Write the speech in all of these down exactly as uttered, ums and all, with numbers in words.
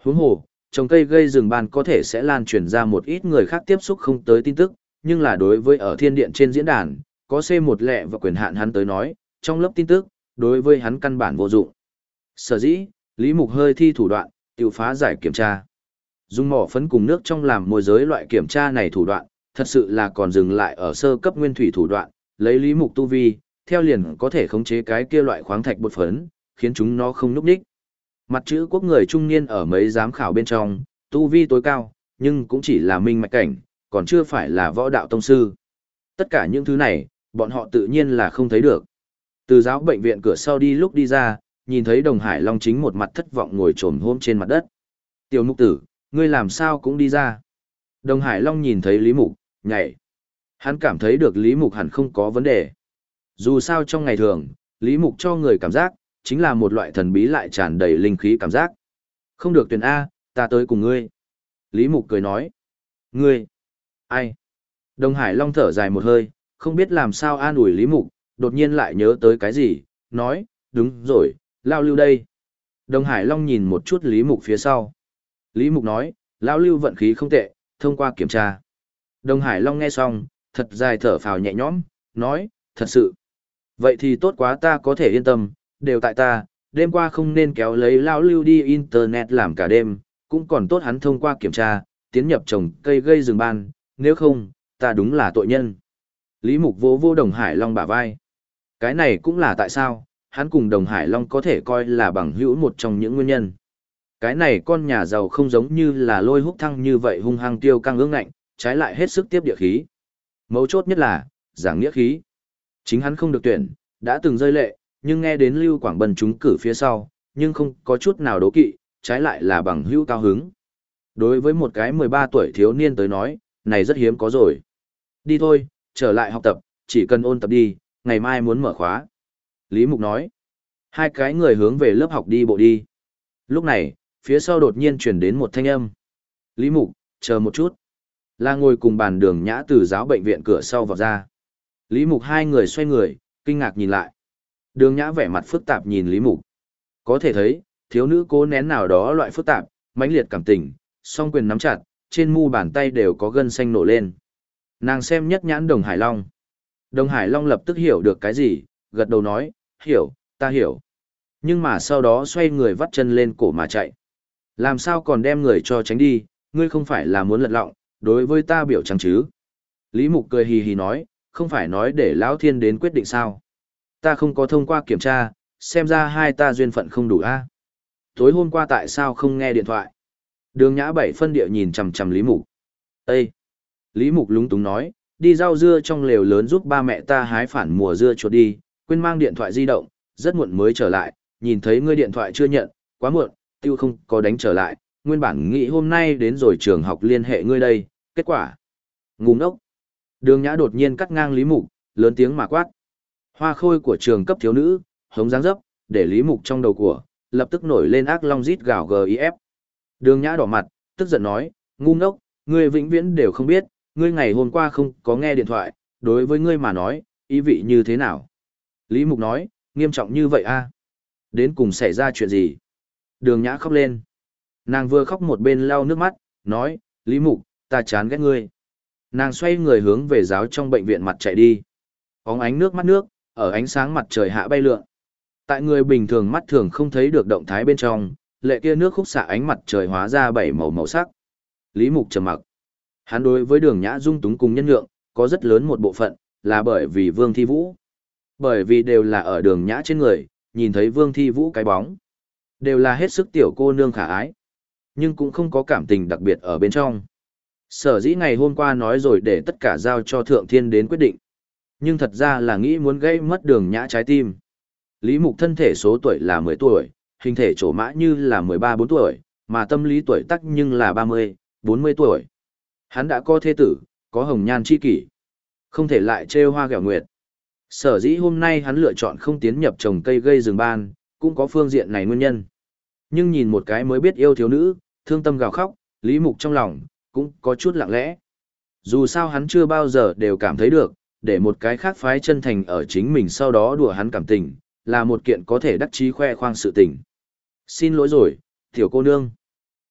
Huống hồ, trồng cây gây rừng ban có thể sẽ lan truyền ra một ít người khác tiếp xúc không tới tin tức, nhưng là đối với ở thiên điện trên diễn đàn, có C một lệ và quyền hạn hắn tới nói, trong lớp tin tức, đối với hắn căn bản vô dụng. Sở dĩ, Lý Mục hơi thi thủ đoạn, tiêu phá giải kiểm tra. Dùng mỏ phấn cùng nước trong làm môi giới loại kiểm tra này thủ đoạn, thật sự là còn dừng lại ở sơ cấp nguyên thủy thủ đoạn, lấy Lý Mục tu vi, theo liền có thể khống chế cái kia loại khoáng thạch bột phấn, khiến chúng nó không núp đích. Mặt chữ quốc người trung niên ở mấy giám khảo bên trong, tu vi tối cao, nhưng cũng chỉ là minh mạch cảnh, còn chưa phải là võ đạo tông sư. Tất cả những thứ này, bọn họ tự nhiên là không thấy được. Từ giáo bệnh viện cửa sau đi lúc đi ra, nhìn thấy Đồng Hải Long chính một mặt thất vọng ngồi trồm hôm trên mặt đất. Tiểu Mục tử, ngươi làm sao cũng đi ra. Đồng Hải Long nhìn thấy Lý Mục, nhảy. Hắn cảm thấy được Lý Mục hẳn không có vấn đề. Dù sao trong ngày thường, Lý Mục cho người cảm giác, chính là một loại thần bí lại tràn đầy linh khí cảm giác. Không được tuyển A, ta tới cùng ngươi. Lý Mục cười nói. Ngươi? Ai? Đồng Hải Long thở dài một hơi, không biết làm sao an ủi Lý Mục, đột nhiên lại nhớ tới cái gì, nói, đúng rồi, Lao Lưu đây. Đồng Hải Long nhìn một chút Lý Mục phía sau. Lý Mục nói, Lao Lưu vận khí không tệ, thông qua kiểm tra. Đồng Hải Long nghe xong, thật dài thở phào nhẹ nhõm, nói, thật sự. Vậy thì tốt quá, ta có thể yên tâm, đều tại ta, đêm qua không nên kéo lấy Lao Lưu đi internet làm cả đêm, cũng còn tốt hắn thông qua kiểm tra, tiến nhập trồng cây gây rừng ban, nếu không, ta đúng là tội nhân. Lý Mục vỗ vô Đồng Hải Long bả vai. Cái này cũng là tại sao, hắn cùng Đồng Hải Long có thể coi là bằng hữu một trong những nguyên nhân. Cái này con nhà giàu không giống như là Lôi Húc Thăng như vậy hung hăng tiêu căng ương ngạnh, trái lại hết sức tiếp địa khí. Mấu chốt nhất là, giảng nghĩa khí. Chính hắn không được tuyển, đã từng rơi lệ, nhưng nghe đến Lưu Quảng Bân trúng cử phía sau, nhưng không có chút nào đố kỵ, trái lại là bằng hữu cao hứng. Đối với một cái mười ba tuổi thiếu niên tới nói, này rất hiếm có rồi. Đi thôi, trở lại học tập, chỉ cần ôn tập đi, ngày mai muốn mở khóa. Lý Mục nói. Hai cái người hướng về lớp học đi bộ đi. Lúc này, phía sau đột nhiên truyền đến một thanh âm. Lý Mục, chờ một chút. Là ngồi cùng bàn Đường Nhã từ giáo bệnh viện cửa sau vào ra. Lý Mục hai người xoay người, kinh ngạc nhìn lại. Đường Nhã vẻ mặt phức tạp nhìn Lý Mục. Có thể thấy, thiếu nữ cố nén nào đó loại phức tạp, mãnh liệt cảm tình, song quyền nắm chặt, trên mu bàn tay đều có gân xanh nổ lên. Nàng xem nhất nhãn Đồng Hải Long. Đồng Hải Long lập tức hiểu được cái gì, gật đầu nói, hiểu, ta hiểu. Nhưng mà sau đó xoay người vắt chân lên cổ mà chạy. Làm sao còn đem người cho tránh đi, ngươi không phải là muốn lật lọng, đối với ta biểu trắng chứ. Lý Mục cười hì hì nói, không phải nói để Lão Thiên đến quyết định sao. Ta không có thông qua kiểm tra, xem ra hai ta duyên phận không đủ a. Tối hôm qua tại sao không nghe điện thoại? Đường Nhã bảy phân địa nhìn chằm chằm Lý Mục. Ê! Lý Mục lúng túng nói, đi rau dưa trong lều lớn giúp ba mẹ ta hái phản mùa dưa chuột đi, quên mang điện thoại di động, rất muộn mới trở lại, nhìn thấy ngươi điện thoại chưa nhận, quá muộn, tiêu không có đánh trở lại, nguyên bản nghĩ hôm nay đến rồi trường học liên hệ ngươi đây, kết quả. Ngu ngốc. Đường Nhã đột nhiên cắt ngang Lý Mục, lớn tiếng mà quát. Hoa khôi của trường cấp thiếu nữ, hống dáng dấp, để Lý Mục trong đầu của, lập tức nổi lên ác long rít gào gif. Đường Nhã đỏ mặt, tức giận nói, ngu ngốc, ngươi vĩnh viễn đều không biết, ngươi ngày hôm qua không có nghe điện thoại, đối với ngươi mà nói, ý vị như thế nào? Lý Mục nói, nghiêm trọng như vậy a? Đến cùng xảy ra chuyện gì? Đường Nhã khóc lên. Nàng vừa khóc một bên lau nước mắt, nói, Lý Mục, ta chán ghét ngươi. Nàng xoay người hướng về giáo trong bệnh viện mặt chạy đi. Bóng ánh nước mắt nước, ở ánh sáng mặt trời hạ bay lượn. Tại người bình thường mắt thường không thấy được động thái bên trong, lệ kia nước khúc xạ ánh mặt trời hóa ra bảy màu màu sắc. Lý Mục trầm mặc. Hắn đối với Đường Nhã dung túng cùng nhân nhượng, có rất lớn một bộ phận, là bởi vì Vương Thi Vũ. Bởi vì đều là ở Đường Nhã trên người, nhìn thấy Vương Thi Vũ cái bóng. Đều là hết sức tiểu cô nương khả ái. Nhưng cũng không có cảm tình đặc biệt ở bên trong. Sở dĩ ngày hôm qua nói rồi để tất cả giao cho Thượng Thiên đến quyết định. Nhưng thật ra là nghĩ muốn gây mất Đường Nhã trái tim. Lý Mục thân thể số tuổi là mười tuổi, hình thể trổ mã như là mười ba bốn tuổi, mà tâm lý tuổi tác nhưng là ba mươi, bốn mươi tuổi. Hắn đã có thê tử, có hồng nhan chi kỷ. Không thể lại trêu hoa ghẹo nguyệt. Sở dĩ hôm nay hắn lựa chọn không tiến nhập trồng cây gây rừng ban, cũng có phương diện này nguyên nhân. Nhưng nhìn một cái mới biết yêu thiếu nữ, thương tâm gào khóc, Lý Mục trong lòng, cũng có chút lặng lẽ. Dù sao hắn chưa bao giờ đều cảm thấy được, để một cái khác phái chân thành ở chính mình sau đó đùa hắn cảm tình, là một kiện có thể đắc chí khoe khoang sự tình. Xin lỗi rồi, tiểu cô nương.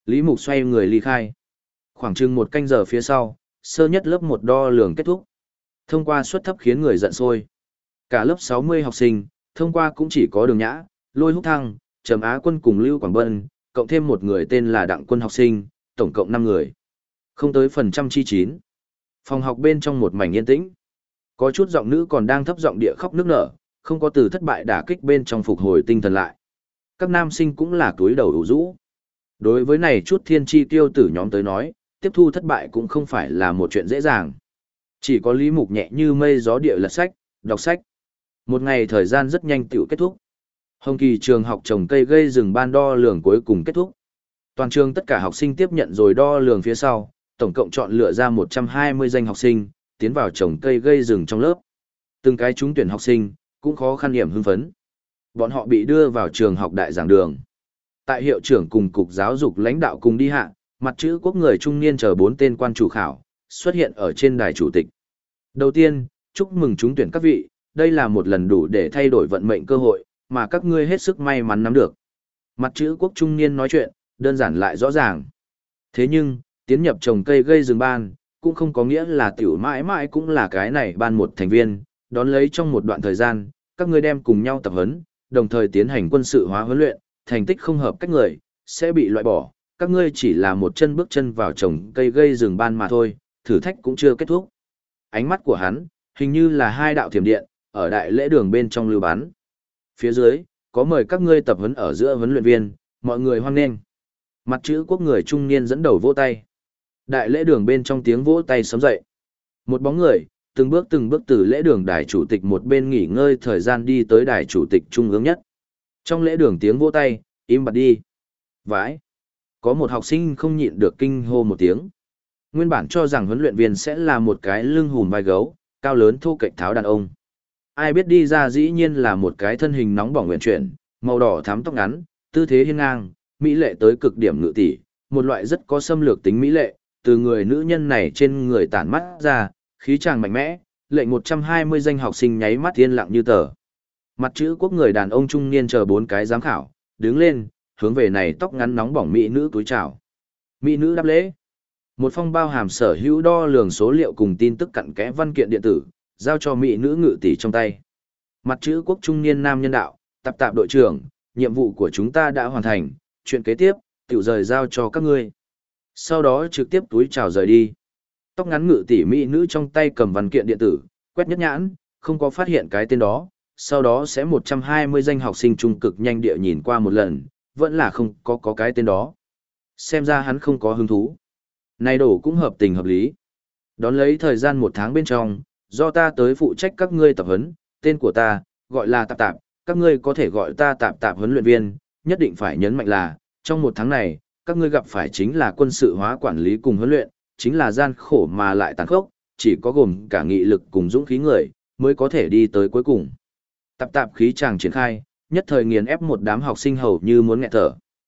Lý Mục xoay người ly khai. Khoảng chừng một canh giờ phía sau, sơ nhất lớp một đo lường kết thúc. Thông qua suất thấp khiến người giận sôi. Cả lớp sáu mươi học sinh, thông qua cũng chỉ có Đường Nhã, Lôi Húc Thăng, Trầm Á Quân cùng Lưu Quảng Bân, cộng thêm một người tên là Đặng Quân học sinh, tổng cộng năm người. Không tới phần trăm chi chín. Phòng học bên trong một mảnh yên tĩnh. Có chút giọng nữ còn đang thấp giọng địa khóc nức nở, không có từ thất bại đả kích bên trong phục hồi tinh thần lại. Các nam sinh cũng là túi đầu đủ rũ. Đối với này chút thiên chi tiêu tử nhóm tới nói, tiếp thu thất bại cũng không phải là một chuyện dễ dàng. Chỉ có Lý Mục nhẹ như mây gió địa lật sách, đọc sách. Một ngày thời gian rất nhanh tiểu kết thúc. Hồng Kỳ trường học trồng cây gây rừng ban đo lường cuối cùng kết thúc. Toàn trường tất cả học sinh tiếp nhận rồi đo lường phía sau, tổng cộng chọn lựa ra một trăm hai mươi danh học sinh, tiến vào trồng cây gây rừng trong lớp. Từng cái trúng tuyển học sinh, cũng khó khăn điểm hưng phấn. Bọn họ bị đưa vào trường học đại giảng đường. Tại hiệu trưởng cùng cục giáo dục lãnh đạo cùng đi hạ, mặt chữ quốc người trung niên chờ bốn tên quan chủ khảo, xuất hiện ở trên đài chủ tịch. Đầu tiên, chúc mừng trúng tuyển các vị, đây là một lần đủ để thay đổi vận mệnh cơ hội, mà các ngươi hết sức may mắn nắm được. Mặt chữ quốc trung niên nói chuyện, đơn giản lại rõ ràng. Thế nhưng, tiến nhập trồng cây gây rừng ban, cũng không có nghĩa là tiểu mãi mãi cũng là cái này ban một thành viên, đón lấy trong một đoạn thời gian, các ngươi đem cùng nhau tập huấn, đồng thời tiến hành quân sự hóa huấn luyện, thành tích không hợp cách người, sẽ bị loại bỏ, các ngươi chỉ là một chân bước chân vào trồng cây gây rừng ban mà thôi, thử thách cũng chưa kết thúc. Ánh mắt của hắn, hình như là hai đạo thiểm điện, ở đại lễ đường bên trong lưu bán. Phía dưới, có mời các ngươi tập huấn ở giữa huấn luyện viên, mọi người hoan nghênh. Mặt chữ quốc người trung niên dẫn đầu vỗ tay. Đại lễ đường bên trong tiếng vỗ tay sớm dậy. Một bóng người, từng bước từng bước từ lễ đường đài chủ tịch một bên nghỉ ngơi thời gian đi tới đài chủ tịch trung ương nhất. Trong lễ đường tiếng vỗ tay, im bặt đi. Vãi. Có một học sinh không nhịn được kinh hô một tiếng. Nguyên bản cho rằng huấn luyện viên sẽ là một cái lưng hùm vai gấu, cao lớn thô kệch tháo đàn ông. Ai biết đi ra dĩ nhiên là một cái thân hình nóng bỏng nguyện chuyển, màu đỏ thắm tóc ngắn, tư thế hiên ngang, mỹ lệ tới cực điểm ngự tỷ, một loại rất có xâm lược tính mỹ lệ, từ người nữ nhân này trên người tản mắt ra, khí chàng mạnh mẽ, lệnh một trăm hai mươi danh học sinh nháy mắt yên lặng như tờ. Mặt chữ quốc người đàn ông trung niên chờ bốn cái giám khảo, đứng lên, hướng về này tóc ngắn nóng bỏng mỹ nữ túi chào. Mỹ nữ đáp lễ. Một phong bao hàm sở hữu đo lường số liệu cùng tin tức cặn kẽ văn kiện điện tử, giao cho mỹ nữ ngự tỷ trong tay. Mặt chữ quốc trung niên nam nhân đạo, tạp tạp đội trưởng, nhiệm vụ của chúng ta đã hoàn thành, chuyện kế tiếp, tiểu rời giao cho các ngươi. Sau đó trực tiếp túi chào rời đi. Tóc ngắn ngự tỷ mỹ nữ trong tay cầm văn kiện điện tử, quét nhất nhãn, không có phát hiện cái tên đó, sau đó sẽ một trăm hai mươi danh học sinh trung cực nhanh địa nhìn qua một lần, vẫn là không có có cái tên đó. Xem ra hắn không có hứng thú. Này đổ cũng hợp tình hợp lý. Đón lấy thời gian một tháng bên trong, do ta tới phụ trách các ngươi tập huấn, tên của ta, gọi là tạp tạp, các ngươi có thể gọi ta tạp tạp huấn luyện viên, nhất định phải nhấn mạnh là, trong một tháng này, các ngươi gặp phải chính là quân sự hóa quản lý cùng huấn luyện, chính là gian khổ mà lại tàn khốc, chỉ có gồm cả nghị lực cùng dũng khí người, mới có thể đi tới cuối cùng. Tạp tạp khí chàng triển khai, nhất thời nghiền ép một đám học sinh hầu như muốn nghẹt thở.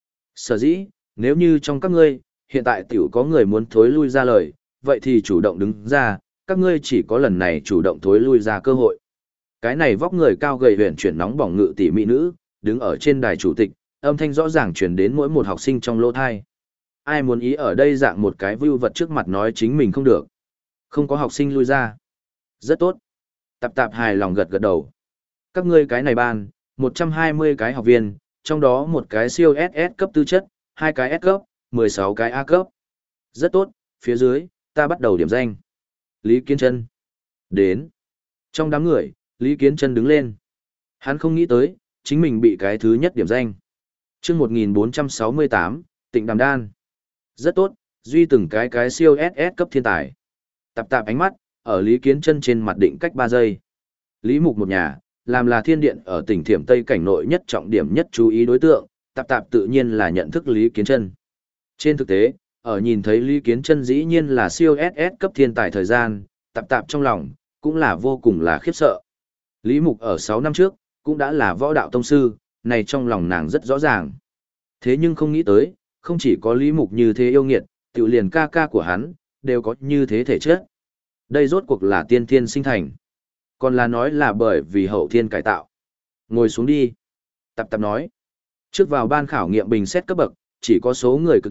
Sở dĩ, nếu như trong các ngươi, hiện tại tiểu có người muốn thối lui ra lời, vậy thì chủ động đứng ra, các ngươi chỉ có lần này chủ động thối lui ra cơ hội. Cái này vóc người cao gầy huyền chuyển nóng bỏng ngự tỷ mỹ nữ, đứng ở trên đài chủ tịch, âm thanh rõ ràng truyền đến mỗi một học sinh trong lỗ thai. Ai muốn ý ở đây dạng một cái view vật trước mặt nói chính mình không được. Không có học sinh lui ra. Rất tốt. Tạp tạp hài lòng gật gật đầu. Các ngươi cái này ban, một trăm hai mươi cái học viên, trong đó một cái siêu ét ét cấp tư chất, hai cái S cấp, mười sáu cái A cấp. Rất tốt, phía dưới, ta bắt đầu điểm danh. Lý Kiến Trân. Đến. Trong đám người, Lý Kiến Trân đứng lên. Hắn không nghĩ tới, chính mình bị cái thứ nhất điểm danh. chương một nghìn bốn trăm sáu mươi tám, Tịnh Đàm Đan. Rất tốt, duy từng cái cái siêu ét ét cấp thiên tài. Tạp tạp ánh mắt, ở Lý Kiến Trân trên mặt định cách ba giây. Lý Mục một nhà, làm là thiên điện ở tỉnh Thiểm Tây cảnh nội nhất trọng điểm nhất chú ý đối tượng, tạp tạp tự nhiên là nhận thức Lý Kiến Trân. Trên thực tế, ở nhìn thấy Lý Kiến Trân dĩ nhiên là siêu ét ét cấp thiên tài thời gian, tạp tạp trong lòng, cũng là vô cùng là khiếp sợ. Lý Mục ở sáu năm trước, cũng đã là võ đạo tông sư, này trong lòng nàng rất rõ ràng. Thế nhưng không nghĩ tới, không chỉ có Lý Mục như thế yêu nghiệt, tiểu liền ca ca của hắn, đều có như thế thể chất. Đây rốt cuộc là tiên thiên sinh thành. Còn là nói là bởi vì hậu thiên cải tạo. Ngồi xuống đi. Tạp tạp nói. Trước vào ban khảo nghiệm bình xét cấp bậc, chỉ có số người cực ít,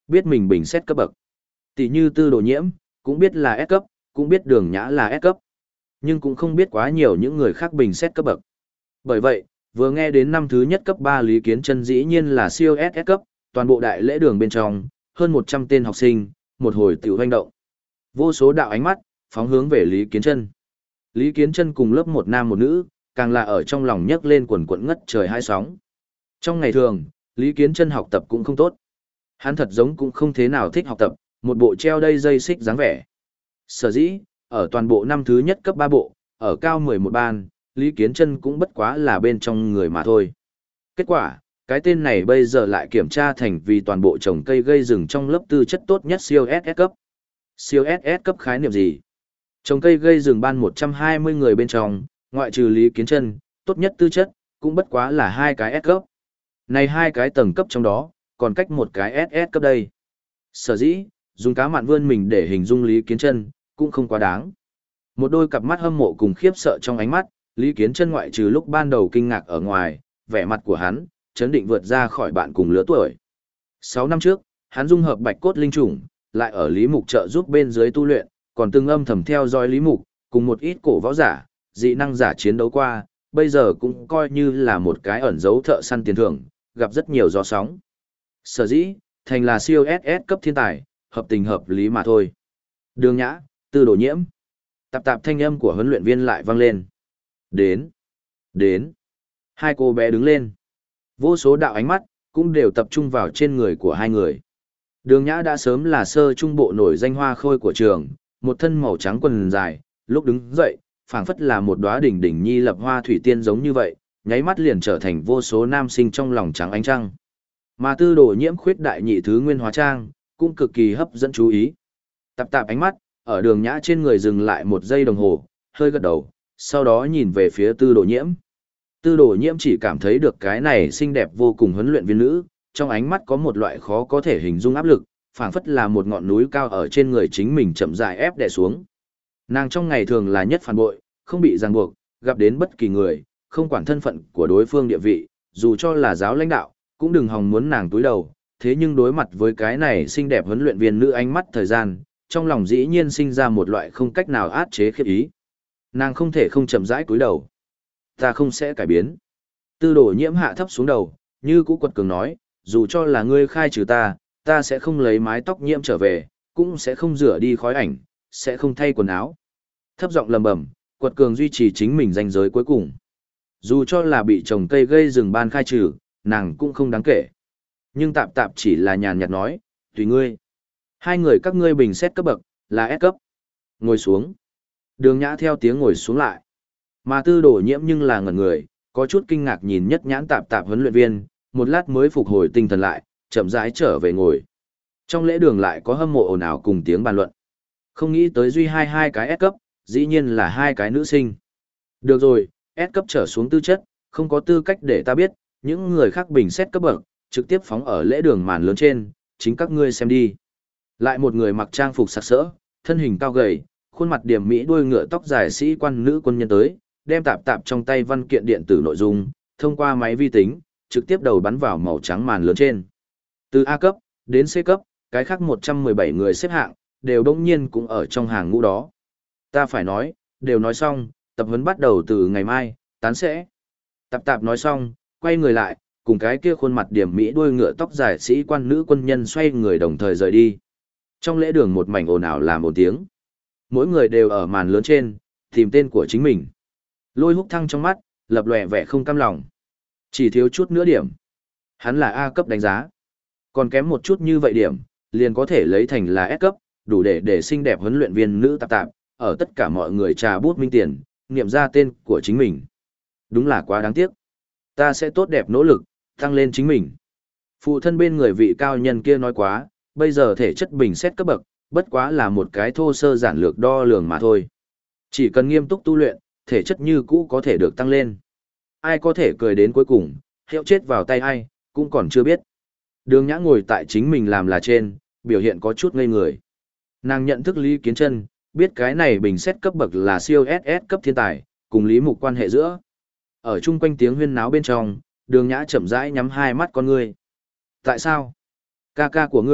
biết mình bình xét cấp bậc. Tỷ như Tư Đồ Nhiễm, cũng biết là S cấp, cũng biết Đường Nhã là S cấp. Nhưng cũng không biết quá nhiều những người khác bình xét cấp bậc. Bởi vậy, vừa nghe đến năm thứ nhất cấp ba Lý Kiến Chân dĩ nhiên là siêu ét ét cấp, toàn bộ đại lễ đường bên trong, hơn một trăm tên học sinh, một hồi tiểu hoành động. Vô số đạo ánh mắt, phóng hướng về Lý Kiến Chân. Lý Kiến Chân cùng lớp một nam một nữ, càng là ở trong lòng nhấc lên quần quẫn ngất trời hai sóng. Trong ngày thường, Lý Kiến Chân học tập cũng không tốt. Hắn thật giống cũng không thế nào thích học tập, một bộ treo đây dây xích dáng vẻ. Sở dĩ, ở toàn bộ năm thứ nhất cấp ba bộ, ở cao mười một ban, Lý Kiến Chân cũng bất quá là bên trong người mà thôi. Kết quả, cái tên này bây giờ lại kiểm tra thành vì toàn bộ trồng cây gây rừng trong lớp tư chất tốt nhất siêu ét ét cấp. Siêu ét ét cấp khái niệm gì? Trồng cây gây rừng ban một trăm hai mươi người bên trong, ngoại trừ Lý Kiến Chân, tốt nhất tư chất, cũng bất quá là hai cái S cấp. Này hai cái tầng cấp trong đó, còn cách một cái ét ét cấp đây. Sở dĩ, dùng cá mặn vươn mình để hình dung Lý Kiến Chân, cũng không quá đáng. Một đôi cặp mắt hâm mộ cùng khiếp sợ trong ánh mắt, Lý Kiến Chân ngoại trừ lúc ban đầu kinh ngạc ở ngoài, vẻ mặt của hắn, chấn định vượt ra khỏi bạn cùng lứa tuổi. Sáu năm trước, hắn dung hợp bạch cốt linh trùng, lại ở Lý Mục trợ giúp bên dưới tu luyện, còn từng âm thầm theo dõi Lý Mục, cùng một ít cổ võ giả, dị năng giả chiến đấu qua, bây giờ cũng coi như là một cái ẩn dấu thợ săn tiền thưởng, gặp rất nhiều gió sóng. Sở dĩ, thành là siêu ét ét cấp thiên tài, hợp tình hợp lý mà thôi. Đường Nhã, Tư Đồ Nhiễm. Tạp tạp thanh âm của huấn luyện viên lại vang lên. Đến, đến. Hai cô bé đứng lên. Vô số đạo ánh mắt, cũng đều tập trung vào trên người của hai người. Đường Nhã đã sớm là sơ trung bộ nổi danh hoa khôi của trường, một thân màu trắng quần dài, lúc đứng dậy, phảng phất là một đóa đỉnh đỉnh nhi lập hoa thủy tiên giống như vậy, nháy mắt liền trở thành vô số nam sinh trong lòng trắng ánh trăng. Mà Tư Đồ Nhiễm khuyết đại nhị thứ nguyên hóa trang, cũng cực kỳ hấp dẫn chú ý. Tạp tạp ánh mắt, ở Đường Nhã trên người dừng lại một giây đồng hồ, hơi gật đầu, sau đó nhìn về phía Tư Đồ Nhiễm. Tư Đồ Nhiễm chỉ cảm thấy được cái này xinh đẹp vô cùng huấn luyện viên nữ, trong ánh mắt có một loại khó có thể hình dung áp lực, phảng phất là một ngọn núi cao ở trên người chính mình chậm rãi ép đè xuống. Nàng trong ngày thường là nhất phản bội, không bị ràng buộc, gặp đến bất kỳ người, không quản thân phận của đối phương địa vị, dù cho là giáo lãnh đạo, cũng đừng hòng muốn nàng túi đầu, thế nhưng đối mặt với cái này xinh đẹp huấn luyện viên nữ ánh mắt thời gian, trong lòng dĩ nhiên sinh ra một loại không cách nào át chế khiếp ý. Nàng không thể không chậm rãi cúi đầu. Ta không sẽ cải biến. Tư Đồ Nhiễm hạ thấp xuống đầu, như cũ quật cường nói, dù cho là ngươi khai trừ ta, ta sẽ không lấy mái tóc nhiễm trở về, cũng sẽ không rửa đi khói ảnh, sẽ không thay quần áo. Thấp giọng lầm bầm, quật cường duy trì chính mình danh giới cuối cùng. Dù cho là bị trồng cây gây rừng ban khai trừ, nàng cũng không đáng kể. Nhưng tạp tạp chỉ là nhàn nhạt nói, tùy ngươi. Hai người các ngươi bình xét cấp bậc, là S cấp. Ngồi xuống. Đường Nhã theo tiếng ngồi xuống lại. Mà Tư Đồ Nhiễm nhưng là ngẩn người, có chút kinh ngạc nhìn nhất nhãn tạp tạp huấn luyện viên, một lát mới phục hồi tinh thần lại, chậm rãi trở về ngồi. Trong lễ đường lại có hâm mộ ồn ào cùng tiếng bàn luận. Không nghĩ tới duy hai hai cái S cấp, dĩ nhiên là hai cái nữ sinh. Được rồi, S cấp trở xuống tư chất, không có tư cách để ta biết, những người khác bình xét cấp bậc, trực tiếp phóng ở lễ đường màn lớn trên, chính các ngươi xem đi. Lại một người mặc trang phục sặc sỡ, thân hình cao gầy, khuôn mặt điểm mỹ đuôi ngựa tóc dài sĩ quan nữ quân nhân tới, đem tạp tạp trong tay văn kiện điện tử nội dung, thông qua máy vi tính, trực tiếp đầu bắn vào màu trắng màn lớn trên. Từ A cấp đến C cấp, cái khác một trăm mười bảy người xếp hạng, đều đông nhiên cũng ở trong hàng ngũ đó. Ta phải nói, đều nói xong, tập huấn bắt đầu từ ngày mai, tán sẽ. Tạp tạp nói xong, quay người lại, cùng cái kia khuôn mặt điểm mỹ đuôi ngựa tóc dài sĩ quan nữ quân nhân xoay người đồng thời rời đi. Trong lễ đường một mảnh ồn ào làm một tiếng. Mỗi người đều ở màn lớn trên, tìm tên của chính mình. Lôi Húc Thăng trong mắt, lập lòe vẻ không cam lòng. Chỉ thiếu chút nữa điểm. Hắn là A cấp đánh giá. Còn kém một chút như vậy điểm, liền có thể lấy thành là S cấp, đủ để để xinh đẹp huấn luyện viên nữ tạp tạp, ở tất cả mọi người trà bút minh tiền, niệm ra tên của chính mình. Đúng là quá đáng tiếc. Ta sẽ tốt đẹp nỗ lực, tăng lên chính mình. Phụ thân bên người vị cao nhân kia nói quá, bây giờ thể chất bình xét cấp bậc, bất quá là một cái thô sơ giản lược đo lường mà thôi. Chỉ cần nghiêm túc tu luyện, thể chất như cũ có thể được tăng lên. Ai có thể cười đến cuối cùng, hiệu chết vào tay ai, cũng còn chưa biết. Đường Nhã ngồi tại chính mình làm là trên, biểu hiện có chút ngây người. Nàng nhận thức Lý Kiến Chân, biết cái này bình xét cấp bậc là siêu ét ét cấp thiên tài, cùng Lý Mục quan hệ giữa. Ở chung quanh tiếng huyên náo bên trong, Đường Nhã chậm rãi nhắm hai mắt con ngươi. Tại sao? Ca ca của ngươi,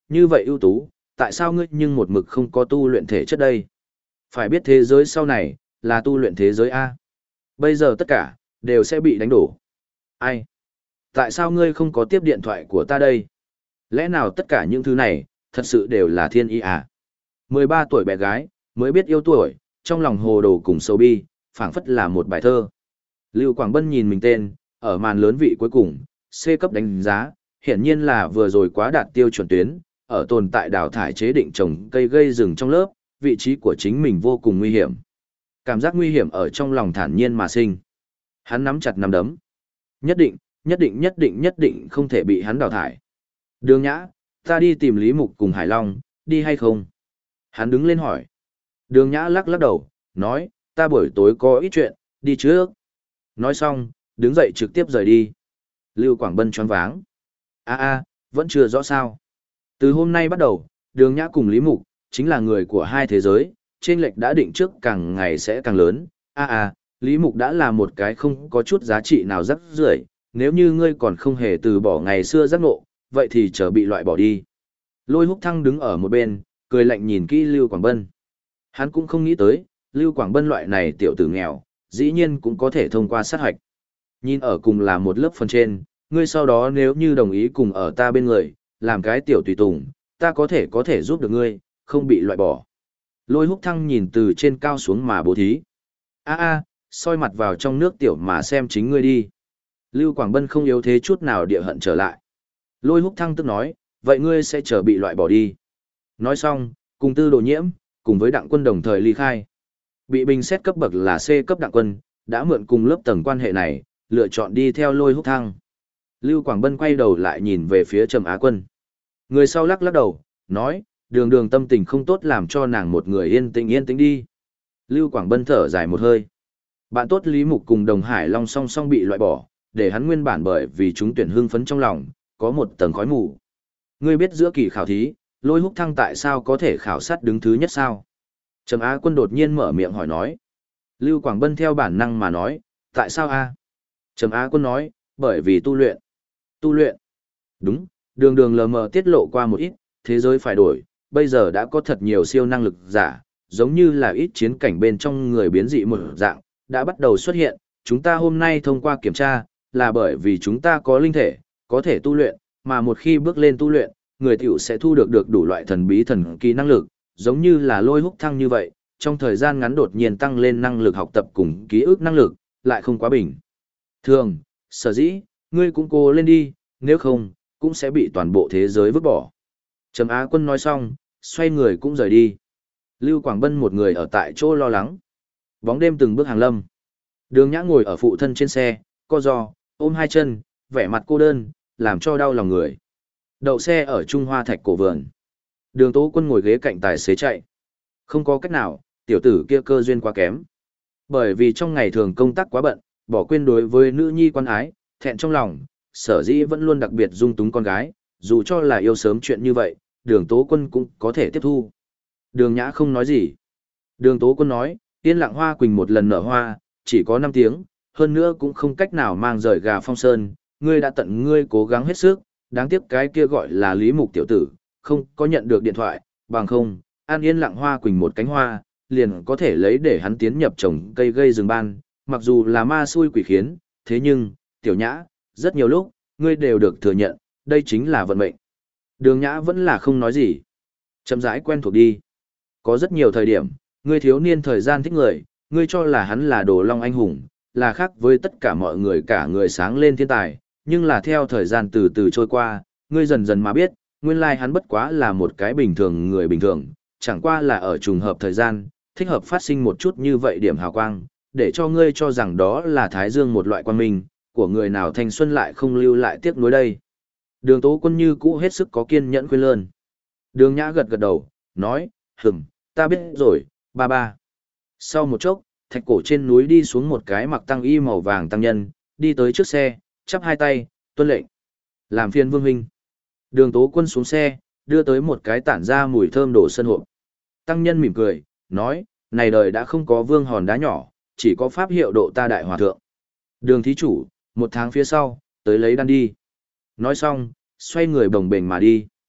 như vậy ưu tú, tại sao ngươi nhưng một mực không có tu luyện thể chất đây? Phải biết thế giới sau này, là tu luyện thế giới A. Bây giờ tất cả, đều sẽ bị đánh đổ. Ai? Tại sao ngươi không có tiếp điện thoại của ta đây? Lẽ nào tất cả những thứ này, thật sự đều là thiên ý à? mười ba tuổi bé gái, mới biết yêu tuổi, trong lòng hồ đồ cùng sầu bi, phảng phất là một bài thơ. Lưu Quảng Bân nhìn mình tên, ở màn lớn vị cuối cùng, C cấp đánh giá, hiển nhiên là vừa rồi quá đạt tiêu chuẩn tuyến, ở tồn tại đào thải chế định trồng cây gây rừng trong lớp, vị trí của chính mình vô cùng nguy hiểm. Cảm giác nguy hiểm ở trong lòng thản nhiên mà sinh. Hắn nắm chặt nắm đấm. Nhất định, nhất định nhất định nhất định không thể bị hắn đào thải. Đường Nhã, ta đi tìm Lý Mục cùng Hải Long, đi hay không? Hắn đứng lên hỏi. Đường Nhã lắc lắc đầu, nói, ta buổi tối có ít chuyện, đi trước. Nói xong, đứng dậy trực tiếp rời đi. Lưu Quảng Bân choáng váng. A a, vẫn chưa rõ sao. Từ hôm nay bắt đầu, Đường Nhã cùng Lý Mục, chính là người của hai thế giới, chênh lệch đã định trước càng ngày sẽ càng lớn. A a, Lý Mục đã là một cái không có chút giá trị nào rắc rưởi, nếu như ngươi còn không hề từ bỏ ngày xưa giác ngộ, vậy thì chờ bị loại bỏ đi. Lôi Húc Thăng đứng ở một bên, cười lạnh nhìn kỹ Lưu Quảng Bân. Hắn cũng không nghĩ tới, Lưu Quảng Bân loại này tiểu tử nghèo, dĩ nhiên cũng có thể thông qua sát hạch. Nhìn ở cùng là một lớp phần trên, ngươi sau đó nếu như đồng ý cùng ở ta bên người, làm cái tiểu tùy tùng, ta có thể có thể giúp được ngươi, không bị loại bỏ. Lôi Húc Thăng nhìn từ trên cao xuống mà bố thí. A a, soi mặt vào trong nước tiểu mà xem chính ngươi đi. Lưu Quảng Bân không yếu thế chút nào địa hận trở lại. Lôi Húc Thăng tức nói, vậy ngươi sẽ chờ bị loại bỏ đi. Nói xong, cùng Tư Đồ Nhiễm, cùng với Đặng Quân đồng thời ly khai. Bị bình xét cấp bậc là C cấp Đặng Quân, đã mượn cùng lớp tầng quan hệ này, lựa chọn đi theo Lôi Húc Thăng. Lưu Quảng Bân quay đầu lại nhìn về phía Trầm Á Quân. Người sau lắc lắc đầu, nói, đường đường tâm tình không tốt làm cho nàng một người yên tĩnh yên tĩnh đi. Lưu Quảng Bân thở dài một hơi. Bạn tốt Lý Mục cùng Đồng Hải Long song song bị loại bỏ, để hắn nguyên bản bởi vì chúng tuyển hưng phấn trong lòng, có một tầng khói mù. Ngươi biết giữa kỳ khảo thí, Lôi Húc Thăng tại sao có thể khảo sát đứng thứ nhất sao? Trầm Á Quân đột nhiên mở miệng hỏi nói. Lưu Quảng Bân theo bản năng mà nói, tại sao a? Trầm Á Quân nói, bởi vì tu luyện. Tu luyện. Đúng, đường đường lờ mờ tiết lộ qua một ít, thế giới phải đổi, bây giờ đã có thật nhiều siêu năng lực giả, giống như là ít chiến cảnh bên trong người biến dị một dạng, đã bắt đầu xuất hiện, chúng ta hôm nay thông qua kiểm tra, là bởi vì chúng ta có linh thể, có thể tu luyện, mà một khi bước lên tu luyện, người tiểu sẽ thu được được đủ loại thần bí thần kỳ năng lực, giống như là Lôi Húc Thăng như vậy, trong thời gian ngắn đột nhiên tăng lên năng lực học tập cùng ký ức năng lực, lại không quá bình thường, sở dĩ, ngươi cũng cố lên đi, nếu không, cũng sẽ bị toàn bộ thế giới vứt bỏ. Trầm Á Quân nói xong, xoay người cũng rời đi. Lưu Quảng Bân một người ở tại chỗ lo lắng. Bóng đêm từng bước hàng lâm. Đường Nhã ngồi ở phụ thân trên xe, co giò, ôm hai chân, vẻ mặt cô đơn, làm cho đau lòng người. Đậu xe ở Trung Hoa Thạch cổ vườn. Đường Tố Quân ngồi ghế cạnh tài xế chạy. Không có cách nào, tiểu tử kia cơ duyên quá kém. Bởi vì trong ngày thường công tác quá bận, bỏ quên đối với nữ nhi quan ái, thẹn trong lòng, sở dĩ vẫn luôn đặc biệt dung túng con gái, dù cho là yêu sớm chuyện như vậy, đường Tố Quân cũng có thể tiếp thu. Đường Nhã không nói gì. Đường Tố Quân nói, yên lặng hoa quỳnh một lần nở hoa, chỉ có năm tiếng, hơn nữa cũng không cách nào mang rời gà phong sơn, ngươi đã tận ngươi cố gắng hết sức, đáng tiếc cái kia gọi là Lý Mục tiểu tử, không có nhận được điện thoại, bằng không, an yên lặng hoa quỳnh một cánh hoa, liền có thể lấy để hắn tiến nhập trồng cây gây rừng ban, mặc dù là ma xui quỷ khiến, thế nhưng, tiểu Nhã, rất nhiều lúc, ngươi đều được thừa nhận, đây chính là vận mệnh. Đường Nhã vẫn là không nói gì. Chậm rãi quen thuộc đi. Có rất nhiều thời điểm, ngươi thiếu niên thời gian thích người, ngươi cho là hắn là đồ long anh hùng, là khác với tất cả mọi người cả người sáng lên thiên tài, nhưng là theo thời gian từ từ trôi qua, ngươi dần dần mà biết, nguyên lai hắn bất quá là một cái bình thường người bình thường, chẳng qua là ở trùng hợp thời gian, thích hợp phát sinh một chút như vậy điểm hào quang, để cho ngươi cho rằng đó là thái dương một loại quang minh, của người nào thanh xuân lại không lưu lại tiếc nuối đây. Đường Tố Quân như cũ hết sức có kiên nhẫn khuyên lơn. Đường Nhã gật gật đầu, nói, hừm, ta biết rồi, ba ba. Sau một chốc, thạch cổ trên núi đi xuống một cái mặc tăng y màu vàng tăng nhân, đi tới trước xe, chắp hai tay, tuân lệnh. Làm phiền Vương huynh. Đường Tố Quân xuống xe, đưa tới một cái tản ra mùi thơm đổ sân hộp. Tăng nhân mỉm cười, nói, này đời đã không có vương hòn đá nhỏ, chỉ có pháp hiệu độ ta đại hòa thượng. Đường thí chủ, một tháng phía sau, tới lấy đan đi. Nói xong, xoay người bồng bềnh mà đi.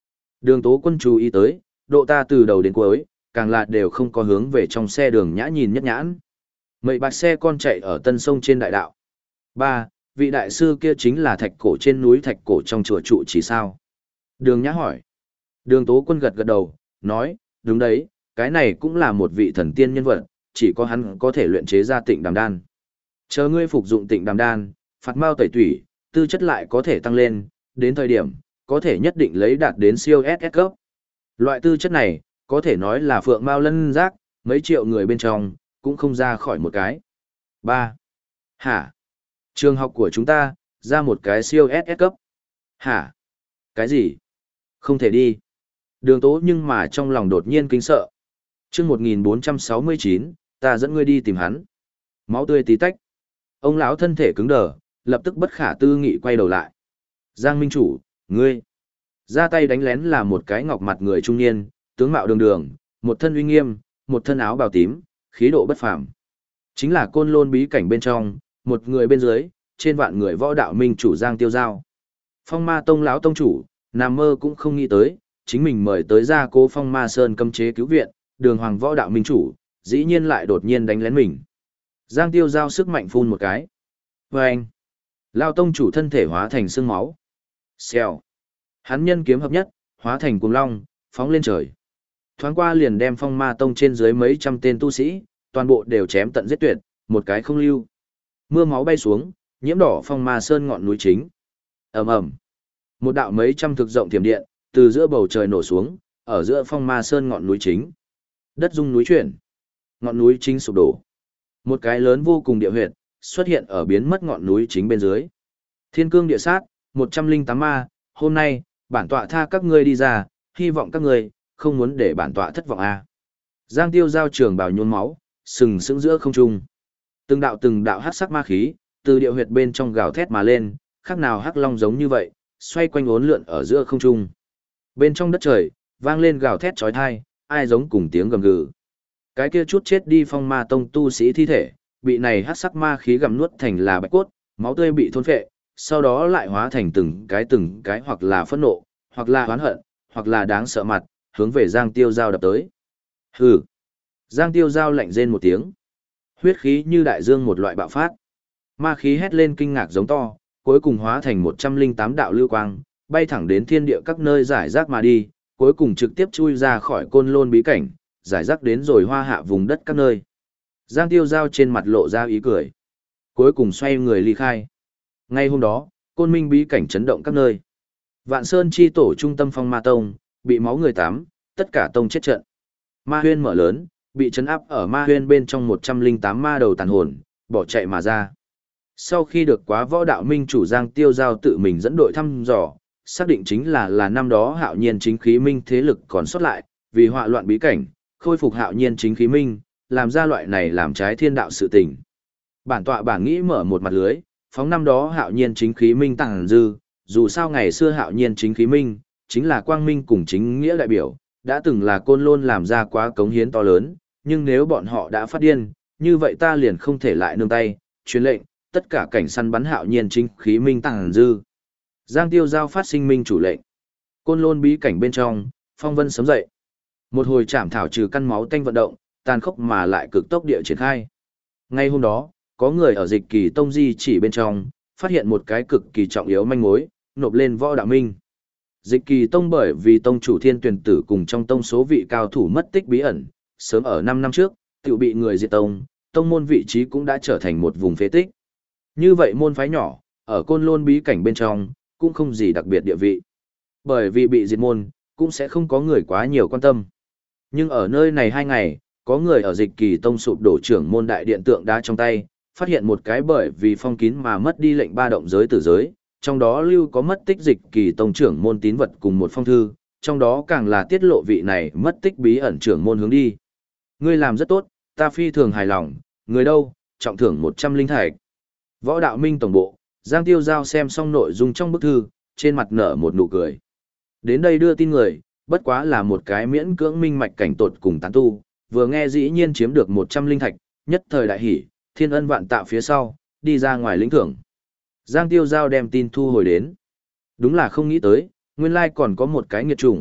Đường Tố Quân chú ý tới, độ ta từ đầu đến cuối, càng là đều không có hướng về trong xe đường nhã nhìn nhất nhãn. Mậy bạch xe con chạy ở tân sông trên đại đạo. Ba, vị đại sư kia chính là thạch cổ trên núi thạch cổ trong chùa trụ chỉ sao? Đường nhã hỏi. Đường Tố Quân gật gật đầu, nói, đúng đấy, cái này cũng là một vị thần tiên nhân vật, chỉ có hắn có thể luyện chế ra tịnh đàm đan. Chờ ngươi phục dụng tịnh đàm đan, phạt mao tẩy tủy, tư chất lại có thể tăng lên, đến thời điểm, có thể nhất định lấy đạt đến siêu ét ét cấp. Loại tư chất này, có thể nói là phượng mao lân giác, mấy triệu người bên trong, cũng không ra khỏi một cái. Ba. Hả? Trường học của chúng ta, ra một cái siêu ét ét cấp. Hả? Cái gì? Không thể đi. Đường Tố nhưng mà trong lòng đột nhiên kinh sợ. chương một nghìn bốn trăm sáu mươi chín, ta dẫn ngươi đi tìm hắn. Máu tươi tí tách. Ông lão thân thể cứng đờ, lập tức bất khả tư nghị quay đầu lại. Giang Minh Chủ, ngươi. Ra tay đánh lén là một cái ngọc mặt người trung niên, tướng mạo đường đường, một thân uy nghiêm, một thân áo bào tím, khí độ bất phàm. Chính là Côn Lôn bí cảnh bên trong, một người bên dưới, trên vạn người võ đạo minh chủ Giang Tiêu Giao. Phong Ma Tông lão tông chủ, nằm mơ cũng không nghĩ tới, chính mình mời tới ra Cố Phong Ma Sơn cấm chế cứu viện, đường hoàng võ đạo minh chủ, dĩ nhiên lại đột nhiên đánh lén mình. Giang Tiêu Giao sức mạnh phun một cái. Và anh, lão tông chủ thân thể hóa thành xương máu. Xèo. Hắn nhân kiếm hợp nhất, hóa thành cuồng long, phóng lên trời. Thoáng qua liền đem Phong Ma Tông trên dưới mấy trăm tên tu sĩ, toàn bộ đều chém tận giết tuyệt, một cái không lưu. Mưa máu bay xuống, nhiễm đỏ Phong Ma Sơn ngọn núi chính. Ầm ầm. Một đạo mấy trăm thực rộng thiểm điện, từ giữa bầu trời nổ xuống, ở giữa Phong Ma Sơn ngọn núi chính. Đất rung núi chuyển, ngọn núi chính sụp đổ. Một cái lớn vô cùng địa huyệt xuất hiện ở biến mất ngọn núi chính bên dưới. Thiên cương địa sát, một trăm linh tám ma, hôm nay, bản tọa tha các ngươi đi ra, hy vọng các ngươi không muốn để bản tọa thất vọng a. À. Giang Tiêu Giao trường bào nhuôn máu, sừng sững giữa không trung. Từng đạo từng đạo hắc sắc ma khí, từ địa huyệt bên trong gào thét mà lên, khác nào hắc long giống như vậy, xoay quanh uốn lượn ở giữa không trung. Bên trong đất trời, vang lên gào thét chói tai, ai giống cùng tiếng gầm gừ. Cái kia chút chết đi Phong Ma Tông tu sĩ thi thể, bị này hắc sắc ma khí gặm nuốt thành là bạch cốt, máu tươi bị thôn phệ, sau đó lại hóa thành từng cái từng cái hoặc là phẫn nộ, hoặc là oán hận, hoặc là đáng sợ mặt, hướng về Giang Tiêu Giao đập tới. Hừ. Giang Tiêu Giao lạnh rên một tiếng. Huyết khí như đại dương một loại bạo phát. Ma khí hét lên kinh ngạc giống to, cuối cùng hóa thành một trăm linh tám đạo lưu quang, bay thẳng đến thiên địa các nơi giải rác mà đi, cuối cùng trực tiếp chui ra khỏi Côn Lôn bí cảnh, giải rác đến rồi hoa hạ vùng đất các nơi. Giang Tiêu Giao trên mặt lộ ra ý cười. Cuối cùng xoay người ly khai. Ngay hôm đó, Côn Minh bí cảnh chấn động các nơi. Vạn Sơn chi tổ trung tâm Phong Ma Tông, bị máu người tắm, tất cả tông chết trận. Ma huyên mở lớn, bị trấn áp ở ma huyên bên trong một trăm linh tám ma đầu tàn hồn, bỏ chạy mà ra. Sau khi được quá võ đạo minh chủ Giang Tiêu Giao tự mình dẫn đội thăm dò, xác định chính là là năm đó hạo nhiên chính khí minh thế lực còn sót lại, vì họa loạn bí cảnh, khôi phục hạo nhiên chính khí minh, làm ra loại này làm trái thiên đạo sự tình. Bản tọa bản nghĩ mở một mặt lưới, phóng năm đó hạo nhiên chính khí minh tàng dư, dù sao ngày xưa hạo nhiên chính khí minh, chính là quang minh cùng chính nghĩa đại biểu, đã từng là Côn Lôn làm ra quá cống hiến to lớn, nhưng nếu bọn họ đã phát điên, như vậy ta liền không thể lại nương tay, truyền lệnh, tất cả cảnh săn bắn hạo nhiên chính khí minh tàng dư. Giang Tiêu Giao phát sinh minh chủ lệnh. Côn Lôn bí cảnh bên trong, phong vân sớm dậy. Một hồi chạm thảo trừ căn máu tanh vận động, tàn khốc mà lại cực tốc địa triển khai. Ngay hôm đó, có người ở dịch kỳ tông di chỉ bên trong, phát hiện một cái cực kỳ trọng yếu manh mối, nộp lên võ đạo minh. Dịch kỳ tông bởi vì tông chủ thiên tuyển tử cùng trong tông số vị cao thủ mất tích bí ẩn, sớm ở năm năm trước, tự bị người diệt tông, tông môn vị trí cũng đã trở thành một vùng phế tích. Như vậy môn phái nhỏ, ở Côn Lôn bí cảnh bên trong, cũng không gì đặc biệt địa vị. Bởi vì bị diệt môn, cũng sẽ không có người quá nhiều quan tâm. Nhưng ở nơi này hai ngày, có người ở dịch kỳ tông sụp đổ trưởng môn đại điện tượng đá trong tay, phát hiện một cái bởi vì phong kín mà mất đi lệnh ba động giới tử giới, trong đó lưu có mất tích dịch kỳ tông trưởng môn tín vật cùng một phong thư, trong đó càng là tiết lộ vị này mất tích bí ẩn trưởng môn hướng đi. Ngươi làm rất tốt, ta phi thường hài lòng, người đâu, trọng thưởng một trăm linh thạch. Võ đạo minh tổng bộ, Giang Tiêu Giao xem xong nội dung trong bức thư, trên mặt nở một nụ cười. Đến đây đưa tin người, bất quá là một cái miễn cưỡng minh mạch cảnh tột cùng tán tu, vừa nghe dĩ nhiên chiếm được một trăm linh thạch, nhất thời đại hỉ, thiên ân vạn tạ phía sau, đi ra ngoài lĩnh thưởng. Giang Tiêu Giao đem tin thu hồi đến. Đúng là không nghĩ tới, nguyên lai còn có một cái nghiệt chủng,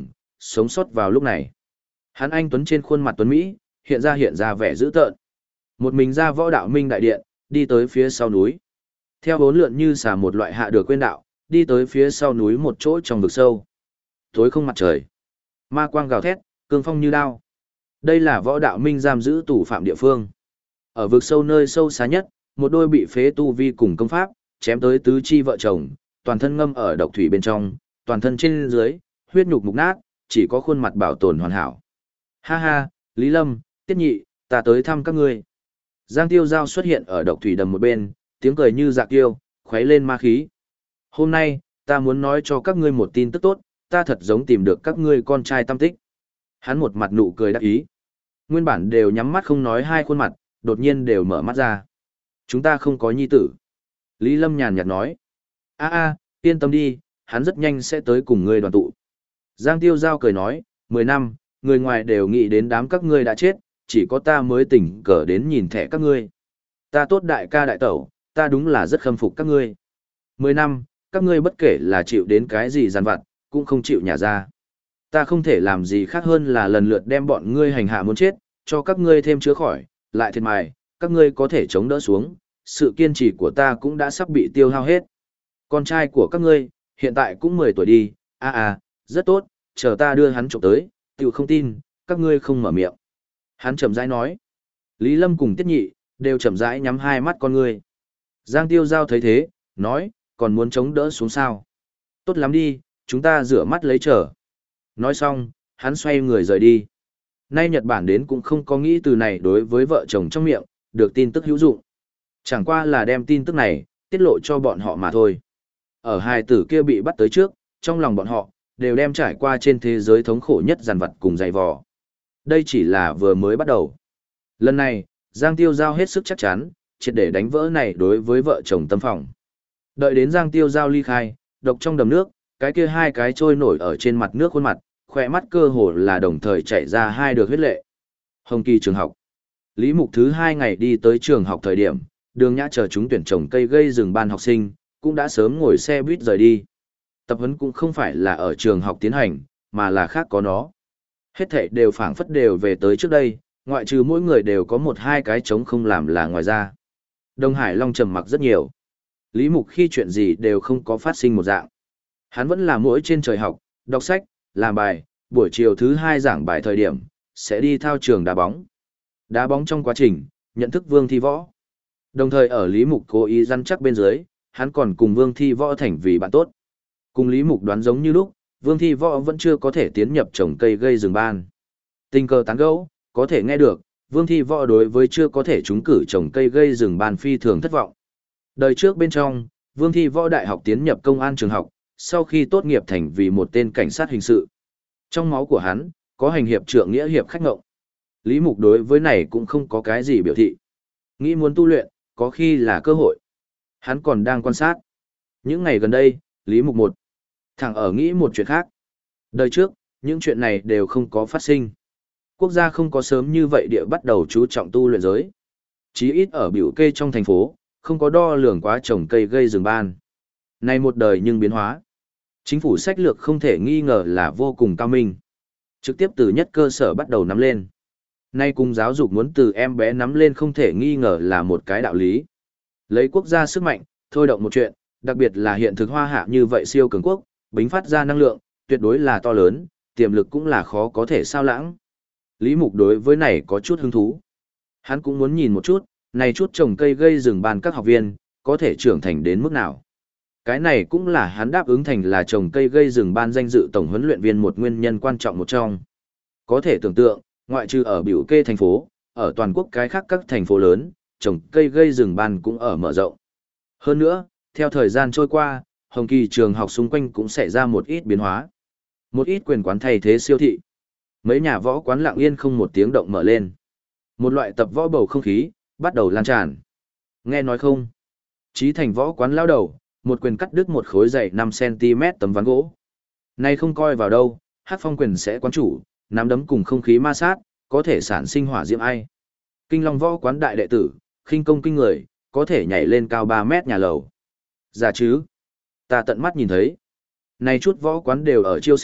sống sót vào lúc này. Hắn anh tuấn trên khuôn mặt tuấn Mỹ, hiện ra hiện ra vẻ dữ tợn. Một mình ra võ đạo minh đại điện, đi tới phía sau núi. Theo bốn lượn như xà một loại hạ được quên đạo, đi tới phía sau núi một chỗ trong vực sâu. Tối không mặt trời. Ma quang gào thét, cương phong như đao. Đây là võ đạo minh giam giữ tù phạm địa phương. Ở vực sâu nơi sâu xa nhất, một đôi bị phế tu vi cùng công pháp, chém tới tứ chi vợ chồng, toàn thân ngâm ở độc thủy bên trong, toàn thân trên dưới, huyết nhục mục nát, chỉ có khuôn mặt bảo tồn hoàn hảo. Ha ha, Lý Lâm, Tiết Nhị, ta tới thăm các ngươi. Giang Tiêu Giao xuất hiện ở độc thủy đầm một bên, tiếng cười như dạ kiêu, khuấy lên ma khí. Hôm nay, ta muốn nói cho các ngươi một tin tức tốt, ta thật giống tìm được các ngươi con trai tâm tích. Hắn một mặt nụ cười đắc ý. Nguyên bản đều nhắm mắt không nói hai khuôn mặt, đột nhiên đều mở mắt ra. Chúng ta không có nhi tử. Lý Lâm nhàn nhạt nói. A a, yên tâm đi, hắn rất nhanh sẽ tới cùng ngươi đoàn tụ. Giang Tiêu Giao cười nói, mười năm, người ngoài đều nghĩ đến đám các ngươi đã chết, chỉ có ta mới tỉnh cờ đến nhìn thẻ các ngươi. Ta tốt đại ca đại tẩu, ta đúng là rất khâm phục các ngươi. Mười năm, các ngươi bất kể là chịu đến cái gì giàn vặt, cũng không chịu nhả ra. Ta không thể làm gì khác hơn là lần lượt đem bọn ngươi hành hạ muốn chết, cho các ngươi thêm chữa khỏi, lại thiệt mài, các ngươi có thể chống đỡ xuống, sự kiên trì của ta cũng đã sắp bị tiêu hao hết. Con trai của các ngươi, hiện tại cũng mười tuổi đi, a à, à, rất tốt, chờ ta đưa hắn trộm tới, tiểu không tin, các ngươi không mở miệng. Hắn chậm rãi nói. Lý Lâm cùng Tiết Nhị, đều chậm rãi nhắm hai mắt con ngươi. Giang Tiêu Giao thấy thế, nói, còn muốn chống đỡ xuống sao. Tốt lắm đi, chúng ta rửa mắt lấy chờ. Nói xong, hắn xoay người rời đi. Nay Nhật Bản đến cũng không có nghĩ từ này đối với vợ chồng trong miệng, được tin tức hữu dụng. Chẳng qua là đem tin tức này, tiết lộ cho bọn họ mà thôi. Ở hai tử kia bị bắt tới trước, trong lòng bọn họ, đều đem trải qua trên thế giới thống khổ nhất giàn vật cùng dày vò. Đây chỉ là vừa mới bắt đầu. Lần này, Giang Tiêu Giao hết sức chắc chắn, triệt để đánh vỡ này đối với vợ chồng tâm phòng. Đợi đến Giang Tiêu Giao ly khai, độc trong đầm nước, cái kia hai cái trôi nổi ở trên mặt nước khuôn mặt, khỏe mắt cơ hồ là đồng thời chạy ra hai được huyết lệ. Hồng Kỳ trường học. Lý Mục thứ hai ngày đi tới trường học thời điểm, Đường Nhã chờ chúng tuyển trồng cây gây rừng ban học sinh, cũng đã sớm ngồi xe buýt rời đi. Tập huấn cũng không phải là ở trường học tiến hành, mà là khác có nó. Hết thảy đều phảng phất đều về tới trước đây, ngoại trừ mỗi người đều có một hai cái trống không làm là ngoài ra. Đông Hải Long trầm mặc rất nhiều. Lý Mục khi chuyện gì đều không có phát sinh một dạng. Hắn vẫn là mỗi trên trời học, đọc sách, làm bài, buổi chiều thứ hai giảng bài thời điểm, sẽ đi thao trường đá bóng. Đá bóng trong quá trình, nhận thức Vương Thi Võ. Đồng thời ở Lý Mục cố ý răn chắc bên dưới, hắn còn cùng Vương Thi Võ thành vì bạn tốt. Cùng Lý Mục đoán giống như lúc, Vương Thi Võ vẫn chưa có thể tiến nhập trồng cây gây rừng ban. Tình cờ tán gẫu, có thể nghe được, Vương Thi Võ đối với chưa có thể trúng cử trồng cây gây rừng ban phi thường thất vọng. Đời trước bên trong, Vương Thi Võ đại học tiến nhập công an trường học, sau khi tốt nghiệp thành vì một tên cảnh sát hình sự. Trong máu của hắn, có hành hiệp trượng nghĩa hiệp khách ngộng. Lý Mục đối với này cũng không có cái gì biểu thị. Nghĩ muốn tu luyện, có khi là cơ hội. Hắn còn đang quan sát. Những ngày gần đây, Lý Mục một thẳng ở nghĩ một chuyện khác. Đời trước, những chuyện này đều không có phát sinh. Quốc gia không có sớm như vậy địa bắt đầu chú trọng tu luyện giới. Chí ít ở biểu kê trong thành phố, không có đo lường quá trồng cây gây rừng ban. Này một đời nhưng biến hóa. Chính phủ sách lược không thể nghi ngờ là vô cùng cao minh. Trực tiếp từ nhất cơ sở bắt đầu nắm lên. Nay cùng giáo dục muốn từ em bé nắm lên không thể nghi ngờ là một cái đạo lý. Lấy quốc gia sức mạnh, thôi động một chuyện, đặc biệt là hiện thực hoa hạ như vậy siêu cường quốc, bính phát ra năng lượng, tuyệt đối là to lớn, tiềm lực cũng là khó có thể sao lãng. Lý Mục đối với này có chút hứng thú. Hắn cũng muốn nhìn một chút, này chút trồng cây gây rừng ban các học viên, có thể trưởng thành đến mức nào. Cái này cũng là hắn đáp ứng thành là trồng cây gây rừng ban danh dự tổng huấn luyện viên một nguyên nhân quan trọng một trong. Có thể tưởng tượng, ngoại trừ ở biểu kê thành phố, ở toàn quốc cái khác các thành phố lớn, trồng cây gây rừng ban cũng ở mở rộng. Hơn nữa, theo thời gian trôi qua, Hồng Kỳ trường học xung quanh cũng xảy ra một ít biến hóa. Một ít quyền quán thay thế siêu thị. Mấy nhà võ quán lặng yên không một tiếng động mở lên. Một loại tập võ bầu không khí, bắt đầu lan tràn. Nghe nói không? Chí Thành võ quán lao đầu, một quyền cắt đứt một khối dày năm xăng-ti-mét tấm ván gỗ. Này không coi vào đâu, Hắc Phong quyền sẽ quán chủ, nắm đấm cùng không khí ma sát, có thể sản sinh hỏa diễm ai. Kinh Long võ quán đại đệ tử, khinh công kinh người, có thể nhảy lên cao ba mét nhà lầu. Giả chứ? Ta tận mắt nhìn thấy. Này chút võ quán đều ở chiêu sinh,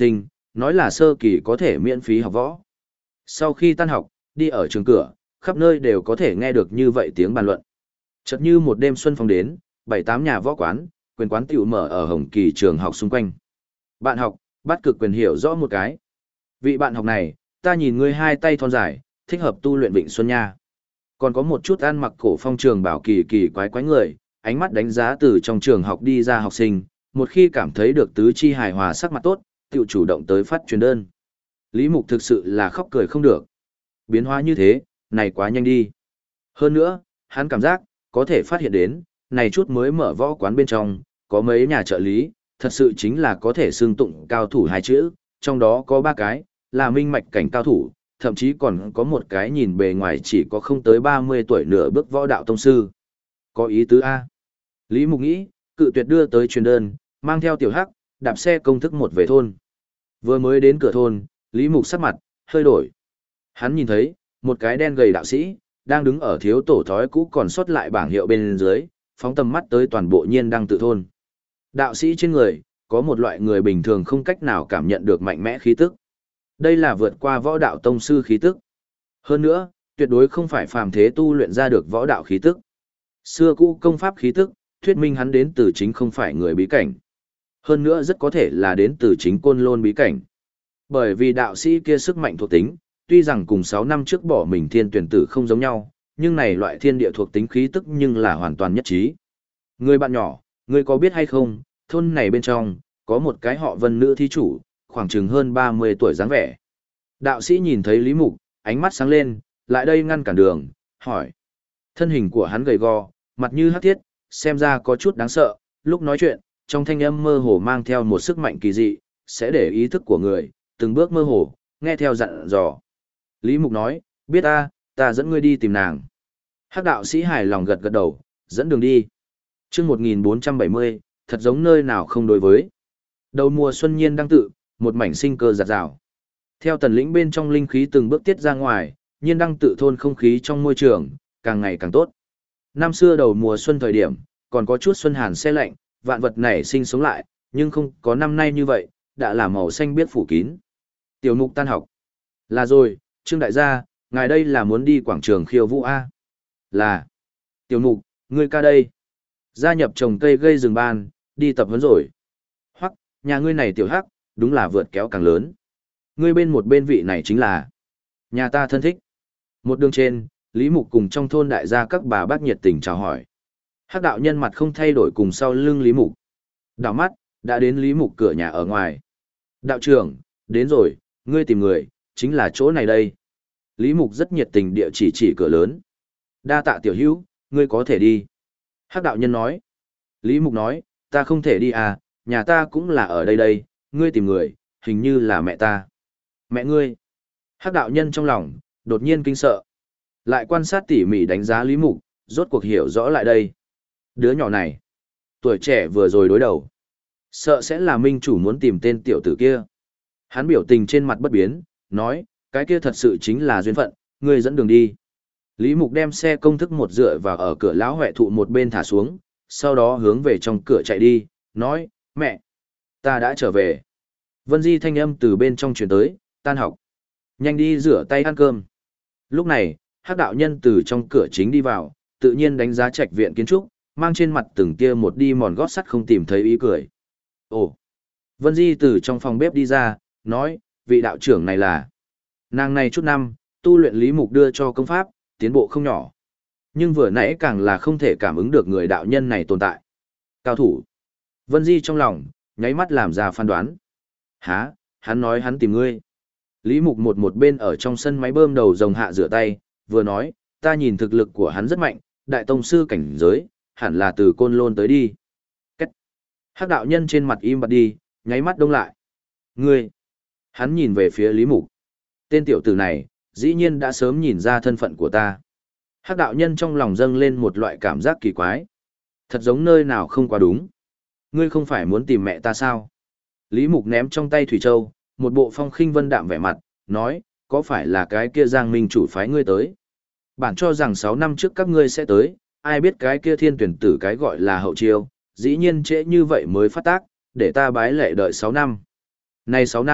nói là sơ kỳ có thể miễn phí học võ. Sau khi tan học, đi ở trường cửa, khắp nơi đều có thể nghe được như vậy tiếng bàn luận. Chợt như một đêm xuân phong đến, bảy tám nhà võ quán, quyền quán tiểu mở ở Hồng Kỳ trường học xung quanh. Bạn học, bắt cực quyền hiểu rõ một cái. Vị bạn học này, ta nhìn ngươi hai tay thon dài, thích hợp tu luyện Vịnh Xuân nha. Còn có một chút ăn mặc cổ phong trường bảo kỳ kỳ quái quái người, ánh mắt đánh giá từ trong trường học đi ra học sinh, một khi cảm thấy được tứ chi hài hòa sắc mặt tốt, tiểu chủ động tới phát truyền đơn. Lý Mục thực sự là khóc cười không được. Biến hóa như thế, này quá nhanh đi. Hơn nữa, hắn cảm giác, có thể phát hiện đến, này chút mới mở võ quán bên trong, có mấy nhà trợ lý, thật sự chính là có thể xương tụng cao thủ hai chữ, trong đó có ba cái, là minh mạch cảnh cao thủ, thậm chí còn có một cái nhìn bề ngoài chỉ có không tới ba mươi tuổi nửa bước võ đạo tông sư. Có ý tứ A. Lý Mục nghĩ, cự tuyệt đưa tới truyền đơn, mang theo tiểu hắc, đạp xe công thức một về thôn. Vừa mới đến cửa thôn, Lý Mục sắc mặt, hơi đổi. Hắn nhìn thấy, một cái đen gầy đạo sĩ, đang đứng ở thiếu tổ thói cũ còn sót lại bảng hiệu bên dưới, phóng tầm mắt tới toàn bộ nhiên đăng tự thôn. Đạo sĩ trên người, có một loại người bình thường không cách nào cảm nhận được mạnh mẽ khí tức. Đây là vượt qua võ đạo tông sư khí tức. Hơn nữa, tuyệt đối không phải phàm thế tu luyện ra được võ đạo khí tức. Xưa cũ công pháp khí tức, thuyết minh hắn đến từ chính không phải người bí cảnh. Hơn nữa rất có thể là đến từ chính côn lôn bí cảnh. Bởi vì đạo sĩ kia sức mạnh thuộc tính, tuy rằng cùng sáu năm trước bỏ mình thiên tuyển tử không giống nhau, nhưng này loại thiên địa thuộc tính khí tức nhưng là hoàn toàn nhất trí. Người bạn nhỏ, người có biết hay không, thôn này bên trong, có một cái họ Vân nữ thí chủ, khoảng chừng hơn ba mươi tuổi dáng vẻ. Đạo sĩ nhìn thấy Lý Mục, ánh mắt sáng lên, lại đây ngăn cản đường, hỏi. Thân hình của hắn gầy gò, mặt như hắc thiết, xem ra có chút đáng sợ, lúc nói chuyện, trong thanh âm mơ hồ mang theo một sức mạnh kỳ dị, sẽ để ý thức của người, từng bước mơ hồ, nghe theo dặn dò. Lý Mục nói, biết ta, ta dẫn ngươi đi tìm nàng. Hắc đạo sĩ hài lòng gật gật đầu, dẫn đường đi. Trước một nghìn bốn trăm bảy mươi, thật giống nơi nào không đối với. Đầu mùa xuân nhiên đang tự, một mảnh sinh cơ giạt rào. Theo tần lĩnh bên trong linh khí từng bước tiết ra ngoài, nhiên đăng tự thôn không khí trong môi trường, càng ngày càng tốt. Năm xưa đầu mùa xuân thời điểm, còn có chút xuân hàn se lạnh, vạn vật nảy sinh sống lại, nhưng không có năm nay như vậy, đã là màu xanh biết phủ kín. Tiểu Mục tan học. Là rồi, Trương đại gia, ngài đây là muốn đi quảng trường khiêu vũ A. Là. Tiểu Mục, ngươi ca đây. Gia nhập trồng cây gây rừng ban, đi tập huấn rồi. Hoặc, nhà ngươi này tiểu hắc, đúng là vượt kéo càng lớn. Ngươi bên một bên vị này chính là nhà ta thân thích. Một đường trên, Lý Mục cùng trong thôn đại gia các bà bác nhiệt tình chào hỏi. Hắc đạo nhân mặt không thay đổi cùng sau lưng Lý Mục. Đảo mắt, đã đến Lý Mục cửa nhà ở ngoài. Đạo trưởng, đến rồi, ngươi tìm người, chính là chỗ này đây. Lý Mục rất nhiệt tình địa chỉ chỉ cửa lớn. Đa tạ tiểu hữu, ngươi có thể đi. Hắc đạo nhân nói. Lý Mục nói, ta không thể đi à, nhà ta cũng là ở đây đây, ngươi tìm người, hình như là mẹ ta. Mẹ ngươi. Hắc đạo nhân trong lòng, đột nhiên kinh sợ. Lại quan sát tỉ mỉ đánh giá Lý Mục, rốt cuộc hiểu rõ lại đây. Đứa nhỏ này, tuổi trẻ vừa rồi đối đầu. Sợ sẽ là minh chủ muốn tìm tên tiểu tử kia. Hắn biểu tình trên mặt bất biến, nói, cái kia thật sự chính là duyên phận, ngươi dẫn đường đi. Lý Mục đem xe công thức một dựa vào ở cửa lão huệ thụ một bên thả xuống, sau đó hướng về trong cửa chạy đi, nói, mẹ, ta đã trở về. Vân Di thanh âm từ bên trong truyền tới, tan học. Nhanh đi rửa tay ăn cơm. Lúc này, Hắc đạo nhân từ trong cửa chính đi vào, tự nhiên đánh giá trạch viện kiến trúc, mang trên mặt từng tia một đi mòn gót sắt không tìm thấy ý cười. Ồ! Vân Di từ trong phòng bếp đi ra, nói, vị đạo trưởng này là... Nàng này chút năm, tu luyện Lý Mục đưa cho công pháp, tiến bộ không nhỏ. Nhưng vừa nãy càng là không thể cảm ứng được người đạo nhân này tồn tại. Cao thủ! Vân Di trong lòng, nháy mắt làm ra phán đoán. Hả? Hắn nói hắn tìm ngươi. Lý Mục một một bên ở trong sân máy bơm đầu rồng hạ rửa tay, vừa nói, ta nhìn thực lực của hắn rất mạnh, đại tông sư cảnh giới, hẳn là từ côn lôn tới đi. Cách. Hắc đạo nhân trên mặt im bặt đi, nháy mắt đông lại. Ngươi. Hắn nhìn về phía Lý Mục. Tên tiểu tử này, dĩ nhiên đã sớm nhìn ra thân phận của ta. Hắc đạo nhân trong lòng dâng lên một loại cảm giác kỳ quái. Thật giống nơi nào không quá đúng. Ngươi không phải muốn tìm mẹ ta sao? Lý Mục ném trong tay Thủy Châu, một bộ phong khinh vân đạm vẻ mặt, nói, có phải là cái kia Giang Minh chủ phái ngươi tới? Bản cho rằng sáu năm trước các ngươi sẽ tới, ai biết cái kia thiên tuyển tử cái gọi là hậu chiêu, dĩ nhiên trễ như vậy mới phát tác, để ta bái lệ đợi sáu năm. Này sáu năm,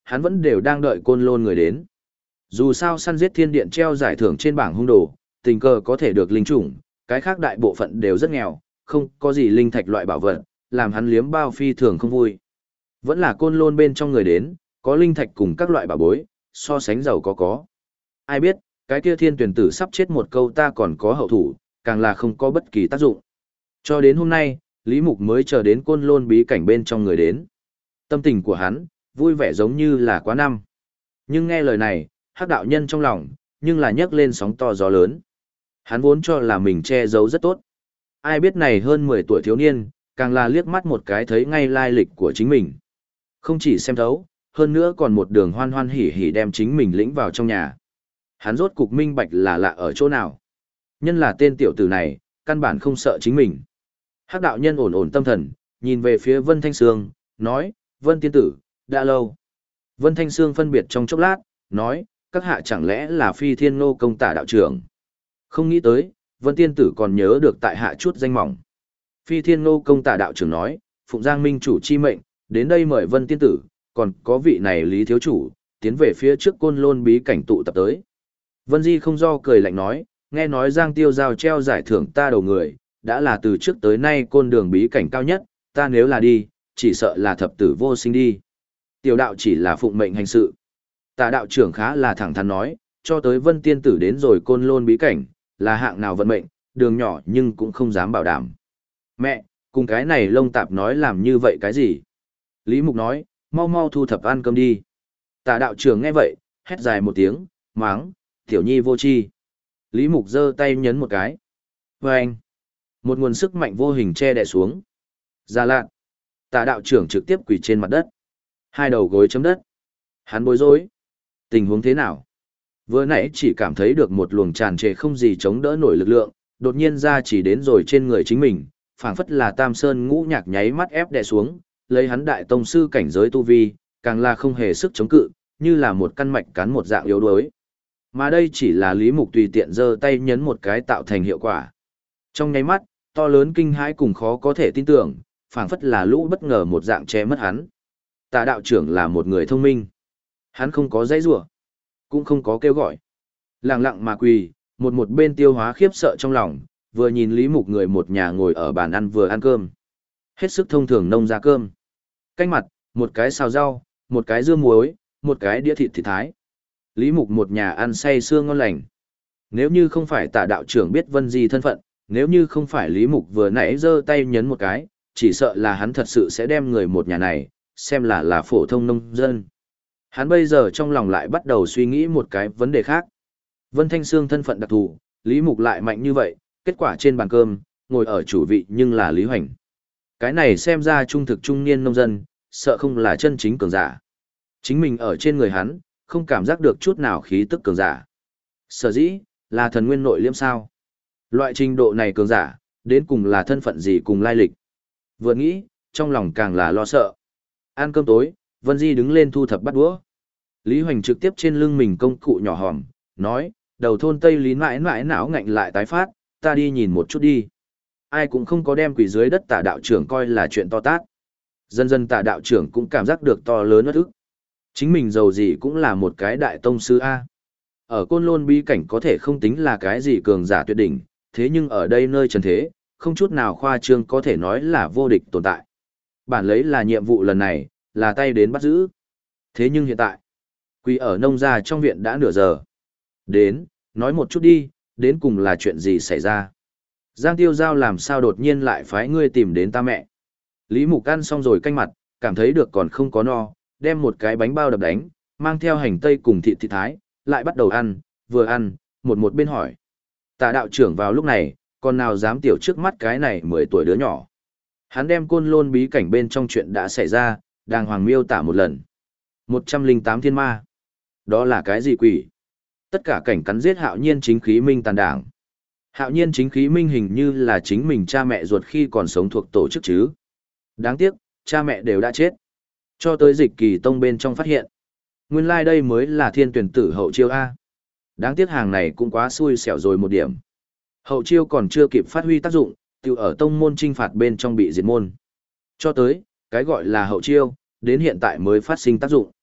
hắn vẫn đều đang đợi côn lôn người đến. Dù sao săn giết thiên điện treo giải thưởng trên bảng hung đồ, tình cờ có thể được linh chủng, cái khác đại bộ phận đều rất nghèo, không có gì linh thạch loại bảo vật, làm hắn liếm bao phi thường không vui. Vẫn là côn lôn bên trong người đến, có linh thạch cùng các loại bảo bối, so sánh giàu có có. Ai biết, cái kia thiên tuyển tử sắp chết một câu ta còn có hậu thủ, càng là không có bất kỳ tác dụng. Cho đến hôm nay, Lý Mục mới chờ đến côn lôn bí cảnh bên trong người đến. Tâm tình của hắn, vui vẻ giống như là quá năm. Nhưng nghe lời này, hắc đạo nhân trong lòng, nhưng là nhấc lên sóng to gió lớn. Hắn vốn cho là mình che giấu rất tốt. Ai biết này hơn mười tuổi thiếu niên, càng là liếc mắt một cái thấy ngay lai lịch của chính mình. Không chỉ xem thấu, hơn nữa còn một đường hoan hoan hỉ hỉ đem chính mình lĩnh vào trong nhà. Hắn rốt cục minh bạch là lạ ở chỗ nào. Nhân là tên tiểu tử này, căn bản không sợ chính mình. Hắc đạo nhân ổn ổn tâm thần, nhìn về phía Vân Thanh Sương, nói, Vân tiên tử, đã lâu. Vân Thanh Sương phân biệt trong chốc lát, nói, các hạ chẳng lẽ là phi thiên nô công tả đạo trưởng. Không nghĩ tới, Vân tiên tử còn nhớ được tại hạ chút danh mỏng. Phi thiên nô công tả đạo trưởng nói, Phụng Giang Minh chủ chi mệnh, đến đây mời Vân tiên tử, còn có vị này Lý thiếu chủ, tiến về phía trước côn lôn bí cảnh tụ tập tới. Vân Di không do cười lạnh nói, nghe nói Giang Tiêu Giao treo giải thưởng ta đầu người, đã là từ trước tới nay côn đường bí cảnh cao nhất, ta nếu là đi, chỉ sợ là thập tử vô sinh đi. Tiểu đạo chỉ là phụng mệnh hành sự. Tả đạo trưởng khá là thẳng thắn nói, cho tới Vân tiên tử đến rồi côn lôn bí cảnh, là hạng nào vận mệnh, đường nhỏ nhưng cũng không dám bảo đảm. Mẹ, cùng cái này lông tạp nói làm như vậy cái gì? Lý Mục nói, mau mau thu thập ăn cơm đi. Tả đạo trưởng nghe vậy, hét dài một tiếng, máng, tiểu nhi vô tri. Lý Mục giơ tay nhấn một cái. Và anh, một nguồn sức mạnh vô hình che đè xuống. Ra lạn. Tả đạo trưởng trực tiếp quỳ trên mặt đất. Hai đầu gối chấm đất. Hắn bối rối. Tình huống thế nào? Vừa nãy chỉ cảm thấy được một luồng tràn trề không gì chống đỡ nổi lực lượng, đột nhiên ra chỉ đến rồi trên người chính mình, phảng phất là Tam Sơn ngũ nhạc nháy mắt ép đè xuống, lấy hắn đại tông sư cảnh giới tu vi, càng là không hề sức chống cự, như là một căn mạch cắn một dạng yếu đuối. Mà đây chỉ là Lý Mục tùy tiện giơ tay nhấn một cái tạo thành hiệu quả. Trong nháy mắt, to lớn kinh hãi cùng khó có thể tin tưởng, phảng phất là lũ bất ngờ một dạng che mất hắn. Tả đạo trưởng là một người thông minh. Hắn không có dãy rủa, cũng không có kêu gọi. Lặng lặng mà quỳ, một một bên tiêu hóa khiếp sợ trong lòng, vừa nhìn Lý Mục người một nhà ngồi ở bàn ăn vừa ăn cơm. Hết sức thông thường nông ra cơm. Canh mặt, một cái xào rau, một cái dưa muối, một cái đĩa thịt thịt thái. Lý Mục một nhà ăn say sưa ngon lành. Nếu như không phải Tả đạo trưởng biết Vân Di thân phận, nếu như không phải Lý Mục vừa nãy giơ tay nhấn một cái, chỉ sợ là hắn thật sự sẽ đem người một nhà này, xem là là phổ thông nông dân. Hắn bây giờ trong lòng lại bắt đầu suy nghĩ một cái vấn đề khác. Vân Thanh Sương thân phận đặc thù, Lý Mục lại mạnh như vậy, kết quả trên bàn cơm, ngồi ở chủ vị nhưng là Lý Hoành. Cái này xem ra trung thực trung niên nông dân, sợ không là chân chính cường giả. Chính mình ở trên người hắn, không cảm giác được chút nào khí tức cường giả. Sở dĩ, là thần nguyên nội liễm sao. Loại trình độ này cường giả, đến cùng là thân phận gì cùng lai lịch. Vừa nghĩ, trong lòng càng là lo sợ. Ăn cơm tối, Vân Di đứng lên thu thập bát đũa. Lý Hoành trực tiếp trên lưng mình công cụ nhỏ hòm, nói, đầu thôn Tây Lý mãi mãi não ngạnh lại tái phát, ta đi nhìn một chút đi. Ai cũng không có đem quỷ dưới đất Tả đạo trưởng coi là chuyện to tát. Dần dần Tả đạo trưởng cũng cảm giác được to lớn uất ức. Chính mình giàu gì cũng là một cái đại tông sư A. Ở côn lôn bí cảnh có thể không tính là cái gì cường giả tuyệt đỉnh, thế nhưng ở đây nơi trần thế, không chút nào khoa trương có thể nói là vô địch tồn tại. Bản lấy là nhiệm vụ lần này, là tay đến bắt giữ. Thế nhưng hiện tại, quỳ ở nông gia trong viện đã nửa giờ. Đến, nói một chút đi, đến cùng là chuyện gì xảy ra. Giang Tiêu Giao làm sao đột nhiên lại phái ngươi tìm đến ta mẹ. Lý Mục ăn xong rồi canh mặt, cảm thấy được còn không có no, đem một cái bánh bao đập đánh, mang theo hành tây cùng thịt thịt thái, lại bắt đầu ăn, vừa ăn, một một bên hỏi. Tả đạo trưởng vào lúc này, còn nào dám tiểu trước mắt cái này mười tuổi đứa nhỏ. Hắn đem côn lôn bí cảnh bên trong chuyện đã xảy ra, đàng hoàng miêu tả một lần. một trăm lẻ tám thiên ma. Đó là cái gì quỷ? Tất cả cảnh cắn giết Hạo Nhiên chính khí minh tàn đảng. Hạo Nhiên chính khí minh hình như là chính mình cha mẹ ruột khi còn sống thuộc tổ chức chứ. Đáng tiếc, cha mẹ đều đã chết. Cho tới dịch kỳ tông bên trong phát hiện. Nguyên lai like đây mới là thiên tuyển tử hậu chiêu A. Đáng tiếc hàng này cũng quá xui xẻo rồi một điểm. Hậu chiêu còn chưa kịp phát huy tác dụng, tiểu ở tông môn trinh phạt bên trong bị diệt môn. Cho tới, cái gọi là hậu chiêu, đến hiện tại mới phát sinh tác dụng.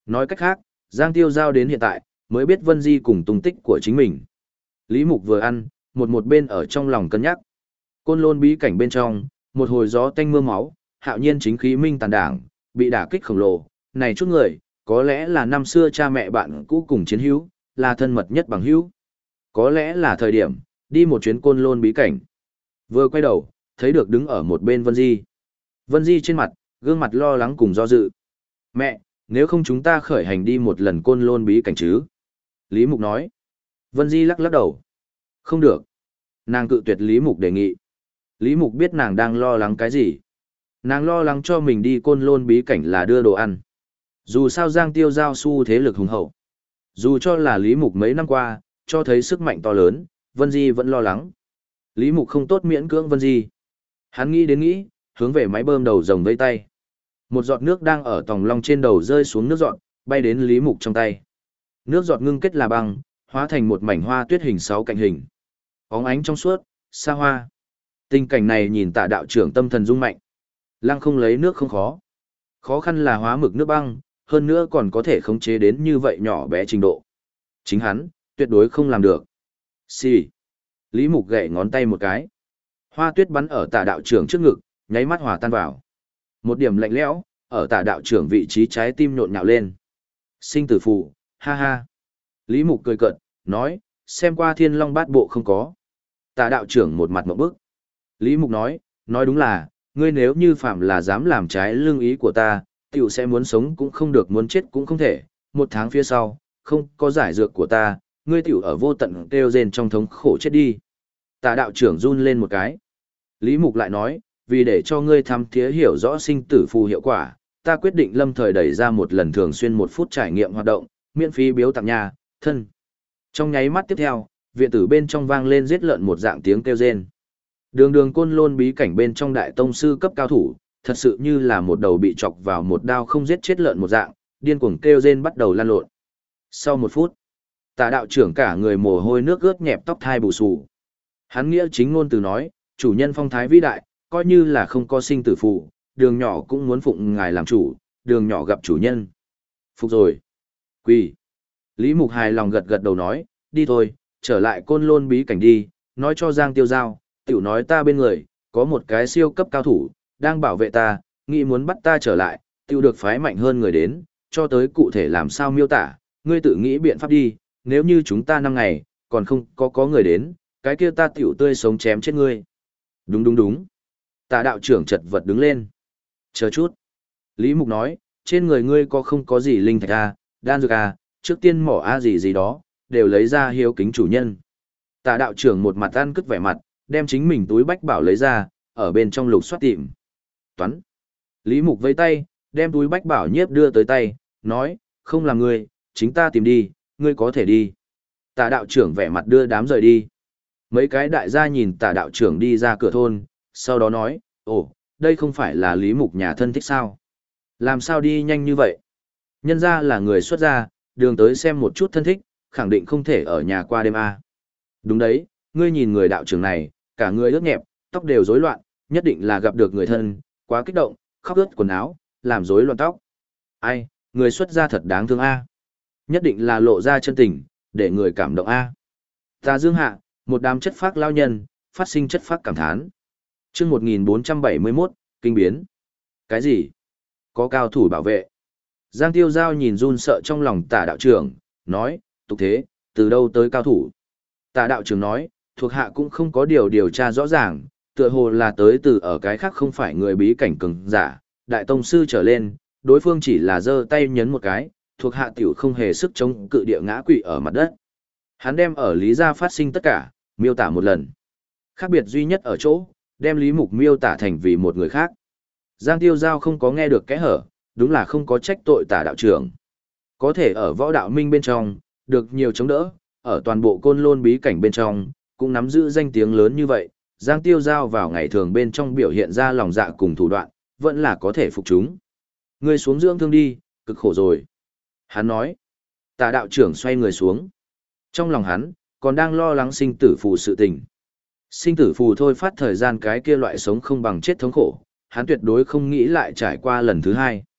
Nói cách khác, Giang Tiêu Giao đến hiện tại, mới biết Vân Di cùng tung tích của chính mình. Lý Mục vừa ăn, một một bên ở trong lòng cân nhắc. Côn Lôn bí cảnh bên trong, một hồi gió tanh mưa máu, hạo nhiên chính khí minh tàn đảng, bị đả kích khổng lồ. Này chút người, có lẽ là năm xưa cha mẹ bạn cũ cùng chiến hữu, là thân mật nhất bằng hữu. Có lẽ là thời điểm, đi một chuyến Côn Lôn bí cảnh. Vừa quay đầu, thấy được đứng ở một bên Vân Di. Vân Di trên mặt, gương mặt lo lắng cùng do dự. Mẹ, nếu không chúng ta khởi hành đi một lần Côn Lôn bí cảnh chứ? Lý Mục nói. Vân Di lắc lắc đầu. Không được. Nàng cự tuyệt Lý Mục đề nghị. Lý Mục biết nàng đang lo lắng cái gì. Nàng lo lắng cho mình đi Côn Lôn bí cảnh là đưa đồ ăn. Dù sao Giang Tiêu Giao su thế lực hùng hậu. Dù cho là Lý Mục mấy năm qua, cho thấy sức mạnh to lớn, Vân Di vẫn lo lắng. Lý Mục không tốt miễn cưỡng Vân Di. Hắn nghĩ đến nghĩ, hướng về máy bơm đầu rồng vây tay. Một giọt nước đang ở tòng long trên đầu rơi xuống nước giọt, bay đến Lý Mục trong tay. Nước giọt ngưng kết là băng, hóa thành một mảnh hoa tuyết hình sáu cạnh hình. Óng ánh trong suốt, xa hoa. Tình cảnh này nhìn Tạ đạo trưởng tâm thần rung mạnh. Lăng không lấy nước không khó. Khó khăn là hóa mực nước băng, hơn nữa còn có thể khống chế đến như vậy nhỏ bé trình độ. Chính hắn, tuyệt đối không làm được. Xì. Lý Mục gậy ngón tay một cái. Hoa tuyết bắn ở Tạ đạo trưởng trước ngực, nháy mắt hòa tan vào. Một điểm lạnh lẽo, ở Tạ đạo trưởng vị trí trái tim nhộn nhạo lên. Sinh tử phù, ha ha. Lý Mục cười cợt, nói, xem qua Thiên Long Bát Bộ không có. Tạ đạo trưởng một mặt ngộp bức. Lý Mục nói, nói đúng là, ngươi nếu như phạm là dám làm trái lương ý của ta, tiểu sẽ muốn sống cũng không được, muốn chết cũng không thể. Một tháng phía sau, không có giải dược của ta, ngươi tiểu ở vô tận kêu rên trong thống khổ chết đi. Tạ đạo trưởng run lên một cái. Lý Mục lại nói, vì để cho ngươi thăm thía hiểu rõ sinh tử phù hiệu quả, ta quyết định lâm thời đẩy ra một lần thường xuyên một phút trải nghiệm hoạt động, miễn phí biếu tặng nhà, thân. Trong nháy mắt tiếp theo, viện tử bên trong vang lên giết lợn một dạng tiếng kêu rên. Đường đường Côn Lôn bí cảnh bên trong đại tông sư cấp cao thủ, thật sự như là một đầu bị chọc vào một đao không giết chết lợn một dạng, điên cuồng kêu rên bắt đầu lan lộn. Sau một phút, Tạ đạo trưởng cả người mồ hôi nước ướt nhẹp tóc thai bù xù. Hắn nghĩa chính ngôn từ nói, chủ nhân phong thái vĩ đại, coi như là không có sinh tử phù, đường nhỏ cũng muốn phụng ngài làm chủ, đường nhỏ gặp chủ nhân. Phục rồi. Quỳ. Lý Mục hài lòng gật gật đầu nói, đi thôi, trở lại Côn Lôn bí cảnh đi, nói cho Giang Tiêu Giao, tiểu nói ta bên người, có một cái siêu cấp cao thủ, đang bảo vệ ta, nghĩ muốn bắt ta trở lại, tiểu được phái mạnh hơn người đến, cho tới cụ thể làm sao miêu tả, ngươi tự nghĩ biện pháp đi, nếu như chúng ta năm ngày, còn không có có người đến, cái kia ta tiểu tươi sống chém chết ngươi. Đúng đúng đúng. Tạ đạo trưởng chật vật đứng lên. Chờ chút. Lý Mục nói, trên người ngươi có không có gì linh thạch a, đan dược a, trước tiên mỏ a gì gì đó, đều lấy ra hiếu kính chủ nhân. Tạ đạo trưởng một mặt ăn cất vẻ mặt, đem chính mình túi bách bảo lấy ra, ở bên trong lục soát tìm. Toán. Lý Mục vẫy tay, đem túi bách bảo nhiếp đưa tới tay, nói, không làm ngươi, chính ta tìm đi, ngươi có thể đi. Tạ đạo trưởng vẻ mặt đưa đám rời đi. Mấy cái đại gia nhìn Tạ đạo trưởng đi ra cửa thôn, sau đó nói, ồ, đây không phải là Lý Mục nhà thân thích sao? Làm sao đi nhanh như vậy? Nhân ra là người xuất gia, đường tới xem một chút thân thích, khẳng định không thể ở nhà qua đêm à. Đúng đấy, ngươi nhìn người đạo trưởng này, cả người ướt nhẹp, tóc đều rối loạn, nhất định là gặp được người thân, quá kích động, khóc ướt quần áo, làm rối loạn tóc. Ai, người xuất gia thật đáng thương a. Nhất định là lộ ra chân tình, để người cảm động a. Ta dương hạ, một đám chất phác lao nhân, phát sinh chất phác cảm thán. Chương một nghìn bốn trăm bảy mươi mốt, kinh biến. Cái gì? Có cao thủ bảo vệ. Giang Tiêu Giao nhìn run sợ trong lòng Tả đạo trưởng, nói, tục thế, từ đâu tới cao thủ? Tả đạo trưởng nói, thuộc hạ cũng không có điều điều tra rõ ràng, tựa hồ là tới từ ở cái khác không phải người bí cảnh cường giả, đại tông sư trở lên, đối phương chỉ là giơ tay nhấn một cái, thuộc hạ tiểu không hề sức chống cự địa ngã quỵ ở mặt đất. Hắn đem ở Lý gia phát sinh tất cả, miêu tả một lần. Khác biệt duy nhất ở chỗ, đem Lý Mục miêu tả thành vì một người khác. Giang Tiêu Giao không có nghe được kẽ hở, đúng là không có trách tội Tả đạo trưởng. Có thể ở võ đạo minh bên trong, được nhiều chống đỡ, ở toàn bộ Côn Lôn bí cảnh bên trong, cũng nắm giữ danh tiếng lớn như vậy. Giang Tiêu Giao vào ngày thường bên trong biểu hiện ra lòng dạ cùng thủ đoạn, vẫn là có thể phục chúng. Ngươi xuống dưỡng thương đi, cực khổ rồi. Hắn nói. Tả đạo trưởng xoay người xuống. Trong lòng hắn, còn đang lo lắng sinh tử phù sự tình. Sinh tử phù thôi phát thời gian cái kia loại sống không bằng chết thống khổ, hắn tuyệt đối không nghĩ lại trải qua lần thứ hai.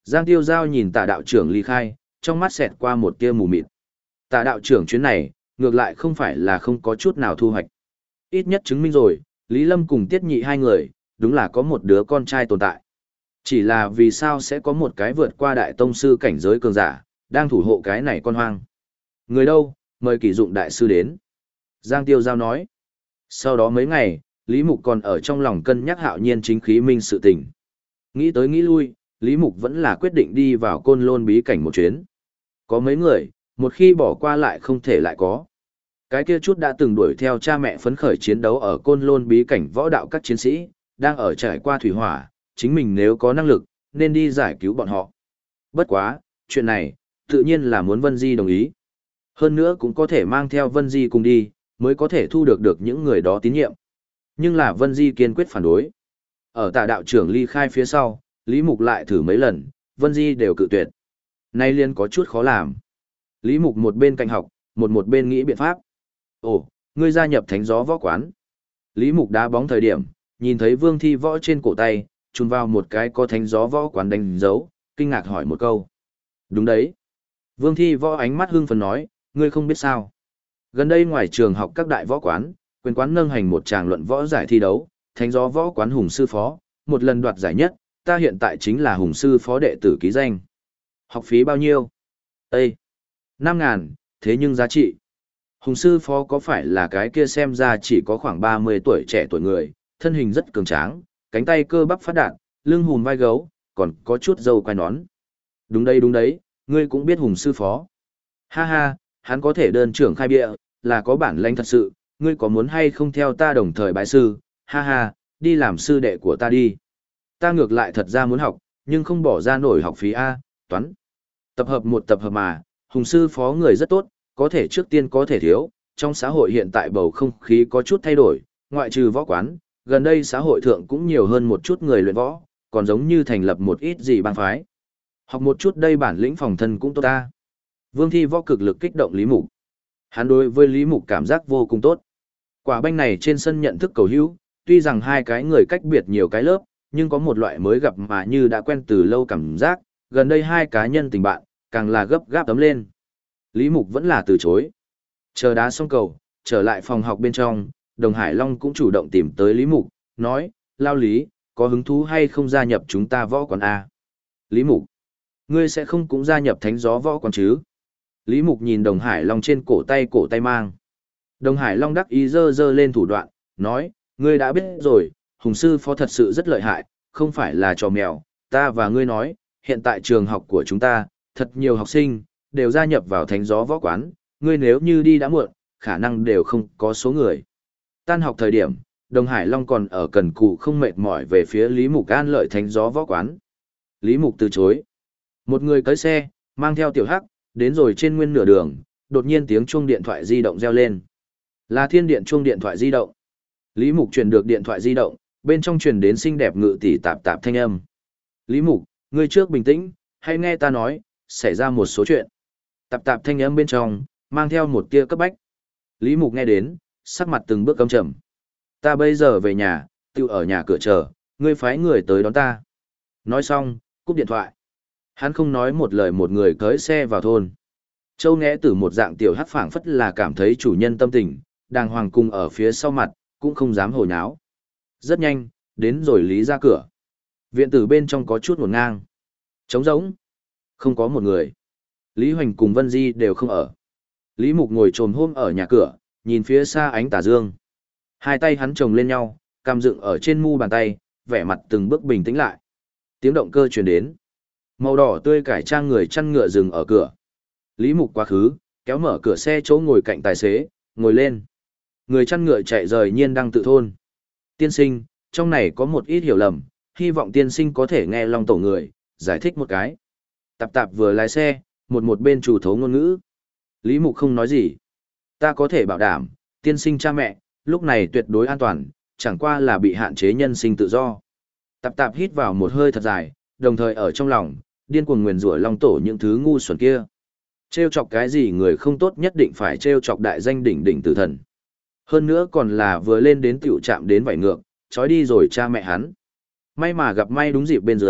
Giang Tiêu Giao nhìn Tạ đạo trưởng ly khai, trong mắt xẹt qua một tia mù mịt. Tạ đạo trưởng chuyến này, ngược lại không phải là không có chút nào thu hoạch. Ít nhất chứng minh rồi, Lý Lâm cùng Tiết Nhị hai người, đúng là có một đứa con trai tồn tại. Chỉ là vì sao sẽ có một cái vượt qua đại tông sư cảnh giới cường giả, đang thủ hộ cái này con hoang. Người đâu, mời kỷ dụng đại sư đến. Giang Tiêu Giao nói. Sau đó mấy ngày, Lý Mục còn ở trong lòng cân nhắc Hạo Nhiên chính khí minh sự tình. Nghĩ tới nghĩ lui, Lý Mục vẫn là quyết định đi vào Côn Lôn bí cảnh một chuyến. Có mấy người, một khi bỏ qua lại không thể lại có. Cái kia chút đã từng đuổi theo cha mẹ phấn khởi chiến đấu ở Côn Lôn bí cảnh võ đạo các chiến sĩ, đang ở trải qua thủy hỏa, chính mình nếu có năng lực, nên đi giải cứu bọn họ. Bất quá, chuyện này, tự nhiên là muốn Vân Di đồng ý. Hơn nữa cũng có thể mang theo Vân Di cùng đi, mới có thể thu được được những người đó tín nhiệm. Nhưng là Vân Di kiên quyết phản đối. Ở Tạ đạo trưởng ly khai phía sau, Lý Mục lại thử mấy lần, Vân Di đều cự tuyệt. Nay liên có chút khó làm. Lý Mục một bên cạnh học, một một bên nghĩ biện pháp. Ồ, ngươi gia nhập Thánh Gió Võ Quán. Lý Mục đá bóng thời điểm, nhìn thấy Vương Thi Võ trên cổ tay, trùn vào một cái có Thánh Gió Võ Quán đánh dấu, kinh ngạc hỏi một câu. Đúng đấy. Vương Thi Võ ánh mắt hưng phấn nói, ngươi không biết sao. Gần đây ngoài trường học các đại võ quán, quyền quán nâng hành một tràng luận võ giải thi đấu, Thánh Gió Võ Quán Hùng Sư Phó, một lần đoạt giải nhất, ta hiện tại chính là Hùng Sư Phó đệ tử ký danh. Học phí bao nhiêu? Ê! Năm ngàn, thế nhưng giá trị. Hùng Sư Phó có phải là cái kia xem ra chỉ có khoảng ba mươi tuổi trẻ tuổi người, thân hình rất cường tráng, cánh tay cơ bắp phát đạt, lưng hùm vai gấu, còn có chút râu quai nón. Đúng đấy đúng đấy, ngươi cũng biết Hùng Sư Phó. Ha ha, hắn có thể đơn trưởng khai bịa, là có bản lĩnh thật sự, ngươi có muốn hay không theo ta đồng thời bái sư, ha ha, đi làm sư đệ của ta đi. Ta ngược lại thật ra muốn học, nhưng không bỏ ra nổi học phí A, toán. Tập hợp một tập hợp mà, Hùng Sư Phó người rất tốt, có thể trước tiên có thể thiếu, trong xã hội hiện tại bầu không khí có chút thay đổi, ngoại trừ võ quán, gần đây xã hội thượng cũng nhiều hơn một chút người luyện võ, còn giống như thành lập một ít gì bang phái. Học một chút đây bản lĩnh phòng thân cũng tốt ta. Vương Thi Võ cực lực kích động Lý Mục. Hắn đối với Lý Mục cảm giác vô cùng tốt. Quả banh này trên sân nhận thức cầu hữu, tuy rằng hai cái người cách biệt nhiều cái lớp, nhưng có một loại mới gặp mà như đã quen từ lâu cảm giác, gần đây hai cá nhân tình bạn, càng là gấp gáp tấm lên. Lý Mục vẫn là từ chối. Chờ đá xong cầu, trở lại phòng học bên trong, Đồng Hải Long cũng chủ động tìm tới Lý Mục, nói, Lao Lý, có hứng thú hay không gia nhập chúng ta võ quán A? Lý Mục, ngươi sẽ không cũng gia nhập Thánh Gió Võ Quán chứ? Lý Mục nhìn Đồng Hải Long trên cổ tay cổ tay mang. Đồng Hải Long đắc ý giơ giơ lên thủ đoạn, nói, ngươi đã biết rồi, Hùng Sư Phó thật sự rất lợi hại, không phải là trò mèo, ta và ngươi nói, hiện tại trường học của chúng ta, thật nhiều học sinh, đều gia nhập vào Thánh Gió Võ Quán, ngươi nếu như đi đã muộn, khả năng đều không có số người. Tan học thời điểm, Đồng Hải Long còn ở cần cù không mệt mỏi về phía Lý Mục an lợi Thánh Gió Võ Quán. Lý Mục từ chối. Một người cưỡi xe, mang theo tiểu hắc, đến rồi trên nguyên nửa đường, đột nhiên tiếng chuông điện thoại di động reo lên. Là Thiên Điện chuông điện thoại di động. Lý Mục truyền được điện thoại di động, bên trong truyền đến xinh đẹp ngự tỷ tạp tạp thanh âm. Lý Mục, ngươi trước bình tĩnh, hãy nghe ta nói, xảy ra một số chuyện. Tạp tạp thanh âm bên trong, mang theo một tia cấp bách. Lý Mục nghe đến, sắc mặt từng bước căm trầm. Ta bây giờ về nhà, tự ở nhà cửa chờ, ngươi phái người tới đón ta. Nói xong, cúp điện thoại. Hắn không nói một lời, một người cưỡi xe vào thôn. Châu Nghẽ Tử một dạng tiểu hắc phảng phất là cảm thấy chủ nhân tâm tình, đàng hoàng cùng ở phía sau mặt, cũng không dám hồ nháo. Rất nhanh, đến rồi Lý ra cửa. Viện tử bên trong có chút hỗn ngang. Trống rỗng. Không có một người. Lý Hoành cùng Vân Di đều không ở. Lý Mục ngồi trồm hôm ở nhà cửa, nhìn phía xa ánh tà dương. Hai tay hắn chồng lên nhau, cam dựng ở trên mu bàn tay, vẻ mặt từng bước bình tĩnh lại. Tiếng động cơ truyền đến. Màu đỏ tươi cải trang người chăn ngựa dừng ở cửa. Lý Mục quá khứ, kéo mở cửa xe chỗ ngồi cạnh tài xế, ngồi lên. Người chăn ngựa chạy rời nhiên đang tự thôn. Tiên sinh, trong này có một ít hiểu lầm, hy vọng tiên sinh có thể nghe lòng tổ người, giải thích một cái. Tạp tạp vừa lái xe, một một bên chủ thấu ngôn ngữ. Lý Mục không nói gì. Ta có thể bảo đảm, tiên sinh cha mẹ, lúc này tuyệt đối an toàn, chẳng qua là bị hạn chế nhân sinh tự do. Tạp tạp hít vào một hơi thật dài, đồng thời ở trong lòng, điên cuồng nguyền rủa long tổ những thứ ngu xuẩn kia. Trêu chọc cái gì người không tốt nhất định phải trêu chọc đại danh đỉnh đỉnh tử thần. Hơn nữa còn là vừa lên đến tiểu chạm đến vảy ngược, trói đi rồi cha mẹ hắn. May mà gặp may đúng dịp bên dưới,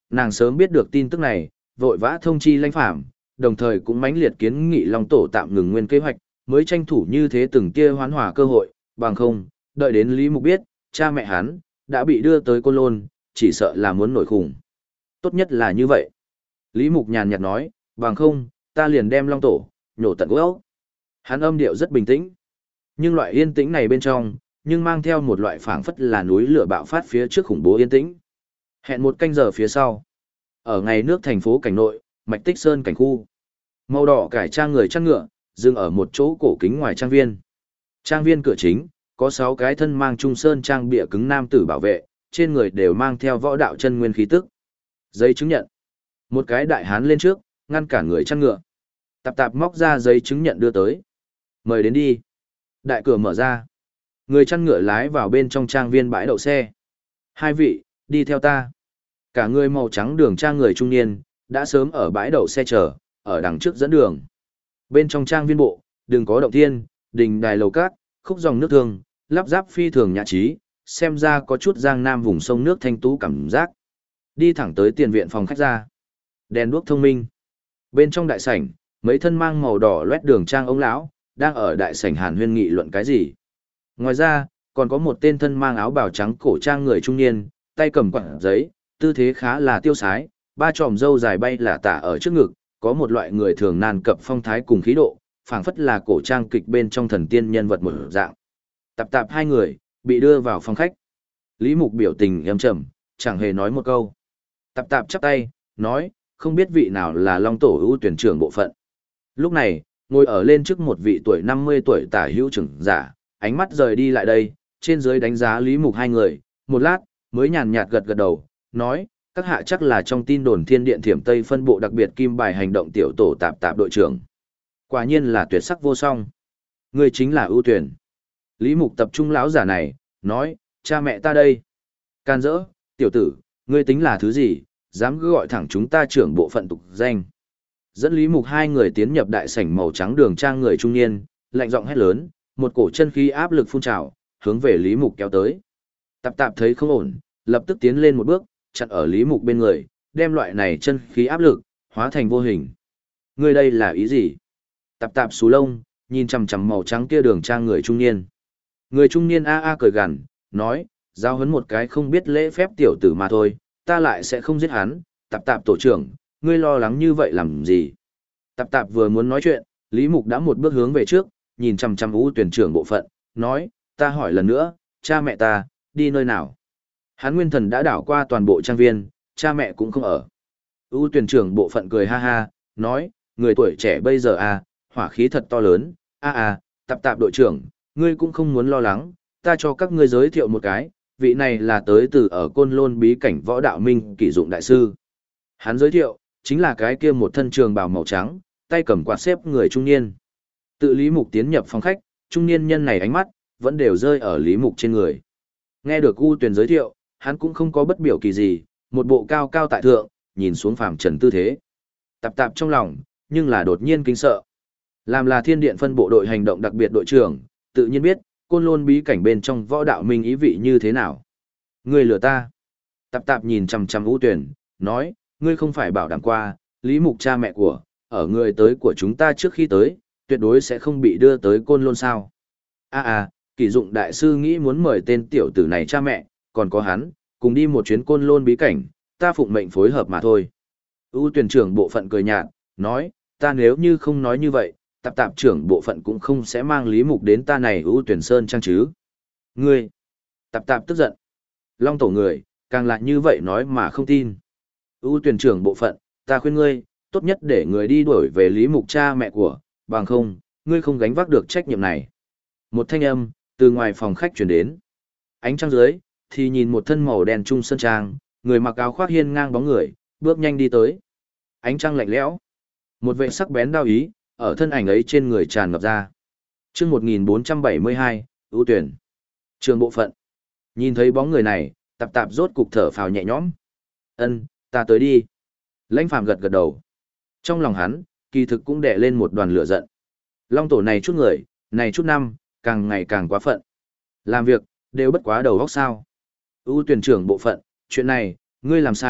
nàng sớm biết được tin tức này, vội vã thông chi Lãnh Phàm, đồng thời cũng mãnh liệt kiến nghị Long Tổ tạm ngừng nguyên kế hoạch, mới tranh thủ như thế từng tia hoán hòa cơ hội, bằng không, đợi đến Lý Mục biết, cha mẹ hắn đã bị đưa tới Côn Lôn, chỉ sợ là muốn nổi khủng. Tốt nhất là như vậy. Lý Mục nhàn nhạt nói, bằng không, ta liền đem Long Tổ nhổ tận gốc. Hắn âm điệu rất bình tĩnh, nhưng loại yên tĩnh này bên trong, nhưng mang theo một loại phảng phất là núi lửa bạo phát phía trước khủng bố yên tĩnh. Hẹn một canh giờ phía sau, ở ngày nước thành phố cảnh nội, Mạch Tích Sơn cảnh khu. Màu đỏ cải trang người chăn ngựa, dừng ở một chỗ cổ kính ngoài trang viên. Trang viên cửa chính, có sáu cái thân mang trung sơn trang bịa cứng nam tử bảo vệ, trên người đều mang theo võ đạo chân nguyên khí tức. Giấy chứng nhận. Một cái đại hán lên trước, ngăn cản người chăn ngựa. Tạp tạp móc ra giấy chứng nhận đưa tới. Mời đến đi. Đại cửa mở ra. Người chăn ngựa lái vào bên trong trang viên bãi đậu xe. Hai vị, đi theo ta. Cả người màu trắng đường trang người trung niên, đã sớm ở bãi đậu xe chờ, ở đằng trước dẫn đường. Bên trong trang viên bộ, đừng có động thiên, đình đài lầu cát, khúc dòng nước thường, lắp ráp phi thường nhã trí, xem ra có chút giang nam vùng sông nước thanh tú cảm giác. Đi thẳng tới tiền viện phòng khách ra. Đèn đuốc thông minh. Bên trong đại sảnh, mấy thân mang màu đỏ loét đường trang ông lão đang ở đại sảnh hàn huyên nghị luận cái gì. Ngoài ra, còn có một tên thân mang áo bào trắng cổ trang người trung niên, tay cầm quặng giấy, tư thế khá là tiêu sái, ba tròm râu dài bay lả tả ở trước ngực, có một loại người thường nan cập phong thái cùng khí độ, phảng phất là cổ trang kịch bên trong thần tiên nhân vật một dạng. Tạp tạp hai người, bị đưa vào phòng khách. Lý Mục biểu tình êm trầm, chẳng hề nói một câu. Tạp tạp chắp tay, nói, không biết vị nào là Long Tổ ưu tuyển trưởng bộ phận. Lúc này, ngồi ở lên trước một vị tuổi năm mươi tuổi tả hữu trưởng giả, ánh mắt rời đi lại đây, trên dưới đánh giá Lý Mục hai người, một lát, mới nhàn nhạt gật gật đầu, nói, các hạ chắc là trong tin đồn Thiên Điện Thiểm Tây phân bộ đặc biệt kim bài hành động tiểu tổ tạp tạp đội trưởng. Quả nhiên là tuyệt sắc vô song. Người chính là ưu tuyển. Lý Mục tập trung lão giả này, nói, cha mẹ ta đây. Can dỡ, tiểu tử, ngươi tính là thứ gì, dám cứ gọi thẳng chúng ta trưởng bộ phận tục danh. Dẫn Lý Mục hai người tiến nhập đại sảnh màu trắng đường trang người trung niên, lạnh giọng hét lớn, một cổ chân khí áp lực phun trào, hướng về Lý Mục kéo tới. Tạp tạp thấy không ổn, lập tức tiến lên một bước, chặn ở Lý Mục bên người, đem loại này chân khí áp lực hóa thành vô hình. Ngươi đây là ý gì? Tạp tạp xù lông, nhìn chằm chằm màu trắng kia đường trang người trung niên. Người trung niên a a cười gằn, nói, giao huấn một cái không biết lễ phép tiểu tử mà thôi, ta lại sẽ không giết hắn. Tạp tạp tổ trưởng, ngươi lo lắng như vậy làm gì? Tạp tạp vừa muốn nói chuyện, Lý Mục đã một bước hướng về trước, nhìn chằm chằm ưu tuyển trưởng bộ phận, nói, ta hỏi lần nữa, cha mẹ ta, đi nơi nào? Hắn nguyên thần đã đảo qua toàn bộ trang viên, cha mẹ cũng không ở. Ưu tuyển trưởng bộ phận cười ha ha, nói, người tuổi trẻ bây giờ à, hỏa khí thật to lớn, a à, à, tạp tạp đội trưởng, ngươi cũng không muốn lo lắng, ta cho các ngươi giới thiệu một cái, vị này là tới từ ở Côn Lôn bí cảnh võ đạo minh kỷ dụng đại sư. Hắn giới thiệu, chính là cái kia một thân trường bào màu trắng, tay cầm quạt xếp người trung niên. Tự Lý Mục tiến nhập phòng khách, trung niên nhân này ánh mắt, vẫn đều rơi ở Lý Mục trên người. Nghe được U Tuyền giới thiệu, hắn cũng không có bất biểu kỳ gì, một bộ cao cao tại thượng, nhìn xuống phàm trần tư thế. Tạp tạp trong lòng, nhưng là đột nhiên kinh sợ. Làm là Thiên Điện phân bộ đội hành động đặc biệt đội trưởng, tự nhiên biết, Côn Lôn bí cảnh bên trong võ đạo minh ý vị như thế nào. Ngươi lừa ta. Tạp tạp nhìn chằm chằm U Tuyền, nói, ngươi không phải bảo đảm qua, Lý Mục cha mẹ của, ở người tới của chúng ta trước khi tới, tuyệt đối sẽ không bị đưa tới Côn Lôn sao. À à, kỷ dụng đại sư nghĩ muốn mời tên tiểu tử này cha mẹ, còn có hắn, cùng đi một chuyến Côn Lôn bí cảnh, ta phụng mệnh phối hợp mà thôi. ưu tuyển trưởng bộ phận cười nhạt, nói, ta nếu như không nói như vậy, tạp tạp trưởng bộ phận cũng không sẽ mang Lý Mục đến ta này ưu tuyển sơn trang chứ. Ngươi, tạp tạp tức giận. Long tổ người, càng lại như vậy nói mà không tin. ưu tuyển trưởng bộ phận, ta khuyên ngươi, tốt nhất để người đi đuổi về Lý Mục cha mẹ của, bằng không, ngươi không gánh vác được trách nhiệm này. Một thanh âm, từ ngoài phòng khách chuyển đến. Ánh trăng dưới, thì nhìn một thân màu đen trung sơn trang, người mặc áo khoác hiên ngang bóng người, bước nhanh đi tới. Ánh trăng lạnh lẽo. Một vệ sắc bén đao ý, ở thân ảnh ấy trên người tràn ngập ra. chương một nghìn bốn trăm bảy mươi hai, ưu tuyển. Trường bộ phận. Nhìn thấy bóng người này, tạp tạp rốt cục thở phào nhẹ nhõm. Ân, ta tới đi. Lãnh Phàm gật gật đầu. Trong lòng hắn, kỳ thực cũng đè lên một đoàn lửa giận. Long tổ này chút người, này chút năm, càng ngày càng quá phận. Làm việc, đều bất quá đầu óc sao. ưu tuyển trưởng bộ phận, chuyện này, ngươi làm sai,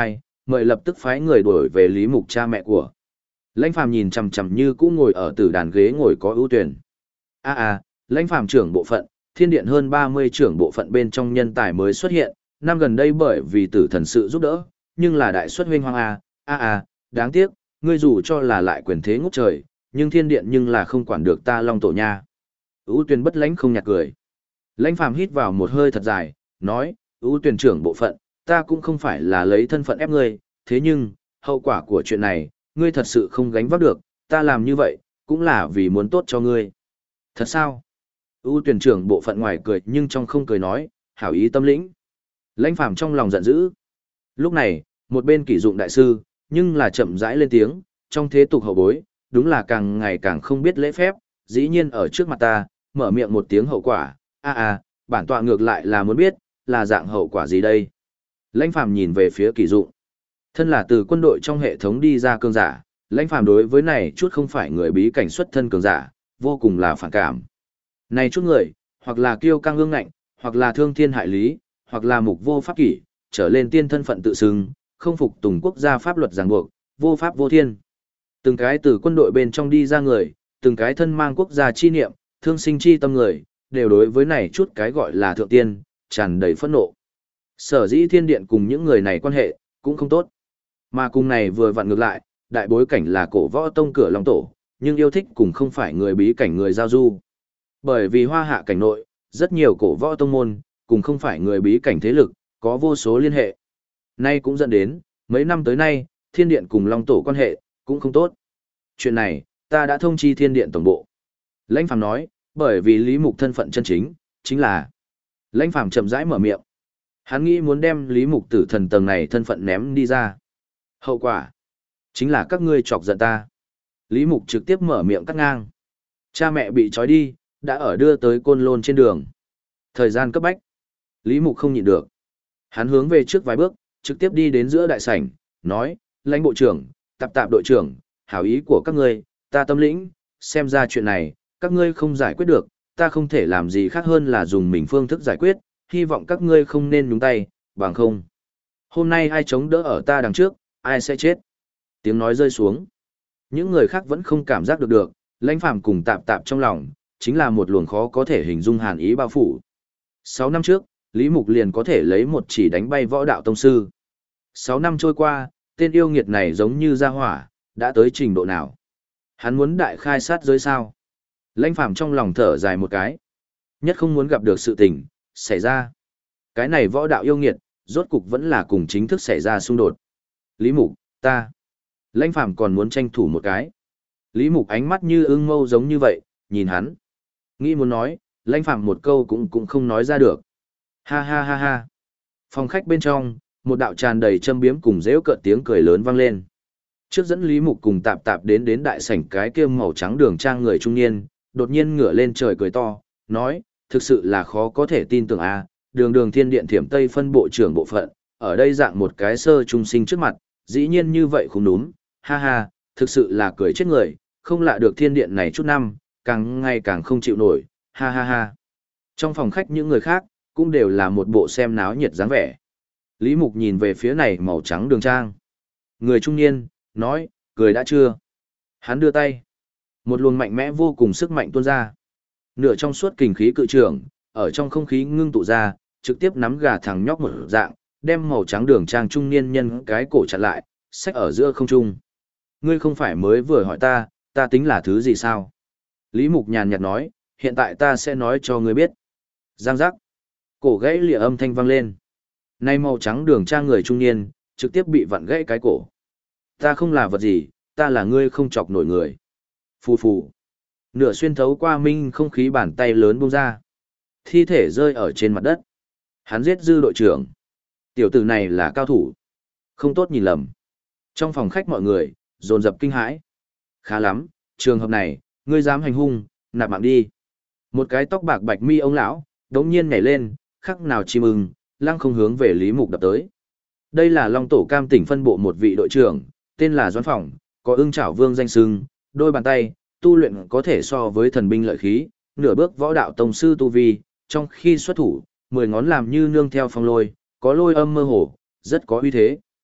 mời lập tức phái người đuổi về Lý Mục cha mẹ của. Lãnh Phàm nhìn chằm chằm như cũ ngồi ở tử đàn ghế ngồi có ưu tuyển. A a, Lãnh Phàm trưởng bộ phận, thiên điện hơn ba mươi trưởng bộ phận bên trong nhân tài mới xuất hiện, năm gần đây bởi vì tử thần sự giúp đỡ, nhưng là đại xuất huynh hoang a, a a, đáng tiếc, ngươi dù cho là lại quyền thế ngút trời, nhưng thiên điện nhưng là không quản được ta Long tổ nha. Ưu tuyển bất lãnh không nhạt cười. Lãnh Phàm hít vào một hơi thật dài, nói, ưu tuyển trưởng bộ phận, ta cũng không phải là lấy thân phận ép ngươi, thế nhưng, hậu quả của chuyện này, ngươi thật sự không gánh vác được, ta làm như vậy, cũng là vì muốn tốt cho ngươi. Thật sao? ưu tuyển trưởng bộ phận ngoài cười nhưng trong không cười nói, hảo ý tâm lĩnh. Lãnh Phàm trong lòng giận dữ. Lúc này, một bên kỷ dụng đại sư, nhưng là chậm rãi lên tiếng, trong thế tục hậu bối, đúng là càng ngày càng không biết lễ phép, dĩ nhiên ở trước mặt ta, mở miệng một tiếng hậu quả, a a, bản tọa ngược lại là muốn biết, là dạng hậu quả gì đây? Lãnh Phàm nhìn về phía kỷ dụng. Thân là từ quân đội trong hệ thống đi ra cường giả, Lãnh Phàm đối với này chút không phải người bí cảnh xuất thân cường giả, vô cùng là phản cảm. Này chút người, hoặc là kiêu căng ương ngạnh, hoặc là thương thiên hại lý, hoặc là mục vô pháp kỷ, trở lên tiên thân phận tự xưng, không phục tùng quốc gia pháp luật ràng buộc, vô pháp vô thiên. Từng cái từ quân đội bên trong đi ra người, từng cái thân mang quốc gia chi niệm, thương sinh chi tâm người, đều đối với này chút cái gọi là thượng tiên, tràn đầy phẫn nộ. Sở dĩ thiên điện cùng những người này quan hệ, cũng không tốt. Mà cùng này vừa vặn ngược lại, đại bối cảnh là cổ võ tông cửa Long tổ, nhưng yêu thích cùng không phải người bí cảnh người giao du. Bởi vì hoa hạ cảnh nội, rất nhiều cổ võ tông môn, cùng không phải người bí cảnh thế lực, có vô số liên hệ. Nay cũng dẫn đến, mấy năm tới nay, thiên điện cùng Long tổ quan hệ, cũng không tốt. Chuyện này, ta đã thông chi thiên điện tổng bộ. Lãnh Phàm nói, bởi vì Lý Mục thân phận chân chính, chính là... Lãnh Phàm chậm rãi mở miệng. Hắn nghĩ muốn đem Lý Mục tử thần tầng này thân phận ném đi ra. Hậu quả, chính là các ngươi chọc giận ta. Lý Mục trực tiếp mở miệng cắt ngang. Cha mẹ bị trói đi, đã ở đưa tới Côn Lôn trên đường. Thời gian cấp bách. Lý Mục không nhịn được. Hắn hướng về trước vài bước, trực tiếp đi đến giữa đại sảnh, nói, lãnh bộ trưởng, tạp tạp đội trưởng, hảo ý của các ngươi, ta tâm lĩnh, xem ra chuyện này, các ngươi không giải quyết được, ta không thể làm gì khác hơn là dùng mình phương thức giải quyết, hy vọng các ngươi không nên nhúng tay, bằng không. Hôm nay ai chống đỡ ở ta đằng trước, ai sẽ chết. Tiếng nói rơi xuống. Những người khác vẫn không cảm giác được được, Lãnh Phàm cùng tạp tạp trong lòng, chính là một luồng khó có thể hình dung hàn ý bao phủ. Sáu năm trước, Lý Mục liền có thể lấy một chỉ đánh bay võ đạo tông sư. Sáu năm trôi qua, tên yêu nghiệt này giống như ra hỏa, đã tới trình độ nào? Hắn muốn đại khai sát giới sao? Lãnh Phàm trong lòng thở dài một cái. Nhất không muốn gặp được sự tình, xảy ra. Cái này võ đạo yêu nghiệt, rốt cục vẫn là cùng chính thức xảy ra xung đột. Lý Mục, ta. Lãnh Phàm còn muốn tranh thủ một cái. Lý Mục ánh mắt như ương mâu giống như vậy, nhìn hắn. Nghĩ muốn nói, Lãnh Phàm một câu cũng cũng không nói ra được. Ha ha ha ha. Phòng khách bên trong, một đạo tràn đầy châm biếm cùng giễu cợt tiếng cười lớn vang lên. Trước dẫn Lý Mục cùng tạp tạp đến đến đại sảnh cái kia màu trắng đường trang người trung niên, đột nhiên ngửa lên trời cười to, nói, thực sự là khó có thể tin tưởng a, đường đường thiên điện thiểm tây phân bộ trưởng bộ phận, ở đây dạng một cái sơ trung sinh trước mặt, dĩ nhiên như vậy không đúng, ha ha, thực sự là cười chết người, không lạ được thiên điện này chút năm, càng ngày càng không chịu nổi, ha ha ha. Trong phòng khách những người khác, cũng đều là một bộ xem náo nhiệt dáng vẻ. Lý Mục nhìn về phía này màu trắng đường trang. Người trung niên, nói, cười đã chưa? Hắn đưa tay. Một luồng mạnh mẽ vô cùng sức mạnh tuôn ra. Nửa trong suốt kình khí cự trường, ở trong không khí ngưng tụ ra, trực tiếp nắm gà thằng nhóc một dạng, đem màu trắng đường trang trung niên nhân cái cổ chặn lại, xách ở giữa không trung. Ngươi không phải mới vừa hỏi ta, ta tính là thứ gì sao? Lý Mục nhàn nhạt nói, hiện tại ta sẽ nói cho ngươi biết. Giang giác. Cổ gãy lìa âm thanh vang lên. Nay màu trắng đường trang người trung niên, trực tiếp bị vặn gãy cái cổ. Ta không là vật gì, ta là ngươi không chọc nổi người. Phù phù. Nửa xuyên thấu qua minh không khí bàn tay lớn bung ra. Thi thể rơi ở trên mặt đất. Hắn giết dư đội trưởng. Tiểu tử này là cao thủ. Không tốt nhìn lầm. Trong phòng khách mọi người, dồn dập kinh hãi. Khá lắm, trường hợp này, ngươi dám hành hung, nạp mạng đi. Một cái tóc bạc bạch mi ông lão, đống nhiên nhảy lên, khắc nào chim ưng, lăng không hướng về Lý Mục đập tới. Đây là Long Tổ Cam tỉnh phân bộ một vị đội trưởng, tên là Doãn Phỏng, có ưng chảo vương danh xưng, đôi bàn tay, tu luyện có thể so với thần binh lợi khí, nửa bước võ đạo tông sư tu vi, trong khi xuất thủ, mười ngón làm như nương theo phong lôi, có lôi âm mơ hồ, rất có uy thế.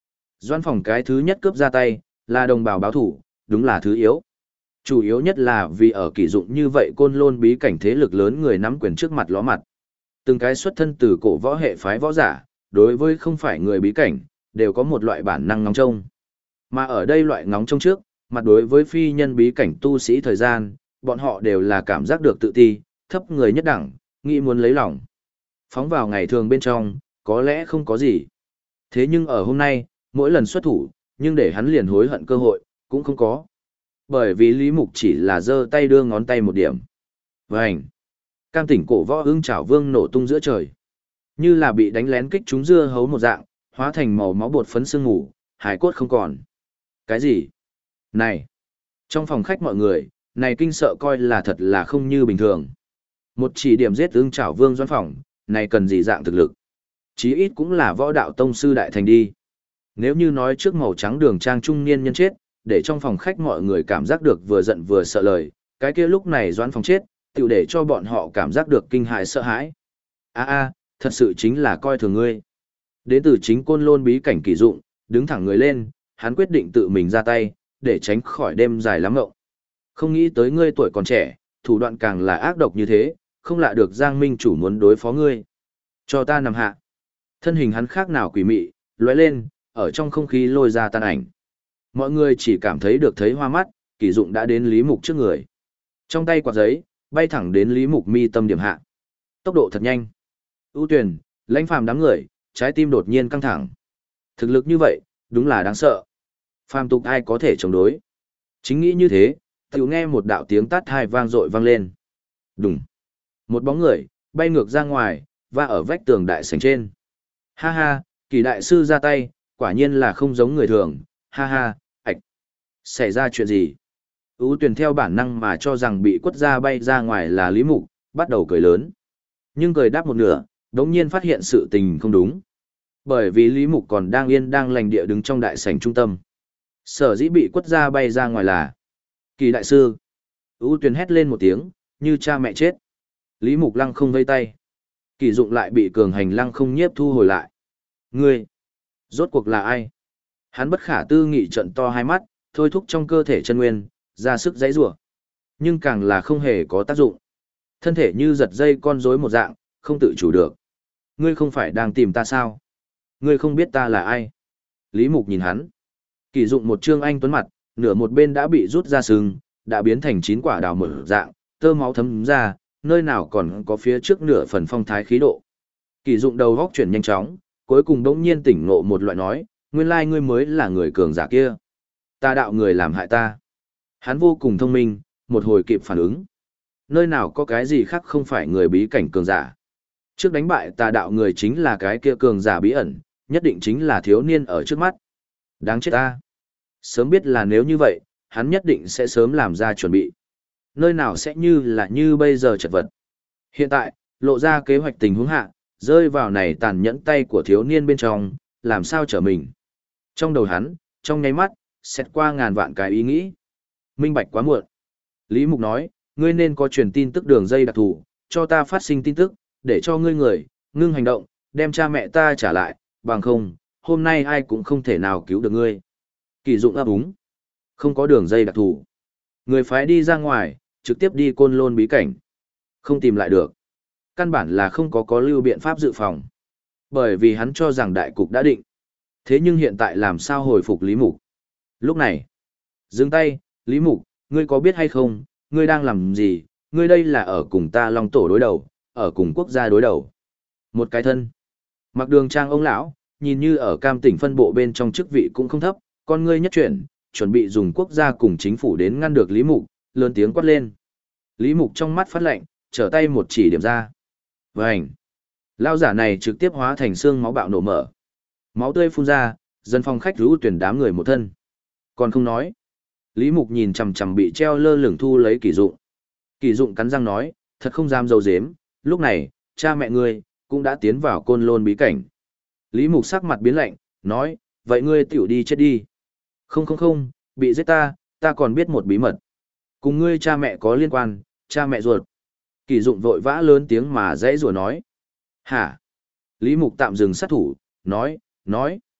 Doãn phòng cái thứ nhất cướp ra tay, là đồng bào báo thủ, đúng là thứ yếu. Chủ yếu nhất là vì ở kỷ dụng như vậy côn lôn bí cảnh thế lực lớn người nắm quyền trước mặt ló mặt. Từng cái xuất thân từ cổ võ hệ phái võ giả, đối với không phải người bí cảnh, đều có một loại bản năng ngóng trông. Mà ở đây loại ngóng trông trước, mặt đối với phi nhân bí cảnh tu sĩ thời gian, bọn họ đều là cảm giác được tự ti, thấp người nhất đẳng, nghĩ muốn lấy lòng. Phóng vào ngày thường bên trong, có lẽ không có gì. Thế nhưng ở hôm nay, mỗi lần xuất thủ, nhưng để hắn liền hối hận cơ hội, cũng không có. Bởi vì Lý Mục chỉ là giơ tay đưa ngón tay một điểm. Vành! Cam tỉnh cổ võ ưng chảo vương nổ tung giữa trời. Như là bị đánh lén kích trúng dưa hấu một dạng, hóa thành màu máu bột phấn sương ngủ, hải cốt không còn. Cái gì? Này! Trong phòng khách mọi người, này kinh sợ coi là thật là không như bình thường. Một chỉ điểm giết ưng chảo vương doan phòng, này cần gì dạng thực lực? Chí ít cũng là võ đạo tông sư đại thành đi. Nếu như nói trước màu trắng đường trang trung niên nhân chết, để trong phòng khách mọi người cảm giác được vừa giận vừa sợ lời, cái kia lúc này doãn phòng chết, tiểu để cho bọn họ cảm giác được kinh hại sợ hãi. A a, thật sự chính là coi thường ngươi. Đến từ chính côn lôn bí cảnh kỳ dụng, đứng thẳng người lên, hắn quyết định tự mình ra tay, để tránh khỏi đêm dài lắm ngộng. Không nghĩ tới ngươi tuổi còn trẻ, thủ đoạn càng là ác độc như thế, không lạ được Giang Minh chủ muốn đối phó ngươi. Cho ta nằm hạ. Thân hình hắn khác nào quỷ mị, lóe lên, ở trong không khí lôi ra tan ảnh. Mọi người chỉ cảm thấy được thấy hoa mắt, kỳ dụng đã đến Lý Mục trước người. Trong tay quạt giấy, bay thẳng đến Lý Mục mi tâm điểm hạ. Tốc độ thật nhanh. ưu tuyển, lãnh phàm đám người, trái tim đột nhiên căng thẳng. Thực lực như vậy, đúng là đáng sợ. Phàm tục ai có thể chống đối. Chính nghĩ như thế, tiểu nghe một đạo tiếng tát hai vang dội vang lên. Đùng. Một bóng người, bay ngược ra ngoài, và ở vách tường đại sảnh trên. Ha ha, kỳ đại sư ra tay, quả nhiên là không giống người thường, ha ha, ạch. Xảy ra chuyện gì? ưu tuyển theo bản năng mà cho rằng bị quất ra bay ra ngoài là Lý Mục, bắt đầu cười lớn. Nhưng cười đáp một nửa, đống nhiên phát hiện sự tình không đúng. Bởi vì Lý Mục còn đang yên đang lành địa đứng trong đại sảnh trung tâm. Sở dĩ bị quất ra bay ra ngoài là kỳ đại sư. ưu tuyển hét lên một tiếng, như cha mẹ chết. Lý Mục lăng không vây tay. Kỳ dụng lại bị cường hành lăng không nhiếp thu hồi lại. Ngươi, rốt cuộc là ai? Hắn bất khả tư nghị trận to hai mắt, thôi thúc trong cơ thể chân nguyên, ra sức giãy giụa. Nhưng càng là không hề có tác dụng. Thân thể như giật dây con rối một dạng, không tự chủ được. Ngươi không phải đang tìm ta sao? Ngươi không biết ta là ai? Lý Mục nhìn hắn. Kỳ dụng một trương anh tuấn mặt, nửa một bên đã bị rút ra sừng, đã biến thành chín quả đào mở dạng, tơ máu thấm ra, nơi nào còn có phía trước nửa phần phong thái khí độ. Kỳ dụng đầu góc chuyển nhanh chóng, cuối cùng đống nhiên tỉnh ngộ một loại nói, nguyên lai ngươi mới là người cường giả kia. Ta đạo người làm hại ta. Hắn vô cùng thông minh, một hồi kịp phản ứng. Nơi nào có cái gì khác không phải người bí cảnh cường giả. Trước đánh bại tà đạo người chính là cái kia cường giả bí ẩn, nhất định chính là thiếu niên ở trước mắt. Đáng chết ta. Sớm biết là nếu như vậy, hắn nhất định sẽ sớm làm ra chuẩn bị. Nơi nào sẽ như là như bây giờ chật vật. Hiện tại, lộ ra kế hoạch tình huống hạ, rơi vào này tàn nhẫn tay của thiếu niên bên trong, làm sao trở mình. Trong đầu hắn, trong nháy mắt, xét qua ngàn vạn cái ý nghĩ. Minh bạch quá muộn. Lý Mục nói, ngươi nên có truyền tin tức đường dây đặc thù, cho ta phát sinh tin tức, để cho ngươi người, ngưng hành động, đem cha mẹ ta trả lại, bằng không, hôm nay ai cũng không thể nào cứu được ngươi. Kỳ dụng ấp úng. Không có đường dây đặc thù. Người phái đi ra ngoài, trực tiếp đi côn lôn bí cảnh. Không tìm lại được. Căn bản là không có có lưu biện pháp dự phòng. Bởi vì hắn cho rằng đại cục đã định. Thế nhưng hiện tại làm sao hồi phục Lý Mục? Lúc này, dừng tay, Lý Mục, ngươi có biết hay không, ngươi đang làm gì, ngươi đây là ở cùng ta Long Tổ đối đầu, ở cùng quốc gia đối đầu. Một cái thân. Mặc đường trang ông lão, nhìn như ở cam tỉnh phân bộ bên trong chức vị cũng không thấp, con ngươi nhất chuyển, chuẩn bị dùng quốc gia cùng chính phủ đến ngăn được Lý Mục, lớn tiếng quát lên. Lý Mục trong mắt phát lạnh, trở tay một chỉ điểm ra. Vành. Lao giả này trực tiếp hóa thành xương máu bạo nổ mở. Máu tươi phun ra, dân phòng khách rũ tuyển đám người một thân. Còn không nói. Lý Mục nhìn chằm chằm bị treo lơ lửng thu lấy Kỳ Dụng. Kỳ Dụng cắn răng nói, thật không dám dâu dếm, lúc này, cha mẹ ngươi cũng đã tiến vào côn lôn bí cảnh. Lý Mục sắc mặt biến lạnh, nói, vậy ngươi tiểu đi chết đi. Không không không, bị giết ta, ta còn biết một bí mật. Cùng ngươi cha mẹ có liên quan, cha mẹ ruột. Kỳ Dụng vội vã lớn tiếng mà dãy rủa nói. Hả? Lý Mục tạm dừng sát thủ, nói, nói.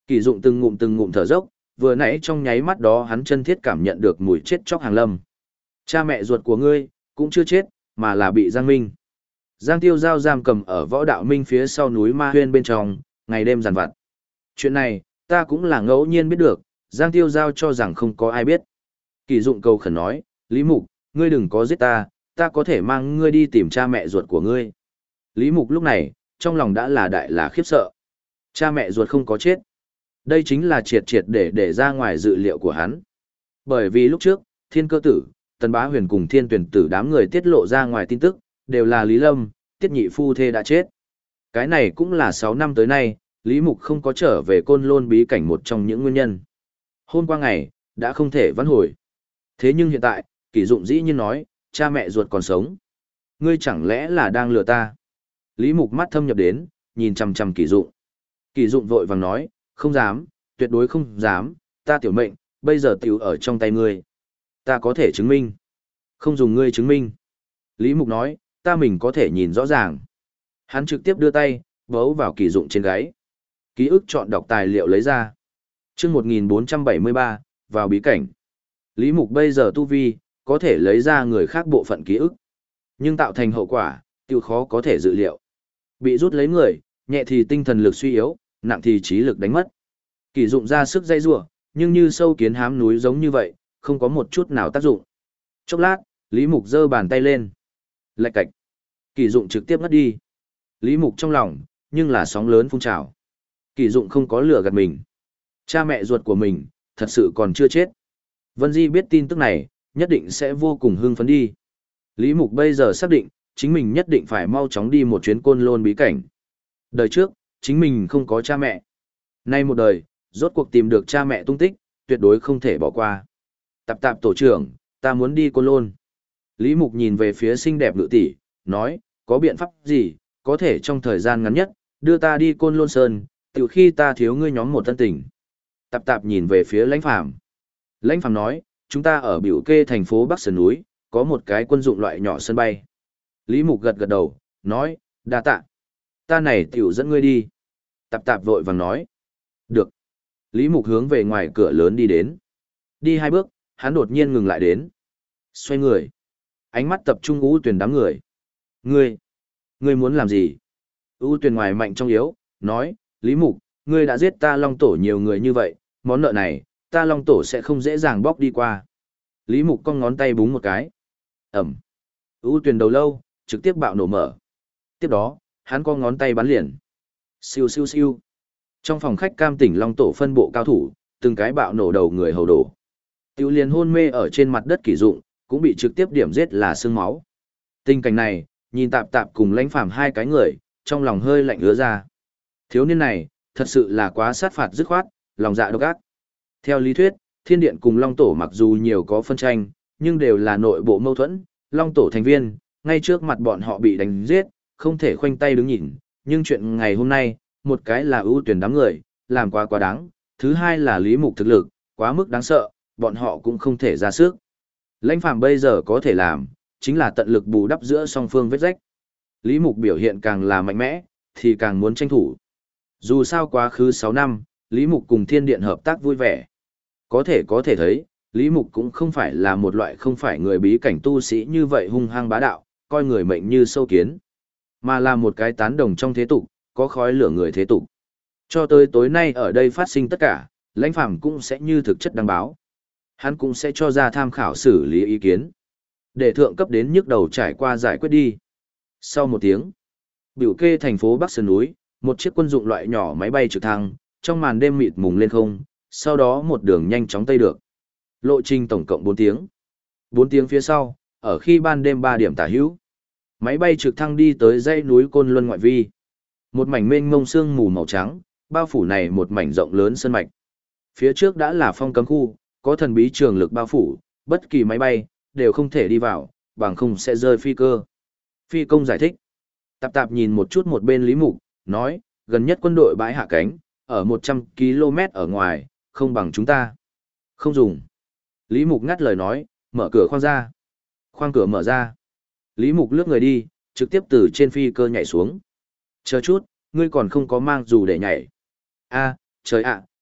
Kỳ Dụng từng ngụm từng ngụm thở dốc, vừa nãy trong nháy mắt đó hắn chân thiết cảm nhận được mùi chết chóc hàng lâm. Cha mẹ ruột của ngươi, cũng chưa chết, mà là bị Giang Minh. Giang Tiêu Giao giam cầm ở Võ Đạo Minh phía sau núi Ma Huyên bên trong, ngày đêm giàn vặt. Chuyện này, ta cũng là ngẫu nhiên biết được, Giang Tiêu Giao cho rằng không có ai biết. Kỳ Dụng cầu khẩn nói, Lý Mục, ngươi đừng có giết ta, ta có thể mang ngươi đi tìm cha mẹ ruột của ngươi. Lý Mục lúc này, trong lòng đã là đại là khiếp sợ. Cha mẹ ruột không có chết. Đây chính là triệt triệt để để ra ngoài dự liệu của hắn. Bởi vì lúc trước, Thiên Cơ Tử, Tần Bá Huyền cùng Thiên Tuyển Tử đám người tiết lộ ra ngoài tin tức, đều là Lý Lâm, Tiết Nhị phu thê đã chết. Cái này cũng là sáu năm tới nay, Lý Mục không có trở về Côn Lôn bí cảnh một trong những nguyên nhân. Hôm qua ngày, đã không thể vãn hồi. Thế nhưng hiện tại, Kỷ Dụng dĩ nhiên nói, cha mẹ ruột còn sống. Ngươi chẳng lẽ là đang lừa ta? Lý Mục mắt thâm nhập đến, nhìn chằm chằm Kỷ Dụng. Kỷ Dụng vội vàng nói, không dám, tuyệt đối không dám, ta tiểu mệnh, bây giờ tiểu ở trong tay ngươi. Ta có thể chứng minh. Không dùng ngươi chứng minh. Lý Mục nói, ta mình có thể nhìn rõ ràng. Hắn trực tiếp đưa tay, bấu vào Kỷ Dụng trên gáy. Ký ức chọn đọc tài liệu lấy ra. Chương một nghìn bốn trăm bảy mươi ba, vào bí cảnh. Lý Mục bây giờ tu vi, có thể lấy ra người khác bộ phận ký ức. Nhưng tạo thành hậu quả, tiêu khó có thể dự liệu. Bị rút lấy người, nhẹ thì tinh thần lực suy yếu, nặng thì trí lực đánh mất. Kỷ Dụng ra sức dây rủa, nhưng như sâu kiến hám núi giống như vậy, không có một chút nào tác dụng. Chốc lát, Lý Mục giơ bàn tay lên. Lạch cạch. Kỷ Dụng trực tiếp ngất đi. Lý Mục trong lòng, nhưng là sóng lớn phun trào. Kỷ Dụng không có lừa gạt mình. Cha mẹ ruột của mình, thật sự còn chưa chết. Vân Di biết tin tức này, nhất định sẽ vô cùng hưng phấn đi. Lý Mục bây giờ xác định, chính mình nhất định phải mau chóng đi một chuyến Côn Lôn bí cảnh. Đời trước, chính mình không có cha mẹ. Nay một đời, rốt cuộc tìm được cha mẹ tung tích, tuyệt đối không thể bỏ qua. Tạp tạp tổ trưởng, ta muốn đi Côn Lôn. Lý Mục nhìn về phía xinh đẹp nữ tỷ, nói, có biện pháp gì, có thể trong thời gian ngắn nhất, đưa ta đi Côn Lôn Sơn, từ khi ta thiếu ngươi nhóm một thân tình. Tạp tạp nhìn về phía Lãnh Phàm. Lãnh Phàm nói, chúng ta ở biểu kê thành phố Bắc Sơn núi, có một cái quân dụng loại nhỏ sân bay. Lý Mục gật gật đầu, nói, đa tạ. Ta này tiểu dẫn ngươi đi. Tạp tạp vội vàng nói. Được. Lý Mục hướng về ngoài cửa lớn đi đến. Đi hai bước, hắn đột nhiên ngừng lại đến. Xoay người. Ánh mắt tập trung U Tuyền đám người. Ngươi, ngươi muốn làm gì? U Tuyền ngoài mạnh trong yếu, nói, Lý Mục, ngươi đã giết ta Long Tổ nhiều người như vậy, món nợ này, ta Long Tổ sẽ không dễ dàng bóc đi qua. Lý Mục cong ngón tay búng một cái. Ẩm. U Tuyền đầu lâu, trực tiếp bạo nổ mở. Tiếp đó, hắn co ngón tay bắn liền. Siêu siêu siêu. Trong phòng khách Cam Tỉnh Long Tổ phân bộ cao thủ, từng cái bạo nổ đầu người hầu đổ. Tiêu liền hôn mê ở trên mặt đất Kỷ Dụng, cũng bị trực tiếp điểm giết là xương máu. Tình cảnh này, nhìn Tạp Tạp cùng Lãnh Phàm hai cái người, trong lòng hơi lạnh ứa ra. Thiếu niên này, thật sự là quá sát phạt dứt khoát, lòng dạ độc ác. Theo lý thuyết, Thiên Điện cùng Long Tổ mặc dù nhiều có phân tranh, nhưng đều là nội bộ mâu thuẫn, Long Tổ thành viên, ngay trước mặt bọn họ bị đánh giết, không thể khoanh tay đứng nhìn, nhưng chuyện ngày hôm nay, một cái là ưu tuyển đám người, làm quá quá đáng, thứ hai là Lý Mục thực lực, quá mức đáng sợ, bọn họ cũng không thể ra sức. Lãnh Phàm bây giờ có thể làm, chính là tận lực bù đắp giữa song phương vết rách. Lý Mục biểu hiện càng là mạnh mẽ, thì càng muốn tranh thủ. Dù sao quá khứ sáu năm, Lý Mục cùng Thiên Điện hợp tác vui vẻ. Có thể có thể thấy, Lý Mục cũng không phải là một loại không phải người bí cảnh tu sĩ như vậy hung hăng bá đạo, coi người mệnh như sâu kiến, mà là một cái tán đồng trong thế tục, có khói lửa người thế tục. Cho tới tối nay ở đây phát sinh tất cả, Lãnh Phàm cũng sẽ như thực chất đăng báo. Hắn cũng sẽ cho ra tham khảo xử lý ý kiến. Để thượng cấp đến nhức đầu trải qua giải quyết đi. Sau một tiếng, biểu kê thành phố Bắc Sơn núi, một chiếc quân dụng loại nhỏ máy bay trực thăng, trong màn đêm mịt mùng lên không, sau đó một đường nhanh chóng tây được. Lộ trình tổng cộng bốn tiếng. bốn tiếng phía sau, ở khi ban đêm ba điểm tả hữu, máy bay trực thăng đi tới dãy núi Côn Luân ngoại vi. Một mảnh mênh mông sương mù màu trắng, bao phủ này một mảnh rộng lớn sơn mạch. Phía trước đã là phong cấm khu, có thần bí trường lực bao phủ, bất kỳ máy bay đều không thể đi vào, bằng không sẽ rơi phi cơ. Phi công giải thích. Tạp Tạp nhìn một chút một bên Lý Mục, nói, gần nhất quân đội bãi hạ cánh, ở một trăm ki lô mét ở ngoài, không bằng chúng ta. Không dùng. Lý Mục ngắt lời nói, mở cửa khoang ra. Khoang cửa mở ra. Lý Mục lướt người đi, trực tiếp từ trên phi cơ nhảy xuống. Chờ chút, ngươi còn không có mang dù để nhảy. A, trời ạ,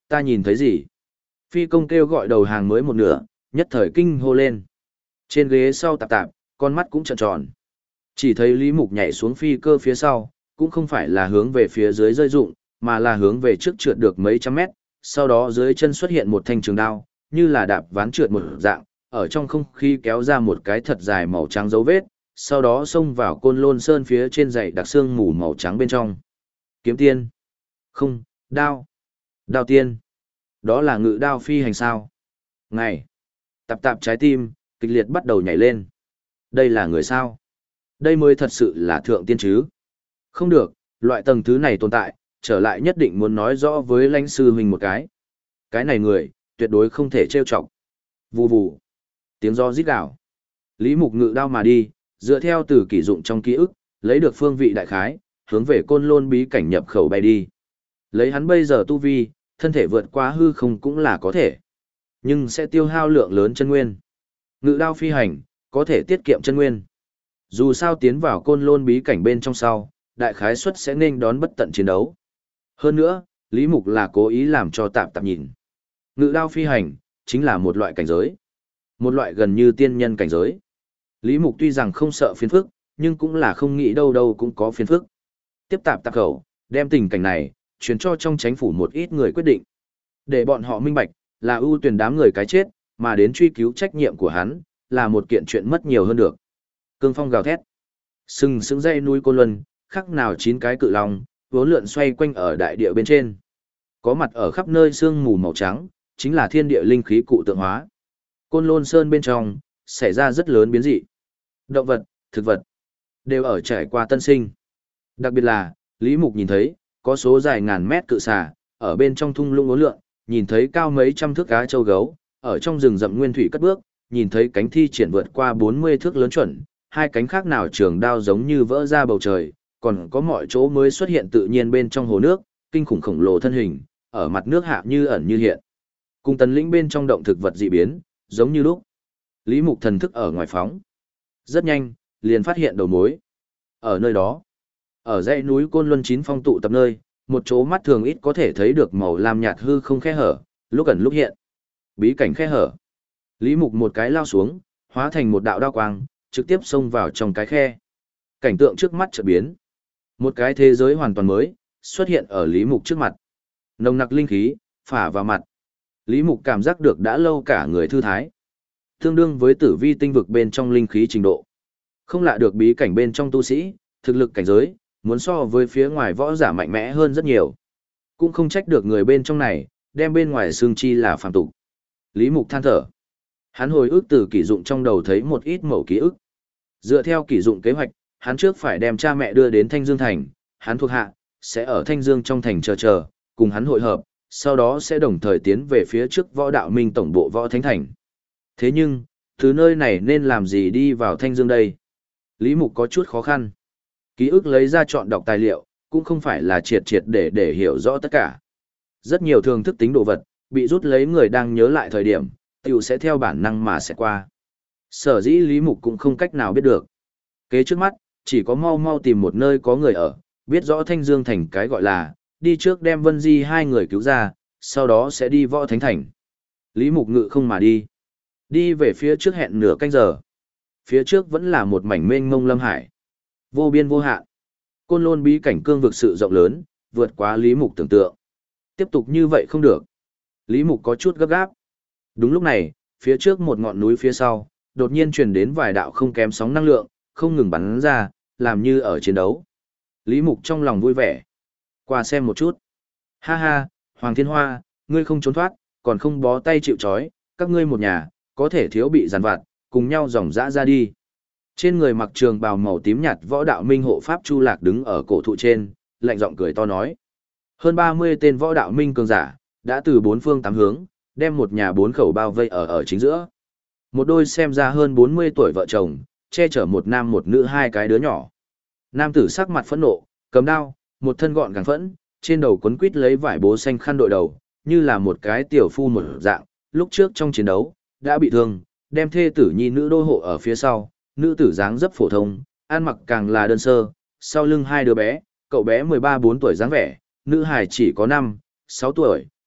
Ta nhìn thấy gì? Phi công kêu gọi đầu hàng mới một nửa, nhất thời kinh hô lên. Trên ghế sau tạp tạp, con mắt cũng trợn tròn. Chỉ thấy Lý Mục nhảy xuống phi cơ phía sau, cũng không phải là hướng về phía dưới rơi rụng, mà là hướng về trước trượt được mấy trăm mét, sau đó dưới chân xuất hiện một thanh trường đao, như là đạp ván trượt một dạng, ở trong không khí kéo ra một cái thật dài màu trắng dấu vết, sau đó xông vào Côn Lôn Sơn phía trên dãy đặc xương mù màu trắng bên trong. Kiếm tiên. Không, đao. Đao tiên. Đó là ngự đao phi hành sao. Ngày. Tạp tạp trái tim, kịch liệt bắt đầu nhảy lên. Đây là người sao? Đây mới thật sự là thượng tiên chứ. Không được, loại tầng thứ này tồn tại, trở lại nhất định muốn nói rõ với lãnh sư huynh một cái. Cái này người, tuyệt đối không thể trêu chọc. Vù vù. Tiếng gió rít gào. Lý Mục ngự đao mà đi, dựa theo từ kỷ dụng trong ký ức, lấy được phương vị đại khái, hướng về Côn Lôn bí cảnh nhập khẩu bay đi. Lấy hắn bây giờ tu vi, thân thể vượt qua hư không cũng là có thể. Nhưng sẽ tiêu hao lượng lớn chân nguyên. Ngự đao phi hành, có thể tiết kiệm chân nguyên. Dù sao tiến vào Côn Lôn bí cảnh bên trong sau, đại khái suất sẽ nên đón bất tận chiến đấu. Hơn nữa, Lý Mục là cố ý làm cho tạp tạp nhìn. Ngự đao phi hành, chính là một loại cảnh giới. Một loại gần như tiên nhân cảnh giới. Lý Mục tuy rằng không sợ phiền phức, nhưng cũng là không nghĩ đâu đâu cũng có phiền phức. Tiếp tạp tạp khẩu, đem tình cảnh này, truyền cho trong chánh phủ một ít người quyết định. Để bọn họ minh bạch, là ưu tuyển đám người cái chết, mà đến truy cứu trách nhiệm của hắn, là một kiện chuyện mất nhiều hơn được. Cương phong gào thét. Sừng sững dây núi Côn Luân, khắc nào chín cái cự long, vốn lượn xoay quanh ở đại địa bên trên. Có mặt ở khắp nơi sương mù màu trắng, chính là thiên địa linh khí cụ tượng hóa. Côn Lôn Sơn bên trong, xảy ra rất lớn biến dị. Động vật, thực vật, đều ở trải qua tân sinh. Đặc biệt là, Lý Mục nhìn thấy, có số dài ngàn mét cự xà, ở bên trong thung lũng uốn lượn, nhìn thấy cao mấy trăm thước cá châu gấu, ở trong rừng rậm nguyên thủy cất bước, nhìn thấy cánh thi triển vượt qua bốn mươi thước lớn chuẩn, hai cánh khác nào trường đao giống như vỡ ra bầu trời, còn có mọi chỗ mới xuất hiện tự nhiên bên trong hồ nước, kinh khủng khổng lồ thân hình, ở mặt nước hạ như ẩn như hiện. Cùng tần lĩnh bên trong động thực vật dị biến, giống như lúc. Lý Mục thần thức ở ngoài phóng. Rất nhanh, liền phát hiện đầu mối. Ở nơi đó, ở dãy núi Côn Luân chín phong tụ tập nơi, một chỗ mắt thường ít có thể thấy được màu lam nhạt hư không khe hở, lúc ẩn lúc hiện. Bí cảnh khe hở. Lý Mục một cái lao xuống, hóa thành một đạo đao quang, trực tiếp xông vào trong cái khe. Cảnh tượng trước mắt chợt biến. Một cái thế giới hoàn toàn mới, xuất hiện ở Lý Mục trước mặt. Nồng nặc linh khí, phả vào mặt. Lý Mục cảm giác được đã lâu cả người thư thái. Tương đương với tử vi tinh vực bên trong linh khí trình độ. Không lạ được bí cảnh bên trong tu sĩ, thực lực cảnh giới, muốn so với phía ngoài võ giả mạnh mẽ hơn rất nhiều. Cũng không trách được người bên trong này, đem bên ngoài xương chi là phàm tục. Lý Mục than thở. Hắn hồi ức từ kỷ dụng trong đầu thấy một ít mẩu ký ức. Dựa theo kỷ dụng kế hoạch, hắn trước phải đem cha mẹ đưa đến Thanh Dương Thành, hắn thuộc hạ, sẽ ở Thanh Dương trong thành chờ chờ, cùng hắn hội hợp, sau đó sẽ đồng thời tiến về phía trước võ đạo minh tổng bộ võ thánh thành. Thế nhưng, từ nơi này nên làm gì đi vào Thanh Dương đây? Lý Mục có chút khó khăn. Ký ức lấy ra chọn đọc tài liệu, cũng không phải là triệt triệt để để hiểu rõ tất cả. Rất nhiều thường thức tính đồ vật, bị rút lấy người đang nhớ lại thời điểm, tiểu sẽ theo bản năng mà sẽ qua. Sở dĩ Lý Mục cũng không cách nào biết được. Kế trước mắt, chỉ có mau mau tìm một nơi có người ở, biết rõ Thanh Dương thành cái gọi là, đi trước đem Vân Di hai người cứu ra, sau đó sẽ đi võ thánh thành. Lý Mục ngự không mà đi. Đi về phía trước hẹn nửa canh giờ. Phía trước vẫn là một mảnh mênh mông lâm hải. Vô biên vô hạn. Côn Lôn bí cảnh cương vực sự rộng lớn, vượt quá Lý Mục tưởng tượng. Tiếp tục như vậy không được. Lý Mục có chút gấp gáp. Đúng lúc này, phía trước một ngọn núi phía sau, đột nhiên truyền đến vài đạo không kém sóng năng lượng, không ngừng bắn ra, làm như ở chiến đấu. Lý Mục trong lòng vui vẻ. Qua xem một chút. Ha ha, Hoàng Thiên Hoa, ngươi không trốn thoát, còn không bó tay chịu trói, các ngươi một nhà, có thể thiếu bị giàn vặt, cùng nhau dòng dã ra đi. Trên người mặc trường bào màu tím nhạt võ đạo minh hộ pháp Chu Lạc đứng ở cổ thụ trên, lạnh giọng cười to nói. Hơn ba mươi tên võ đạo minh cường giả, đã từ bốn phương tám hướng, đem một nhà bốn khẩu bao vây ở ở chính giữa. Một đôi xem ra hơn bốn mươi tuổi vợ chồng, che chở một nam một nữ hai cái đứa nhỏ. Nam tử sắc mặt phẫn nộ, cầm đao, một thân gọn gàng phẫn, trên đầu quấn quít lấy vải bố xanh khăn đội đầu, như là một cái tiểu phu một dạng, lúc trước trong chiến đấu, đã bị thương, đem thê tử nhi nữ đô hộ ở phía sau, nữ tử dáng dấp phổ thông, ăn mặc càng là đơn sơ, sau lưng hai đứa bé, cậu bé mười ba bốn tuổi dáng vẻ, nữ hài chỉ có năm sáu tuổi,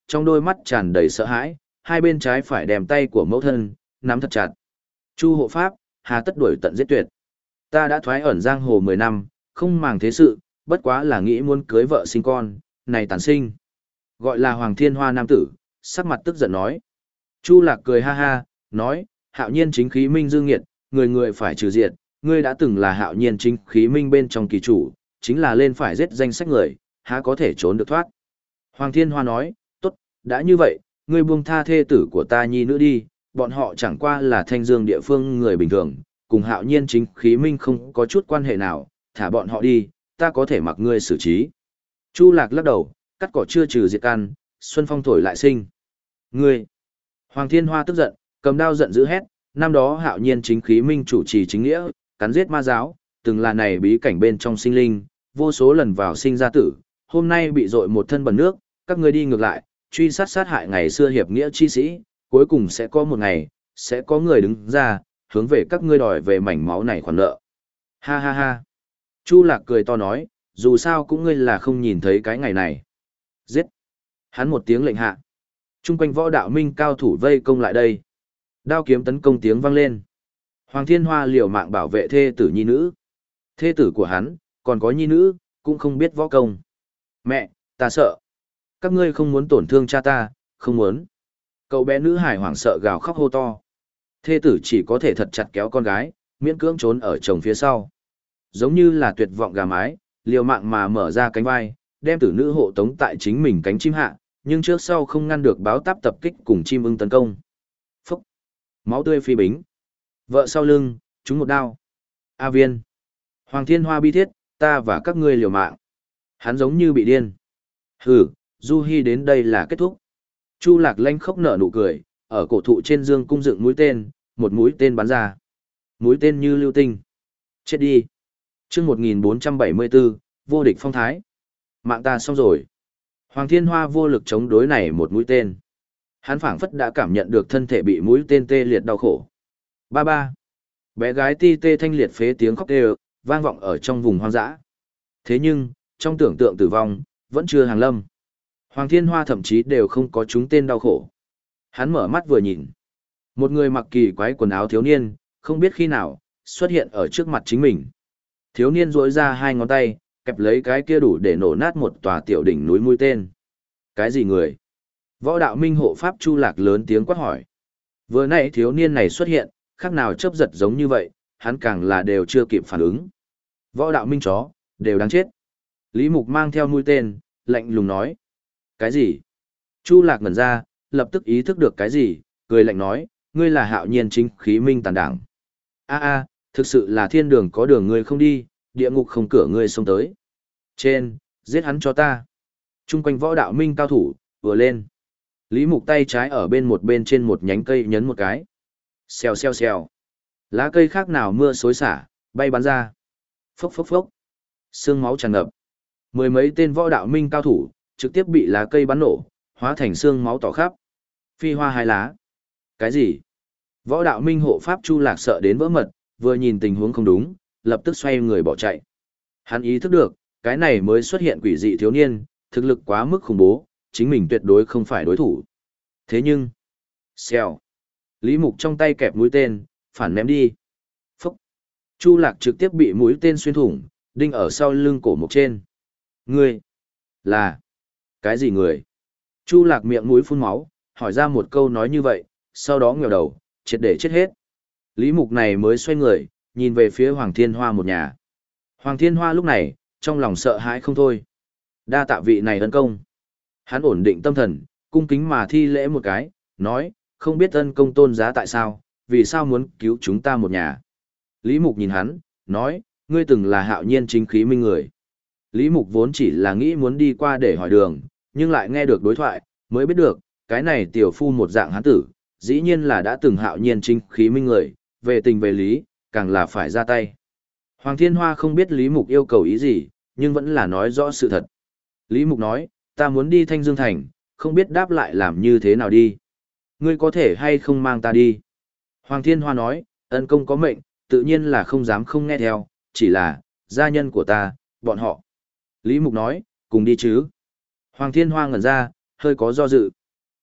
trong đôi mắt tràn đầy sợ hãi, hai bên trái phải đem tay của mẫu thân, nắm thật chặt. Chu hộ pháp, hà tất đuổi tận giết tuyệt. Ta đã thoái ẩn giang hồ mười năm, không màng thế sự, bất quá là nghĩ muốn cưới vợ sinh con, này tàn sinh. Gọi là Hoàng Thiên Hoa nam tử, sắc mặt tức giận nói. Chu Lạc cười ha ha, nói, hạo nhiên chính khí minh dương nghiệt, người người phải trừ diệt, ngươi đã từng là hạo nhiên chính khí minh bên trong kỳ chủ, chính là lên phải giết danh sách người, há có thể trốn được thoát. Hoàng Thiên Hoa nói, tốt, đã như vậy, ngươi buông tha thê tử của ta nhi nữ đi, bọn họ chẳng qua là thanh dương địa phương người bình thường, cùng hạo nhiên chính khí minh không có chút quan hệ nào, thả bọn họ đi, ta có thể mặc ngươi xử trí. Chu Lạc lắc đầu, cắt cỏ chưa trừ diệt căn, xuân phong thổi lại sinh. Ngươi! Hoàng Thiên Hoa tức giận, cầm đao giận dữ hét, năm đó hạo nhiên chính khí minh chủ trì chính nghĩa, cắn giết ma giáo, từng là này bí cảnh bên trong sinh linh, vô số lần vào sinh ra tử, hôm nay bị dội một thân bẩn nước, các ngươi đi ngược lại, truy sát sát hại ngày xưa hiệp nghĩa chi sĩ, cuối cùng sẽ có một ngày, sẽ có người đứng ra, hướng về các ngươi đòi về mảnh máu này khoản nợ. Ha ha ha! Chu Lạc cười to nói, dù sao cũng ngươi là không nhìn thấy cái ngày này. Giết! Hắn một tiếng lệnh hạ. Trung quanh võ đạo minh cao thủ vây công lại đây. Đao kiếm tấn công tiếng vang lên. Hoàng Thiên Hoa liều mạng bảo vệ thê tử nhi nữ. Thê tử của hắn, còn có nhi nữ, cũng không biết võ công. Mẹ, ta sợ. Các ngươi không muốn tổn thương cha ta, không muốn. Cậu bé nữ hải hoảng sợ gào khóc hô to. Thê tử chỉ có thể thật chặt kéo con gái, miễn cưỡng trốn ở chồng phía sau. Giống như là tuyệt vọng gà mái, liều mạng mà mở ra cánh vai, đem tử nữ hộ tống tại chính mình cánh chim hạ, nhưng trước sau không ngăn được báo táp tập kích cùng chim ưng tấn công. Phúc! Máu tươi phi bính. Vợ sau lưng, trúng một đao. A Viên! Hoàng Thiên Hoa bi thiết, ta và các ngươi liều mạng. Hắn giống như bị điên. Hừ, Du Hi đến đây là kết thúc. Chu Lạc lanh khóc nở nụ cười, ở cổ thụ trên dương cung dựng mũi tên, một mũi tên bắn ra. Mũi tên như lưu tinh. Chết đi. Chương một nghìn bốn trăm bảy mươi bốn, vô địch phong thái. Mạng ta xong rồi. Hoàng Thiên Hoa vô lực chống đối này một mũi tên. Hắn phảng phất đã cảm nhận được thân thể bị mũi tên tê liệt đau khổ. Ba ba. Bé gái ti tê thanh liệt phế tiếng khóc đều, vang vọng ở trong vùng hoang dã. Thế nhưng, trong tưởng tượng tử vong, vẫn chưa hàng lâm. Hoàng Thiên Hoa thậm chí đều không có trúng tên đau khổ. Hắn mở mắt vừa nhìn. Một người mặc kỳ quái quần áo thiếu niên, không biết khi nào, xuất hiện ở trước mặt chính mình. Thiếu niên duỗi ra hai ngón tay, kẹp lấy cái kia đủ để nổ nát một tòa tiểu đỉnh núi mũi tên. Cái gì người? Võ đạo minh hộ pháp Chu Lạc lớn tiếng quát hỏi. Vừa nãy thiếu niên này xuất hiện, khác nào chớp giật giống như vậy, hắn càng là đều chưa kịp phản ứng. Võ đạo minh chó, đều đáng chết. Lý Mục mang theo mũi tên, lạnh lùng nói. Cái gì? Chu Lạc ngẩn ra, lập tức ý thức được cái gì, cười lạnh nói, ngươi là hạo nhiên chính khí minh tàn đảng. A a, thực sự là thiên đường có đường ngươi không đi, địa ngục không cửa ngươi xông tới. Trên, giết hắn cho ta. Trung quanh võ đạo minh cao thủ, vừa lên. Lý Mục tay trái ở bên một bên trên một nhánh cây nhấn một cái. Xèo xèo xèo. Lá cây khác nào mưa xối xả, bay bắn ra. Phốc phốc phốc. Sương máu tràn ngập. Mười mấy tên võ đạo minh cao thủ, trực tiếp bị lá cây bắn nổ, hóa thành sương máu tỏ khắp. Phi hoa hai lá. Cái gì? Võ đạo minh hộ pháp Chu Lạc sợ đến vỡ mật, vừa nhìn tình huống không đúng, lập tức xoay người bỏ chạy. Hắn ý thức được, cái này mới xuất hiện quỷ dị thiếu niên, thực lực quá mức khủng bố, chính mình tuyệt đối không phải đối thủ. Thế nhưng, xèo. Lý Mục trong tay kẹp mũi tên, phản ném đi. Phúc. Chu Lạc trực tiếp bị mũi tên xuyên thủng, đinh ở sau lưng cổ mục trên. Ngươi, là, cái gì người? Chu Lạc miệng mũi phun máu, hỏi ra một câu nói như vậy, sau đó ngẩng đầu, triệt để chết hết. Lý Mục này mới xoay người, nhìn về phía Hoàng Thiên Hoa một nhà. Hoàng Thiên Hoa lúc này, trong lòng sợ hãi không thôi. Đa tạ vị này ân công. Hắn ổn định tâm thần, cung kính mà thi lễ một cái, nói, không biết ân công tôn giá tại sao, vì sao muốn cứu chúng ta một nhà. Lý Mục nhìn hắn, nói, ngươi từng là hạo nhiên chính khí minh người. Lý Mục vốn chỉ là nghĩ muốn đi qua để hỏi đường, nhưng lại nghe được đối thoại, mới biết được, cái này tiểu phu một dạng hắn tử, dĩ nhiên là đã từng hạo nhiên chính khí minh người, về tình về lý, càng là phải ra tay. Hoàng Thiên Hoa không biết Lý Mục yêu cầu ý gì, nhưng vẫn là nói rõ sự thật. Lý Mục nói, ta muốn đi Thanh Dương Thành, không biết đáp lại làm như thế nào đi. Ngươi có thể hay không mang ta đi? Hoàng Thiên Hoa nói, ân công có mệnh, tự nhiên là không dám không nghe theo, chỉ là, gia nhân của ta, bọn họ. Lý Mục nói, cùng đi chứ. Hoàng Thiên Hoa ngẩn ra, hơi có do dự.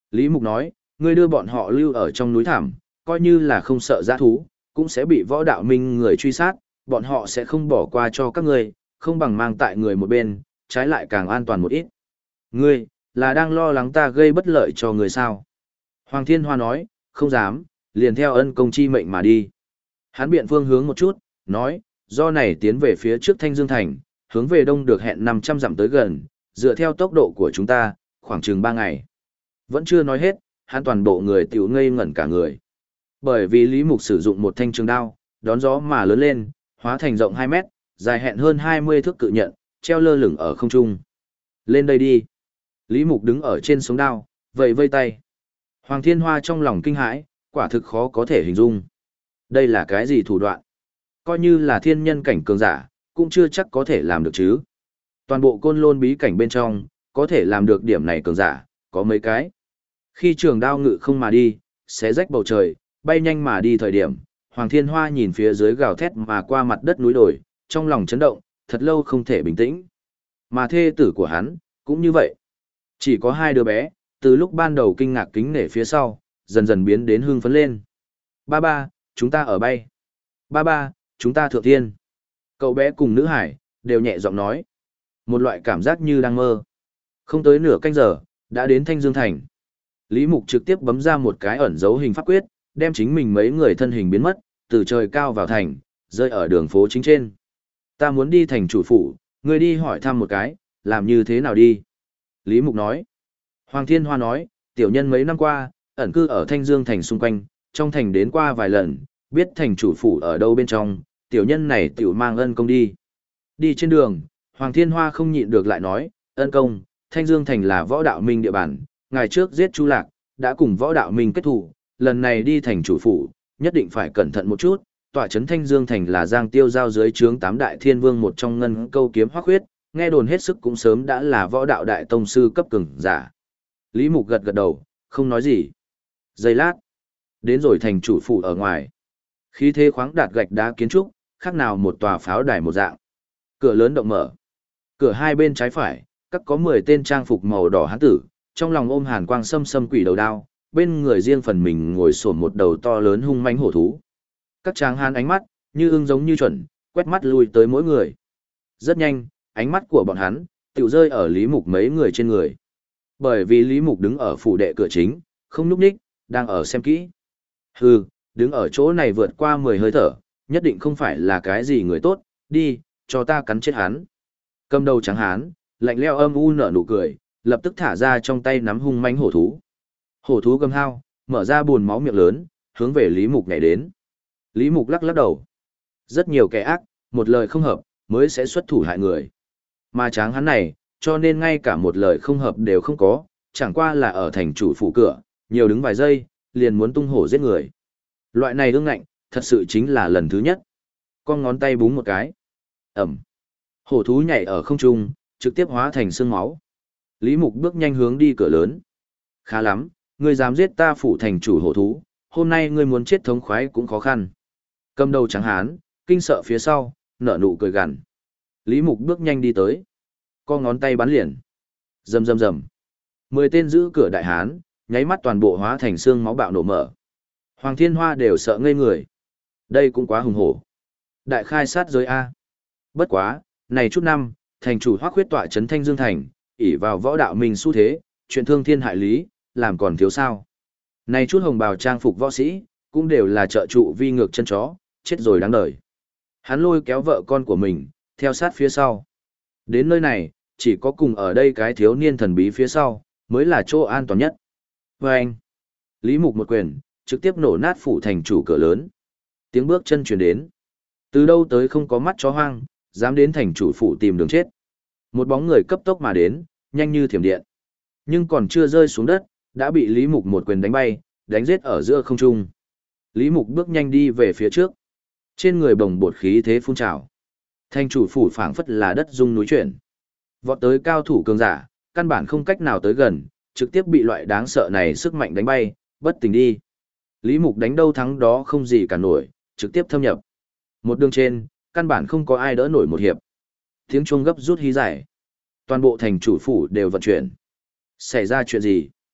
Lý Mục nói, ngươi đưa bọn họ lưu ở trong núi thảm, coi như là không sợ giã thú, cũng sẽ bị võ đạo minh người truy sát, bọn họ sẽ không bỏ qua cho các ngươi, không bằng mang tại người một bên, trái lại càng an toàn một ít. Ngươi, là đang lo lắng ta gây bất lợi cho người sao? Hoàng Thiên Hoa nói, không dám, liền theo ân công chi mệnh mà đi. Hắn biện phương hướng một chút, nói, do này tiến về phía trước Thanh Dương Thành, hướng về đông được hẹn năm trăm dặm tới gần, dựa theo tốc độ của chúng ta, khoảng chừng ba ngày. Vẫn chưa nói hết, hắn toàn bộ người tiểu ngây ngẩn cả người. Bởi vì Lý Mục sử dụng một thanh trường đao, đón gió mà lớn lên, hóa thành rộng hai mét, dài hẹn hơn hai mươi thước cự nhận, treo lơ lửng ở không trung. Lên đây đi. Lý Mục đứng ở trên sống đao, vẫy vây tay. Hoàng Thiên Hoa trong lòng kinh hãi, quả thực khó có thể hình dung. Đây là cái gì thủ đoạn? Coi như là thiên nhân cảnh cường giả, cũng chưa chắc có thể làm được chứ. Toàn bộ côn lôn bí cảnh bên trong, có thể làm được điểm này cường giả, có mấy cái. Khi trường đao ngự không mà đi, xé rách bầu trời, bay nhanh mà đi thời điểm, Hoàng Thiên Hoa nhìn phía dưới gào thét mà qua mặt đất núi đồi, trong lòng chấn động, thật lâu không thể bình tĩnh. Mà thê tử của hắn, cũng như vậy. Chỉ có hai đứa bé, từ lúc ban đầu kinh ngạc kính nể phía sau, dần dần biến đến hưng phấn lên. Ba ba, chúng ta ở bay. Ba ba, chúng ta thượng thiên. Cậu bé cùng nữ hải, đều nhẹ giọng nói. Một loại cảm giác như đang mơ. Không tới nửa canh giờ, đã đến Thanh Dương Thành. Lý Mục trực tiếp bấm ra một cái ẩn dấu hình pháp quyết, đem chính mình mấy người thân hình biến mất, từ trời cao vào thành, rơi ở đường phố chính trên. Ta muốn đi thành chủ phủ, người đi hỏi thăm một cái, làm như thế nào đi. Lý Mục nói. Hoàng Thiên Hoa nói, tiểu nhân mấy năm qua, ẩn cư ở Thanh Dương Thành xung quanh, trong thành đến qua vài lần, biết thành chủ phủ ở đâu bên trong, tiểu nhân này tiểu mang ân công đi. Đi trên đường, Hoàng Thiên Hoa không nhịn được lại nói, ân công, Thanh Dương Thành là võ đạo minh địa bàn, ngày trước giết Chu Lạc, đã cùng võ đạo minh kết thù, lần này đi thành chủ phủ, nhất định phải cẩn thận một chút, tọa trấn Thanh Dương Thành là Giang Tiêu giao dưới trướng tám đại thiên vương một trong ngân câu kiếm hoắc huyết, nghe đồn hết sức cũng sớm đã là võ đạo đại tông sư cấp cường giả. Lý Mục gật gật đầu, không nói gì. Giây lát, đến rồi thành chủ phủ ở ngoài. Khí thế khoáng đạt gạch đá kiến trúc, khác nào một tòa pháo đài một dạng. Cửa lớn động mở. Cửa hai bên trái phải, các có mười tên trang phục màu đỏ hán tử, trong lòng ôm hàn quang xâm xâm quỷ đầu đao, bên người riêng phần mình ngồi xổm một đầu to lớn hung mãnh hổ thú. Các tráng hán ánh mắt, như ưng giống như chuẩn, quét mắt lui tới mỗi người. Rất nhanh, ánh mắt của bọn hắn, tiểu rơi ở Lý Mục mấy người trên người. Bởi vì Lý Mục đứng ở phủ đệ cửa chính, không núp ních, đang ở xem kỹ. Hừ, đứng ở chỗ này vượt qua mười hơi thở, nhất định không phải là cái gì người tốt, đi, cho ta cắn chết hắn. Cầm đầu trắng hán, lạnh leo âm u nở nụ cười, lập tức thả ra trong tay nắm hung mãnh hổ thú. Hổ thú gầm hao, mở ra buồn máu miệng lớn, hướng về Lý Mục nhảy đến. Lý Mục lắc lắc đầu. Rất nhiều kẻ ác, một lời không hợp, mới sẽ xuất thủ hại người. Mà tráng hắn này, cho nên ngay cả một lời không hợp đều không có, chẳng qua là ở thành chủ phủ cửa, nhiều đứng vài giây, liền muốn tung hổ giết người. Loại này ương ngạnh, thật sự chính là lần thứ nhất. Con ngón tay búng một cái. Ẩm. Hổ thú nhảy ở không trung, trực tiếp hóa thành xương máu. Lý Mục bước nhanh hướng đi cửa lớn. Khá lắm, ngươi dám giết ta phủ thành chủ hổ thú, hôm nay ngươi muốn chết thống khoái cũng khó khăn. Cầm đầu trắng hán, kinh sợ phía sau, nở nụ cười gằn. Lý Mục bước nhanh đi tới. Co ngón tay bắn liền. Rầm rầm rầm. Mười tên giữ cửa đại hán, nháy mắt toàn bộ hóa thành xương máu bạo nổ mở. Hoàng Thiên Hoa đều sợ ngây người. Đây cũng quá hùng hổ. Đại khai sát giới A. Bất quá, này chút năm, thành chủ Hoắc Khuyết tọa trấn Thanh Dương Thành, ỷ vào võ đạo mình xu thế, chuyện thương thiên hại lý, làm còn thiếu sao. Này chút hồng bào trang phục võ sĩ, cũng đều là trợ trụ vi ngược chân chó, chết rồi đáng đời. Hắn lôi kéo vợ con của mình, theo sát phía sau. Đến nơi này, chỉ có cùng ở đây cái thiếu niên thần bí phía sau, mới là chỗ an toàn nhất. Và anh, Lý Mục một quyền, trực tiếp nổ nát phủ thành chủ cửa lớn. Tiếng bước chân truyền đến. Từ đâu tới không có mắt chó hoang, dám đến thành chủ phủ tìm đường chết. Một bóng người cấp tốc mà đến, nhanh như thiểm điện. Nhưng còn chưa rơi xuống đất, đã bị Lý Mục một quyền đánh bay, đánh giết ở giữa không trung. Lý Mục bước nhanh đi về phía trước. Trên người bồng bột khí thế phun trào. Thành chủ phủ phảng phất là đất rung núi chuyển. Vọt tới cao thủ cường giả, căn bản không cách nào tới gần, trực tiếp bị loại đáng sợ này sức mạnh đánh bay, bất tỉnh đi. Lý Mục đánh đâu thắng đó không gì cả nổi, trực tiếp thâm nhập. Một đường trên, căn bản không có ai đỡ nổi một hiệp. Tiếng chuông gấp rút hí giải. Toàn bộ thành chủ phủ đều vận chuyển. Xảy ra chuyện gì?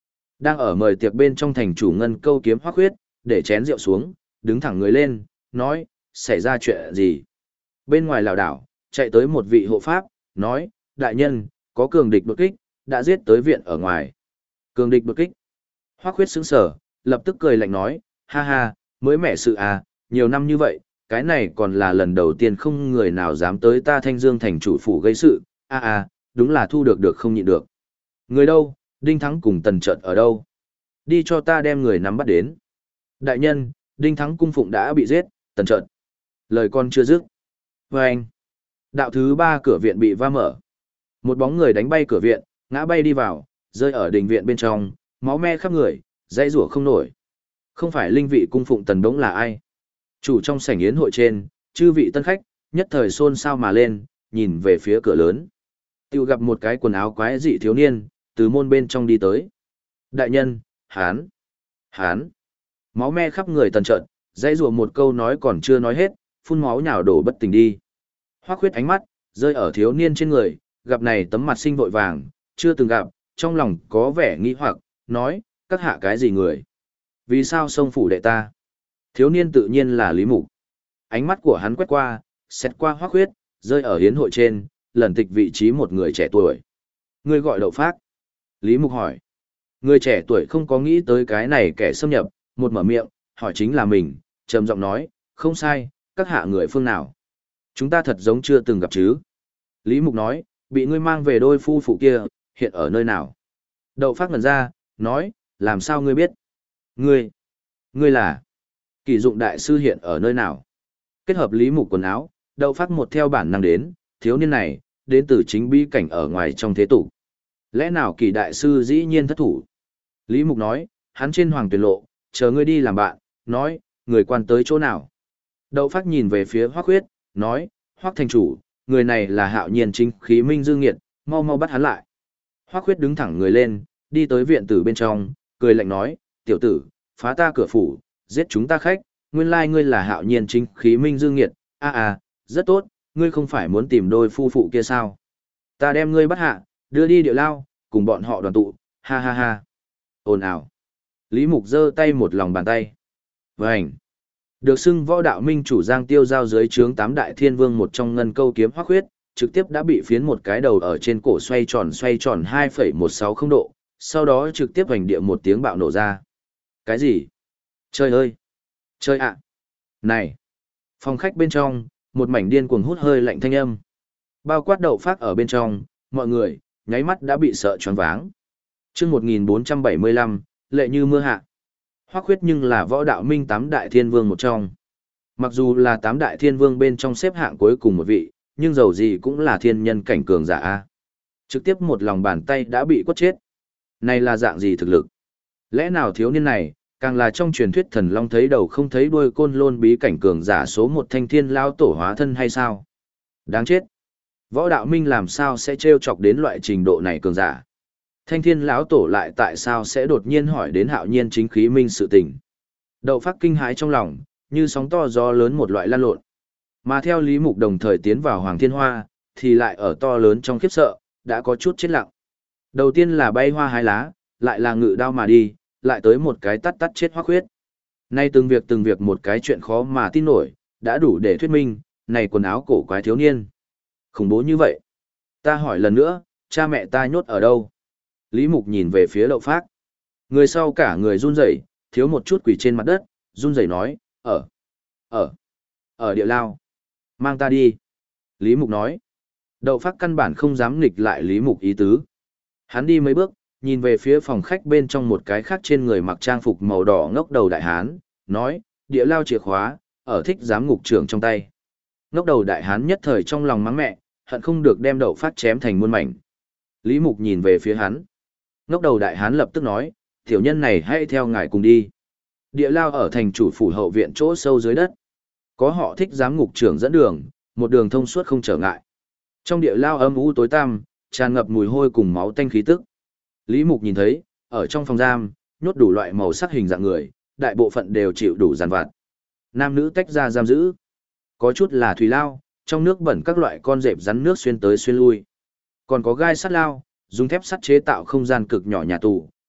Đang ở mời tiệc bên trong thành chủ ngân câu kiếm Hoắc Khuyết, để chén rượu xuống, đứng thẳng người lên, nói, xảy ra chuyện gì? Bên ngoài lảo đảo, chạy tới một vị hộ pháp, nói, đại nhân, có cường địch đột kích, đã giết tới viện ở ngoài. Cường địch đột kích. Hoắc Khuyết sững sờ, lập tức cười lạnh nói, ha ha, mới mẻ sự à, nhiều năm như vậy, cái này còn là lần đầu tiên không người nào dám tới ta Thanh Dương thành chủ phủ gây sự, a à, à, đúng là thu được được không nhịn được. Người đâu, Đinh Thắng cùng Tần Trợt ở đâu? Đi cho ta đem người nắm bắt đến. Đại nhân, Đinh Thắng cung phụng đã bị giết, Tần Trợt. Lời con chưa dứt. Và anh, đạo thứ ba cửa viện bị va mở. Một bóng người đánh bay cửa viện, ngã bay đi vào, rơi ở đình viện bên trong, máu me khắp người, dãy rủa không nổi. Không phải linh vị cung phụng Tần Đống là ai? Chủ trong sảnh yến hội trên, chư vị tân khách, nhất thời xôn xao mà lên, nhìn về phía cửa lớn. Tiêu gặp một cái quần áo quái dị thiếu niên, từ môn bên trong đi tới. Đại nhân, hán, hán. Máu me khắp người Tần Trợt, dãy rủa một câu nói còn chưa nói hết, phun máu nhào đổ bất tỉnh đi. Hoắc Khuyết ánh mắt rơi ở thiếu niên trên người, gặp này tấm mặt xinh vội vàng, chưa từng gặp, trong lòng có vẻ nghi hoặc, nói, các hạ cái gì người? Vì sao xông phủ đệ ta? Thiếu niên tự nhiên là Lý Mục. Ánh mắt của hắn quét qua, xét qua Hoắc Khuyết, rơi ở hiến hội trên, lần tịch vị trí một người trẻ tuổi. Người gọi Đậu Phác. Lý Mục hỏi. Người trẻ tuổi không có nghĩ tới cái này kẻ xâm nhập, một mở miệng, hỏi chính là mình, trầm giọng nói, không sai, các hạ người phương nào? Chúng ta thật giống chưa từng gặp chứ. Lý Mục nói, bị ngươi mang về đôi phu phụ kia, hiện ở nơi nào? Đậu Phác ngẩn ra, nói, làm sao ngươi biết? Ngươi, ngươi là Kỷ Dụng đại sư hiện ở nơi nào? Kết hợp Lý Mục quần áo, Đậu Phác một theo bản năng đến, thiếu niên này, đến từ chính bí cảnh ở ngoài trong thế tục. Lẽ nào Kỷ đại sư dĩ nhiên thất thủ? Lý Mục nói, hắn trên hoàng tuyển lộ, chờ ngươi đi làm bạn, nói, người quan tới chỗ nào? Đậu Phác nhìn về phía Hoắc Khuyết, nói, Hoắc thành chủ, người này là Hạo Nhiên chính khí Minh Dương Nghiệt, mau mau bắt hắn lại. Hoắc Khuyết đứng thẳng người lên, đi tới viện tử bên trong, cười lạnh nói, tiểu tử, phá ta cửa phủ, giết chúng ta khách, nguyên lai ngươi là Hạo Nhiên chính khí Minh Dương Nghiệt, a à, rất tốt, ngươi không phải muốn tìm đôi phu phụ kia sao? Ta đem ngươi bắt hạ, đưa đi địa lao, cùng bọn họ đoàn tụ, ha ha ha. Ồn ào. Lý Mục giơ tay một lòng bàn tay. Vành. Được xưng võ đạo minh chủ Giang Tiêu giao dưới trướng tám đại thiên vương một trong ngân câu kiếm Hoắc Khuyết, trực tiếp đã bị phiến một cái đầu ở trên cổ xoay tròn xoay tròn hai phẩy một sáu không độ, sau đó trực tiếp hoành địa một tiếng bạo nổ ra. Cái gì? Trời ơi! Trời ạ! Này! Phòng khách bên trong, một mảnh điên cuồng hút hơi lạnh thanh âm. Bao quát Đậu Phác ở bên trong, mọi người, nháy mắt đã bị sợ choáng váng. Chương một nghìn bốn trăm bảy mươi lăm, lệ như mưa hạ. Hoắc Khuyết nhưng là võ đạo minh tám đại thiên vương một trong. Mặc dù là tám đại thiên vương bên trong xếp hạng cuối cùng một vị, nhưng dầu gì cũng là thiên nhân cảnh cường giả a. Trực tiếp một lòng bàn tay đã bị quất chết. Này là dạng gì thực lực? Lẽ nào thiếu niên này, càng là trong truyền thuyết thần long thấy đầu không thấy đuôi côn lôn bí cảnh cường giả số một thanh thiên lao tổ hóa thân hay sao? Đáng chết. Võ đạo minh làm sao sẽ trêu chọc đến loại trình độ này cường giả? Thanh thiên lão tổ lại tại sao sẽ đột nhiên hỏi đến Hạo Nhiên chính khí minh sự tình? Đậu Phác kinh hãi trong lòng, như sóng to gió lớn một loại lan lộn. Mà theo Lý Mục đồng thời tiến vào Hoàng Thiên Hoa, thì lại ở to lớn trong khiếp sợ, đã có chút chết lặng. Đầu tiên là bay hoa hái lá, lại là ngự đao mà đi, lại tới một cái tắt tắt chết Hoắc Khuyết. Nay từng việc từng việc một cái chuyện khó mà tin nổi, đã đủ để thuyết minh, này quần áo cổ quái thiếu niên. Khủng bố như vậy. Ta hỏi lần nữa, cha mẹ ta nhốt ở đâu? Lý Mục nhìn về phía Đậu Phác. Người sau cả người run rẩy, thiếu một chút quỳ trên mặt đất, run rẩy nói, ở, ở, ở địa lao. Mang ta đi. Lý Mục nói. Đậu Phác căn bản không dám nghịch lại Lý Mục ý tứ. Hắn đi mấy bước, nhìn về phía phòng khách bên trong một cái khác trên người mặc trang phục màu đỏ ngốc đầu đại hán, nói, địa lao chìa khóa, ở thích giám ngục trưởng trong tay. Ngốc đầu đại hán nhất thời trong lòng mắng mẹ, hận không được đem Đậu Phác chém thành muôn mảnh. Lý Mục nhìn về phía hắn. Ngốc đầu đại hán lập tức nói, tiểu nhân này hãy theo ngài cùng đi. Địa lao ở thành chủ phủ hậu viện chỗ sâu dưới đất. Có họ thích giám ngục trưởng dẫn đường, một đường thông suốt không trở ngại. Trong địa lao âm u tối tăm, tràn ngập mùi hôi cùng máu tanh khí tức. Lý Mục nhìn thấy, ở trong phòng giam, nhốt đủ loại màu sắc hình dạng người, đại bộ phận đều chịu đủ giàn vặt. Nam nữ tách ra giam giữ. Có chút là thủy lao, trong nước bẩn các loại con rệp rắn nước xuyên tới xuyên lui. Còn có gai sắt lao, dùng thép sắt chế tạo không gian cực nhỏ nhà tù,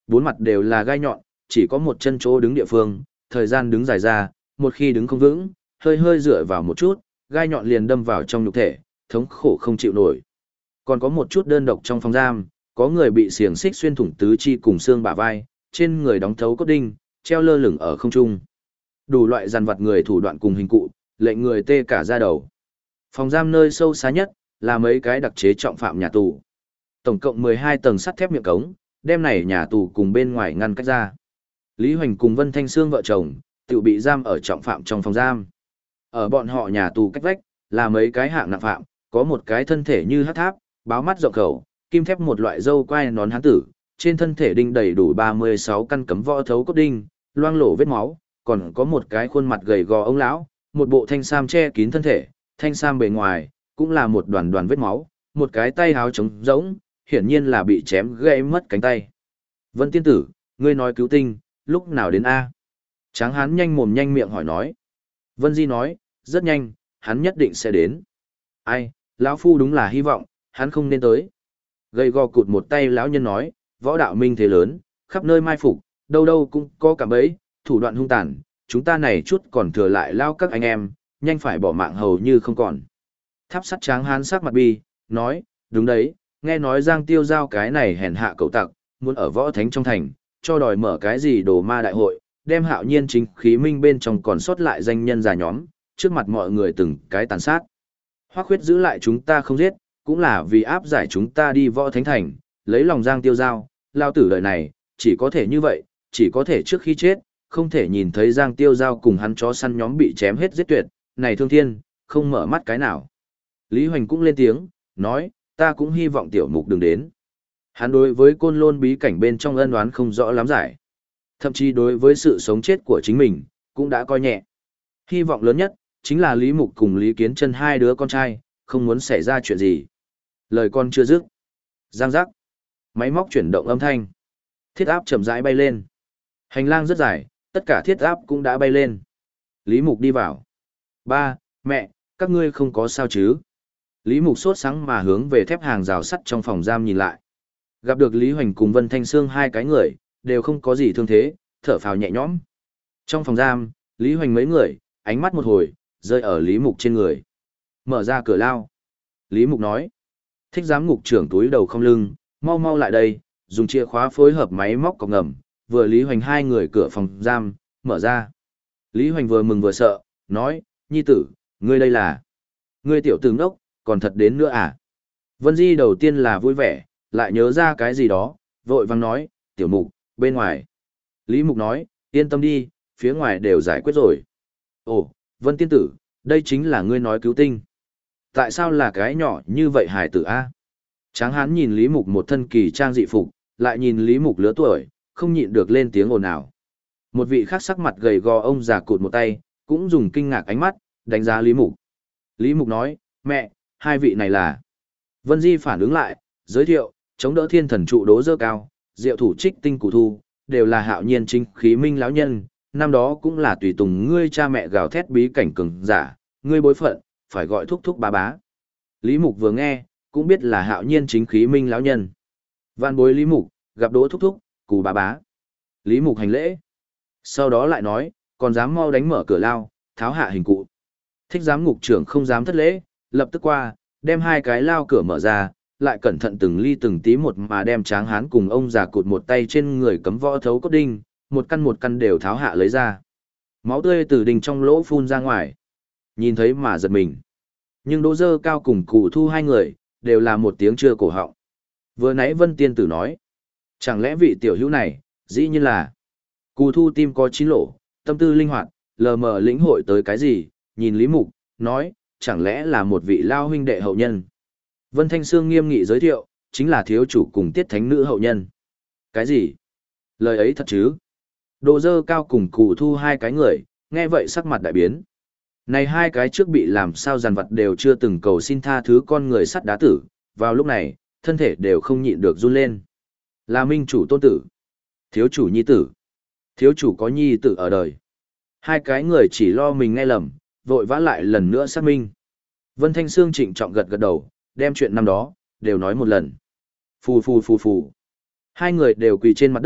bốn mặt đều là gai nhọn, chỉ có một chân chỗ đứng địa phương, thời gian đứng dài ra, một khi đứng không vững, hơi hơi dựa vào một chút, gai nhọn liền đâm vào trong nhục thể, thống khổ không chịu nổi. Còn có một chút đơn độc trong phòng giam, có người bị xiềng xích xuyên thủng tứ chi cùng xương bả vai, trên người đóng thấu cốt đinh, treo lơ lửng ở không trung. Đủ loại dàn vặt người thủ đoạn cùng hình cụ, lệnh người tê cả da đầu. Phòng giam nơi sâu xa nhất là mấy cái đặc chế trọng phạm nhà tù. Tổng cộng mười hai tầng sắt thép miệng cống, đem này nhà tù cùng bên ngoài ngăn cách ra. Lý Hoành cùng Vân Thanh Sương vợ chồng, tự bị giam ở trọng phạm trong phòng giam. Ở bọn họ nhà tù cách vách, là mấy cái hạng nặng phạm, có một cái thân thể như hắc tháp, báo mắt rộng khẩu, kim thép một loại râu quai nón hán tử, trên thân thể đinh đầy đủ ba mươi sáu căn cấm võ thấu cốt đinh, loang lổ vết máu, còn có một cái khuôn mặt gầy gò ông lão, một bộ thanh sam che kín thân thể, thanh sam bề ngoài cũng là một đoàn đoàn vết máu, một cái tay háo trống rỗng, hiển nhiên là bị chém gãy mất cánh tay. Vân tiên tử, ngươi nói cứu tinh, lúc nào đến a? Tráng hán nhanh mồm nhanh miệng hỏi nói. Vân Di nói, rất nhanh, hắn nhất định sẽ đến. Ai, lão phu đúng là hy vọng, hắn không nên tới. Gầy gò cụt một tay lão nhân nói, võ đạo minh thế lớn, khắp nơi mai phục, đâu đâu cũng có cả bấy, thủ đoạn hung tàn, chúng ta này chút còn thừa lại lao các anh em, nhanh phải bỏ mạng hầu như không còn. Tháp sắt tráng hán sắc mặt bi, nói, đúng đấy, nghe nói Giang Tiêu Giao cái này hèn hạ cậu tặc, muốn ở võ thánh trong thành, cho đòi mở cái gì đồ ma đại hội, đem Hạo Nhiên chính khí minh bên trong còn sót lại danh nhân già nhóm, trước mặt mọi người từng cái tàn sát. Hoắc Khuyết giữ lại chúng ta không giết, cũng là vì áp giải chúng ta đi võ thánh thành, lấy lòng Giang Tiêu Giao, lao tử đời này, chỉ có thể như vậy, chỉ có thể trước khi chết, không thể nhìn thấy Giang Tiêu Giao cùng hắn chó săn nhóm bị chém hết giết tuyệt, này thương thiên, không mở mắt cái nào. Lý Hoành cũng lên tiếng, nói, ta cũng hy vọng tiểu mục đừng đến. Hắn đối với côn lôn bí cảnh bên trong ân oán không rõ lắm giải. Thậm chí đối với sự sống chết của chính mình, cũng đã coi nhẹ. Hy vọng lớn nhất, chính là Lý Mục cùng Lý Kiến Chân hai đứa con trai, không muốn xảy ra chuyện gì. Lời con chưa dứt. Giang giác. Máy móc chuyển động âm thanh. Thiết áp chậm rãi bay lên. Hành lang rất dài, tất cả thiết áp cũng đã bay lên. Lý Mục đi vào. Ba, mẹ, các ngươi không có sao chứ? Lý Mục sốt sáng mà hướng về thép hàng rào sắt trong phòng giam nhìn lại. Gặp được Lý Hoành cùng Vân Thanh Sương hai cái người, đều không có gì thương thế, thở phào nhẹ nhõm. Trong phòng giam, Lý Hoành mấy người, ánh mắt một hồi, rơi ở Lý Mục trên người. Mở ra cửa lao. Lý Mục nói. Thích giám ngục trưởng túi đầu không lưng, mau mau lại đây, dùng chìa khóa phối hợp máy móc cọc ngầm, vừa Lý Hoành hai người cửa phòng giam, mở ra. Lý Hoành vừa mừng vừa sợ, nói, nhi tử, ngươi đây là... Ngươi tiểu tử ngốc, còn thật đến nữa à? Vân Di đầu tiên là vui vẻ, lại nhớ ra cái gì đó, vội vang nói, tiểu mục, bên ngoài. Lý Mục nói, yên tâm đi, phía ngoài đều giải quyết rồi. Ồ, Vân tiên tử, đây chính là ngươi nói cứu tinh. Tại sao là cái nhỏ như vậy hải tử a? Tráng hán nhìn Lý Mục một thân kỳ trang dị phục, lại nhìn Lý Mục lứa tuổi, không nhịn được lên tiếng ồn ào. Một vị khác sắc mặt gầy gò ông già cụt một tay, cũng dùng kinh ngạc ánh mắt, đánh giá Lý Mục. Lý Mục nói, mẹ, hai vị này là... Vân Di phản ứng lại, giới thiệu, chống đỡ thiên thần trụ đố dơ cao, diệu thủ trích tinh cụ thu, đều là Hạo Nhiên chính khí minh lão nhân, năm đó cũng là tùy tùng ngươi cha mẹ gào thét bí cảnh cường giả, ngươi bối phận, phải gọi thúc thúc bá bá. Lý Mục vừa nghe, cũng biết là Hạo Nhiên chính khí minh lão nhân. Vạn bối Lý Mục, gặp đỗ thúc thúc, cù bá bá. Lý Mục hành lễ. Sau đó lại nói, còn dám mau đánh mở cửa lao, tháo hạ hình cụ. Thích giám ngục trưởng không dám thất lễ, lập tức qua, đem hai cái lao cửa mở ra, lại cẩn thận từng ly từng tí một mà đem Tráng hán cùng ông già cụt một tay trên người cấm võ thấu cốt đinh, một căn một căn đều tháo hạ lấy ra. Máu tươi từ đinh trong lỗ phun ra ngoài. Nhìn thấy mà giật mình. Nhưng Đỗ Dơ Cao cùng Cụ Thu hai người, đều là một tiếng chưa cổ họng. Vừa nãy Vân Tiên Tử nói, chẳng lẽ vị tiểu hữu này, dĩ nhiên là Cụ Thu tim có chín lỗ, tâm tư linh hoạt, lờ mờ lĩnh hội tới cái gì, nhìn Lý Mục, nói, chẳng lẽ là một vị lao huynh đệ hậu nhân. Vân Thanh Sương nghiêm nghị giới thiệu, chính là thiếu chủ cùng tiết thánh nữ hậu nhân. Cái gì? Lời ấy thật chứ? Đỗ Dơ Cao cùng Cụ Thu hai cái người, nghe vậy sắc mặt đại biến. Này hai cái trước bị làm sao dàn vật đều chưa từng cầu xin tha thứ con người sắt đá tử, vào lúc này, thân thể đều không nhịn được run lên. Là minh chủ tôn tử, thiếu chủ nhi tử, thiếu chủ có nhi tử ở đời. Hai cái người chỉ lo mình nghe lầm, vội vã lại lần nữa xác minh. Vân Thanh Sương trịnh trọng gật gật đầu, đem chuyện năm đó, đều nói một lần. Phù phù phù phù. Hai người đều quỳ trên mặt đất,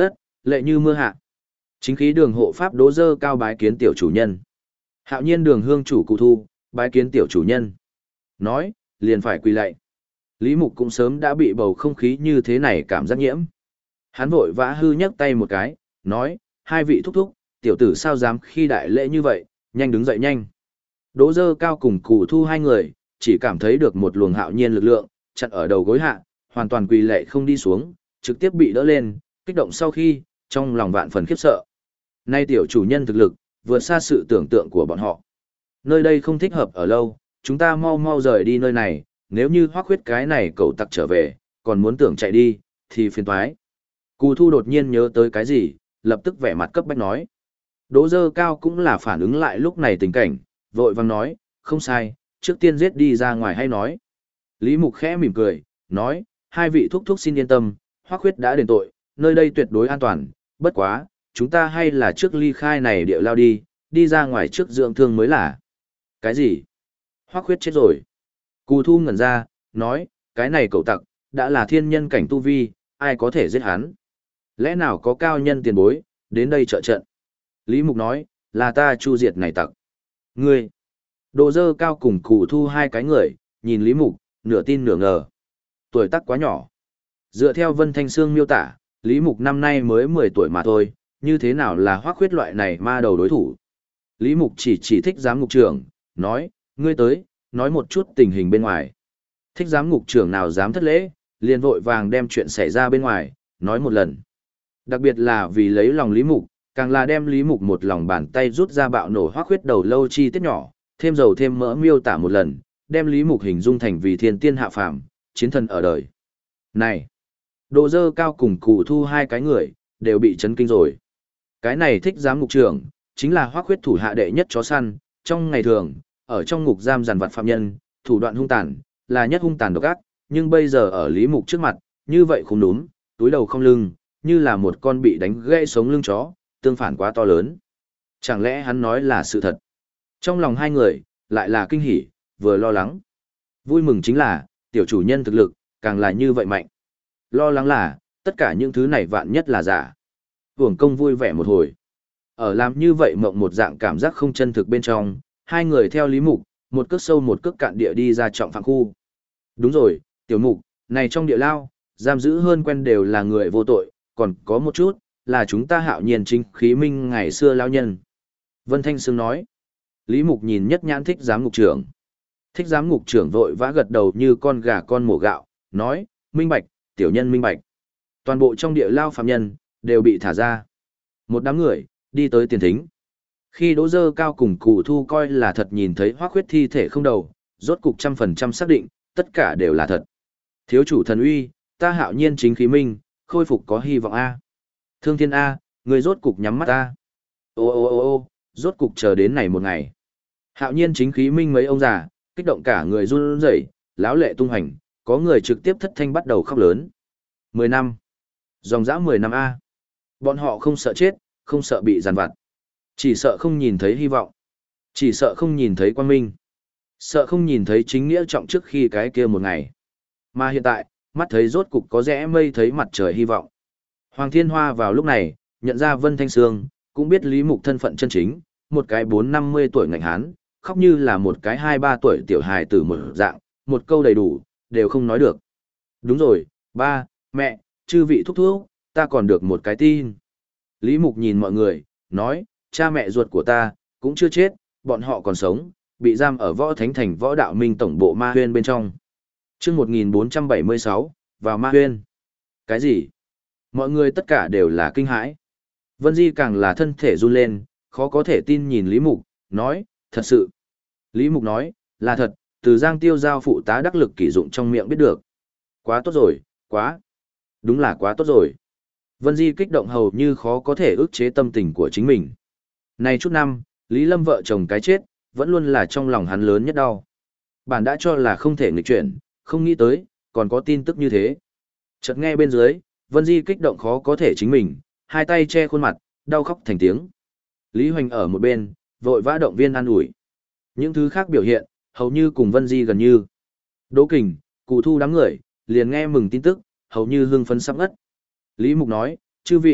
Lệ như mưa hạ. Chính khí đường hộ pháp Đỗ Dơ Cao bái kiến tiểu chủ nhân. Hạo nhiên đường hương chủ Cụ Thu, bái kiến tiểu chủ nhân. Nói, liền phải quỳ lạy. Lý Mục cũng sớm đã bị bầu không khí như thế này cảm giác nhiễm. Hắn vội vã hư nhấc tay một cái, nói, hai vị thúc thúc, tiểu tử sao dám khi đại lễ như vậy, nhanh đứng dậy nhanh. Đỗ Dơ Cao cùng Cụ Thu hai người, chỉ cảm thấy được một luồng hạo nhiên lực lượng, chặn ở đầu gối hạ, hoàn toàn quỳ lệ không đi xuống, trực tiếp bị đỡ lên, kích động sau khi, trong lòng vạn phần khiếp sợ. Nay tiểu chủ nhân thực lực, vượt xa sự tưởng tượng của bọn họ. Nơi đây không thích hợp ở lâu, chúng ta mau mau rời đi nơi này, nếu như hoác huyết cái này cậu tặc trở về, còn muốn tưởng chạy đi, thì phiền toái. Cù Thu đột nhiên nhớ tới cái gì, lập tức vẻ mặt cấp bách nói. Đỗ Dơ Cao cũng là phản ứng lại lúc này tình cảnh, vội vang nói, không sai, trước tiên giết đi ra ngoài hay nói. Lý Mục khẽ mỉm cười, nói, hai vị thúc thúc xin yên tâm, hoác huyết đã đền tội, nơi đây tuyệt đối an toàn, bất quá, chúng ta hay là trước ly khai này địa lao đi, đi ra ngoài trước dưỡng thương mới là. Cái gì? Hoác huyết chết rồi. Cù Thu ngẩn ra, nói, cái này cậu tặc, đã là thiên nhân cảnh tu vi, ai có thể giết hắn? Lẽ nào có cao nhân tiền bối, đến đây trợ trận? Lý Mục nói, là ta chu diệt này tặc. Ngươi! Đỗ Dơ Cao cùng Cù Thu hai cái người, nhìn Lý Mục, nửa tin nửa ngờ. Tuổi tác quá nhỏ. Dựa theo Vân Thanh Sương miêu tả, Lý Mục năm nay mới mười tuổi mà thôi, như thế nào là hoác huyết loại này ma đầu đối thủ. Lý Mục chỉ chỉ thích giám ngục trưởng, nói, ngươi tới, nói một chút tình hình bên ngoài. Thích giám ngục trưởng nào dám thất lễ, liền vội vàng đem chuyện xảy ra bên ngoài, nói một lần. Đặc biệt là vì lấy lòng Lý Mục, càng là đem Lý Mục một lòng bàn tay rút ra bạo nổ hoác huyết đầu lâu chi tiết nhỏ, thêm dầu thêm mỡ miêu tả một lần, đem Lý Mục hình dung thành vì thiên tiên hạ phàm, chiến thần ở đời. Này! Đỗ Dơ Cao cùng Cù Thu hai cái người, đều bị chấn kinh rồi. Cái này thích giám ngục trưởng, chính là hoác huyết thủ hạ đệ nhất chó săn, trong ngày thường, ở trong ngục giam giàn vặt phạm nhân, thủ đoạn hung tàn, là nhất hung tàn độc ác, nhưng bây giờ ở Lý Mục trước mặt, như vậy không đúng, túi đầu không lưng, như là một con bị đánh gãy sống lưng chó, tương phản quá to lớn. Chẳng lẽ hắn nói là sự thật? Trong lòng hai người, lại là kinh hỉ, vừa lo lắng. Vui mừng chính là, tiểu chủ nhân thực lực, càng là như vậy mạnh. Lo lắng là, tất cả những thứ này vạn nhất là giả. Hưởng công vui vẻ một hồi. Ở làm như vậy mộng một dạng cảm giác không chân thực bên trong, hai người theo Lý Mục, một cước sâu một cước cạn địa đi ra trọng phạm khu. Đúng rồi, tiểu mục, này trong địa lao, giam giữ hơn quen đều là người vô tội, còn có một chút, là chúng ta hạo nhiên chính khí minh ngày xưa lao nhân. Vân Thanh Sương nói. Lý Mục nhìn nhất nhãn thích giám ngục trưởng. Thích giám ngục trưởng vội vã gật đầu như con gà con mổ gạo, nói, minh bạch, tiểu nhân minh bạch. Toàn bộ trong địa lao phạm nhân, đều bị thả ra. Một đám người, đi tới tiền thính. Khi Đỗ Dơ Cao cùng Cù Thu coi là thật nhìn thấy hoác huyết thi thể không đầu, rốt cục trăm phần trăm xác định, tất cả đều là thật. Thiếu chủ thần uy, ta hạo nhiên chính khí minh, khôi phục có hy vọng A. Thương thiên A, người rốt cục nhắm mắt A. Ô ô ô ô, rốt cục chờ đến này một ngày. Hạo nhiên chính khí minh mấy ông già, kích động cả người run rẩy, lão lệ tung hành, có người trực tiếp thất thanh bắt đầu khóc lớn. Mười năm. Dòng dã mười năm A. Bọn họ không sợ chết, không sợ bị giàn vặt. Chỉ sợ không nhìn thấy hy vọng. Chỉ sợ không nhìn thấy quang minh. Sợ không nhìn thấy chính nghĩa trọng trước khi cái kia một ngày. Mà hiện tại, mắt thấy rốt cục có rẽ mây thấy mặt trời hy vọng. Hoàng Thiên Hoa vào lúc này, nhận ra Vân Thanh Sương, cũng biết Lý Mục thân phận chân chính, một cái bốn năm mươi tuổi ngạnh hán, khóc như là một cái hai ba tuổi tiểu hài tử một dạng, một câu đầy đủ, đều không nói được. Đúng rồi, ba, mẹ, chư vị thúc thúc, ta còn được một cái tin. Lý Mục nhìn mọi người, nói, cha mẹ ruột của ta, cũng chưa chết, bọn họ còn sống, bị giam ở Võ Thánh Thành Võ Đạo Minh Tổng bộ Ma Huyên bên trong. Trước một nghìn bốn trăm bảy mươi sáu, vào Ma Huyên. Cái gì? Mọi người tất cả đều là kinh hãi. Vân Di càng là thân thể run lên, khó có thể tin nhìn Lý Mục, nói, thật sự. Lý Mục nói, là thật, từ Giang Tiêu Giao phụ tá đắc lực kỷ dụng trong miệng biết được. Quá tốt rồi, quá. Đúng là quá tốt rồi. Vân Di kích động hầu như khó có thể ức chế tâm tình của chính mình. Này chút năm, Lý Lâm vợ chồng cái chết, vẫn luôn là trong lòng hắn lớn nhất đau. Bản đã cho là không thể nghịch chuyển, không nghĩ tới, còn có tin tức như thế. Chợt nghe bên dưới, Vân Di kích động khó có thể chính mình, hai tay che khuôn mặt, đau khóc thành tiếng. Lý Hoành ở một bên, vội vã động viên an ủi. Những thứ khác biểu hiện, hầu như cùng Vân Di gần như. Đỗ Kình, Cụ Thu đám người, liền nghe mừng tin tức, hầu như hưng phấn sắp ngất. Lý Mục nói, chư vị,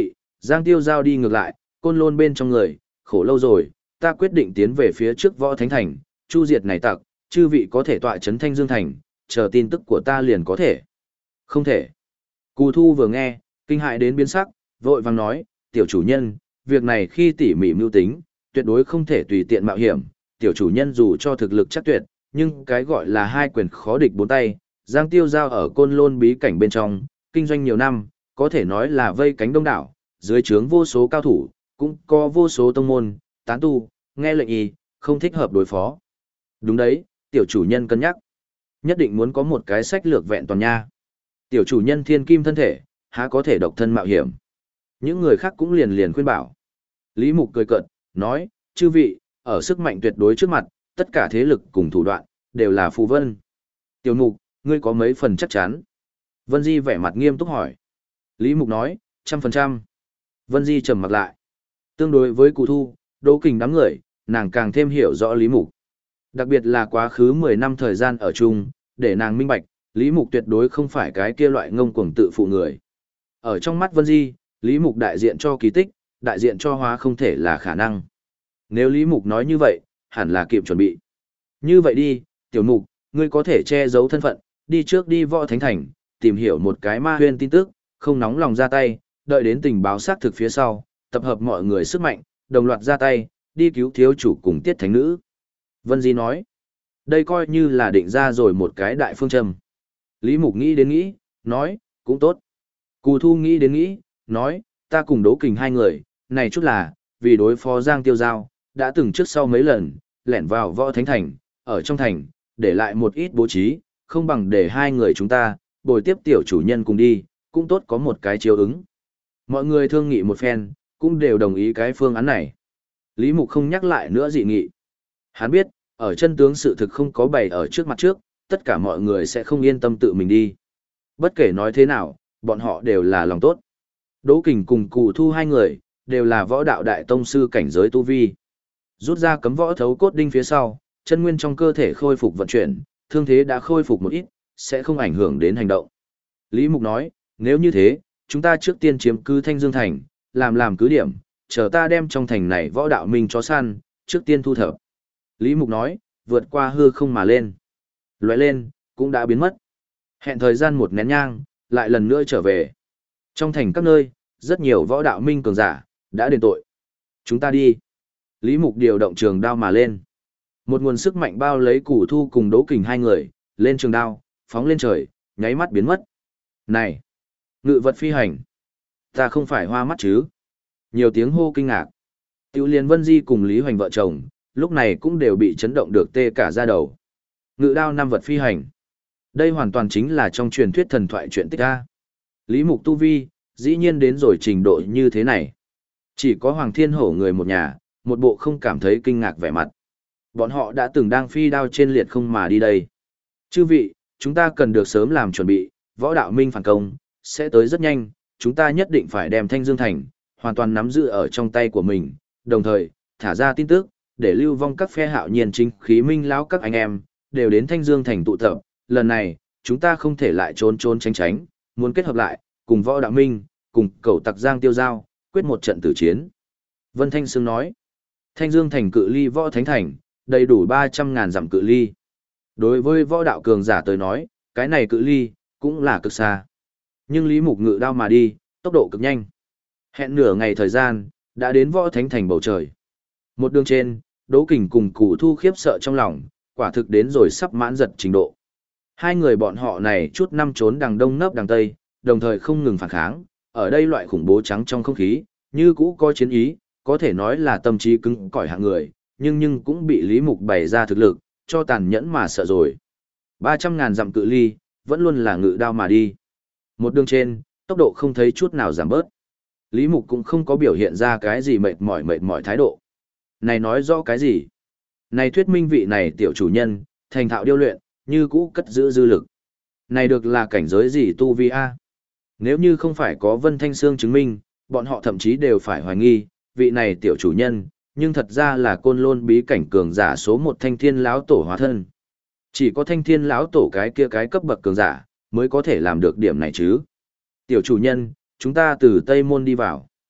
Giang Tiêu Giao đi ngược lại, côn lôn bên trong người, khổ lâu rồi, ta quyết định tiến về phía trước võ thánh thành, chu diệt này tặc, chư vị có thể tọa chấn Thanh Dương thành, chờ tin tức của ta liền có thể. Không thể. Cù Thu vừa nghe, kinh hại đến biến sắc, vội vàng nói, tiểu chủ nhân, việc này khi tỉ mỉ mưu tính, tuyệt đối không thể tùy tiện mạo hiểm, tiểu chủ nhân dù cho thực lực chắc tuyệt, nhưng cái gọi là hai quyền khó địch bốn tay, Giang Tiêu Giao ở côn lôn bí cảnh bên trong, kinh doanh nhiều năm, có thể nói là vây cánh đông đảo, dưới trướng vô số cao thủ, cũng có vô số tông môn, tán tu, nghe lệnh y, không thích hợp đối phó. Đúng đấy, tiểu chủ nhân cân nhắc. Nhất định muốn có một cái sách lược vẹn toàn nha. Tiểu chủ nhân thiên kim thân thể, há có thể độc thân mạo hiểm. Những người khác cũng liền liền khuyên bảo. Lý Mục cười cợt, nói, chư vị, ở sức mạnh tuyệt đối trước mặt, tất cả thế lực cùng thủ đoạn, đều là phù vân. Tiểu Mục, ngươi có mấy phần chắc chắn? Vân Di vẻ mặt nghiêm túc hỏi. Lý Mục nói, trăm phần trăm. Vân Di trầm mặt lại. Tương đối với Cụ Thu, Đỗ Kình đám người, nàng càng thêm hiểu rõ Lý Mục. Đặc biệt là quá khứ mười năm thời gian ở chung, để nàng minh bạch, Lý Mục tuyệt đối không phải cái kia loại ngông cuồng tự phụ người. Ở trong mắt Vân Di, Lý Mục đại diện cho kỳ tích, đại diện cho hóa không thể là khả năng. Nếu Lý Mục nói như vậy, hẳn là kịp chuẩn bị. Như vậy đi, Tiểu Mục, ngươi có thể che giấu thân phận, đi trước đi võ thánh thành, tìm hiểu một cái ma huyên tin tức, không nóng lòng ra tay, đợi đến tình báo xác thực phía sau, tập hợp mọi người sức mạnh, đồng loạt ra tay, đi cứu thiếu chủ cùng tiết thánh nữ. Vân Di nói, đây coi như là định ra rồi một cái đại phương châm. Lý Mục nghĩ đến nghĩ, nói, cũng tốt. Cù Thu nghĩ đến nghĩ, nói, ta cùng Đỗ Kình hai người, này chút là, vì đối phó Giang Tiêu Giao, đã từng trước sau mấy lần, lẻn vào võ thánh thành, ở trong thành, để lại một ít bố trí, không bằng để hai người chúng ta, bồi tiếp tiểu chủ nhân cùng đi, cũng tốt có một cái chiếu ứng. Mọi người thương nghị một phen, cũng đều đồng ý cái phương án này. Lý Mục không nhắc lại nữa dị nghị. Hắn biết, ở chân tướng sự thực không có bày ở trước mặt trước, tất cả mọi người sẽ không yên tâm tự mình đi. Bất kể nói thế nào, bọn họ đều là lòng tốt. Đỗ Kình cùng Cù Thu hai người, đều là võ đạo đại tông sư cảnh giới tu vi. Rút ra cấm võ thấu cốt đinh phía sau, chân nguyên trong cơ thể khôi phục vận chuyển, thương thế đã khôi phục một ít, sẽ không ảnh hưởng đến hành động. Lý Mục nói, nếu như thế, chúng ta trước tiên chiếm cứ Thanh Dương Thành, làm làm cứ điểm, chờ ta đem trong thành này võ đạo minh chó săn, trước tiên thu thập. Lý Mục nói, vượt qua hư không mà lên. Lóe lên, cũng đã biến mất. Hẹn thời gian một nén nhang, lại lần nữa trở về. Trong thành các nơi, rất nhiều võ đạo minh cường giả, đã đền tội. Chúng ta đi. Lý Mục điều động trường đao mà lên. Một nguồn sức mạnh bao lấy Cù Thu cùng Đỗ Kình hai người, lên trường đao, phóng lên trời, nháy mắt biến mất. Này! Ngự vật phi hành! Ta không phải hoa mắt chứ? Nhiều tiếng hô kinh ngạc. Tiểu Liên Vân Di cùng Lý Hoành vợ chồng, lúc này cũng đều bị chấn động được tê cả da đầu. Ngự đao năm vật phi hành. Đây hoàn toàn chính là trong truyền thuyết thần thoại chuyện tích ca. Lý Mục tu vi, dĩ nhiên đến rồi trình độ như thế này. Chỉ có Hoàng Thiên Hổ người một nhà, một bộ không cảm thấy kinh ngạc vẻ mặt. Bọn họ đã từng đang phi đao trên liệt không mà đi đây. Chư vị, chúng ta cần được sớm làm chuẩn bị, võ đạo minh phản công, sẽ tới rất nhanh, chúng ta nhất định phải đem Thanh Dương Thành, hoàn toàn nắm giữ ở trong tay của mình, đồng thời, thả ra tin tức, để lưu vong các phe hạo nhiên chính khí minh lão các anh em, đều đến Thanh Dương Thành tụ tập, lần này, chúng ta không thể lại trốn trốn tránh tránh, muốn kết hợp lại, cùng võ đạo minh, cùng cẩu tặc Giang Tiêu Giao, quyết một trận tử chiến. Vân Thanh Sương nói, Thanh Dương Thành cự ly võ thánh thành, đầy đủ ba trăm ngàn dặm cự ly. Đối với võ đạo cường giả tới nói, cái này cự ly, cũng là cực xa. Nhưng Lý Mục ngự đao mà đi, tốc độ cực nhanh. Hẹn nửa ngày thời gian, đã đến võ thánh thành bầu trời. Một đường trên, Đỗ Kình cùng Cù Thu khiếp sợ trong lòng, quả thực đến rồi sắp mãn giật trình độ. Hai người bọn họ này chút năm trốn đằng đông nấp đằng tây, đồng thời không ngừng phản kháng, ở đây loại khủng bố trắng trong không khí, như cũ có chiến ý, có thể nói là tâm trí cứng cỏi hạng người, nhưng nhưng cũng bị Lý Mục bày ra thực lực, cho tàn nhẫn mà sợ rồi. ba trăm ngàn dặm cự ly, vẫn luôn là ngự đao mà đi. Một đường trên, tốc độ không thấy chút nào giảm bớt. Lý Mục cũng không có biểu hiện ra cái gì mệt mỏi mệt mỏi thái độ. Này nói rõ cái gì? Này thuyết minh vị này tiểu chủ nhân, thành thạo điêu luyện, như cũ cất giữ dư lực. Này được là cảnh giới gì tu vi a? Nếu như không phải có Vân Thanh Sương chứng minh, bọn họ thậm chí đều phải hoài nghi, vị này tiểu chủ nhân, nhưng thật ra là côn lôn bí cảnh cường giả số một Thanh Thiên lão tổ hóa thân. Chỉ có Thanh Thiên lão tổ cái kia cái cấp bậc cường giả, mới có thể làm được điểm này chứ. Tiểu chủ nhân, chúng ta từ Tây Môn đi vào.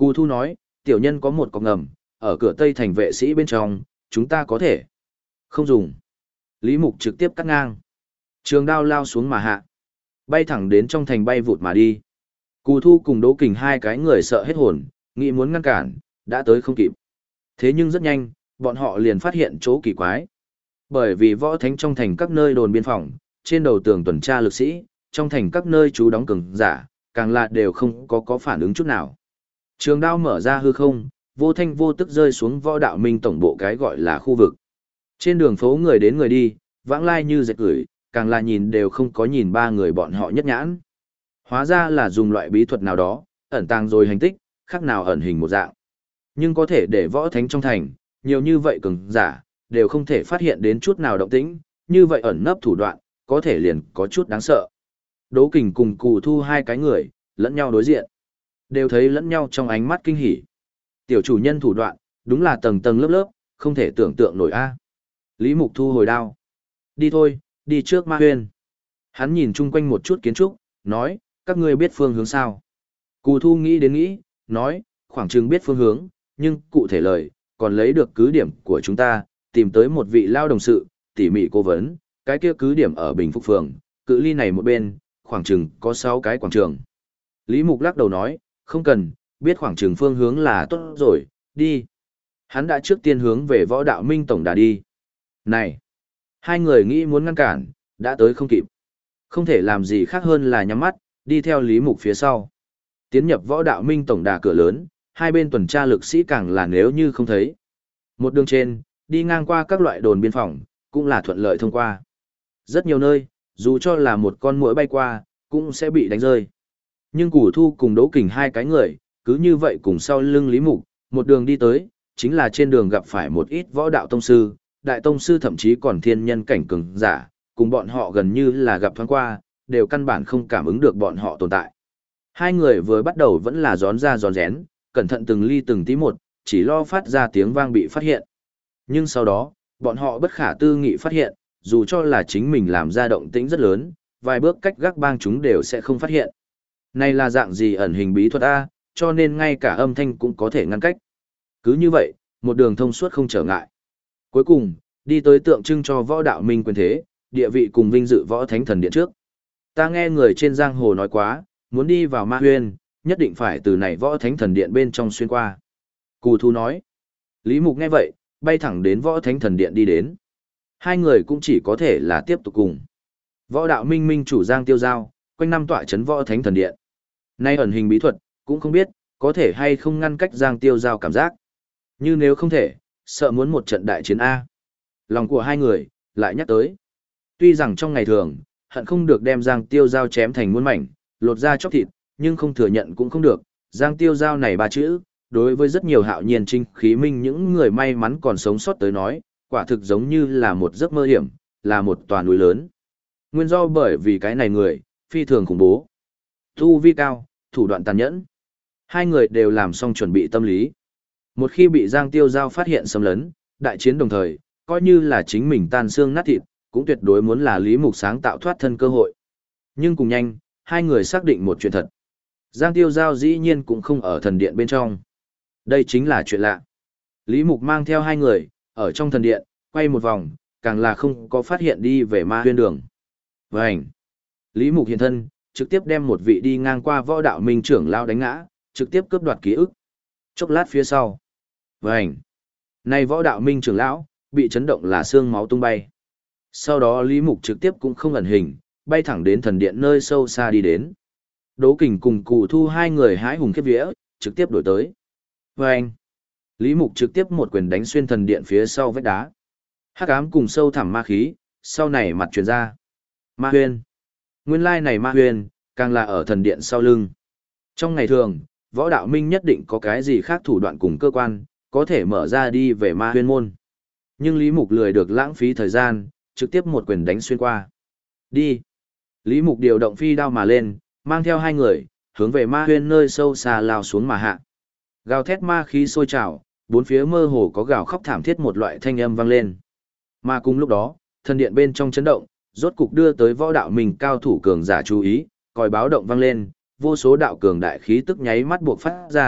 Cù Thu nói, tiểu nhân có một cọc ngầm, ở cửa Tây thành vệ sĩ bên trong, chúng ta có thể. Không dùng. Lý Mục trực tiếp cắt ngang. Trường đao lao xuống mà hạ. Bay thẳng đến trong thành bay vụt mà đi. Cù Thu cùng Đỗ Kình hai cái người sợ hết hồn, nghĩ muốn ngăn cản, đã tới không kịp. Thế nhưng rất nhanh, bọn họ liền phát hiện chỗ kỳ quái. Bởi vì võ thánh trong thành các nơi đồn biên phòng, trên đầu tường tuần tra lực sĩ, trong thành các nơi trú đóng cường giả, càng là đều không có có phản ứng chút nào. Trường đao mở ra hư không, vô thanh vô tức rơi xuống võ đạo minh tổng bộ cái gọi là khu vực. Trên đường phố người đến người đi, vãng lai như dệt gửi, càng là nhìn đều không có nhìn ba người bọn họ nhất nhãn. Hóa ra là dùng loại bí thuật nào đó, ẩn tàng rồi hành tích, khác nào ẩn hình một dạng. Nhưng có thể để võ thánh trong thành, nhiều như vậy cường giả, đều không thể phát hiện đến chút nào động tĩnh, như vậy ẩn nấp thủ đoạn, có thể liền có chút đáng sợ. Đỗ Kình cùng Cù Thu hai cái người, lẫn nhau đối diện. Đều thấy lẫn nhau trong ánh mắt kinh hỉ. Tiểu chủ nhân thủ đoạn, đúng là tầng tầng lớp lớp, không thể tưởng tượng nổi a. Lý Mục thu hồi đao. Đi thôi, đi trước Ma Huyên. Hắn nhìn chung quanh một chút kiến trúc, nói, các ngươi biết phương hướng sao? Cù Thu nghĩ đến nghĩ, nói, khoảng chừng biết phương hướng, nhưng cụ thể lời, còn lấy được cứ điểm của chúng ta, tìm tới một vị lao đồng sự, tỉ mỉ cố vấn, cái kia cứ điểm ở Bình Phúc Phường, cự ly này một bên, khoảng chừng có sáu cái quảng trường. Lý Mục lắc đầu nói, không cần, biết khoảng chừng phương hướng là tốt rồi, đi. Hắn đã trước tiên hướng về võ đạo minh tổng đà đi. Này! Hai người nghĩ muốn ngăn cản, đã tới không kịp. Không thể làm gì khác hơn là nhắm mắt, đi theo Lý Mục phía sau. Tiến nhập võ đạo minh tổng đà cửa lớn, hai bên tuần tra lực sĩ càng là nếu như không thấy. Một đường trên, đi ngang qua các loại đồn biên phòng, cũng là thuận lợi thông qua. Rất nhiều nơi, dù cho là một con muỗi bay qua, cũng sẽ bị đánh rơi. Nhưng Cù Thu cùng Đỗ Kình hai cái người, cứ như vậy cùng sau lưng Lý Mục, một đường đi tới, chính là trên đường gặp phải một ít võ đạo tông sư, đại tông sư thậm chí còn thiên nhân cảnh cường giả, cùng bọn họ gần như là gặp thoáng qua, đều căn bản không cảm ứng được bọn họ tồn tại. Hai người vừa bắt đầu vẫn là gión ra gión rén, cẩn thận từng ly từng tí một, chỉ lo phát ra tiếng vang bị phát hiện. Nhưng sau đó, bọn họ bất khả tư nghị phát hiện, dù cho là chính mình làm ra động tĩnh rất lớn, vài bước cách gác bang chúng đều sẽ không phát hiện. Này là dạng gì ẩn hình bí thuật A, cho nên ngay cả âm thanh cũng có thể ngăn cách. Cứ như vậy, một đường thông suốt không trở ngại. Cuối cùng, đi tới tượng trưng cho võ đạo minh quyền thế, địa vị cùng vinh dự võ thánh thần điện trước. Ta nghe người trên giang hồ nói quá, muốn đi vào Ma Huyên, nhất định phải từ này võ thánh thần điện bên trong xuyên qua. Cù Thu nói. Lý Mục nghe vậy, bay thẳng đến võ thánh thần điện đi đến. Hai người cũng chỉ có thể là tiếp tục cùng. Võ đạo minh minh chủ Giang Tiêu Giao, quanh năm tọa chấn võ thánh thần điện. Nay ẩn hình bí thuật, cũng không biết, có thể hay không ngăn cách Giang Tiêu Giao cảm giác. Như nếu không thể, sợ muốn một trận đại chiến A. Lòng của hai người, lại nhắc tới. Tuy rằng trong ngày thường, hận không được đem Giang Tiêu Giao chém thành muôn mảnh, lột ra chóc thịt, nhưng không thừa nhận cũng không được. Giang Tiêu Giao này ba chữ, đối với rất nhiều hạo nhiên trinh khí minh những người may mắn còn sống sót tới nói, quả thực giống như là một giấc mơ hiểm, là một tòa núi lớn. Nguyên do bởi vì cái này người, phi thường khủng bố. Tu vi cao, thủ đoạn tàn nhẫn. Hai người đều làm xong chuẩn bị tâm lý. Một khi bị Giang Tiêu Giao phát hiện xâm lấn, đại chiến đồng thời, coi như là chính mình tan xương nát thịt, cũng tuyệt đối muốn là Lý Mục sáng tạo thoát thân cơ hội. Nhưng cùng nhanh, hai người xác định một chuyện thật. Giang Tiêu Giao dĩ nhiên cũng không ở thần điện bên trong. Đây chính là chuyện lạ. Lý Mục mang theo hai người, ở trong thần điện, quay một vòng, càng là không có phát hiện đi về Ma Huyên đường. Vânh! Lý Mục hiện thân, trực tiếp đem một vị đi ngang qua võ đạo minh trưởng lao đánh ngã, trực tiếp cướp đoạt ký ức. Chốc lát phía sau. Vânh! Này võ đạo minh trưởng lão, bị chấn động là xương máu tung bay. Sau đó Lý Mục trực tiếp cũng không ẩn hình, bay thẳng đến thần điện nơi sâu xa đi đến. Đỗ Kình cùng Cù Thu hai người hái hùng khiếp vía, trực tiếp đổi tới. Vânh! Lý Mục trực tiếp một quyền đánh xuyên thần điện phía sau vách đá. Hắc ám cùng sâu thẳm ma khí, sau này mặt truyền ra. Ma Huyên. Nguyên lai này Ma Huyên, càng là ở thần điện sau lưng. Trong ngày thường, võ đạo minh nhất định có cái gì khác thủ đoạn cùng cơ quan, có thể mở ra đi về Ma Huyên môn. Nhưng Lý Mục lười được lãng phí thời gian, trực tiếp một quyền đánh xuyên qua. Đi. Lý Mục điều động phi đao mà lên, mang theo hai người, hướng về Ma Huyên nơi sâu xa lao xuống mà hạ. Gào thét ma khí sôi trào, bốn phía mơ hồ có gào khóc thảm thiết một loại thanh âm vang lên. Mà cùng lúc đó, thần điện bên trong chấn động, rốt cục đưa tới võ đạo mình cao thủ cường giả chú ý, còi báo động vang lên, vô số đạo cường đại khí tức nháy mắt buộc phát ra,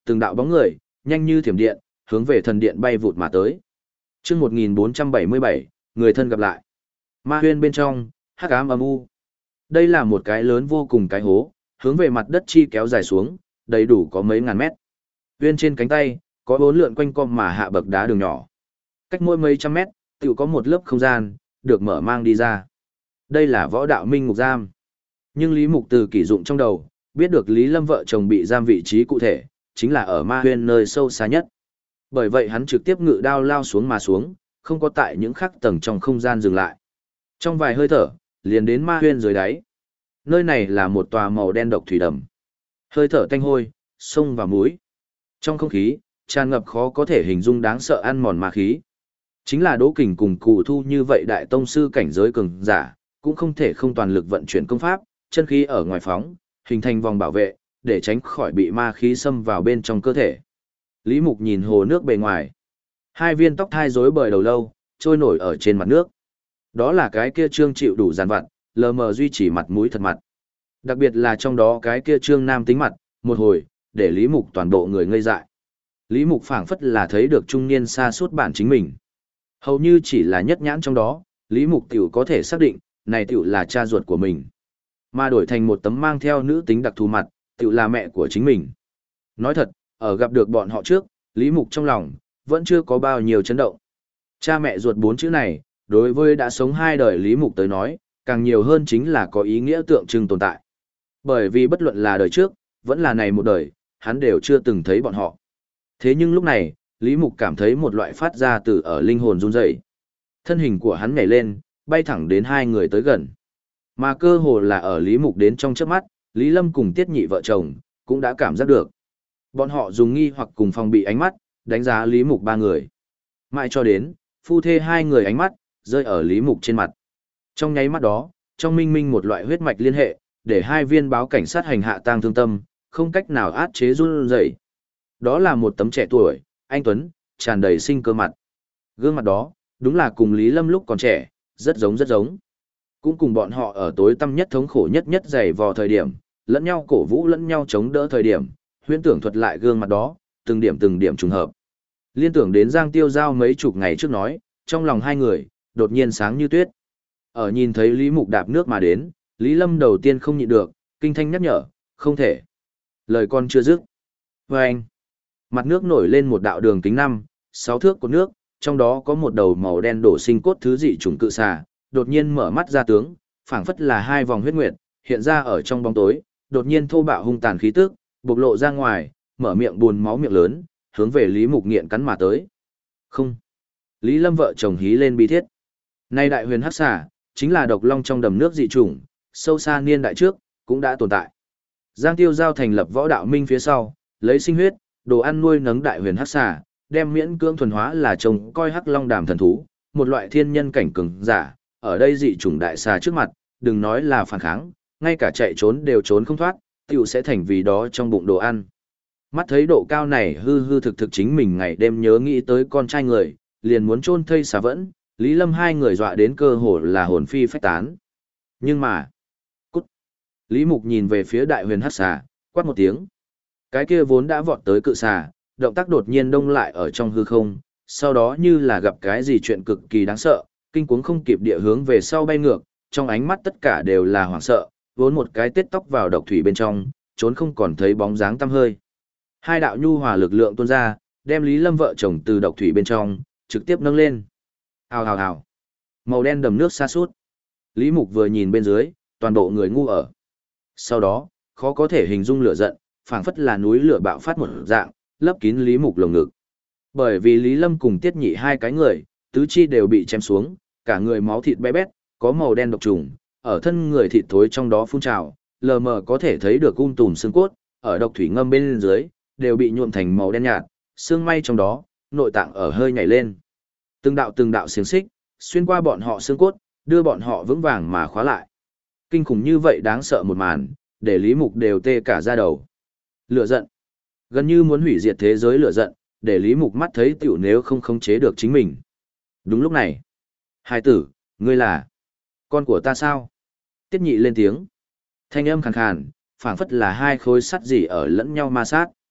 từng đạo bóng người, nhanh như thiểm điện, hướng về thần điện bay vụt mà tới. Chương một nghìn bốn trăm bảy mươi bảy, người thân gặp lại. Ma huyên bên trong, hắc ám âm u. Đây là một cái lớn vô cùng cái hố, hướng về mặt đất chi kéo dài xuống, đầy đủ có mấy ngàn mét. Huyên trên cánh tay, có bốn lượn quanh com mà hạ bậc đá đường nhỏ. Cách mỗi mấy trăm mét, tự có một lớp không gian, được mở mang đi ra. Đây là võ đạo minh ngục giam. Nhưng Lý Mục từ kỷ dụng trong đầu, biết được Lý Lâm vợ chồng bị giam vị trí cụ thể, chính là ở ma huyên nơi sâu xa nhất. Bởi vậy hắn trực tiếp ngự đao lao xuống mà xuống, không có tại những khắc tầng trong không gian dừng lại. Trong vài hơi thở, liền đến ma huyên dưới đáy. Nơi này là một tòa màu đen độc thủy đầm. Hơi thở tanh hôi, sông và muối. Trong không khí, tràn ngập khó có thể hình dung đáng sợ ăn mòn ma khí. Chính là Đỗ Kình cùng Cụ Thu như vậy đại tông sư cảnh giới cường giả, cũng không thể không toàn lực vận chuyển công pháp, chân khí ở ngoài phóng, hình thành vòng bảo vệ, để tránh khỏi bị ma khí xâm vào bên trong cơ thể. Lý Mục nhìn hồ nước bề ngoài. Hai viên tóc thai rối bời đầu lâu, trôi nổi ở trên mặt nước. Đó là cái kia trương chịu đủ giàn vặt, lờ mờ duy trì mặt mũi thật mặt. Đặc biệt là trong đó cái kia trương nam tính mặt, một hồi, để Lý Mục toàn bộ người ngây dại. Lý Mục phảng phất là thấy được trung niên xa suốt bản chính mình. Hầu như chỉ là nhất nhãn trong đó, Lý Mục tiểu có thể xác định, này tiểu là cha ruột của mình. Mà đổi thành một tấm mang theo nữ tính đặc thù mặt, tiểu là mẹ của chính mình. Nói thật, ở gặp được bọn họ trước, Lý Mục trong lòng, vẫn chưa có bao nhiêu chấn động. Cha mẹ ruột bốn chữ này, đối với đã sống hai đời Lý Mục tới nói, càng nhiều hơn chính là có ý nghĩa tượng trưng tồn tại. Bởi vì bất luận là đời trước, vẫn là này một đời, hắn đều chưa từng thấy bọn họ. Thế nhưng lúc này, Lý Mục cảm thấy một loại phát ra từ ở linh hồn run rẩy. Thân hình của hắn nhảy lên, bay thẳng đến hai người tới gần. Mà cơ hồ là ở Lý Mục đến trong chớp mắt, Lý Lâm cùng Tiết Nhị vợ chồng, cũng đã cảm giác được. Bọn họ dùng nghi hoặc cùng phòng bị ánh mắt, đánh giá Lý Mục ba người. Mãi cho đến, phu thê hai người ánh mắt, rơi ở Lý Mục trên mặt. Trong nháy mắt đó, trong minh minh một loại huyết mạch liên hệ, để hai viên báo cảnh sát hành hạ tang thương tâm, không cách nào át chế run rẩy. Đó là một tấm trẻ tuổi, anh tuấn, tràn đầy sinh cơ mặt. Gương mặt đó, đúng là cùng Lý Lâm lúc còn trẻ, rất giống rất giống. Cũng cùng bọn họ ở tối tăm nhất thống khổ nhất nhất dày vò thời điểm, lẫn nhau cổ vũ lẫn nhau chống đỡ thời điểm, huyễn tưởng thuật lại gương mặt đó, từng điểm từng điểm trùng hợp. Liên tưởng đến Giang Tiêu Giao mấy chục ngày trước nói, trong lòng hai người, đột nhiên sáng như tuyết. Ở nhìn thấy Lý Mục đạp nước mà đến, Lý Lâm đầu tiên không nhịn được, kinh thanh nhắc nhở, không thể. Lời con chưa dứt. Và anh, mặt nước nổi lên một đạo đường kính năm, sáu thước của nước, trong đó có một đầu màu đen đổ sinh cốt thứ dị trùng cự xà, đột nhiên mở mắt ra tướng, phảng phất là hai vòng huyết nguyệt, hiện ra ở trong bóng tối, đột nhiên thô bạo hung tàn khí tức, bộc lộ ra ngoài, mở miệng buồn máu miệng lớn, hướng về Lý Mục nghiện cắn mà tới. Không. Lý Lâm vợ chồng hí lên bi thiết. Nay đại huyền hắc xà, chính là độc long trong đầm nước dị chủng, sâu xa niên đại trước, cũng đã tồn tại. Giang Tiêu Giao thành lập võ đạo minh phía sau, lấy sinh huyết, đồ ăn nuôi nấng đại huyền hắc xà, đem miễn cưỡng thuần hóa là trông coi hắc long đàm thần thú, một loại thiên nhân cảnh cường giả, ở đây dị chủng đại xà trước mặt, đừng nói là phản kháng, ngay cả chạy trốn đều trốn không thoát, tiểu sẽ thành vì đó trong bụng đồ ăn. Mắt thấy độ cao này hư hư thực thực chính mình ngày đêm nhớ nghĩ tới con trai người, liền muốn chôn thây xà vẫn, Lý Lâm hai người dọa đến cơ hồ là hồn phi phách tán. Nhưng mà, cút. Lý Mục nhìn về phía đại huyền hắc xà, quát một tiếng. Cái kia vốn đã vọt tới cự xà, động tác đột nhiên đông lại ở trong hư không, sau đó như là gặp cái gì chuyện cực kỳ đáng sợ, kinh cuống không kịp địa hướng về sau bay ngược, trong ánh mắt tất cả đều là hoảng sợ, vốn một cái tết tóc vào độc thủy bên trong, trốn không còn thấy bóng dáng tăm hơi. Hai đạo nhu hòa lực lượng tuôn ra, đem Lý Lâm vợ chồng từ độc thủy bên trong, trực tiếp nâng lên. Hào hào hào. Màu đen đầm nước xa suốt. Lý Mục vừa nhìn bên dưới, toàn bộ người ngu ở. Sau đó, khó có thể hình dung lửa giận, phảng phất là núi lửa bạo phát một dạng, lấp kín Lý Mục lồng ngực. Bởi vì Lý Lâm cùng Tiết Nhị hai cái người, tứ chi đều bị chém xuống, cả người máu thịt bé bét, có màu đen độc trùng, ở thân người thịt thối trong đó phun trào, lờ mờ có thể thấy được um tùm xương cốt, ở độc thủy ngâm bên dưới, đều bị nhuộm thành màu đen nhạt, xương may trong đó, nội tạng ở hơi nhảy lên. Từng đạo từng đạo xiềng xích, xuyên qua bọn họ xương cốt, đưa bọn họ vững vàng mà khóa lại. Kinh khủng như vậy đáng sợ một màn, để Lý Mục đều tê cả da đầu. Lửa giận, gần như muốn hủy diệt thế giới lửa giận, để Lý Mục mắt thấy tiểu nếu không khống chế được chính mình. Đúng lúc này, hai tử, ngươi là con của ta sao? Tiết Nhị lên tiếng. Thanh âm khàn khàn, phảng phất là hai khối sắt gì ở lẫn nhau ma sát.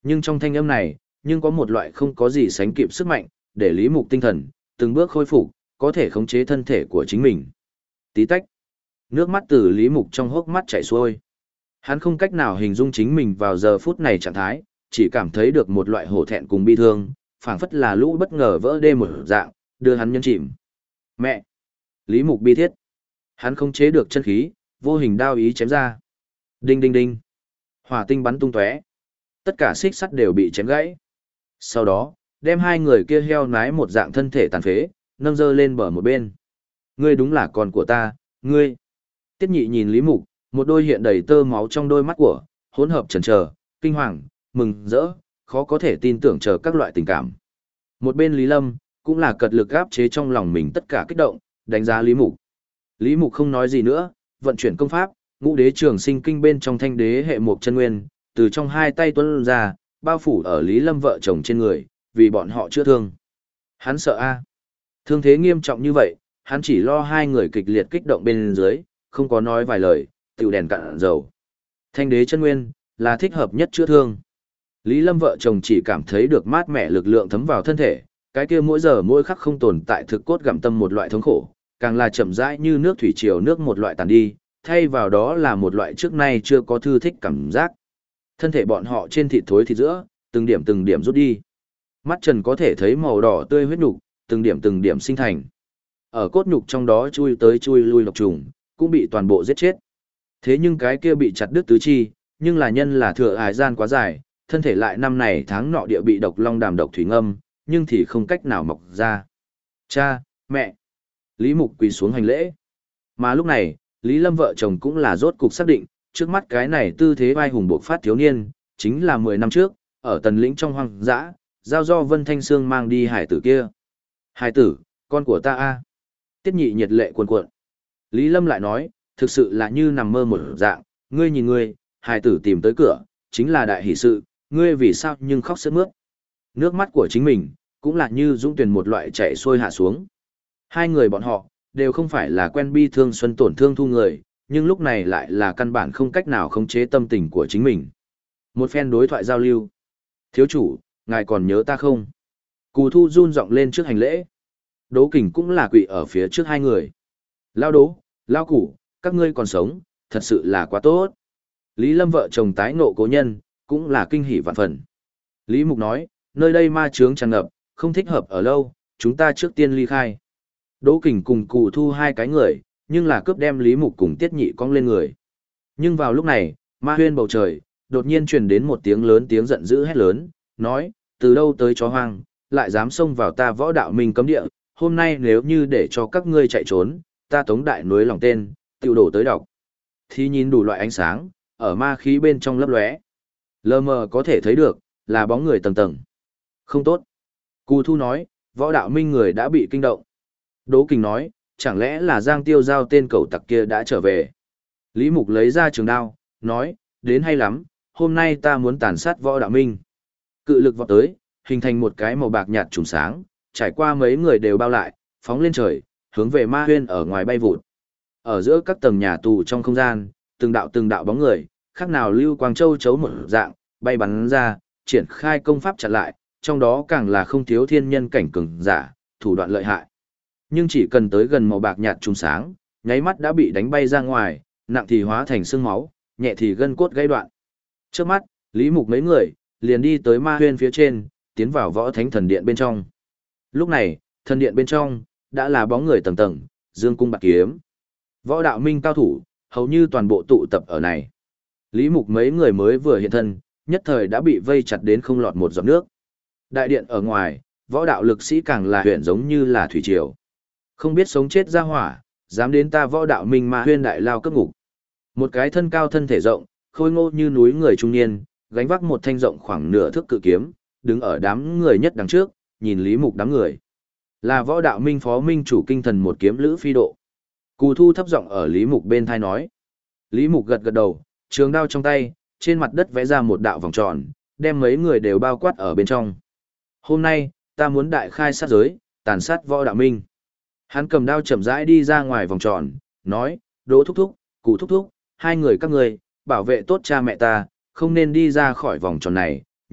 Nhưng trong thanh âm này, nhưng có một loại không có gì sánh kịp sức mạnh, để Lý Mục tinh thần, từng bước khôi phục, có thể khống chế thân thể của chính mình. Tí tách. Nước mắt từ Lý Mục trong hốc mắt chảy xuôi. Hắn không cách nào hình dung chính mình vào giờ phút này trạng thái, chỉ cảm thấy được một loại hổ thẹn cùng bi thương, phảng phất là lũ bất ngờ vỡ đê một dạng, đưa hắn nhấn chìm. Mẹ! Lý Mục bi thiết. Hắn không chế được chân khí, vô hình đao ý chém ra. Đinh đinh đinh. Hỏa tinh bắn tung tóe. Tất cả xích sắt đều bị chém gãy. Sau đó, đem hai người kia heo nái một dạng thân thể tàn phế, nâng dơ lên bờ một bên. Ngươi đúng là con của ta, ngươi. Tiết Nhị nhìn Lý Mục, một đôi hiện đầy tơ máu trong đôi mắt của, hỗn hợp chần chờ, kinh hoàng, mừng, rỡ, khó có thể tin tưởng chờ các loại tình cảm. Một bên Lý Lâm, cũng là cật lực áp chế trong lòng mình tất cả kích động, đánh giá Lý Mục. Lý Mục không nói gì nữa, vận chuyển công pháp, ngũ đế trường sinh kinh bên trong thanh đế hệ mục chân nguyên, từ trong hai tay tuôn ra, bao phủ ở Lý Lâm vợ chồng trên người, vì bọn họ chữa thương. Hắn sợ a, thương thế nghiêm trọng như vậy, hắn chỉ lo hai người kịch liệt kích động bên dưới, không có nói vài lời, tiểu đèn cạn dầu. Thanh đế chân nguyên, là thích hợp nhất chữa thương. Lý Lâm vợ chồng chỉ cảm thấy được mát mẻ lực lượng thấm vào thân thể, cái kia mỗi giờ mỗi khắc không tồn tại thực cốt gặm tâm một loại thống khổ, càng là chậm rãi như nước thủy triều nước một loại tàn đi, thay vào đó là một loại trước nay chưa có thư thích cảm giác. Thân thể bọn họ trên thịt thối thịt giữa, từng điểm từng điểm rút đi. Mắt trần có thể thấy màu đỏ tươi huyết nhục, từng điểm từng điểm sinh thành. Ở cốt nhục trong đó chui tới chui lui độc trùng, cũng bị toàn bộ giết chết. Thế nhưng cái kia bị chặt đứt tứ chi, nhưng là nhân là thừa hải gian quá dài, thân thể lại năm này tháng nọ địa bị độc long đàm độc thủy ngâm, nhưng thì không cách nào mọc ra. Cha, mẹ. Lý Mục quỳ xuống hành lễ. Mà lúc này, Lý Lâm vợ chồng cũng là rốt cục xác định, trước mắt cái này tư thế vai hùng buộc phát thiếu niên, chính là mười năm trước, ở tần lĩnh trong hoang dã, giao do Vân Thanh Sương mang đi hải tử kia. Hải tử, con của ta a. Tiết Nhị nhiệt lệ cuồn cuộn. Lý Lâm lại nói, thực sự là như nằm mơ một dạng, ngươi nhìn ngươi, hải tử tìm tới cửa, chính là đại hỷ sự, ngươi vì sao nhưng khóc sướt mướt. Nước mắt của chính mình, cũng là như dũng tuyển một loại chảy xuôi hạ xuống. Hai người bọn họ, đều không phải là quen bi thương xuân tổn thương thu người, nhưng lúc này lại là căn bản không cách nào khống chế tâm tình của chính mình. Một phen đối thoại giao lưu. Thiếu chủ, ngài còn nhớ ta không? Cù Thu run giọng lên trước hành lễ. Đố Kình cũng là quỵ ở phía trước hai người. Lao Đố, Lao Củ, các ngươi còn sống, thật sự là quá tốt. Lý Lâm vợ chồng tái ngộ cố nhân, cũng là kinh hỉ vạn phần. Lý Mục nói, nơi đây ma chướng tràn ngập, không thích hợp ở lâu, chúng ta trước tiên ly khai. Đỗ Kình cùng Cù Thu hai cái người, nhưng là cướp đem Lý Mục cùng Tiết Nhị cong lên người. Nhưng vào lúc này, ma huyên bầu trời, đột nhiên truyền đến một tiếng lớn tiếng giận dữ hét lớn, nói, từ đâu tới chó hoang, lại dám xông vào ta võ đạo minh cấm địa, hôm nay nếu như để cho các ngươi chạy trốn, ta tống đại núi lòng tên, tiêu đổ tới đọc. Thì nhìn đủ loại ánh sáng, ở ma khí bên trong lấp lóe. Lờ mờ có thể thấy được, là bóng người tầng tầng. Không tốt. Cù Thu nói, võ đạo minh người đã bị kinh động. Đỗ Kình nói, chẳng lẽ là Giang Tiêu Giao tên cẩu tặc kia đã trở về. Lý Mục lấy ra trường đao, nói, đến hay lắm, hôm nay ta muốn tàn sát võ đạo minh. Cự lực vọt tới, hình thành một cái màu bạc nhạt trùng sáng, trải qua mấy người đều bao lại, phóng lên trời, hướng về ma huyên ở ngoài bay vụt. Ở giữa các tầng nhà tù trong không gian, từng đạo từng đạo bóng người, khác nào lưu quang châu chấu một dạng, bay bắn ra, triển khai công pháp chặn lại, trong đó càng là không thiếu thiên nhân cảnh cường giả, thủ đoạn lợi hại. Nhưng chỉ cần tới gần màu bạc nhạt trùng sáng, nháy mắt đã bị đánh bay ra ngoài, nặng thì hóa thành xương máu, nhẹ thì gân cốt gãy đoạn. Trước mắt, Lý Mục mấy người, liền đi tới ma huyên phía trên, tiến vào võ thánh thần điện bên trong. Lúc này, thần điện bên trong, đã là bóng người tầng tầng, dương cung bạc kiếm. Võ đạo minh cao thủ, hầu như toàn bộ tụ tập ở này. Lý Mục mấy người mới vừa hiện thân, nhất thời đã bị vây chặt đến không lọt một giọt nước. Đại điện ở ngoài, võ đạo lực sĩ càng là huyện giống như là thủy triều. Không biết sống chết ra hỏa, dám đến ta võ đạo minh ma huyên đại lao cấp ngục. Một cái thân cao thân thể rộng, khôi ngô như núi người trung niên, gánh vác một thanh rộng khoảng nửa thước cự kiếm, đứng ở đám người nhất đằng trước, nhìn Lý Mục đám người. Là võ đạo minh phó minh chủ kinh thần một kiếm lữ phi độ. Cù Thu thấp giọng ở Lý Mục bên thai nói. Lý Mục gật gật đầu, trường đao trong tay, trên mặt đất vẽ ra một đạo vòng tròn, đem mấy người đều bao quát ở bên trong. Hôm nay, ta muốn đại khai sát giới, tàn sát võ đạo minh. Hắn cầm đao chậm rãi đi ra ngoài vòng tròn, nói, Đỗ thúc thúc, Cù thúc thúc, hai người các người, bảo vệ tốt cha mẹ ta, không nên đi ra khỏi vòng tròn này,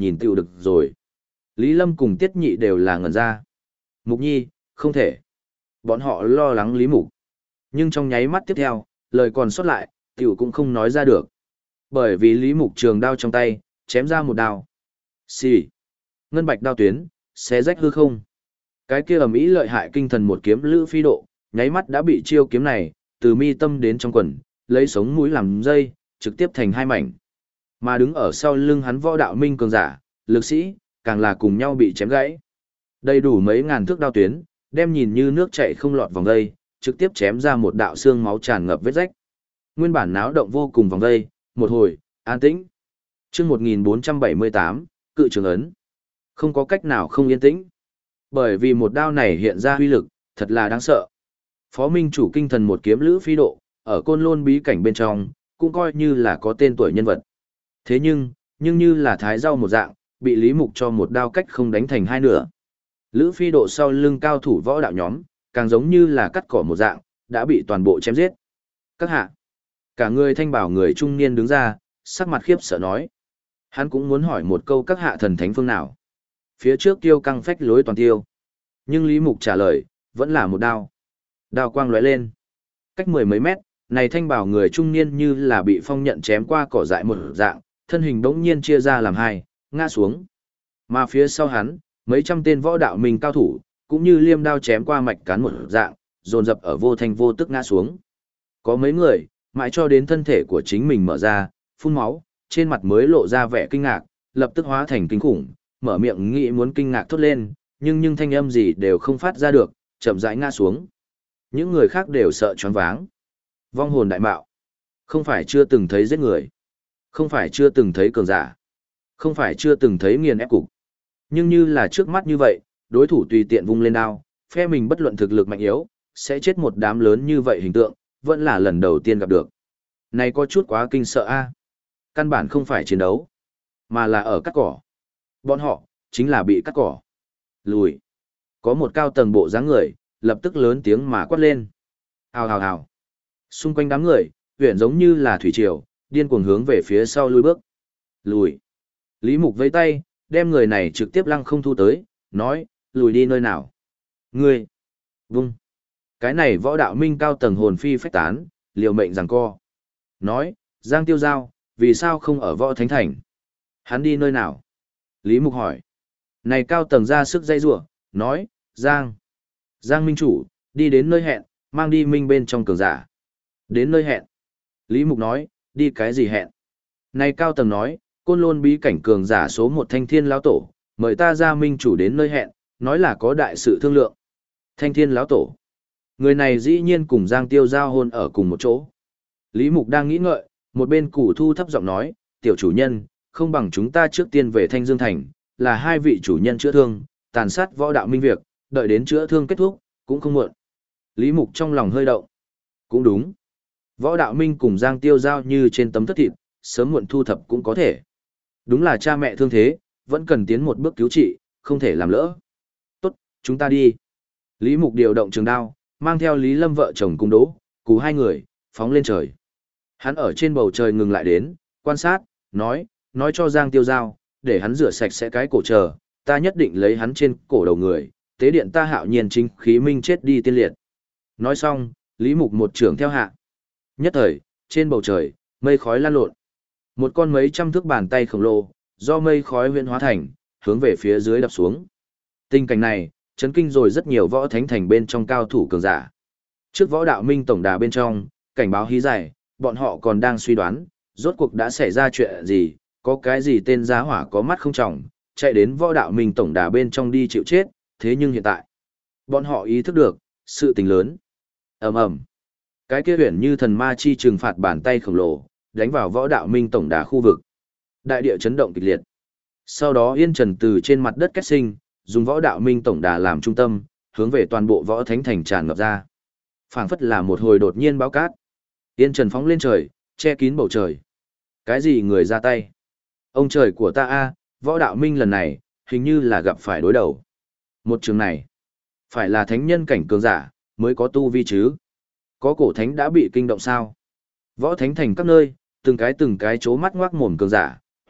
nhìn tựu được rồi. Lý Lâm cùng Tiết Nhị đều là ngẩn ra. Mục Nhi, không thể. Bọn họ lo lắng Lý Mục. Nhưng trong nháy mắt tiếp theo, lời còn sót lại, tiểu cũng không nói ra được. Bởi vì Lý Mục trường đao trong tay, chém ra một đao. Xì. Ngân bạch đao tuyến, xé rách hư không. Cái kia ầm ĩ lợi hại kinh thần một kiếm Lữ Phi Độ, nháy mắt đã bị chiêu kiếm này, từ mi tâm đến trong quần, lấy sống mũi làm dây, trực tiếp thành hai mảnh. Mà đứng ở sau lưng hắn võ đạo minh cường giả, lực sĩ, càng là cùng nhau bị chém gãy. Đầy đủ mấy ngàn thước đao tuyến, đem nhìn như nước chảy không lọt vòng dây, trực tiếp chém ra một đạo xương máu tràn ngập vết rách. Nguyên bản náo động vô cùng vòng dây, một hồi, an tĩnh. Chương một nghìn bốn trăm bảy mươi tám, cự trường ấn. Không có cách nào không yên tĩnh. Bởi vì một đao này hiện ra huy lực, thật là đáng sợ. Phó Minh chủ kinh thần một kiếm Lữ Phi Độ, ở Côn Lôn bí cảnh bên trong, cũng coi như là có tên tuổi nhân vật. Thế nhưng, nhưng như là thái rau một dạng, bị Lý Mục cho một đao cách không đánh thành hai nửa. Lữ Phi Độ sau lưng cao thủ võ đạo nhóm, càng giống như là cắt cỏ một dạng, đã bị toàn bộ chém giết. Các hạ, cả người thanh bảo người trung niên đứng ra, sắc mặt khiếp sợ nói. Hắn cũng muốn hỏi một câu các hạ thần thánh phương nào. Phía trước tiêu căng phách lối toàn tiêu. Nhưng Lý Mục trả lời, vẫn là một đao. Đao quang lóe lên. Cách mười mấy mét, này thanh bảo người trung niên như là bị phong nhận chém qua cỏ dại một dạng, thân hình bỗng nhiên chia ra làm hai, ngã xuống. Mà phía sau hắn, mấy trăm tên võ đạo mình cao thủ, cũng như liêm đao chém qua mạch cán một dạng, dồn dập ở vô thanh vô tức ngã xuống. Có mấy người, mãi cho đến thân thể của chính mình mở ra, phun máu, trên mặt mới lộ ra vẻ kinh ngạc, lập tức hóa thành kinh khủng, mở miệng nghĩ muốn kinh ngạc thốt lên, nhưng nhưng thanh âm gì đều không phát ra được, chậm rãi ngã xuống. Những người khác đều sợ choáng váng. Vong hồn đại mạo. Không phải chưa từng thấy giết người. Không phải chưa từng thấy cường giả. Không phải chưa từng thấy nghiền ép cục. Nhưng như là trước mắt như vậy, đối thủ tùy tiện vung lên đao, phe mình bất luận thực lực mạnh yếu, sẽ chết một đám lớn như vậy hình tượng, vẫn là lần đầu tiên gặp được. Này có chút quá kinh sợ a. Căn bản không phải chiến đấu, mà là ở cắt cỏ. Bọn họ, chính là bị cắt cỏ. Lùi. Có một cao tầng bộ dáng người, lập tức lớn tiếng mà quát lên. Hào hào hào. Xung quanh đám người, huyện giống như là thủy triều, điên cuồng hướng về phía sau lùi bước. Lùi. Lý Mục vẫy tay, đem người này trực tiếp lăng không thu tới, nói, lùi đi nơi nào. Ngươi. Vung. Cái này võ đạo minh cao tầng hồn phi phách tán, liều mệnh giằng co. Nói, Giang Tiêu Giao, vì sao không ở võ thánh thành? Hắn đi nơi nào? Lý Mục hỏi. Này cao tầng ra sức dây rủa, nói, Giang. Giang Minh chủ, đi đến nơi hẹn, mang đi Minh bên trong cường giả. Đến nơi hẹn. Lý Mục nói, đi cái gì hẹn? Này cao tầng nói, Côn Lôn bí cảnh cường giả số một Thanh Thiên lão tổ, mời ta ra Minh chủ đến nơi hẹn, nói là có đại sự thương lượng. Thanh Thiên lão tổ. Người này dĩ nhiên cùng Giang Tiêu Giao hôn ở cùng một chỗ. Lý Mục đang nghĩ ngợi, một bên Củ Thu thấp giọng nói, tiểu chủ nhân, không bằng chúng ta trước tiên về Thanh Dương Thành, là hai vị chủ nhân chữa thương, tàn sát võ đạo minh việc, đợi đến chữa thương kết thúc, cũng không muộn. Lý Mục trong lòng hơi động. Cũng đúng. Võ đạo minh cùng Giang Tiêu Giao như trên tấm thất thịt, sớm muộn thu thập cũng có thể. Đúng là cha mẹ thương thế, vẫn cần tiến một bước cứu trị, không thể làm lỡ. Tốt, chúng ta đi. Lý Mục điều động trường đao, mang theo Lý Lâm vợ chồng cùng đỗ, cú hai người, phóng lên trời. Hắn ở trên bầu trời ngừng lại đến, quan sát, nói, nói cho Giang Tiêu Giao, để hắn rửa sạch sẽ cái cổ chờ, ta nhất định lấy hắn trên cổ đầu người, tế điện ta hạo nhiên chính khí minh chết đi tiên liệt. Nói xong, Lý Mục một trưởng theo hạ. Nhất thời, trên bầu trời, mây khói lan lộn. Một con mấy trăm thước bàn tay khổng lồ, do mây khói huyễn hóa thành, hướng về phía dưới đập xuống. Tình cảnh này, chấn kinh rồi rất nhiều võ thánh thành bên trong cao thủ cường giả. Trước võ đạo minh tổng đà bên trong, cảnh báo hí dài, bọn họ còn đang suy đoán, rốt cuộc đã xảy ra chuyện gì, có cái gì tên giá hỏa có mắt không trọng, chạy đến võ đạo minh tổng đà bên trong đi chịu chết, thế nhưng hiện tại, bọn họ ý thức được, sự tình lớn. Ầm ầm. Cái kia huyền như thần ma chi trừng phạt bàn tay khổng lồ, đánh vào võ đạo minh tổng đà khu vực. Đại địa chấn động kịch liệt. Sau đó Yên Trần từ trên mặt đất kết sinh, dùng võ đạo minh tổng đà làm trung tâm, hướng về toàn bộ võ thánh thành tràn ngập ra. Phảng phất là một hồi đột nhiên báo cát. Yên Trần phóng lên trời, che kín bầu trời. Cái gì người ra tay? Ông trời của ta a, võ đạo minh lần này, hình như là gặp phải đối đầu. Một trường này, phải là thánh nhân cảnh cường giả, mới có tu vi chứ. Có cổ thánh đã bị kinh động sao? Võ thánh thành các nơi, từng cái từng cái chố mắt ngoác mồm cường giả,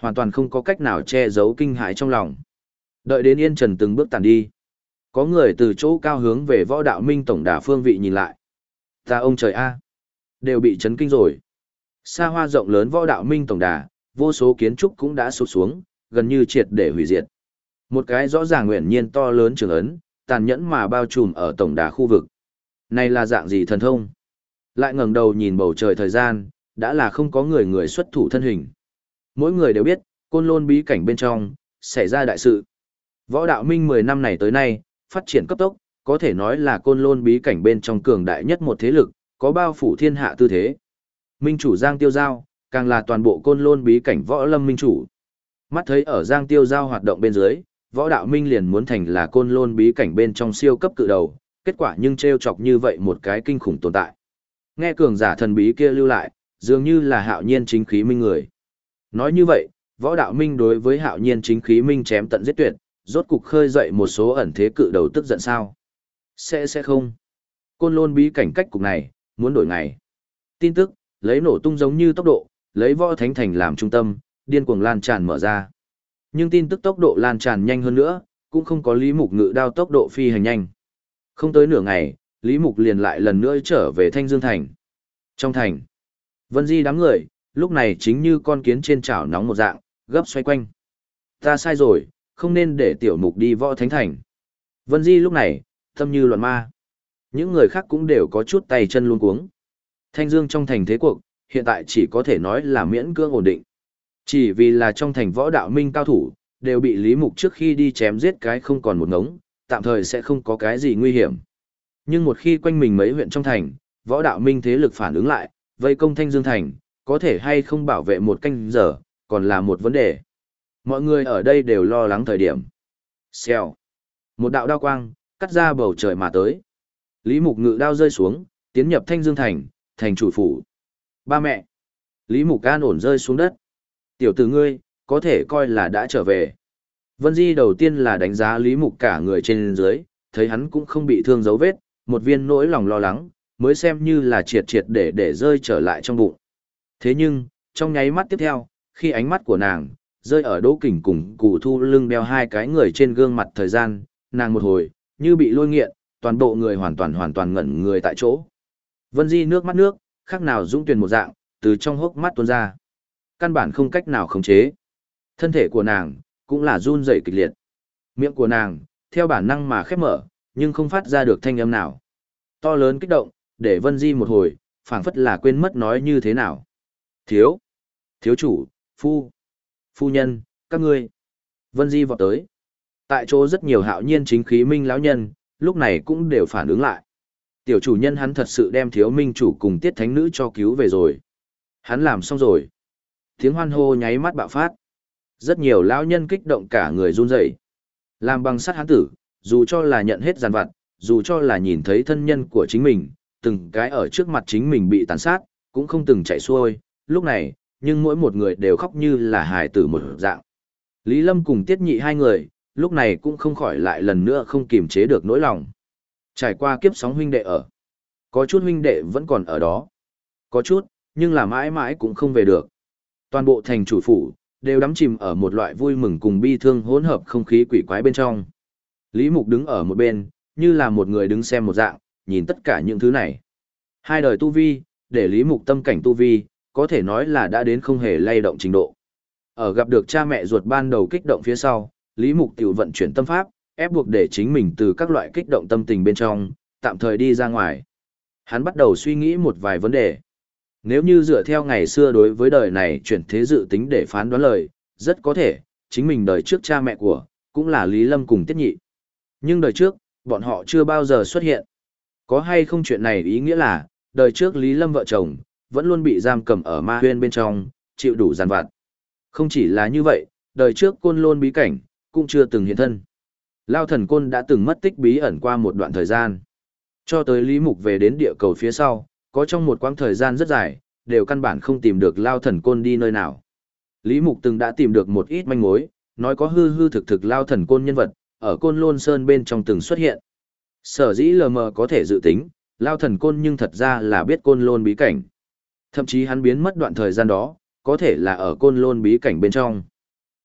hoàn toàn không có cách nào che giấu kinh hãi trong lòng. Đợi đến Yên Trần từng bước tàn đi. Có người từ chỗ cao hướng về Võ Đạo Minh tổng đà phương vị nhìn lại. Ta ông trời a, đều bị chấn kinh rồi. Xa hoa rộng lớn Võ Đạo Minh tổng đà, vô số kiến trúc cũng đã sụp xuống, gần như triệt để hủy diệt. Một cái rõ ràng nguyện nhiên to lớn trường ấn, tàn nhẫn mà bao trùm ở tổng đà khu vực. Này là dạng gì thần thông? Lại ngẩng đầu nhìn bầu trời thời gian, đã là không có người người xuất thủ thân hình. Mỗi người đều biết, Côn Lôn bí cảnh bên trong, xảy ra đại sự. Võ Đạo Minh mười năm này tới nay, phát triển cấp tốc, có thể nói là Côn Lôn bí cảnh bên trong cường đại nhất một thế lực, có bao phủ thiên hạ tư thế. Minh chủ Giang Tiêu Giao, càng là toàn bộ Côn Lôn bí cảnh võ lâm minh chủ. Mắt thấy ở Giang Tiêu Giao hoạt động bên dưới, Võ Đạo Minh liền muốn thành là Côn Lôn bí cảnh bên trong siêu cấp cự đầu, kết quả nhưng trêu chọc như vậy một cái kinh khủng tồn tại. Nghe cường giả thần bí kia lưu lại, dường như là Hạo Nhiên chính khí minh người. Nói như vậy, Võ Đạo Minh đối với Hạo Nhiên chính khí minh chém tận giết tuyệt, rốt cục khơi dậy một số ẩn thế cự đầu tức giận sao? Sẽ sẽ không. Côn Lôn bí cảnh cách cục này, muốn đổi ngày. Tin tức, lấy nổ tung giống như tốc độ, lấy Võ Thánh Thành làm trung tâm, điên cuồng lan tràn mở ra. Nhưng tin tức tốc độ lan tràn nhanh hơn nữa, cũng không có Lý Mục ngự đao tốc độ phi hành nhanh. Không tới nửa ngày, Lý Mục liền lại lần nữa trở về Thanh Dương Thành. Trong thành, Vân Di đám người, lúc này chính như con kiến trên chảo nóng một dạng, gấp xoay quanh. Ta sai rồi, không nên để tiểu mục đi Võ Thánh Thành. Vân Di lúc này, tâm như loạn ma. Những người khác cũng đều có chút tay chân luống cuống. Thanh Dương trong thành thế cuộc, hiện tại chỉ có thể nói là miễn cưỡng ổn định. Chỉ vì là trong thành Võ Đạo Minh cao thủ, đều bị Lý Mục trước khi đi chém giết cái không còn một ngống, tạm thời sẽ không có cái gì nguy hiểm. Nhưng một khi quanh mình mấy huyện trong thành, Võ Đạo Minh thế lực phản ứng lại, vây công Thanh Dương Thành, có thể hay không bảo vệ một canh giờ, còn là một vấn đề. Mọi người ở đây đều lo lắng thời điểm. Xèo. Một đạo đao quang, cắt ra bầu trời mà tới. Lý Mục ngự đao rơi xuống, tiến nhập Thanh Dương Thành, thành chủ phủ. Ba mẹ. Lý Mục an ổn rơi xuống đất. Tiểu tử ngươi, có thể coi là đã trở về. Vân Di đầu tiên là đánh giá Lý Mục cả người trên dưới, thấy hắn cũng không bị thương dấu vết, một viên nỗi lòng lo lắng, mới xem như là triệt triệt để để rơi trở lại trong bụng. Thế nhưng, trong nháy mắt tiếp theo, khi ánh mắt của nàng rơi ở Đỗ Kình cùng Cụ Thu lưng đeo hai cái người trên gương mặt thời gian, nàng một hồi, như bị lôi nghiện, toàn bộ người hoàn toàn hoàn toàn ngẩn người tại chỗ. Vân Di nước mắt nước, khác nào dũng tuyền một dạng, từ trong hốc mắt tuôn ra. Căn bản không cách nào khống chế. Thân thể của nàng, cũng là run rẩy kịch liệt. Miệng của nàng, theo bản năng mà khép mở, nhưng không phát ra được thanh âm nào. To lớn kích động, để Vân Di một hồi, phảng phất là quên mất nói như thế nào. Thiếu, thiếu chủ, phu, phu nhân, các ngươi. Vân Di vọt tới. Tại chỗ rất nhiều Hạo Nhiên chính khí minh lão nhân, lúc này cũng đều phản ứng lại. Tiểu chủ nhân hắn thật sự đem thiếu minh chủ cùng tiết thánh nữ cho cứu về rồi. Hắn làm xong rồi. Tiếng hoan hô nháy mắt bạo phát. Rất nhiều lão nhân kích động cả người run rẩy. Làm bằng sắt hắn tử, dù cho là nhận hết giàn vặt, dù cho là nhìn thấy thân nhân của chính mình, từng cái ở trước mặt chính mình bị tàn sát, cũng không từng chạy xuôi, lúc này, nhưng mỗi một người đều khóc như là hài tử một dạng. Lý Lâm cùng Tiết Nhị hai người, lúc này cũng không khỏi lại lần nữa không kiềm chế được nỗi lòng. Trải qua kiếp sóng huynh đệ ở. Có chút huynh đệ vẫn còn ở đó. Có chút, nhưng là mãi mãi cũng không về được. Toàn bộ thành chủ phủ, đều đắm chìm ở một loại vui mừng cùng bi thương hỗn hợp không khí quỷ quái bên trong. Lý Mục đứng ở một bên, như là một người đứng xem một dạng, nhìn tất cả những thứ này. Hai đời tu vi, để Lý Mục tâm cảnh tu vi, có thể nói là đã đến không hề lay động trình độ. Ở gặp được cha mẹ ruột ban đầu kích động phía sau, Lý Mục tiểu vận chuyển tâm pháp, ép buộc để chính mình từ các loại kích động tâm tình bên trong, tạm thời đi ra ngoài. Hắn bắt đầu suy nghĩ một vài vấn đề. Nếu như dựa theo ngày xưa đối với đời này chuyển thế dự tính để phán đoán lời, rất có thể, chính mình đời trước cha mẹ của, cũng là Lý Lâm cùng Tiết Nhị. Nhưng đời trước, bọn họ chưa bao giờ xuất hiện. Có hay không chuyện này ý nghĩa là, đời trước Lý Lâm vợ chồng, vẫn luôn bị giam cầm ở ma huyên bên trong, chịu đủ giàn vặt. Không chỉ là như vậy, đời trước Côn Lôn bí cảnh, cũng chưa từng hiện thân. Lao Thần Côn đã từng mất tích bí ẩn qua một đoạn thời gian. Cho tới Lý Mục về đến địa cầu phía sau, có trong một quãng thời gian rất dài, đều căn bản không tìm được Lao Thần Côn đi nơi nào. Lý Mục từng đã tìm được một ít manh mối, nói có hư hư thực thực Lao Thần Côn nhân vật, ở Côn Lôn Sơn bên trong từng xuất hiện. Sở dĩ lờ mờ có thể dự tính, Lao Thần Côn nhưng thật ra là biết Côn Lôn bí cảnh. Thậm chí hắn biến mất đoạn thời gian đó, có thể là ở Côn Lôn bí cảnh bên trong.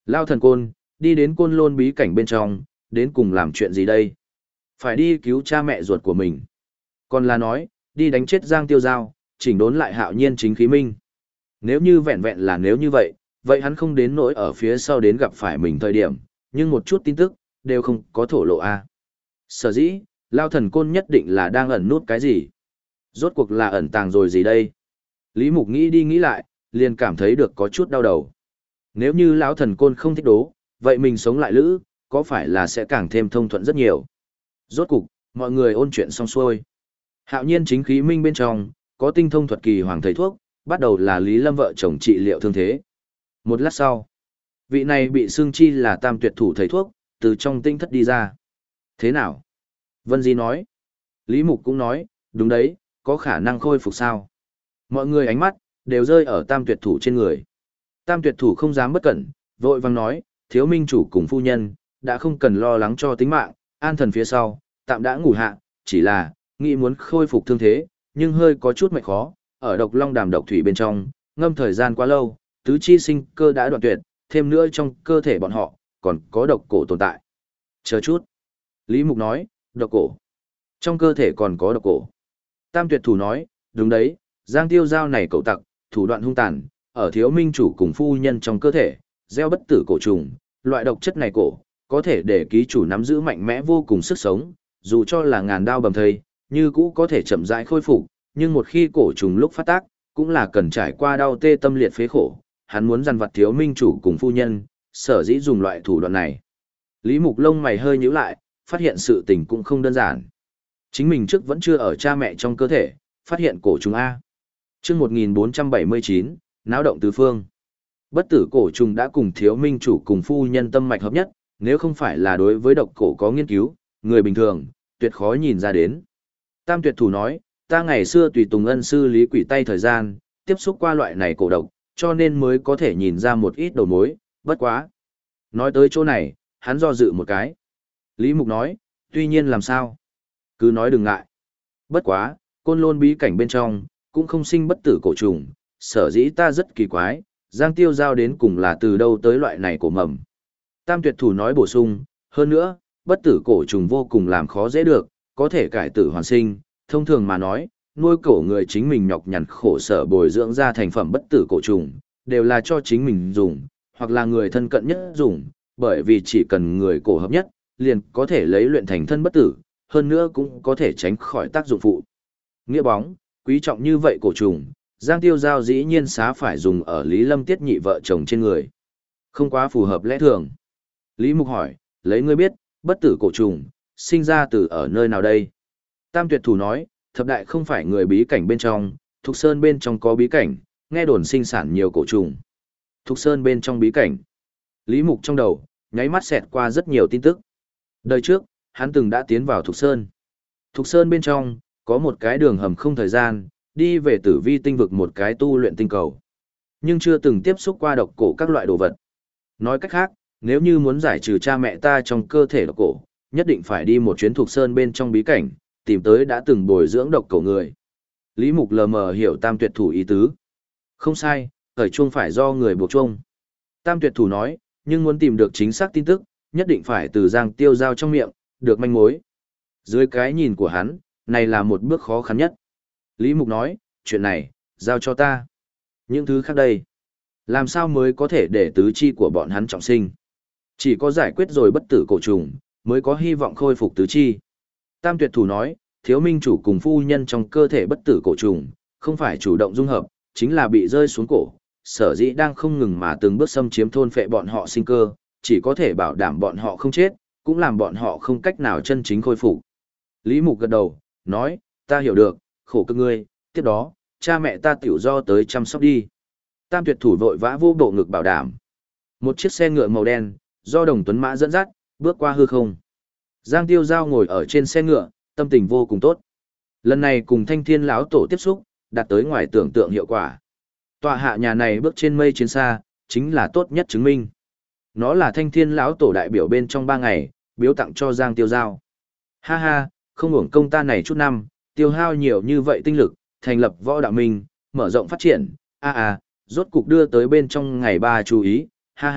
Lao thần côn, đi đến côn lôn bí cảnh bên trong, đến cùng làm chuyện gì đây? Phải đi cứu cha mẹ ruột của mình. Còn là nói, đi đánh chết Giang Tiêu Giao, chỉnh đốn lại Hạo Nhiên chính khí minh. Nếu như vẹn vẹn là nếu như vậy, vậy hắn không đến nỗi ở phía sau đến gặp phải mình thời điểm, nhưng một chút tin tức, đều không có thổ lộ a. Sở dĩ, Lao thần côn nhất định là đang ẩn nút cái gì? Rốt cuộc là ẩn tàng rồi gì đây? Lý Mục nghĩ đi nghĩ lại, liền cảm thấy được có chút đau đầu. Nếu như lão thần côn không thích đố, vậy mình sống lại lữ, có phải là sẽ càng thêm thông thuận rất nhiều? Rốt cục, mọi người ôn chuyện xong xuôi. Hạo Nhiên chính khí minh bên trong, có tinh thông thuật kỳ hoàng thầy thuốc, bắt đầu là Lý Lâm vợ chồng trị liệu thương thế. Một lát sau, vị này bị xương chi là tam tuyệt thủ thầy thuốc, từ trong tinh thất đi ra. Thế nào? Vân Di nói. Lý Mục cũng nói, đúng đấy, có khả năng khôi phục sao? Mọi người ánh mắt, đều rơi ở tam tuyệt thủ trên người. Tam tuyệt thủ không dám bất cẩn, vội vang nói, thiếu minh chủ cùng phu nhân, đã không cần lo lắng cho tính mạng, an thần phía sau, tạm đã ngủ hạ, chỉ là, nghĩ muốn khôi phục thương thế, nhưng hơi có chút mệt khó, ở độc long đàm độc thủy bên trong, ngâm thời gian quá lâu, tứ chi sinh cơ đã đoạn tuyệt, thêm nữa trong cơ thể bọn họ, còn có độc cổ tồn tại. Chờ chút. Lý Mục nói, độc cổ. Trong cơ thể còn có độc cổ. Tam tuyệt thủ nói, đúng đấy, Giang Tiêu Giao này cậu tặc, thủ đoạn hung tàn, ở thiếu minh chủ cùng phu nhân trong cơ thể, gieo bất tử cổ trùng, loại độc chất này cổ, có thể để ký chủ nắm giữ mạnh mẽ vô cùng sức sống, dù cho là ngàn đao bầm thây, như cũ có thể chậm rãi khôi phục, nhưng một khi cổ trùng lúc phát tác, cũng là cần trải qua đau tê tâm liệt phế khổ, hắn muốn dằn vặt thiếu minh chủ cùng phu nhân, sở dĩ dùng loại thủ đoạn này. Lý Mục lông mày hơi nhíu lại, phát hiện sự tình cũng không đơn giản. Chính mình trước vẫn chưa ở cha mẹ trong cơ thể, phát hiện cổ trùng A. Chương một nghìn bốn trăm bảy mươi chín, náo động tứ phương. Bất tử cổ trùng đã cùng thiếu minh chủ cùng phu nhân tâm mạch hợp nhất, nếu không phải là đối với độc cổ có nghiên cứu, người bình thường, tuyệt khó nhìn ra đến. Tam tuyệt thủ nói, ta ngày xưa tùy tùng ân sư lý quỷ tay thời gian, tiếp xúc qua loại này cổ độc, cho nên mới có thể nhìn ra một ít đầu mối, bất quá. Nói tới chỗ này, hắn do dự một cái. Lý Mục nói, tuy nhiên làm sao? Cứ nói đừng ngại. Bất quá, côn lôn bí cảnh bên trong, cũng không sinh bất tử cổ trùng, sở dĩ ta rất kỳ quái, Giang Tiêu Giao đến cùng là từ đâu tới loại này cổ mầm. Tam tuyệt thủ nói bổ sung, hơn nữa, bất tử cổ trùng vô cùng làm khó dễ được, có thể cải tử hoàn sinh, thông thường mà nói, nuôi cổ người chính mình nhọc nhằn khổ sở bồi dưỡng ra thành phẩm bất tử cổ trùng, đều là cho chính mình dùng, hoặc là người thân cận nhất dùng, bởi vì chỉ cần người cổ hợp nhất, liền có thể lấy luyện thành thân bất tử, hơn nữa cũng có thể tránh khỏi tác dụng phụ. Nghĩa bóng, quý trọng như vậy cổ trùng, Giang Tiêu Giao dĩ nhiên xá phải dùng ở Lý Lâm Tiết nhị vợ chồng trên người. Không quá phù hợp lẽ thường. Lý Mục hỏi, lấy ngươi biết, bất tử cổ trùng, sinh ra từ ở nơi nào đây? Tam tuyệt thủ nói, thập đại không phải người bí cảnh bên trong, Thục Sơn bên trong có bí cảnh, nghe đồn sinh sản nhiều cổ trùng. Thục Sơn bên trong bí cảnh. Lý Mục trong đầu, nháy mắt xẹt qua rất nhiều tin tức. Đời trước, hắn từng đã tiến vào Thục Sơn. Thục Sơn bên trong, có một cái đường hầm không thời gian, đi về tử vi tinh vực một cái tu luyện tinh cầu. Nhưng chưa từng tiếp xúc qua độc cổ các loại đồ vật. Nói cách khác, nếu như muốn giải trừ cha mẹ ta trong cơ thể độc cổ, nhất định phải đi một chuyến Thục Sơn bên trong bí cảnh, tìm tới đã từng bồi dưỡng độc cổ người. Lý Mục lờ mờ hiểu tam tuyệt thủ ý tứ. Không sai, thời chuông phải do người buộc chuông. Tam tuyệt thủ nói, nhưng muốn tìm được chính xác tin tức, nhất định phải từ Giang Tiêu Giao trong miệng, được manh mối. Dưới cái nhìn của hắn, này là một bước khó khăn nhất. Lý Mục nói, chuyện này, giao cho ta. Những thứ khác đây, làm sao mới có thể để tứ chi của bọn hắn trọng sinh? Chỉ có giải quyết rồi bất tử cổ trùng, mới có hy vọng khôi phục tứ chi. Tam tuyệt thủ nói, thiếu minh chủ cùng phu nhân trong cơ thể bất tử cổ trùng, không phải chủ động dung hợp, chính là bị rơi xuống cổ, sở dĩ đang không ngừng mà từng bước xâm chiếm thôn phệ bọn họ sinh cơ, chỉ có thể bảo đảm bọn họ không chết, cũng làm bọn họ không cách nào chân chính khôi phục. Lý Mục gật đầu, nói, ta hiểu được, khổ cực ngươi, tiếp đó, cha mẹ ta tiểu do tới chăm sóc đi. Tam tuyệt thủ vội vã vô bộ ngực bảo đảm. Một chiếc xe ngựa màu đen, do Đồng Tuấn Mã dẫn dắt, bước qua hư không. Giang Tiêu Giao ngồi ở trên xe ngựa, tâm tình vô cùng tốt. Lần này cùng Thanh Thiên lão tổ tiếp xúc, đạt tới ngoài tưởng tượng hiệu quả. Tọa hạ nhà này bước trên mây chiến xa, chính là tốt nhất chứng minh. Nó là Thanh Thiên lão tổ đại biểu bên trong ba ngày, biếu tặng cho Giang Tiêu Giao. Ha ha, không hưởng công ta này chút năm, tiêu hao nhiều như vậy tinh lực, thành lập võ đạo minh, mở rộng phát triển, a a, rốt cục đưa tới bên trong ngày ba chú ý, ha ha,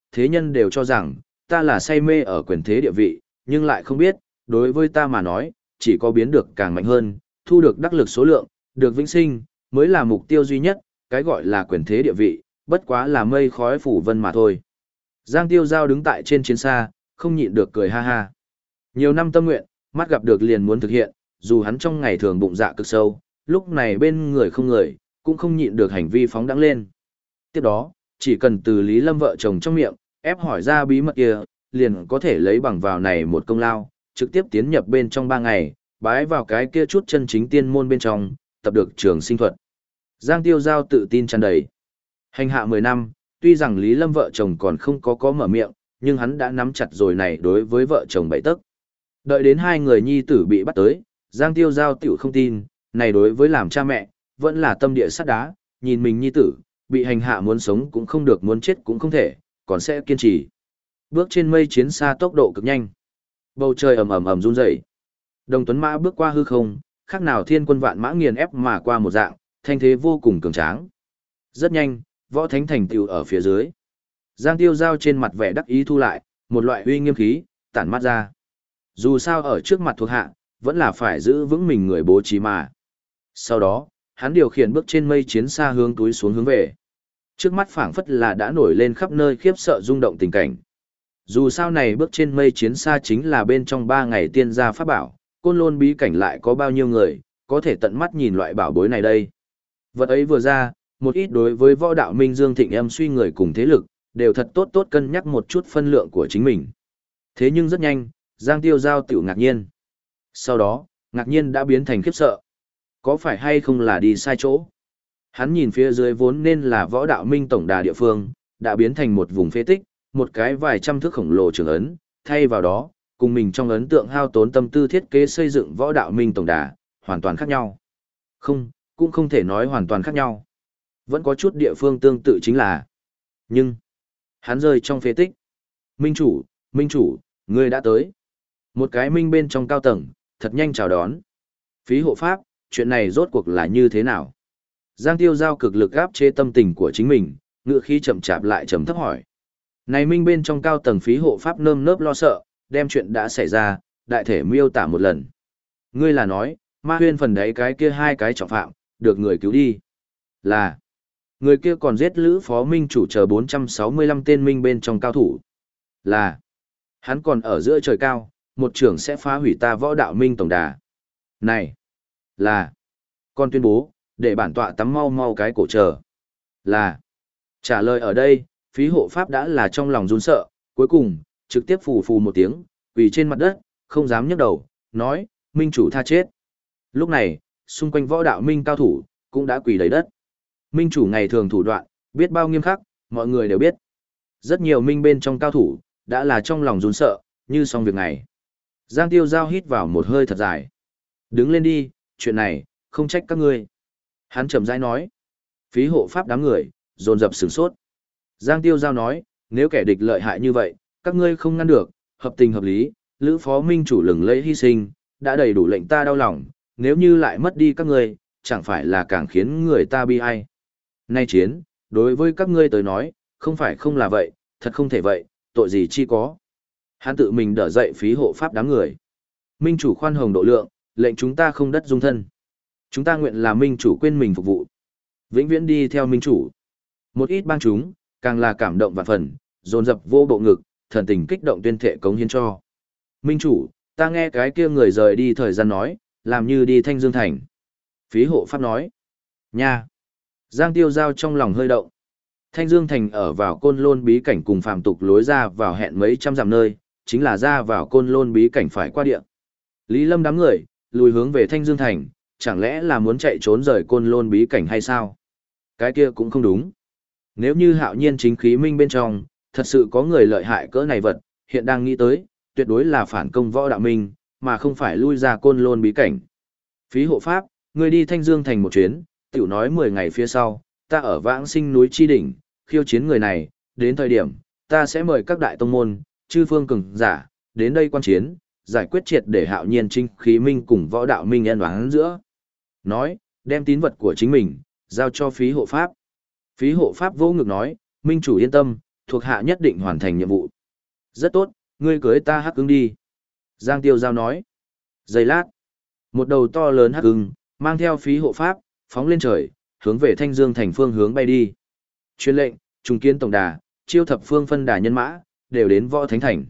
thế nhân đều cho rằng, ta là say mê ở quyền thế địa vị, nhưng lại không biết, đối với ta mà nói, chỉ có biến được càng mạnh hơn, thu được đắc lực số lượng, được vĩnh sinh, mới là mục tiêu duy nhất, cái gọi là quyền thế địa vị, bất quá là mây khói phủ vân mà thôi. Giang Tiêu Giao đứng tại trên chiến xa, không nhịn được cười ha ha. Nhiều năm tâm nguyện, mắt gặp được liền muốn thực hiện, dù hắn trong ngày thường bụng dạ cực sâu, lúc này bên người không người, cũng không nhịn được hành vi phóng đẳng lên. Tiếp đó, chỉ cần từ Lý Lâm vợ chồng trong miệng, ép hỏi ra bí mật kia, liền có thể lấy bằng vào này một công lao, trực tiếp tiến nhập bên trong ba ngày, bái vào cái kia chút chân chính tiên môn bên trong, tập được trường sinh thuật. Giang Tiêu Giao tự tin tràn đầy. Hành hạ mười năm, tuy rằng Lý Lâm vợ chồng còn không có có mở miệng, nhưng hắn đã nắm chặt rồi này đối với vợ chồng bảy tấc. Đợi đến hai người nhi tử bị bắt tới, Giang Tiêu Giao tiểu không tin, này đối với làm cha mẹ, vẫn là tâm địa sắt đá, nhìn mình nhi tử, bị hành hạ muốn sống cũng không được muốn chết cũng không thể, còn sẽ kiên trì. Bước trên mây chiến xa tốc độ cực nhanh. Bầu trời ầm ầm ầm run rẩy. Đồng Tuấn Mã bước qua hư không, khác nào thiên quân vạn mã nghiền ép mà qua một dạng, thanh thế vô cùng cường tráng. Rất nhanh, võ thánh thành tựu ở phía dưới. Giang Tiêu Giao trên mặt vẻ đắc ý thu lại, một loại uy nghiêm khí, tản mắt ra. Dù sao ở trước mặt thuộc hạ, vẫn là phải giữ vững mình người bố trí mà. Sau đó, hắn điều khiển bước trên mây chiến xa hướng túi xuống hướng về. Trước mắt phảng phất là đã nổi lên khắp nơi khiếp sợ rung động tình cảnh. Dù sao này bước trên mây chiến xa chính là bên trong ba ngày tiên gia pháp bảo, côn lôn bí cảnh lại có bao nhiêu người, có thể tận mắt nhìn loại bảo bối này đây. Vật ấy vừa ra, một ít đối với võ đạo minh dương thịnh em suy người cùng thế lực, đều thật tốt tốt cân nhắc một chút phân lượng của chính mình. Thế nhưng rất nhanh, Giang Tiêu Giao tiểu ngạc nhiên. Sau đó, ngạc nhiên đã biến thành khiếp sợ. Có phải hay không là đi sai chỗ? Hắn nhìn phía dưới vốn nên là võ đạo minh tổng đà địa phương, đã biến thành một vùng phế tích, một cái vài trăm thước khổng lồ trường ấn, thay vào đó, cùng mình trong ấn tượng hao tốn tâm tư thiết kế xây dựng võ đạo minh tổng đà, hoàn toàn khác nhau. Không, cũng không thể nói hoàn toàn khác nhau. Vẫn có chút địa phương tương tự chính là. Nhưng, hắn rơi trong phế tích. Minh chủ, minh chủ, ngươi đã tới. Một cái minh bên trong cao tầng, thật nhanh chào đón. Phí hộ pháp, chuyện này rốt cuộc là như thế nào? Giang Tiêu Giao cực lực áp chế tâm tình của chính mình, ngựa khí chậm chạp lại trầm thấp hỏi. Này minh bên trong cao tầng phí hộ pháp nơm nớp lo sợ, đem chuyện đã xảy ra, đại thể miêu tả một lần. Ngươi là nói, ma huyên phần đấy cái kia hai cái trọng phạm, được người cứu đi. Là, người kia còn giết lữ phó minh chủ chờ bốn trăm sáu mươi lăm tên minh bên trong cao thủ. Là, hắn còn ở giữa trời cao, một trưởng sẽ phá hủy ta võ đạo minh tổng đà. Này, là, con tuyên bố, để bản tọa tắm mau mau cái cổ chờ. Là, trả lời ở đây, phí hộ pháp đã là trong lòng run sợ, cuối cùng, trực tiếp phù phù một tiếng, quỳ trên mặt đất, không dám nhấc đầu, nói, minh chủ tha chết. Lúc này, xung quanh võ đạo minh cao thủ, cũng đã quỳ đầy đất. Minh chủ ngày thường thủ đoạn, biết bao nghiêm khắc, mọi người đều biết. Rất nhiều minh bên trong cao thủ, đã là trong lòng run sợ, như xong việc này. Giang Tiêu Giao hít vào một hơi thật dài. Đứng lên đi, chuyện này, không trách các ngươi. Hắn chậm rãi nói. Phí hộ pháp đám người, dồn dập sửng sốt. Giang Tiêu Giao nói, nếu kẻ địch lợi hại như vậy, các ngươi không ngăn được, hợp tình hợp lý, Lữ Phó Minh chủ lừng lẫy hy sinh, đã đầy đủ lệnh ta đau lòng, nếu như lại mất đi các ngươi, chẳng phải là càng khiến người ta bi ai. Nay chiến, đối với các ngươi tới nói, không phải không là vậy, thật không thể vậy, tội gì chi có. Hắn tự mình đỡ dậy phí hộ pháp đám người. Minh chủ khoan hồng độ lượng, lệnh chúng ta không đất dung thân. Chúng ta nguyện là minh chủ quên mình phục vụ. Vĩnh viễn đi theo minh chủ. Một ít bang chúng, càng là cảm động vạn phần, dồn dập vô bộ ngực, thần tình kích động tuyên thệ cống hiến cho. Minh chủ, ta nghe cái kia người rời đi thời gian nói, làm như đi Thanh Dương Thành. Phí hộ pháp nói. Nha. Giang Tiêu Giao trong lòng hơi động. Thanh Dương Thành ở vào côn lôn bí cảnh cùng phàm tục lối ra vào hẹn mấy trăm dặm nơi, chính là ra vào côn lôn bí cảnh phải qua địa. Lý Lâm đám người, lùi hướng về Thanh Dương Thành, chẳng lẽ là muốn chạy trốn rời côn lôn bí cảnh hay sao? Cái kia cũng không đúng. Nếu như hạo nhiên chính khí minh bên trong, thật sự có người lợi hại cỡ này vật, hiện đang nghĩ tới, tuyệt đối là phản công võ đạo minh, mà không phải lui ra côn lôn bí cảnh. Phí hộ pháp, người đi Thanh Dương Thành một chuyến, tiểu nói mười ngày phía sau, ta ở vãng sinh núi Chi Đỉnh, khiêu chiến người này, đến thời điểm, ta sẽ mời các đại tông môn, chư phương cường giả, đến đây quan chiến, giải quyết triệt để hạo nhiên chính khí minh cùng võ đạo minh nhân oán giữa. Nói, đem tín vật của chính mình, giao cho phí hộ pháp. Phí hộ pháp vô ngực nói, minh chủ yên tâm, thuộc hạ nhất định hoàn thành nhiệm vụ. Rất tốt, ngươi cưới ta hắc ưng đi. Giang Tiêu Giao nói. Giây lát, một đầu to lớn hắc ưng, mang theo phí hộ pháp, phóng lên trời, hướng về Thanh Dương thành phương hướng bay đi. Truyền lệnh, trùng kiến tổng đà, chiêu thập phương phân đà nhân mã, đều đến Võ Thánh thành.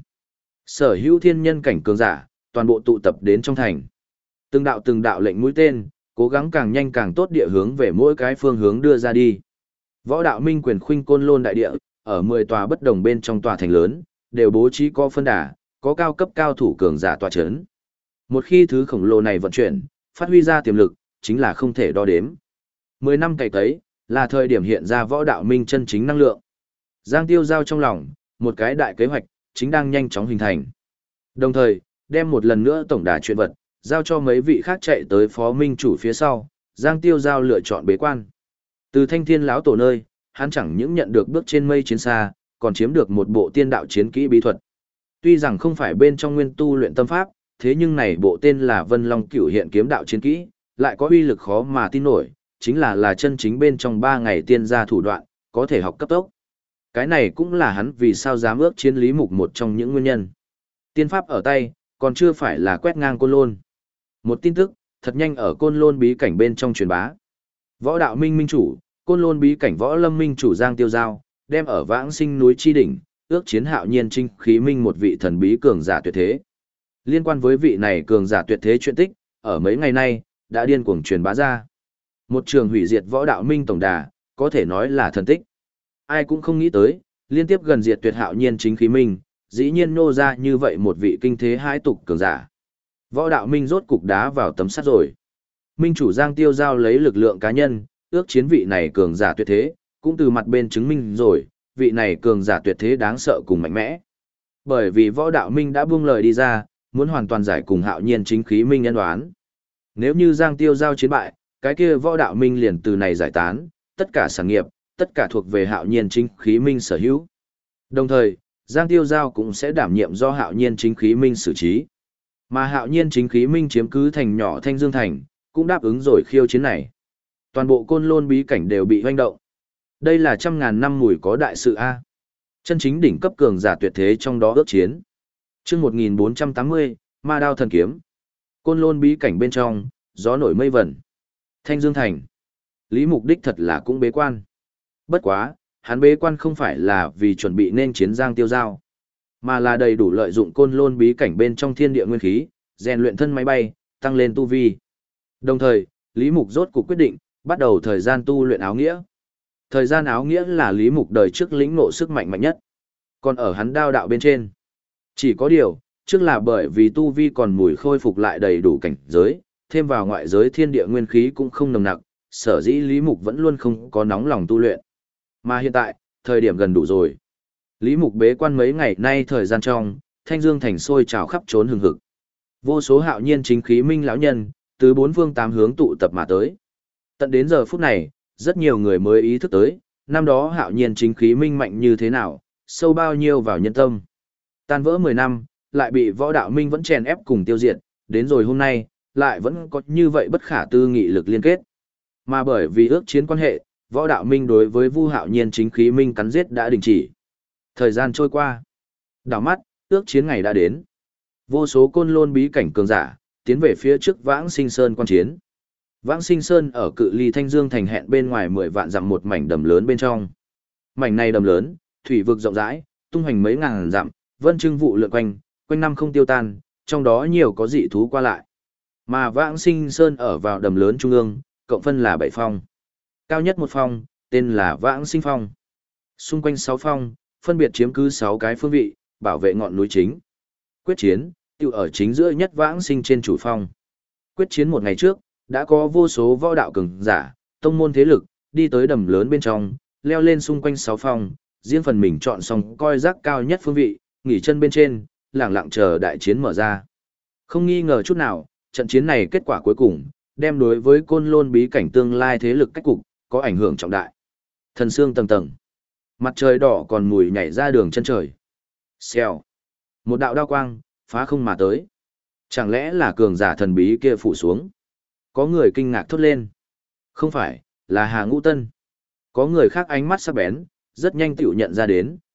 Sở hữu thiên nhân cảnh cường giả, toàn bộ tụ tập đến trong thành. Từng đạo từng đạo lệnh mũi tên, cố gắng càng nhanh càng tốt địa hướng về mỗi cái phương hướng đưa ra đi. Võ đạo minh quyền khuynh côn lôn đại địa, ở mười tòa bất đồng bên trong tòa thành lớn, đều bố trí có phân đà, có cao cấp cao thủ cường giả tòa chấn. Một khi thứ khổng lồ này vận chuyển, phát huy ra tiềm lực, chính là không thể đo đếm. Mười năm cày cấy, là thời điểm hiện ra võ đạo minh chân chính năng lượng. Giang Tiêu Giao trong lòng, một cái đại kế hoạch, chính đang nhanh chóng hình thành. Đồng thời, đem một lần nữa tổng đà chuyện vật, giao cho mấy vị khác chạy tới phó minh chủ phía sau, Giang Tiêu Giao lựa chọn bế quan. Từ Thanh Thiên lão tổ nơi, hắn chẳng những nhận được bước trên mây chiến xa, còn chiếm được một bộ tiên đạo chiến kỹ bí thuật. Tuy rằng không phải bên trong nguyên tu luyện tâm pháp, thế nhưng này bộ tên là Vân Long Cửu Hiện kiếm đạo chiến kỹ, lại có uy lực khó mà tin nổi, chính là là chân chính bên trong ba ngày tiên gia thủ đoạn, có thể học cấp tốc. Cái này cũng là hắn vì sao dám ước chiến Lý Mục một trong những nguyên nhân. Tiên pháp ở tay, còn chưa phải là quét ngang Côn Lôn. Một tin tức, thật nhanh ở Côn Lôn bí cảnh bên trong truyền bá. Võ đạo minh minh chủ, Côn Lôn bí cảnh võ lâm minh chủ Giang Tiêu Giao, đem ở vãng sinh núi chi đỉnh, ước chiến hạo nhiên trinh khí minh một vị thần bí cường giả tuyệt thế. Liên quan với vị này cường giả tuyệt thế chuyện tích, ở mấy ngày nay, đã điên cuồng truyền bá ra. Một trường hủy diệt võ đạo minh tổng đà, có thể nói là thần tích. Ai cũng không nghĩ tới, liên tiếp gần diệt tuyệt hạo nhiên chính khí minh, dĩ nhiên nô ra như vậy một vị kinh thế hai tục cường giả. Võ đạo minh rốt cục đá vào tấm sắt rồi. Minh chủ Giang Tiêu Giao lấy lực lượng cá nhân, ước chiến vị này cường giả tuyệt thế, cũng từ mặt bên chứng minh rồi, vị này cường giả tuyệt thế đáng sợ cùng mạnh mẽ. Bởi vì võ đạo minh đã buông lời đi ra, muốn hoàn toàn giải cùng hạo nhiên chính khí minh nhân đoán. Nếu như Giang Tiêu Giao chiến bại, cái kia võ đạo minh liền từ này giải tán, tất cả sản nghiệp, tất cả thuộc về hạo nhiên chính khí minh sở hữu. Đồng thời, Giang Tiêu Giao cũng sẽ đảm nhiệm do hạo nhiên chính khí minh xử trí. Mà hạo nhiên chính khí minh chiếm cứ thành nhỏ Thanh Dương thành, cũng đáp ứng rồi khiêu chiến này. Toàn bộ Côn Lôn bí cảnh đều bị hoành động. Đây là trăm ngàn năm mùi có đại sự A. Chân chính đỉnh cấp cường giả tuyệt thế trong đó ước chiến. Chương một nghìn bốn trăm tám mươi, Ma Đao Thần Kiếm. Côn Lôn bí cảnh bên trong, gió nổi mây vẩn. Thanh Dương thành. Lý Mục đích thật là cũng bế quan. Bất quá, hắn bế quan không phải là vì chuẩn bị nên chiến Giang Tiêu Giao, mà là đầy đủ lợi dụng Côn Lôn bí cảnh bên trong thiên địa nguyên khí, rèn luyện thân máy bay, tăng lên tu vi. Đồng thời, Lý Mục rốt cuộc quyết định, bắt đầu thời gian tu luyện áo nghĩa. Thời gian áo nghĩa là Lý Mục đời trước lĩnh ngộ sức mạnh mạnh nhất. Còn ở hắn đao đạo bên trên. Chỉ có điều, trước là bởi vì tu vi còn mùi khôi phục lại đầy đủ cảnh giới, thêm vào ngoại giới thiên địa nguyên khí cũng không nồng nặc, sở dĩ Lý Mục vẫn luôn không có nóng lòng tu luyện. Mà hiện tại, thời điểm gần đủ rồi. Lý Mục bế quan mấy ngày nay thời gian trong, Thanh Dương thành sôi trào khắp trốn hừng hực. Vô số hạo nhiên chính khí minh lão nhân, từ bốn phương tám hướng tụ tập mà tới. Tận đến giờ phút này, rất nhiều người mới ý thức tới, năm đó hạo nhiên chính khí minh mạnh như thế nào, sâu bao nhiêu vào nhân tâm. Tan vỡ mười năm, lại bị võ đạo minh vẫn chèn ép cùng tiêu diệt, đến rồi hôm nay, lại vẫn có như vậy bất khả tư nghị lực liên kết. Mà bởi vì ước chiến quan hệ, võ đạo minh đối với Vu hạo nhiên chính khí minh cắn giết đã đình chỉ. Thời gian trôi qua, đảo mắt, ước chiến ngày đã đến. Vô số Côn Lôn bí cảnh cường giả, tiến về phía trước Vãng Sinh Sơn quan chiến. Vãng Sinh Sơn ở cự ly Thanh Dương thành hẹn bên ngoài mười vạn dặm một mảnh đầm lớn bên trong. Mảnh này đầm lớn, thủy vực rộng rãi, tung hoành mấy ngàn dặm, vân trưng vụ lượn quanh, quanh năm không tiêu tan, trong đó nhiều có dị thú qua lại. Mà Vãng Sinh Sơn ở vào đầm lớn trung ương, cộng phân là bảy phong. Cao nhất một phong, tên là Vãng Sinh Phong. Xung quanh sáu phong, phân biệt chiếm cứ sáu cái phương vị, bảo vệ ngọn núi chính. Quyết chiến, tiêu ở chính giữa nhất Vãng Sinh trên chủ phong. Quyết chiến một ngày trước, đã có vô số võ đạo cường giả, tông môn thế lực, đi tới đầm lớn bên trong, leo lên xung quanh sáu phong, riêng phần mình chọn xong coi rác cao nhất phương vị, nghỉ chân bên trên, lặng lặng chờ đại chiến mở ra. Không nghi ngờ chút nào, trận chiến này kết quả cuối cùng, đem đối với Côn Lôn bí cảnh tương lai thế lực cách cục, có ảnh hưởng trọng đại. Thần sương tầng tầng, mặt trời đỏ còn mùi nhảy ra đường chân trời. Xèo, một đạo đao quang, phá không mà tới. Chẳng lẽ là cường giả thần bí kia phủ xuống? Có người kinh ngạc thốt lên. Không phải, là Hà Ngũ Tân. Có người khác ánh mắt sắc bén, rất nhanh tiểu nhận ra đến,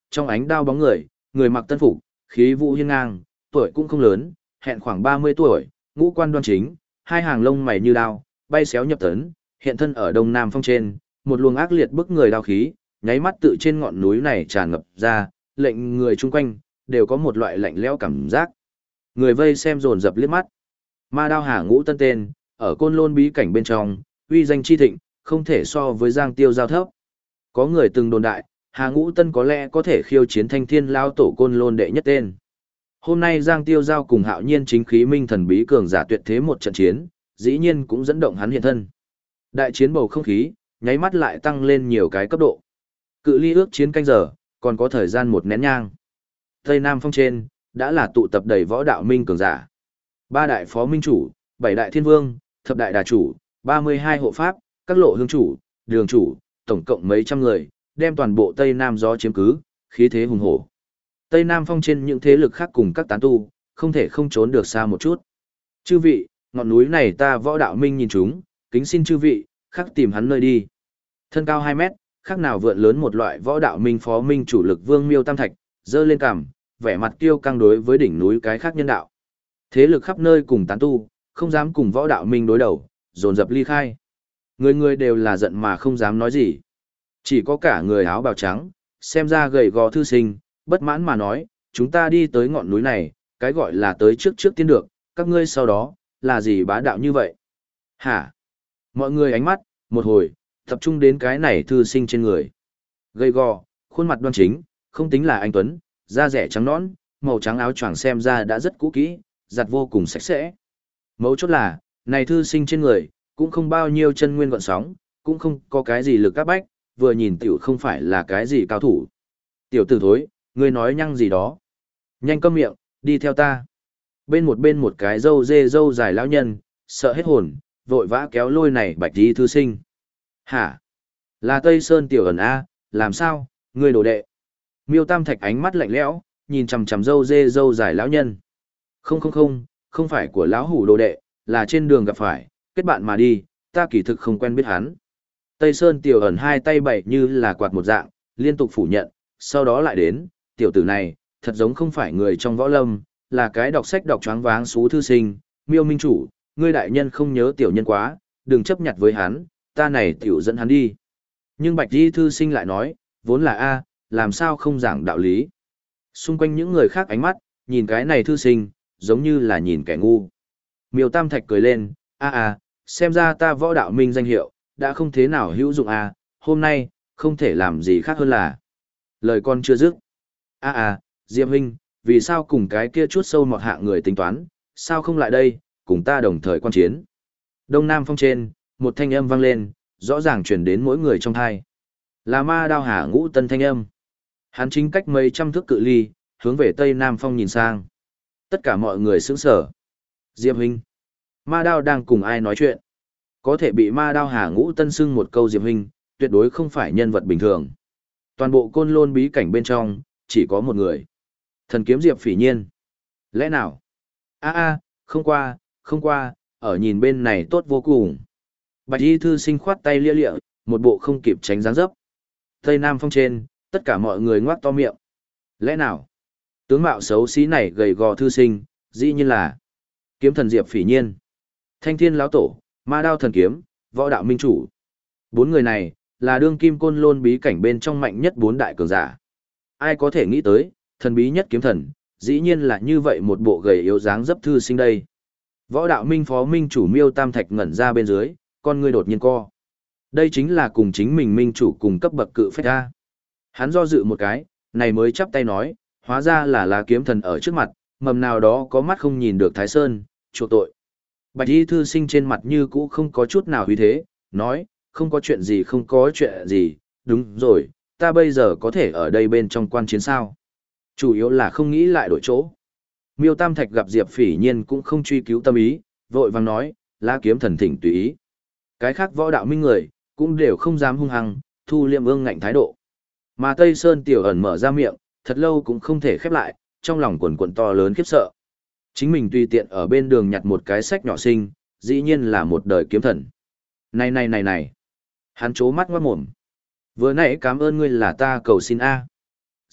trong ánh đao bóng người, người mặc tân phục, khí vũ hiên ngang, tuổi cũng không lớn, hẹn khoảng ba mươi tuổi, ngũ quan đoan chính, hai hàng lông mày như đao, bay xéo nhập tấn, hiện thân ở đông nam phong trên, một luồng ác liệt bức người đao khí, nháy mắt tự trên ngọn núi này tràn ngập ra, lệnh người chung quanh đều có một loại lạnh lẽo cảm giác. Người vây xem dồn dập liếc mắt. Ma Đao Hà Ngũ Tân tên, ở Côn Lôn bí cảnh bên trong, uy danh chi thịnh, không thể so với Giang Tiêu giao thấp. Có người từng đồn đại, Hà Ngũ Tân có lẽ có thể khiêu chiến Thanh Thiên lao tổ Côn Lôn đệ nhất tên. Hôm nay Giang Tiêu giao cùng Hạo Nhiên chính khí minh thần bí cường giả tuyệt thế một trận chiến, dĩ nhiên cũng dẫn động hắn hiện thân. Đại chiến bầu không khí, nháy mắt lại tăng lên nhiều cái cấp độ. Cự ly ước chiến canh giờ, còn có thời gian một nén nhang. Tây Nam phong trên, đã là tụ tập đầy võ đạo minh cường giả. Ba đại phó minh chủ, bảy đại thiên vương, thập đại đà chủ, ba mươi hai hộ pháp, các lộ hương chủ, đường chủ, tổng cộng mấy trăm người, đem toàn bộ Tây Nam gió chiếm cứ, khí thế hùng hổ. Tây Nam phong trên những thế lực khác cùng các tán tu, không thể không trốn được xa một chút. Chư vị, ngọn núi này ta võ đạo minh nhìn chúng, kính xin chư vị, khắc tìm hắn nơi đi. Thân cao hai mét, khác nào vượn lớn một loại võ đạo minh phó minh chủ lực Vương Miêu Tam Thạch, dơ lên cằm, vẻ mặt kiêu căng đối với đỉnh núi cái khác nhân đạo. Thế lực khắp nơi cùng tán tu, không dám cùng võ đạo minh đối đầu, dồn dập ly khai. Người người đều là giận mà không dám nói gì. Chỉ có cả người áo bào trắng, xem ra gầy gò thư sinh, bất mãn mà nói, chúng ta đi tới ngọn núi này, cái gọi là tới trước trước tiên được, các ngươi sau đó, là gì bá đạo như vậy? Hả? Mọi người ánh mắt, một hồi, tập trung đến cái này thư sinh trên người. Gầy gò, khuôn mặt đoan chính, không tính là anh tuấn, da rẻ trắng nõn, màu trắng áo choàng xem ra đã rất cũ kỹ, giặt vô cùng sạch sẽ. Mấu chốt là, này thư sinh trên người, cũng không bao nhiêu chân nguyên gọn sóng, cũng không có cái gì lực áp bách, vừa nhìn tiểu không phải là cái gì cao thủ. Tiểu tử thối, ngươi nói nhăng gì đó. Nhanh câm miệng, đi theo ta. Bên một bên một cái râu dê râu dài lão nhân, sợ hết hồn, vội vã kéo lôi này bạch đi thư sinh. Hả? Là Tây Sơn tiểu ẩn A, làm sao, ngươi đồ đệ. Miêu Tam Thạch ánh mắt lạnh lẽo, nhìn chằm chằm râu dê râu dài lão nhân. Không không không, không phải của lão hủ đồ đệ, là trên đường gặp phải, kết bạn mà đi, ta kỳ thực không quen biết hắn. Tây Sơn tiểu ẩn hai tay bày như là quạt một dạng, liên tục phủ nhận, sau đó lại đến, tiểu tử này, thật giống không phải người trong võ lâm, là cái đọc sách đọc choáng váng xú thư sinh, Miêu minh chủ, ngươi đại nhân không nhớ tiểu nhân quá, đừng chấp nhặt với hắn, ta này tiểu dẫn hắn đi. Nhưng bạch di thư sinh lại nói, vốn là A, làm sao không giảng đạo lý. Xung quanh những người khác ánh mắt, nhìn cái này thư sinh, giống như là nhìn kẻ ngu. Miêu Tam Thạch cười lên, a a, xem ra ta võ đạo minh danh hiệu, đã không thế nào hữu dụng a, hôm nay, không thể làm gì khác hơn là. Lời con chưa dứt. a a, Diệp huynh, vì sao cùng cái kia chút sâu mọt hạ người tính toán, sao không lại đây, cùng ta đồng thời quan chiến. Đông Nam phong trên, một thanh âm vang lên, rõ ràng truyền đến mỗi người trong thai. Là Ma Đao Hà Ngũ Tân thanh âm. Hắn chính cách mấy trăm thước cự ly, hướng về Tây Nam phong nhìn sang. Tất cả mọi người sững sờ. Diệp huynh, Ma Đao đang cùng ai nói chuyện? Có thể bị Ma Đao Hà Ngũ Tân xưng một câu Diệp huynh, tuyệt đối không phải nhân vật bình thường. Toàn bộ Côn Lôn bí cảnh bên trong, chỉ có một người. Thần kiếm Diệp Phỉ Nhiên. Lẽ nào? A a, không qua, không qua, ở nhìn bên này tốt vô cùng. Bạch y thư sinh khoát tay lia lịa, một bộ không kịp tránh dáng dấp. Tây Nam phong trên, tất cả mọi người ngoác to miệng. Lẽ nào? Tướng mạo xấu xí này gầy gò thư sinh, dĩ nhiên là kiếm thần Diệp Phỉ Nhiên, Thanh Thiên lão tổ, Ma Đao thần kiếm, võ đạo minh chủ. Bốn người này là đương kim Côn Lôn bí cảnh bên trong mạnh nhất bốn đại cường giả. Ai có thể nghĩ tới, thần bí nhất kiếm thần, dĩ nhiên là như vậy một bộ gầy yếu dáng dấp thư sinh đây. Võ đạo minh phó minh chủ Miêu Tam Thạch ngẩn ra bên dưới, con người đột nhiên co. Đây chính là cùng chính mình minh chủ cùng cấp bậc cự phách ra. Hắn do dự một cái, này mới chắp tay nói, hóa ra là lá kiếm thần ở trước mặt, mầm nào đó có mắt không nhìn được Thái Sơn, chuộc tội. Bạch y thư sinh trên mặt như cũ không có chút nào huy thế, nói, không có chuyện gì không có chuyện gì, đúng rồi, ta bây giờ có thể ở đây bên trong quan chiến sao. Chủ yếu là không nghĩ lại đổi chỗ. Miêu Tam Thạch gặp Diệp Phỉ Nhiên cũng không truy cứu tâm ý, vội vàng nói, lá kiếm thần thỉnh tùy ý. Cái khác võ đạo minh người, cũng đều không dám hung hăng, thu liệm ương ngạnh thái độ. Mà Tây Sơn tiểu ẩn mở ra miệng, thật lâu cũng không thể khép lại, trong lòng quần quần to lớn khiếp sợ. Chính mình tùy tiện ở bên đường nhặt một cái sách nhỏ sinh, dĩ nhiên là một đời kiếm thần. Này này này này. Hắn chố mắt ngoát mồm. Vừa nãy cảm ơn ngươi là ta cầu xin A.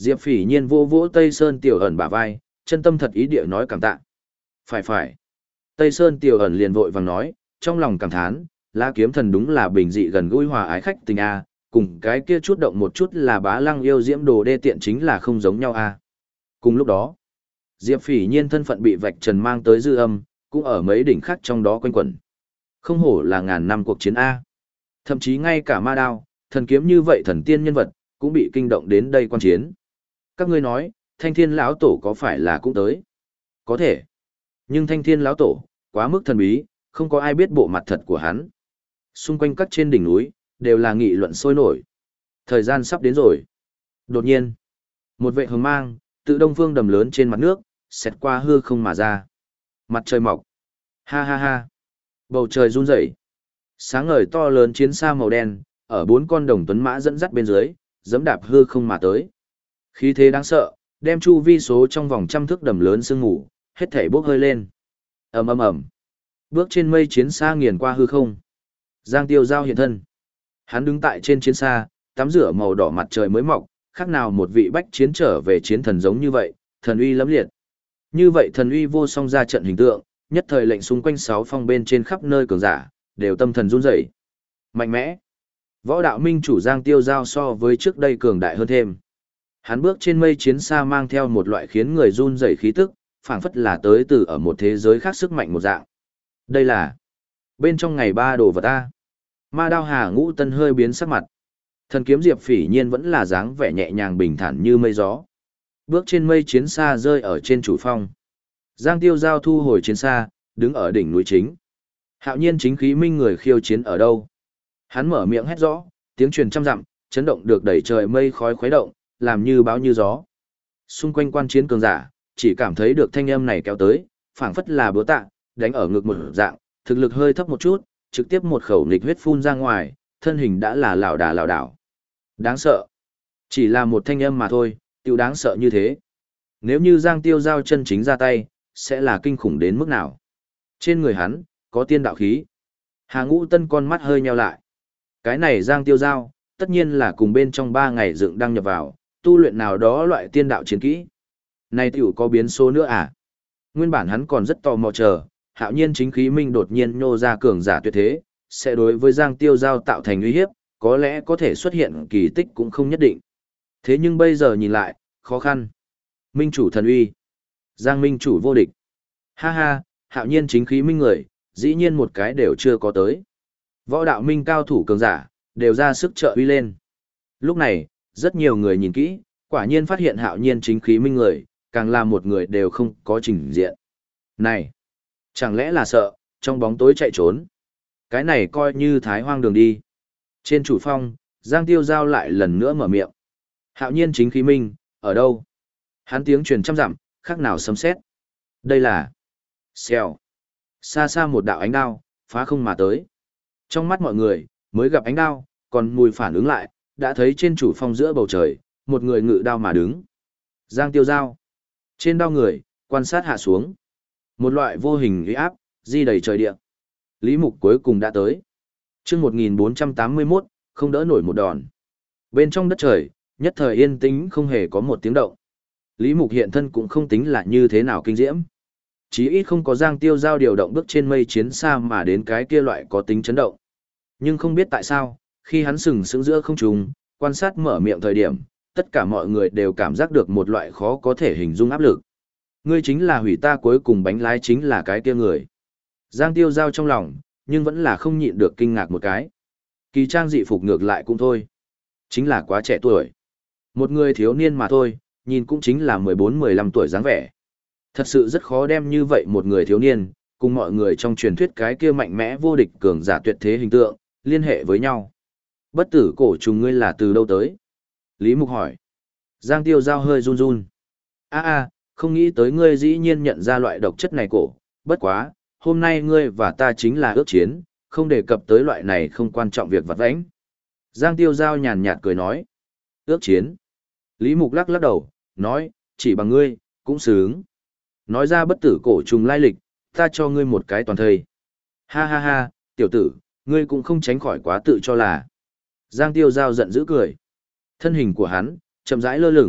Diệp Phỉ Nhiên vô vỗ Tây Sơn Tiểu ẩn bả vai, chân tâm thật ý địa nói cảm tạ. Phải phải. Tây Sơn Tiểu ẩn liền vội vàng nói, trong lòng cảm thán, La Kiếm Thần đúng là bình dị gần gũi hòa ái khách tình a, cùng cái kia chút động một chút là bá lăng yêu diễm đồ đê tiện chính là không giống nhau a. Cùng lúc đó, Diệp Phỉ Nhiên thân phận bị vạch trần mang tới dư âm, cũng ở mấy đỉnh khác trong đó quanh quẩn. Không hổ là ngàn năm cuộc chiến a. Thậm chí ngay cả ma đao, thần kiếm như vậy thần tiên nhân vật, cũng bị kinh động đến đây quan chiến. Các ngươi nói, Thanh Thiên lão tổ có phải là cũng tới? Có thể. Nhưng Thanh Thiên lão tổ, quá mức thần bí, không có ai biết bộ mặt thật của hắn. Xung quanh các trên đỉnh núi, đều là nghị luận sôi nổi. Thời gian sắp đến rồi. Đột nhiên, một vệ hồng mang, tự đông phương đầm lớn trên mặt nước, xẹt qua hư không mà ra. Mặt trời mọc. Ha ha ha. Bầu trời run rẩy. Sáng ngời to lớn chiến xa màu đen, ở bốn con đồng tuấn mã dẫn dắt bên dưới, giẫm đạp hư không mà tới. Khí thế đáng sợ, đem chu vi số trong vòng trăm thước đầm lớn sương ngủ, hết thảy bốc hơi lên. Ầm ầm ầm. Bước trên mây chiến xa nghiền qua hư không. Giang Tiêu Giao hiện thân. Hắn đứng tại trên chiến xa, tắm rửa màu đỏ mặt trời mới mọc, khác nào một vị bách chiến trở về chiến thần giống như vậy, thần uy lẫm liệt. Như vậy thần uy vô song ra trận hình tượng, nhất thời lệnh xung quanh sáu phong bên trên khắp nơi cường giả, đều tâm thần run rẩy. Mạnh mẽ. Võ đạo minh chủ Giang Tiêu Giao so với trước đây cường đại hơn thêm. Hắn bước trên mây chiến xa mang theo một loại khiến người run rẩy khí tức, phảng phất là tới từ ở một thế giới khác sức mạnh một dạng. Đây là bên trong ngày ba đồ vật a. Ma Đao Hà Ngũ Tân hơi biến sắc mặt. Thần kiếm Diệp Phỉ Nhiên vẫn là dáng vẻ nhẹ nhàng bình thản như mây gió. Bước trên mây chiến xa rơi ở trên chủ phong. Giang Tiêu Giao thu hồi chiến xa, đứng ở đỉnh núi chính. Hạo Nhiên chính khí minh người khiêu chiến ở đâu? Hắn mở miệng hét rõ, tiếng truyền trăm dặm, chấn động được đẩy trời mây khói khuấy động, làm như bão như gió. Xung quanh quan chiến cường giả, chỉ cảm thấy được thanh âm này kéo tới, phảng phất là búa tạ, đánh ở ngực một dạng, thực lực hơi thấp một chút, trực tiếp một khẩu nghịch huyết phun ra ngoài, thân hình đã là lảo đà lảo đảo. Đáng sợ. Chỉ là một thanh âm mà thôi, tiêu đáng sợ như thế. Nếu như Giang Tiêu Giao chân chính ra tay, sẽ là kinh khủng đến mức nào? Trên người hắn, có tiên đạo khí. Hà Ngũ Tân con mắt hơi nheo lại. Cái này Giang Tiêu Giao, tất nhiên là cùng bên trong ba ngày dựng đăng nhập vào, tu luyện nào đó loại tiên đạo chiến kỹ. Này tiểu có biến số nữa à? Nguyên bản hắn còn rất tò mò chờ, Hạo Nhiên chính khí minh đột nhiên nhô ra cường giả tuyệt thế, sẽ đối với Giang Tiêu Giao tạo thành uy hiếp, có lẽ có thể xuất hiện kỳ tích cũng không nhất định. Thế nhưng bây giờ nhìn lại, khó khăn. Minh chủ thần uy. Giang minh chủ vô địch. Ha ha, Hạo Nhiên chính khí minh người, dĩ nhiên một cái đều chưa có tới. Võ đạo minh cao thủ cường giả, đều ra sức trợ uy lên. Lúc này, rất nhiều người nhìn kỹ, quả nhiên phát hiện Hạo Nhiên chính khí minh người, càng là một người đều không có trình diện. Này, chẳng lẽ là sợ, trong bóng tối chạy trốn. Cái này coi như thái hoang đường đi. Trên chủ phong, Giang Tiêu Giao lại lần nữa mở miệng. Hạo Nhiên chính khí minh, ở đâu? Hắn tiếng truyền trăm dặm, khác nào sấm sét. Đây là xèo. Xa xa một đạo ánh đao, phá không mà tới. Trong mắt mọi người, mới gặp ánh đao, còn mùi phản ứng lại, đã thấy trên chủ phong giữa bầu trời, một người ngự đao mà đứng. Giang Tiêu Giao. Trên đao người, quan sát hạ xuống. Một loại vô hình uy áp, di đầy trời địa. Lý Mục cuối cùng đã tới. Chương một nghìn bốn trăm tám mươi mốt, không đỡ nổi một đòn. Bên trong đất trời, nhất thời yên tĩnh không hề có một tiếng động. Lý Mục hiện thân cũng không tính là như thế nào kinh diễm. Chí ít không có Giang Tiêu Giao điều động bước trên mây chiến xa mà đến cái kia loại có tính chấn động. Nhưng không biết tại sao, khi hắn sừng sững giữa không trung, quan sát mở miệng thời điểm, tất cả mọi người đều cảm giác được một loại khó có thể hình dung áp lực. Ngươi chính là hủy ta cuối cùng bánh lái chính là cái kia người. Giang Tiêu Giao trong lòng, nhưng vẫn là không nhịn được kinh ngạc một cái. Kỳ trang dị phục ngược lại cũng thôi. Chính là quá trẻ tuổi. Một người thiếu niên mà thôi, nhìn cũng chính là mười bốn mười lăm tuổi dáng vẻ. Thật sự rất khó đem như vậy một người thiếu niên, cùng mọi người trong truyền thuyết cái kia mạnh mẽ vô địch cường giả tuyệt thế hình tượng, liên hệ với nhau. Bất tử cổ trùng ngươi là từ đâu tới? Lý Mục hỏi. Giang Tiêu Giao hơi run run. a a không nghĩ tới ngươi dĩ nhiên nhận ra loại độc chất này cổ, bất quá, hôm nay ngươi và ta chính là ước chiến, không đề cập tới loại này không quan trọng việc vặt vãnh. Giang Tiêu Giao nhàn nhạt cười nói. Ước chiến. Lý Mục lắc lắc đầu, nói, chỉ bằng ngươi, cũng sướng. Nói ra bất tử cổ trùng lai lịch, ta cho ngươi một cái toàn thây. Ha ha ha, tiểu tử, ngươi cũng không tránh khỏi quá tự cho là. Giang Tiêu Giao giận dữ cười. Thân hình của hắn, chậm rãi lơ lửng,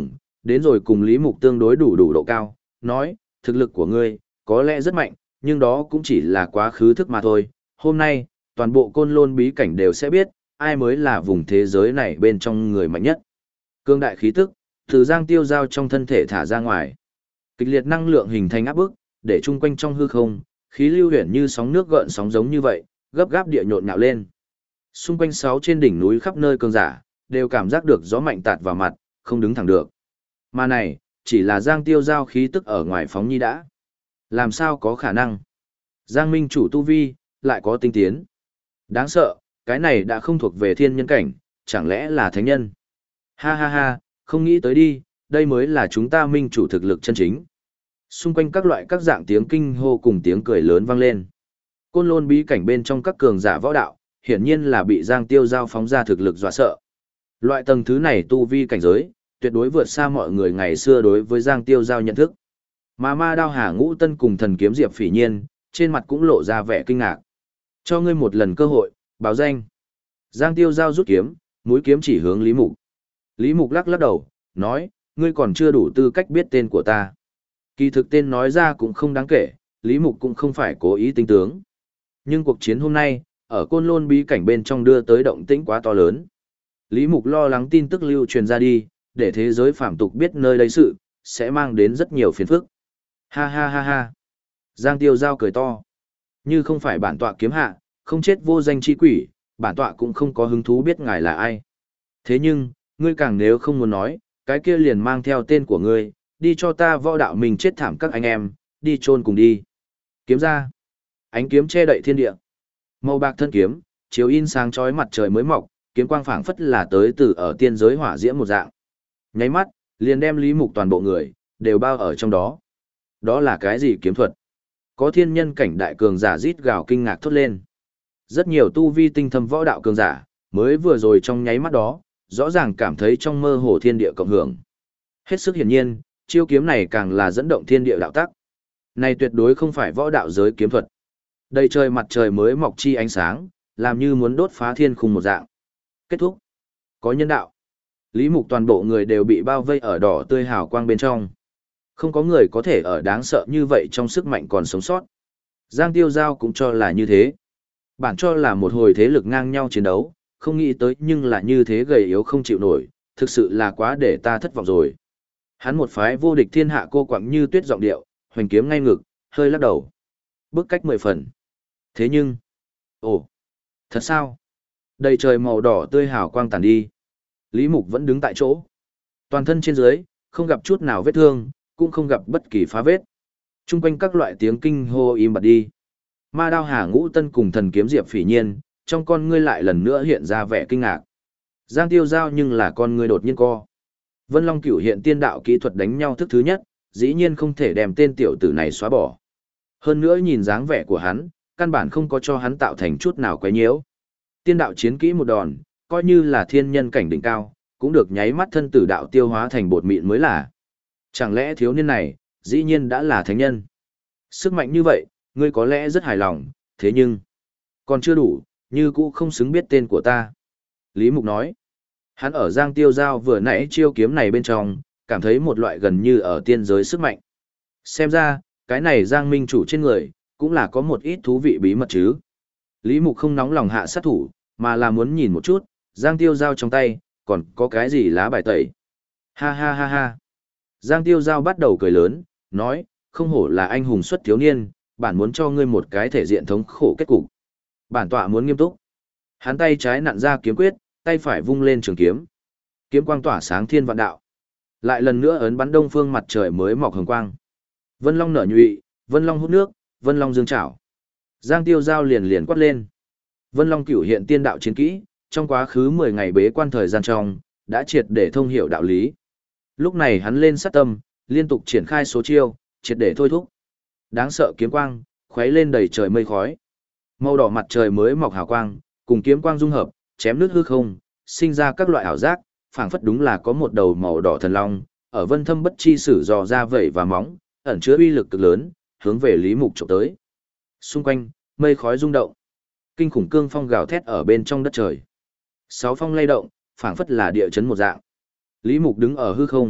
đến rồi cùng Lý Mục tương đối đủ đủ độ cao, nói, thực lực của ngươi, có lẽ rất mạnh, nhưng đó cũng chỉ là quá khứ thức mà thôi. Hôm nay, toàn bộ côn lôn bí cảnh đều sẽ biết, ai mới là vùng thế giới này bên trong người mạnh nhất. Cương đại khí tức, từ Giang Tiêu Giao trong thân thể thả ra ngoài. Kịch liệt năng lượng hình thành áp bức, để chung quanh trong hư không, khí lưu huyền như sóng nước gợn sóng giống như vậy, gấp gáp địa nhộn nhạo lên. Xung quanh sáu trên đỉnh núi khắp nơi cường giả, đều cảm giác được gió mạnh tạt vào mặt, không đứng thẳng được. Mà này, chỉ là Giang Tiêu Giao khí tức ở ngoài phóng nhi đã. Làm sao có khả năng? Giang Minh chủ tu vi, lại có tinh tiến. Đáng sợ, cái này đã không thuộc về thiên nhân cảnh, chẳng lẽ là thánh nhân? Ha ha ha, không nghĩ tới đi, đây mới là chúng ta minh chủ thực lực chân chính. Xung quanh các loại các dạng tiếng kinh hô cùng tiếng cười lớn vang lên. Côn lôn bí cảnh bên trong các cường giả võ đạo, hiển nhiên là bị Giang Tiêu Giao phóng ra thực lực dọa sợ. Loại tầng thứ này tu vi cảnh giới, tuyệt đối vượt xa mọi người ngày xưa đối với Giang Tiêu Giao nhận thức. Mà Ma Đao Hà Ngũ Tân cùng thần kiếm Diệp Phỉ Nhiên, trên mặt cũng lộ ra vẻ kinh ngạc. Cho ngươi một lần cơ hội, báo danh. Giang Tiêu Giao rút kiếm, mũi kiếm chỉ hướng Lý Mục. Lý Mục lắc lắc đầu, nói, ngươi còn chưa đủ tư cách biết tên của ta. Kỳ thực tên nói ra cũng không đáng kể, Lý Mục cũng không phải cố ý tinh tướng. Nhưng cuộc chiến hôm nay, ở Côn Lôn bí cảnh bên trong đưa tới động tĩnh quá to lớn. Lý Mục lo lắng tin tức lưu truyền ra đi, để thế giới phàm tục biết nơi đây sự, sẽ mang đến rất nhiều phiền phức. Ha ha ha ha. Giang Tiêu Giao cười to. Như không phải bản tọa kiếm hạ, không chết vô danh chi quỷ, bản tọa cũng không có hứng thú biết ngài là ai. Thế nhưng, ngươi càng nếu không muốn nói, cái kia liền mang theo tên của ngươi, đi cho ta võ đạo mình chết thảm các anh em, đi chôn cùng đi. Kiếm ra. Ánh kiếm che đậy thiên địa. Màu bạc thân kiếm, chiếu in sáng chói mặt trời mới mọc, kiếm quang phảng phất là tới từ ở tiên giới hỏa diễm một dạng. Nháy mắt, liền đem Lý Mục toàn bộ người, đều bao ở trong đó. Đó là cái gì kiếm thuật? Có thiên nhân cảnh đại cường giả rít gào kinh ngạc thốt lên. Rất nhiều tu vi tinh thâm võ đạo cường giả, mới vừa rồi trong nháy mắt đó, rõ ràng cảm thấy trong mơ hồ thiên địa cộng hưởng. Hết sức hiển nhiên, chiêu kiếm này càng là dẫn động thiên địa đạo tắc. Này tuyệt đối không phải võ đạo giới kiếm thuật. Đầy trời mặt trời mới mọc chi ánh sáng, làm như muốn đốt phá thiên khung một dạng. Kết thúc. Có nhân đạo. Lý Mục toàn bộ người đều bị bao vây ở đỏ tươi hào quang bên trong. Không có người có thể ở đáng sợ như vậy trong sức mạnh còn sống sót. Giang Tiêu Giao cũng cho là như thế. Bản cho là một hồi thế lực ngang nhau chiến đấu, không nghĩ tới nhưng là như thế gầy yếu không chịu nổi, thực sự là quá để ta thất vọng rồi. Hắn một phái vô địch thiên hạ cô quặng như tuyết giọng điệu, hoành kiếm ngay ngực, hơi lắc đầu. Bước cách mười phần. Thế nhưng, ồ, thật sao? Đầy trời màu đỏ tươi hào quang tàn đi. Lý Mục vẫn đứng tại chỗ. Toàn thân trên dưới, không gặp chút nào vết thương, cũng không gặp bất kỳ phá vết. Trung quanh các loại tiếng kinh hô im bặt đi. Ma Đao Hà Ngũ Tân cùng thần kiếm Diệp Phỉ Nhiên, trong con ngươi lại lần nữa hiện ra vẻ kinh ngạc. Giang Tiêu Giao nhưng là con ngươi đột nhiên co. Vân Long Cửu hiện tiên đạo kỹ thuật đánh nhau thức thứ nhất, dĩ nhiên không thể đem tên tiểu tử này xóa bỏ. Hơn nữa nhìn dáng vẻ của hắn, căn bản không có cho hắn tạo thành chút nào quấy nhiễu. Tiên đạo chiến kỹ một đòn, coi như là thiên nhân cảnh đỉnh cao, cũng được nháy mắt thân tử đạo tiêu hóa thành bột mịn mới là. Chẳng lẽ thiếu niên này, dĩ nhiên đã là thánh nhân? Sức mạnh như vậy, ngươi có lẽ rất hài lòng, thế nhưng, còn chưa đủ, như cũ không xứng biết tên của ta. Lý Mục nói, hắn ở Giang Tiêu Giao vừa nãy chiêu kiếm này bên trong, cảm thấy một loại gần như ở tiên giới sức mạnh. Xem ra, cái này Giang Minh chủ trên người, cũng là có một ít thú vị bí mật chứ. Lý Mục không nóng lòng hạ sát thủ, mà là muốn nhìn một chút, Giang Tiêu Giao trong tay, còn có cái gì lá bài tẩy. Ha ha ha ha. Giang Tiêu Giao bắt đầu cười lớn, nói, không hổ là anh hùng xuất thiếu niên, bản muốn cho ngươi một cái thể diện thống khổ kết cục. Bản tọa muốn nghiêm túc. Hắn tay trái nặn ra kiếm quyết, tay phải vung lên trường kiếm. Kiếm quang tỏa sáng thiên vạn đạo. Lại lần nữa ấn bắn đông phương mặt trời mới mọc hồng quang. Vân Long nở nhụy, Vân Long hút nước, Vân Long dương chảo. Giang Tiêu Giao liền liền quát lên. Vân Long Cửu hiện tiên đạo chiến kỹ, trong quá khứ mười ngày bế quan thời gian trong, đã triệt để thông hiểu đạo lý. Lúc này hắn lên sát tâm, liên tục triển khai số chiêu, triệt để thôi thúc. Đáng sợ kiếm quang, khuấy lên đầy trời mây khói. Màu đỏ mặt trời mới mọc hào quang, cùng kiếm quang dung hợp, chém nước hư không, sinh ra các loại ảo giác, phảng phất đúng là có một đầu màu đỏ thần long, ở vân thâm bất chi sử dò ra vẩy và móng, ẩn chứa uy lực cực lớn, hướng về Lý Mục chụp tới. Xung quanh, mây khói rung động. Kinh khủng cương phong gào thét ở bên trong đất trời. Sáu phong lay động, phảng phất là địa chấn một dạng. Lý Mục đứng ở hư không,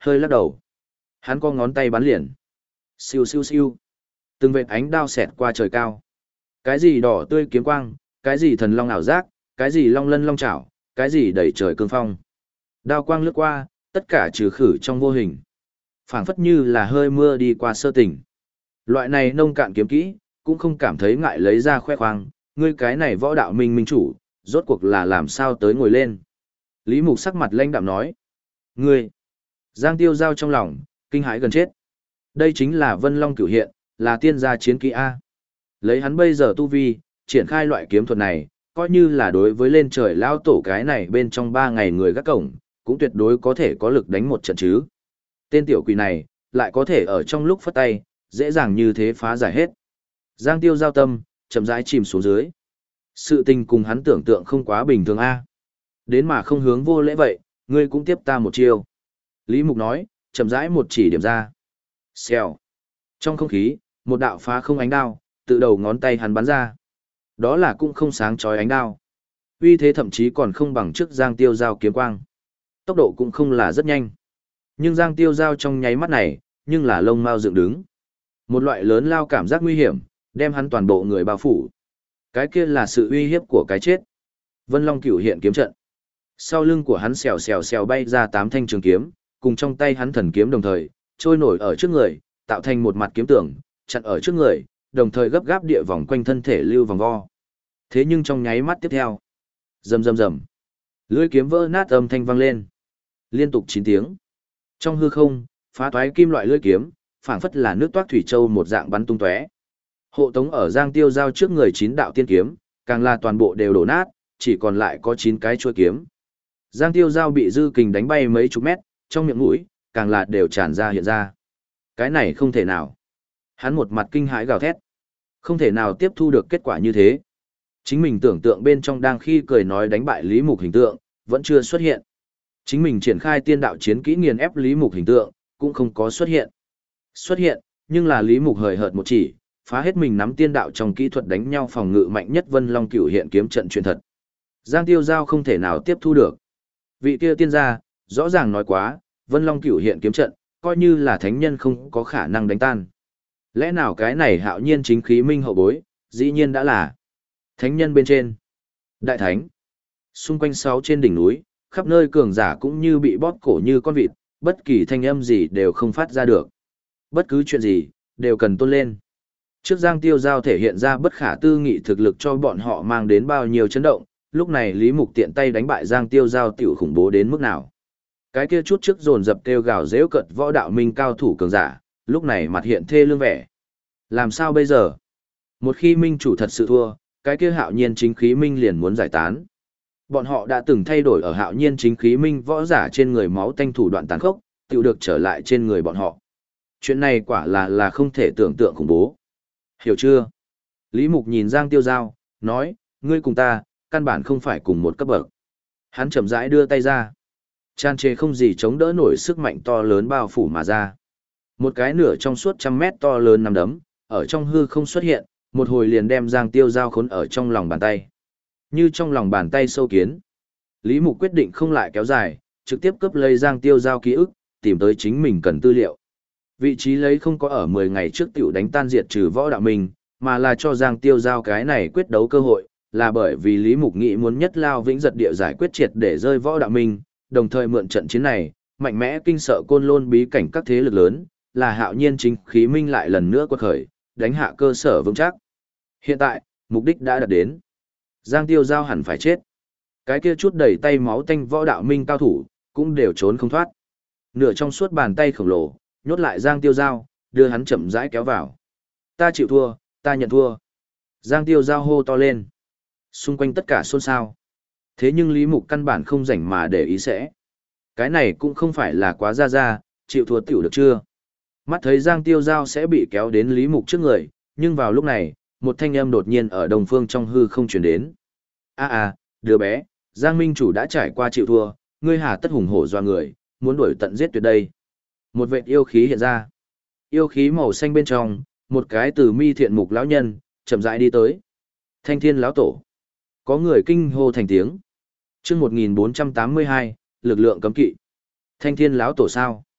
hơi lắc đầu. Hắn có ngón tay bắn liền. Siêu siêu siêu. Từng vệt ánh đao xẹt qua trời cao. Cái gì đỏ tươi kiếm quang, cái gì thần long ảo giác, cái gì long lân long chảo, cái gì đẩy trời cương phong. Đao quang lướt qua, tất cả trừ khử trong vô hình. Phảng phất như là hơi mưa đi qua sơ tỉnh. Loại này nông cạn kiếm kỹ, cũng không cảm thấy ngại lấy ra khoe khoang, ngươi cái này võ đạo minh minh chủ, rốt cuộc là làm sao tới ngồi lên. Lý Mục sắc mặt lãnh đạm nói. Ngươi! Giang Tiêu Giao trong lòng, kinh hãi gần chết. Đây chính là Vân Long Cửu Hiện, là tiên gia chiến kỹ A. Lấy hắn bây giờ tu vi, triển khai loại kiếm thuật này, coi như là đối với lên trời lao tổ cái này bên trong ba ngày người gác cổng, cũng tuyệt đối có thể có lực đánh một trận chứ. Tên tiểu quỷ này, lại có thể ở trong lúc phất tay, dễ dàng như thế phá giải hết. Giang Tiêu Giao tâm, chậm rãi chìm xuống dưới. Sự tình cùng hắn tưởng tượng không quá bình thường A. Đến mà không hướng vô lễ vậy, ngươi cũng tiếp ta một chiêu. Lý Mục nói, chậm rãi một chỉ điểm ra. Xèo. Trong không khí, một đạo phá không ánh đao, tự đầu ngón tay hắn bắn ra. Đó là cũng không sáng chói ánh đao. Uy thế thậm chí còn không bằng trước Giang Tiêu Giao kiếm quang. Tốc độ cũng không là rất nhanh. Nhưng Giang Tiêu Giao trong nháy mắt này, nhưng là lông mao dựng đứng. Một loại lớn lao cảm giác nguy hiểm, đem hắn toàn bộ người bao phủ. Cái kia là sự uy hiếp của cái chết. Vân Long Cửu Hiện kiếm trận. Sau lưng của hắn xèo xèo xèo bay ra tám thanh trường kiếm, cùng trong tay hắn thần kiếm đồng thời, trôi nổi ở trước người, tạo thành một mặt kiếm tường, chặn ở trước người, đồng thời gấp gáp địa vòng quanh thân thể lưu vòng vo. Thế nhưng trong nháy mắt tiếp theo, rầm rầm rầm, lưỡi kiếm vỡ nát âm thanh vang lên, liên tục chín tiếng. Trong hư không, phá toái kim loại lưỡi kiếm, phảng phất là nước toát thủy châu một dạng bắn tung tóe. Hộ tống ở Giang Tiêu Giao trước người chín đạo tiên kiếm, càng là toàn bộ đều đổ nát, chỉ còn lại có chín cái chuôi kiếm. Giang Tiêu Giao bị dư kình đánh bay mấy chục mét, trong miệng mũi, càng là đều tràn ra hiện ra. Cái này không thể nào. Hắn một mặt kinh hãi gào thét. Không thể nào tiếp thu được kết quả như thế. Chính mình tưởng tượng bên trong đang khi cười nói đánh bại Lý Mục hình tượng, vẫn chưa xuất hiện. Chính mình triển khai tiên đạo chiến kỹ nghiền ép Lý Mục hình tượng, cũng không có xuất hiện. Xuất hiện, nhưng là Lý Mục hời hợt một chỉ, phá hết mình nắm tiên đạo trong kỹ thuật đánh nhau phòng ngự mạnh nhất Vân Long Cửu Hiện kiếm trận truyền thật. Giang Tiêu Giao không thể nào tiếp thu được. Vị kia tiên gia, rõ ràng nói quá, Vân Long Cửu Hiện kiếm trận, coi như là thánh nhân không có khả năng đánh tan. Lẽ nào cái này hạo nhiên chính khí minh hậu bối, dĩ nhiên đã là thánh nhân bên trên. Đại thánh. Xung quanh sáu trên đỉnh núi, khắp nơi cường giả cũng như bị bóp cổ như con vịt, bất kỳ thanh âm gì đều không phát ra được. Bất cứ chuyện gì, đều cần tôn lên. Trước Giang Tiêu Giao thể hiện ra bất khả tư nghị thực lực cho bọn họ mang đến bao nhiêu chấn động, lúc này Lý Mục tiện tay đánh bại Giang Tiêu Giao tiểu khủng bố đến mức nào. Cái kia chút trước dồn dập kêu gào giễu cợt võ đạo minh cao thủ cường giả, lúc này mặt hiện thê lương vẻ. Làm sao bây giờ? Một khi minh chủ thật sự thua, cái kia hạo nhiên chính khí minh liền muốn giải tán. Bọn họ đã từng thay đổi ở hạo nhiên chính khí minh võ giả trên người máu tanh thủ đoạn tàn khốc, tự được trở lại trên người bọn họ. Chuyện này quả là là không thể tưởng tượng khủng bố. Hiểu chưa? Lý Mục nhìn Giang Tiêu Giao, nói, ngươi cùng ta, căn bản không phải cùng một cấp bậc. Hắn chậm rãi đưa tay ra. Tràn trề không gì chống đỡ nổi sức mạnh to lớn bao phủ mà ra. Một cái nửa trong suốt trăm mét to lớn nằm đấm, ở trong hư không xuất hiện, một hồi liền đem Giang Tiêu Giao khốn ở trong lòng bàn tay. Như trong lòng bàn tay sâu kiến. Lý Mục quyết định không lại kéo dài, trực tiếp cướp lấy Giang Tiêu Giao ký ức, tìm tới chính mình cần tư liệu. Vị trí lấy không có ở mười ngày trước tiểu đánh tan diệt trừ võ đạo mình, mà là cho Giang Tiêu Giao cái này quyết đấu cơ hội, là bởi vì Lý Mục nghĩ muốn nhất lao vĩnh giật địa giải quyết triệt để rơi võ đạo mình, đồng thời mượn trận chiến này, mạnh mẽ kinh sợ côn lôn bí cảnh các thế lực lớn, là hạo nhiên chính khí minh lại lần nữa quật khởi, đánh hạ cơ sở vững chắc. Hiện tại, mục đích đã đạt đến. Giang Tiêu Giao hẳn phải chết. Cái kia chút đẩy tay máu tanh võ đạo minh cao thủ, cũng đều trốn không thoát. Nửa trong suốt bàn tay khổng lồ, nhốt lại Giang Tiêu Giao, đưa hắn chậm rãi kéo vào. Ta chịu thua, ta nhận thua. Giang Tiêu Giao hô to lên. Xung quanh tất cả xôn xao. Thế nhưng Lý Mục căn bản không rảnh mà để ý sẽ. Cái này cũng không phải là quá ra ra, chịu thua tiểu được chưa? Mắt thấy Giang Tiêu Giao sẽ bị kéo đến Lý Mục trước người, nhưng vào lúc này, một thanh âm đột nhiên ở đồng phương trong hư không chuyển đến. A a, đứa bé, Giang Minh Chủ đã trải qua chịu thua, ngươi hà tất hùng hổ doa người, muốn đuổi tận giết tuyệt đây. Một vệt yêu khí hiện ra. Yêu khí màu xanh bên trong, một cái từ mi thiện mục lão nhân, chậm rãi đi tới. Thanh Thiên lão tổ. Có người kinh hô thành tiếng. Chương một nghìn bốn trăm tám mươi hai, lực lượng cấm kỵ. Thanh Thiên lão tổ sao?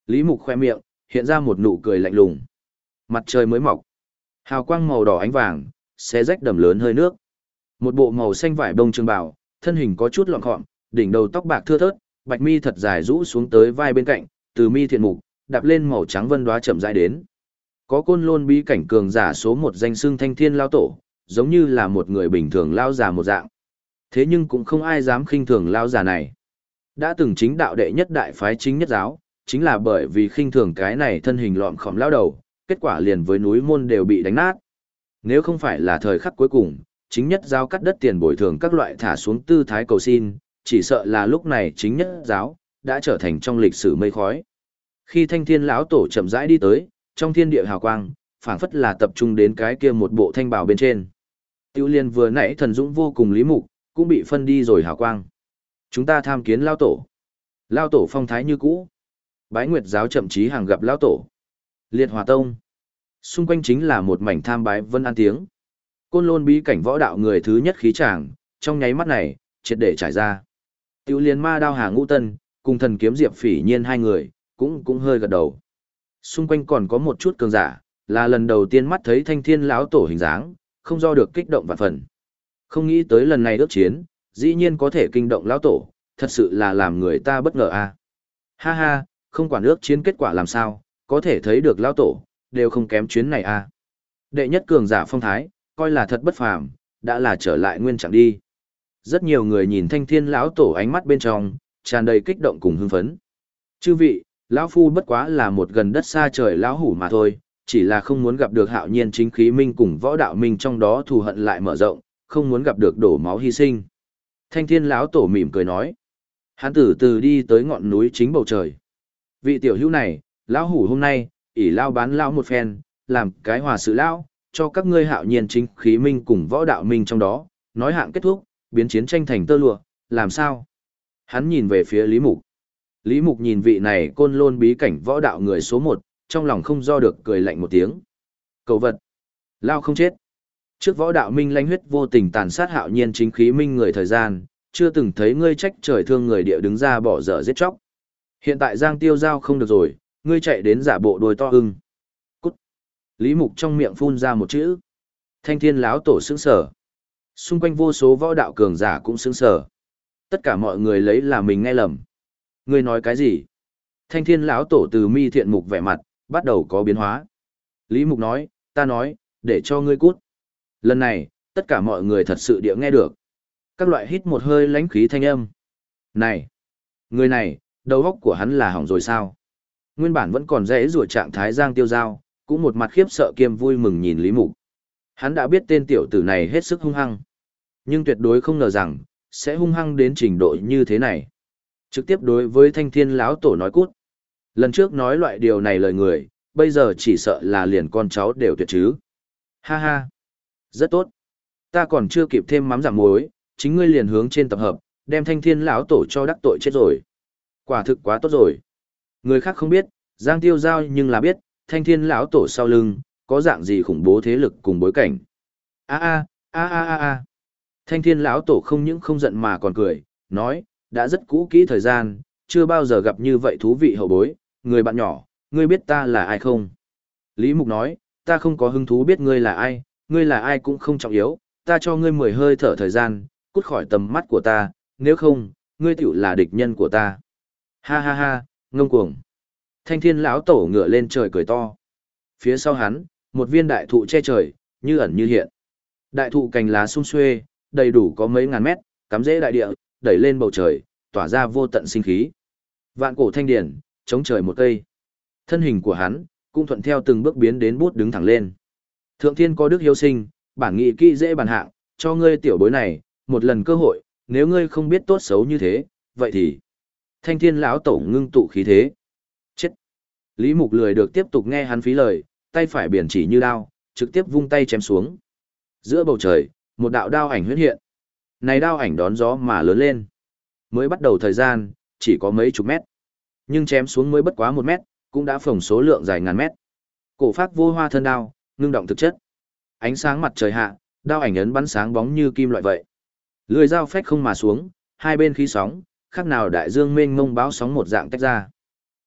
Lý Mục khoe miệng, hiện ra một nụ cười lạnh lùng. Mặt trời mới mọc. Hào quang màu đỏ ánh vàng, xé rách đầm lớn hơi nước. Một bộ màu xanh vải bông trường bào, thân hình có chút lọn khọm, đỉnh đầu tóc bạc thưa thớt, bạch mi thật dài rũ xuống tới vai bên cạnh, từ mi thiện mục, đạp lên màu trắng vân đóa chậm rãi đến. Có côn lôn bí cảnh cường giả số một danh xưng Thanh Thiên lão tổ, giống như là một người bình thường lão già một dạng. Thế nhưng cũng không ai dám khinh thường lão già này. Đã từng chính đạo đệ nhất đại phái chính nhất giáo, chính là bởi vì khinh thường cái này thân hình lọm khọm lão đầu, kết quả liền với núi môn đều bị đánh nát. Nếu không phải là thời khắc cuối cùng, chính nhất giáo cắt đất tiền bồi thường các loại thả xuống tư thái cầu xin, chỉ sợ là lúc này chính nhất giáo đã trở thành trong lịch sử mây khói. Khi Thanh Thiên lão tổ chậm rãi đi tới, trong thiên địa hào quang, phảng phất là tập trung đến cái kia một bộ thanh bào bên trên. Tiêu Liên vừa nãy thần dũng vô cùng Lý Mục, cũng bị phân đi rồi hào quang. Chúng ta tham kiến lão tổ. Lão tổ phong thái như cũ. Bái Nguyệt giáo chậm chí hàng gặp lão tổ. Liệt Hỏa Tông. Xung quanh chính là một mảnh tham bái vân an tiếng. Côn Lôn bí cảnh võ đạo người thứ nhất khí tràng, trong nháy mắt này, triệt để trải ra. Tiêu Liên ma đao Hà Ngũ Tân, cùng thần kiếm Diệp Phỉ Nhiên hai người, cũng cũng hơi gật đầu. Xung quanh còn có một chút cường giả, là lần đầu tiên mắt thấy Thanh Thiên lão tổ hình dáng, không do được kích động vạn phần. Không nghĩ tới lần này ước chiến, dĩ nhiên có thể kinh động lão tổ, thật sự là làm người ta bất ngờ a. À. Ha ha, không quản ước chiến kết quả làm sao, có thể thấy được lão tổ, đều không kém chuyến này a. À. Đệ nhất cường giả phong thái, coi là thật bất phàm, đã là trở lại nguyên trạng đi. Rất nhiều người nhìn Thanh Thiên lão tổ ánh mắt bên trong, tràn đầy kích động cùng hưng phấn. Chư vị, lão phu bất quá là một gần đất xa trời lão hủ mà thôi, chỉ là không muốn gặp được Hạo Nhiên chính khí minh cùng võ đạo minh trong đó thù hận lại mở rộng, không muốn gặp được đổ máu hy sinh. Thanh Thiên lão tổ mỉm cười nói. Hắn từ từ đi tới ngọn núi chính bầu trời. Vị tiểu hữu này, lão hủ hôm nay, ỷ lao bán lão một phen, làm cái hòa sự lão, cho các ngươi Hạo Nhiên chính khí minh cùng võ đạo minh trong đó, nói hạng kết thúc, biến chiến tranh thành tơ lụa, làm sao? Hắn nhìn về phía Lý Mục. Lý Mục nhìn vị này côn lôn bí cảnh võ đạo người số một, trong lòng không do được cười lạnh một tiếng. Cầu vật. Lao không chết. Trước võ đạo minh lãnh huyết vô tình tàn sát Hạo Nhiên chính khí minh người thời gian, chưa từng thấy ngươi trách trời thương người địa đứng ra bỏ dở giết chóc. Hiện tại Giang Tiêu Giao không được rồi, ngươi chạy đến giả bộ đôi to ưng. Cút. Lý Mục trong miệng phun ra một chữ. Thanh Thiên lão tổ sững sờ. Xung quanh vô số võ đạo cường giả cũng sững sờ. Tất cả mọi người lấy là mình nghe lầm. Ngươi nói cái gì? Thanh Thiên lão tổ từ mi thiện mục vẻ mặt, bắt đầu có biến hóa. Lý Mục nói, ta nói, để cho ngươi cút. Lần này, tất cả mọi người thật sự địa nghe được. Các loại hít một hơi lãnh khí thanh âm. Này! Người này, đầu óc của hắn là hỏng rồi sao? Nguyên bản vẫn còn rẽ rủa trạng thái Giang Tiêu Giao, cũng một mặt khiếp sợ kiêm vui mừng nhìn Lý Mục. Hắn đã biết tên tiểu tử này hết sức hung hăng. Nhưng tuyệt đối không ngờ rằng, sẽ hung hăng đến trình độ như thế này. Trực tiếp đối với Thanh Thiên lão tổ nói cút. Lần trước nói loại điều này lời người, bây giờ chỉ sợ là liền con cháu đều tuyệt chứ. Ha ha. Rất tốt. Ta còn chưa kịp thêm mắm giảm muối, chính ngươi liền hướng trên tập hợp, đem Thanh Thiên lão tổ cho đắc tội chết rồi. Quả thực quá tốt rồi. Người khác không biết, Giang Tiêu Giao nhưng là biết, Thanh Thiên lão tổ sau lưng, có dạng gì khủng bố thế lực cùng bối cảnh. A a, a a a a. Thanh Thiên lão tổ không những không giận mà còn cười, nói, đã rất cũ kỹ thời gian, chưa bao giờ gặp như vậy thú vị hậu bối, người bạn nhỏ, ngươi biết ta là ai không? Lý Mục nói, ta không có hứng thú biết ngươi là ai, ngươi là ai cũng không trọng yếu, ta cho ngươi mười hơi thở thời gian, cút khỏi tầm mắt của ta, nếu không, ngươi tiểu là địch nhân của ta. Ha ha ha, ngông cuồng. Thanh Thiên lão tổ ngửa lên trời cười to. Phía sau hắn, một viên đại thụ che trời, như ẩn như hiện. Đại thụ cành lá sum xuê, đầy đủ có mấy ngàn mét, cắm rễ đại địa, đẩy lên bầu trời, tỏa ra vô tận sinh khí. Vạn cổ thanh điển, chống trời một cây. Thân hình của hắn, cũng thuận theo từng bước biến đến bút đứng thẳng lên. Thượng thiên có đức hiếu sinh, bản nghị kỹ dễ bàn hạng, cho ngươi tiểu bối này, một lần cơ hội, nếu ngươi không biết tốt xấu như thế, vậy thì... Thanh Thiên lão tổ ngưng tụ khí thế. Chết! Lý Mục lười được tiếp tục nghe hắn phí lời, tay phải biển chỉ như đao, trực tiếp vung tay chém xuống. Giữa bầu trời, một đạo đao ảnh huyễn hiện. Này đao ảnh đón gió mà lớn lên. Mới bắt đầu thời gian, chỉ có mấy chục mét. Nhưng chém xuống mới bất quá một mét, cũng đã phồng số lượng dài ngàn mét. Cổ phác vô hoa thân đao, ngưng động thực chất. Ánh sáng mặt trời hạ, đao ảnh ấn bắn sáng bóng như kim loại vậy. Lưỡi dao phách không mà xuống, hai bên khí sóng, khác nào đại dương mênh mông báo sóng một dạng tách ra.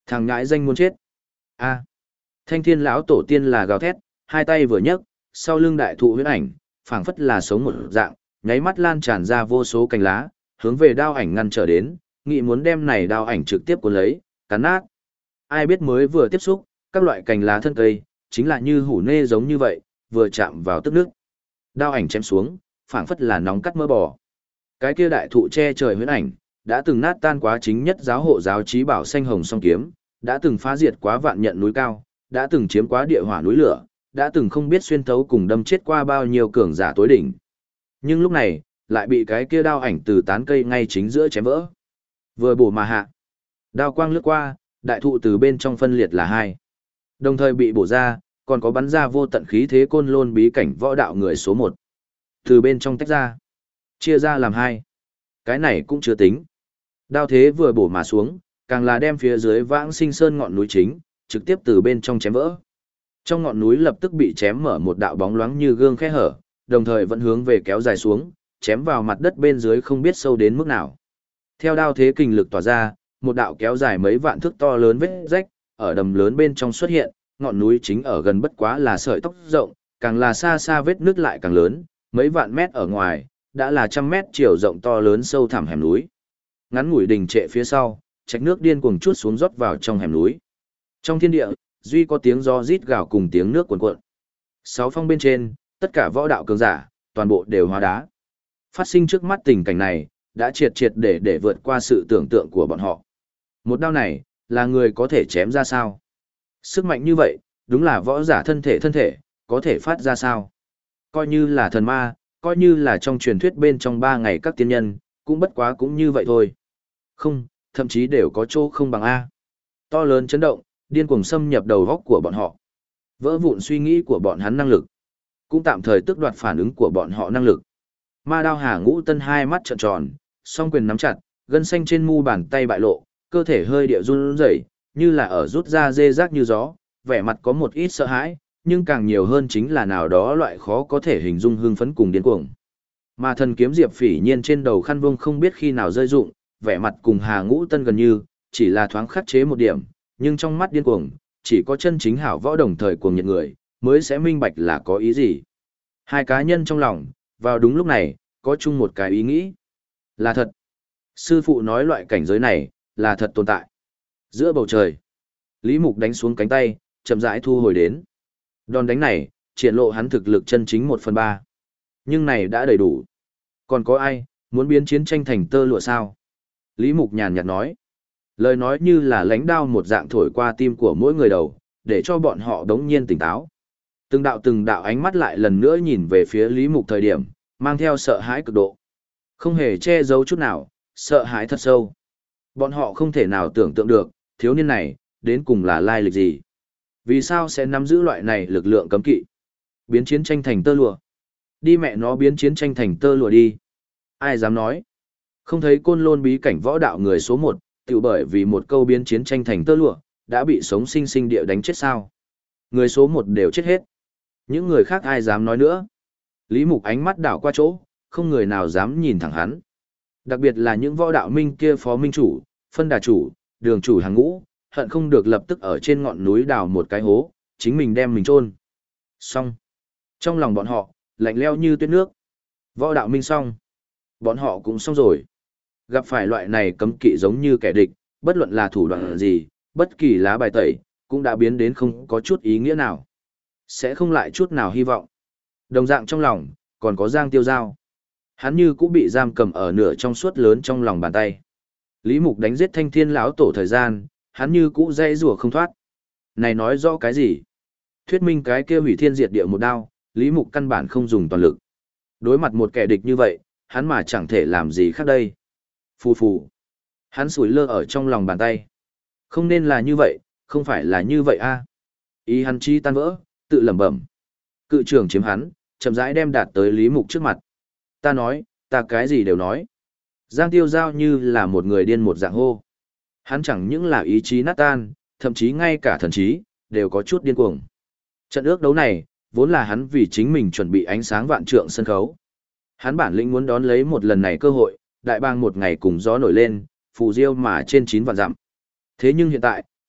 Thằng nhãi danh muốn chết. A. Thanh thiên lão tổ tiên là gào thét, hai tay vừa nhấc, sau lưng đại thụ huyễn ảnh, phảng phất là sống một dạng, nháy mắt lan tràn ra vô số cành lá, hướng về đao ảnh ngăn trở đến, nghị muốn đem này đao ảnh trực tiếp cuốn lấy, cắn nát. Ai biết mới vừa tiếp xúc, các loại cành lá thân cây, chính là như hủ nê giống như vậy, vừa chạm vào tức nước. Đao ảnh chém xuống, phảng phất là nóng cắt mỡ bò. Cái kia đại thụ che trời huyễn ảnh, đã từng nát tan quá chính nhất giáo hộ giáo trí bảo xanh hồng song kiếm, đã từng phá diệt quá vạn nhận núi cao, đã từng chiếm quá địa hỏa núi lửa, đã từng không biết xuyên thấu cùng đâm chết qua bao nhiêu cường giả tối đỉnh. Nhưng lúc này, lại bị cái kia đao ảnh từ tán cây ngay chính giữa chém vỡ. Vừa bổ mà hạ. Đao quang lướt qua, đại thụ từ bên trong phân liệt là hai. Đồng thời bị bổ ra, còn có bắn ra vô tận khí thế côn lôn bí cảnh võ đạo người số một. Từ bên trong tách ra, chia ra làm hai. Cái này cũng chưa tính. Đao thế vừa bổ mà xuống, càng là đem phía dưới Vãng Sinh Sơn ngọn núi chính, trực tiếp từ bên trong chém vỡ. Trong ngọn núi lập tức bị chém mở một đạo bóng loáng như gương khe hở, đồng thời vẫn hướng về kéo dài xuống, chém vào mặt đất bên dưới không biết sâu đến mức nào. Theo đao thế kình lực tỏa ra, một đạo kéo dài mấy vạn thước to lớn vết rách, ở đầm lớn bên trong xuất hiện, ngọn núi chính ở gần bất quá là sợi tóc rộng, càng là xa xa vết nước lại càng lớn, mấy vạn mét ở ngoài, đã là trăm mét chiều rộng to lớn sâu thẳm hẻm núi. Ngắn ngủi đình trệ phía sau, trạch nước điên cuồng chút xuống rót vào trong hẻm núi. Trong thiên địa, duy có tiếng gió rít gào cùng tiếng nước cuồn cuộn. Sáu phong bên trên, tất cả võ đạo cường giả, toàn bộ đều hóa đá. Phát sinh trước mắt tình cảnh này, đã triệt triệt để để vượt qua sự tưởng tượng của bọn họ. Một đao này, là người có thể chém ra sao? Sức mạnh như vậy, đúng là võ giả thân thể thân thể, có thể phát ra sao? Coi như là thần ma, coi như là trong truyền thuyết bên trong ba ngày các tiên nhân, cũng bất quá cũng như vậy thôi. Không, thậm chí đều có chỗ không bằng A. To lớn chấn động, điên cuồng xâm nhập đầu góc của bọn họ. Vỡ vụn suy nghĩ của bọn hắn năng lực. Cũng tạm thời tước đoạt phản ứng của bọn họ năng lực. Ma đao Hà Ngũ Tân hai mắt trợn tròn, song quyền nắm chặt, gân xanh trên mu bàn tay bại lộ, cơ thể hơi địa run rẩy, như là ở rút ra dê rác như gió, vẻ mặt có một ít sợ hãi, nhưng càng nhiều hơn chính là nào đó loại khó có thể hình dung hưng phấn cùng điên cuồng. Mà thần kiếm Diệp Phỉ Nhiên trên đầu khăn vương không biết khi nào rơi rụng, vẻ mặt cùng Hà Ngũ Tân gần như, chỉ là thoáng khắc chế một điểm, nhưng trong mắt điên cuồng, chỉ có chân chính hảo võ đồng thời cuồng nhiệt người, mới sẽ minh bạch là có ý gì. Hai cá nhân trong lòng, vào đúng lúc này, có chung một cái ý nghĩ. Là thật. Sư phụ nói loại cảnh giới này, là thật tồn tại. Giữa bầu trời, Lý Mục đánh xuống cánh tay, chậm rãi thu hồi đến. Đòn đánh này, triển lộ hắn thực lực chân chính một phần ba. Nhưng này đã đầy đủ. Còn có ai, muốn biến chiến tranh thành tơ lụa sao? Lý Mục nhàn nhạt nói. Lời nói như là lãnh đao một dạng thổi qua tim của mỗi người đầu, để cho bọn họ đống nhiên tỉnh táo. Từng đạo từng đạo ánh mắt lại lần nữa nhìn về phía Lý Mục thời điểm, mang theo sợ hãi cực độ. Không hề che giấu chút nào, sợ hãi thật sâu. Bọn họ không thể nào tưởng tượng được, thiếu niên này, đến cùng là lai lịch gì. Vì sao sẽ nắm giữ loại này lực lượng cấm kỵ? Biến chiến tranh thành tơ lụa. Đi mẹ nó biến chiến tranh thành tơ lụa đi. Ai dám nói? Không thấy Côn Lôn bí cảnh võ đạo người số một, tự bởi vì một câu biến chiến tranh thành tơ lụa, đã bị sống sinh sinh địa đánh chết sao? Người số một đều chết hết. Những người khác ai dám nói nữa? Lý Mục ánh mắt đảo qua chỗ, không người nào dám nhìn thẳng hắn. Đặc biệt là những võ đạo minh kia phó minh chủ, phân đà chủ, đường chủ hàng ngũ, hận không được lập tức ở trên ngọn núi đào một cái hố, chính mình đem mình chôn. Xong. Trong lòng bọn họ, lạnh leo như tuyết nước. Võ đạo minh xong. Bọn họ cũng xong rồi. Gặp phải loại này cấm kỵ giống như kẻ địch, bất luận là thủ đoạn gì, bất kỳ lá bài tẩy, cũng đã biến đến không có chút ý nghĩa nào. Sẽ không lại chút nào hy vọng. Đồng dạng trong lòng, còn có Giang Tiêu Giao. Hắn như cũng bị giam cầm ở nửa trong suốt lớn trong lòng bàn tay. Lý Mục đánh giết Thanh Thiên lão tổ thời gian, hắn như cũ dây rùa không thoát. Này nói rõ cái gì? Thuyết minh cái kia hủy thiên diệt địa một đao, Lý Mục căn bản không dùng toàn lực. Đối mặt một kẻ địch như vậy, hắn mà chẳng thể làm gì khác đây. Phù phù. Hắn sủi lơ ở trong lòng bàn tay. Không nên là như vậy, không phải là như vậy a. Ý hắn chi tan vỡ, tự lẩm bẩm. Cự trưởng chiếm hắn, chậm rãi đem đạt tới Lý Mục trước mặt. Ta nói, ta cái gì đều nói. Giang Tiêu Giao như là một người điên một dạng hô. Hắn chẳng những là ý chí nát tan, thậm chí ngay cả thần trí, đều có chút điên cuồng. Trận ước đấu này, vốn là hắn vì chính mình chuẩn bị ánh sáng vạn trượng sân khấu. Hắn bản lĩnh muốn đón lấy một lần này cơ hội, đại bang một ngày cùng gió nổi lên, phù diêu mà trên chín vạn dặm. Thế nhưng hiện tại,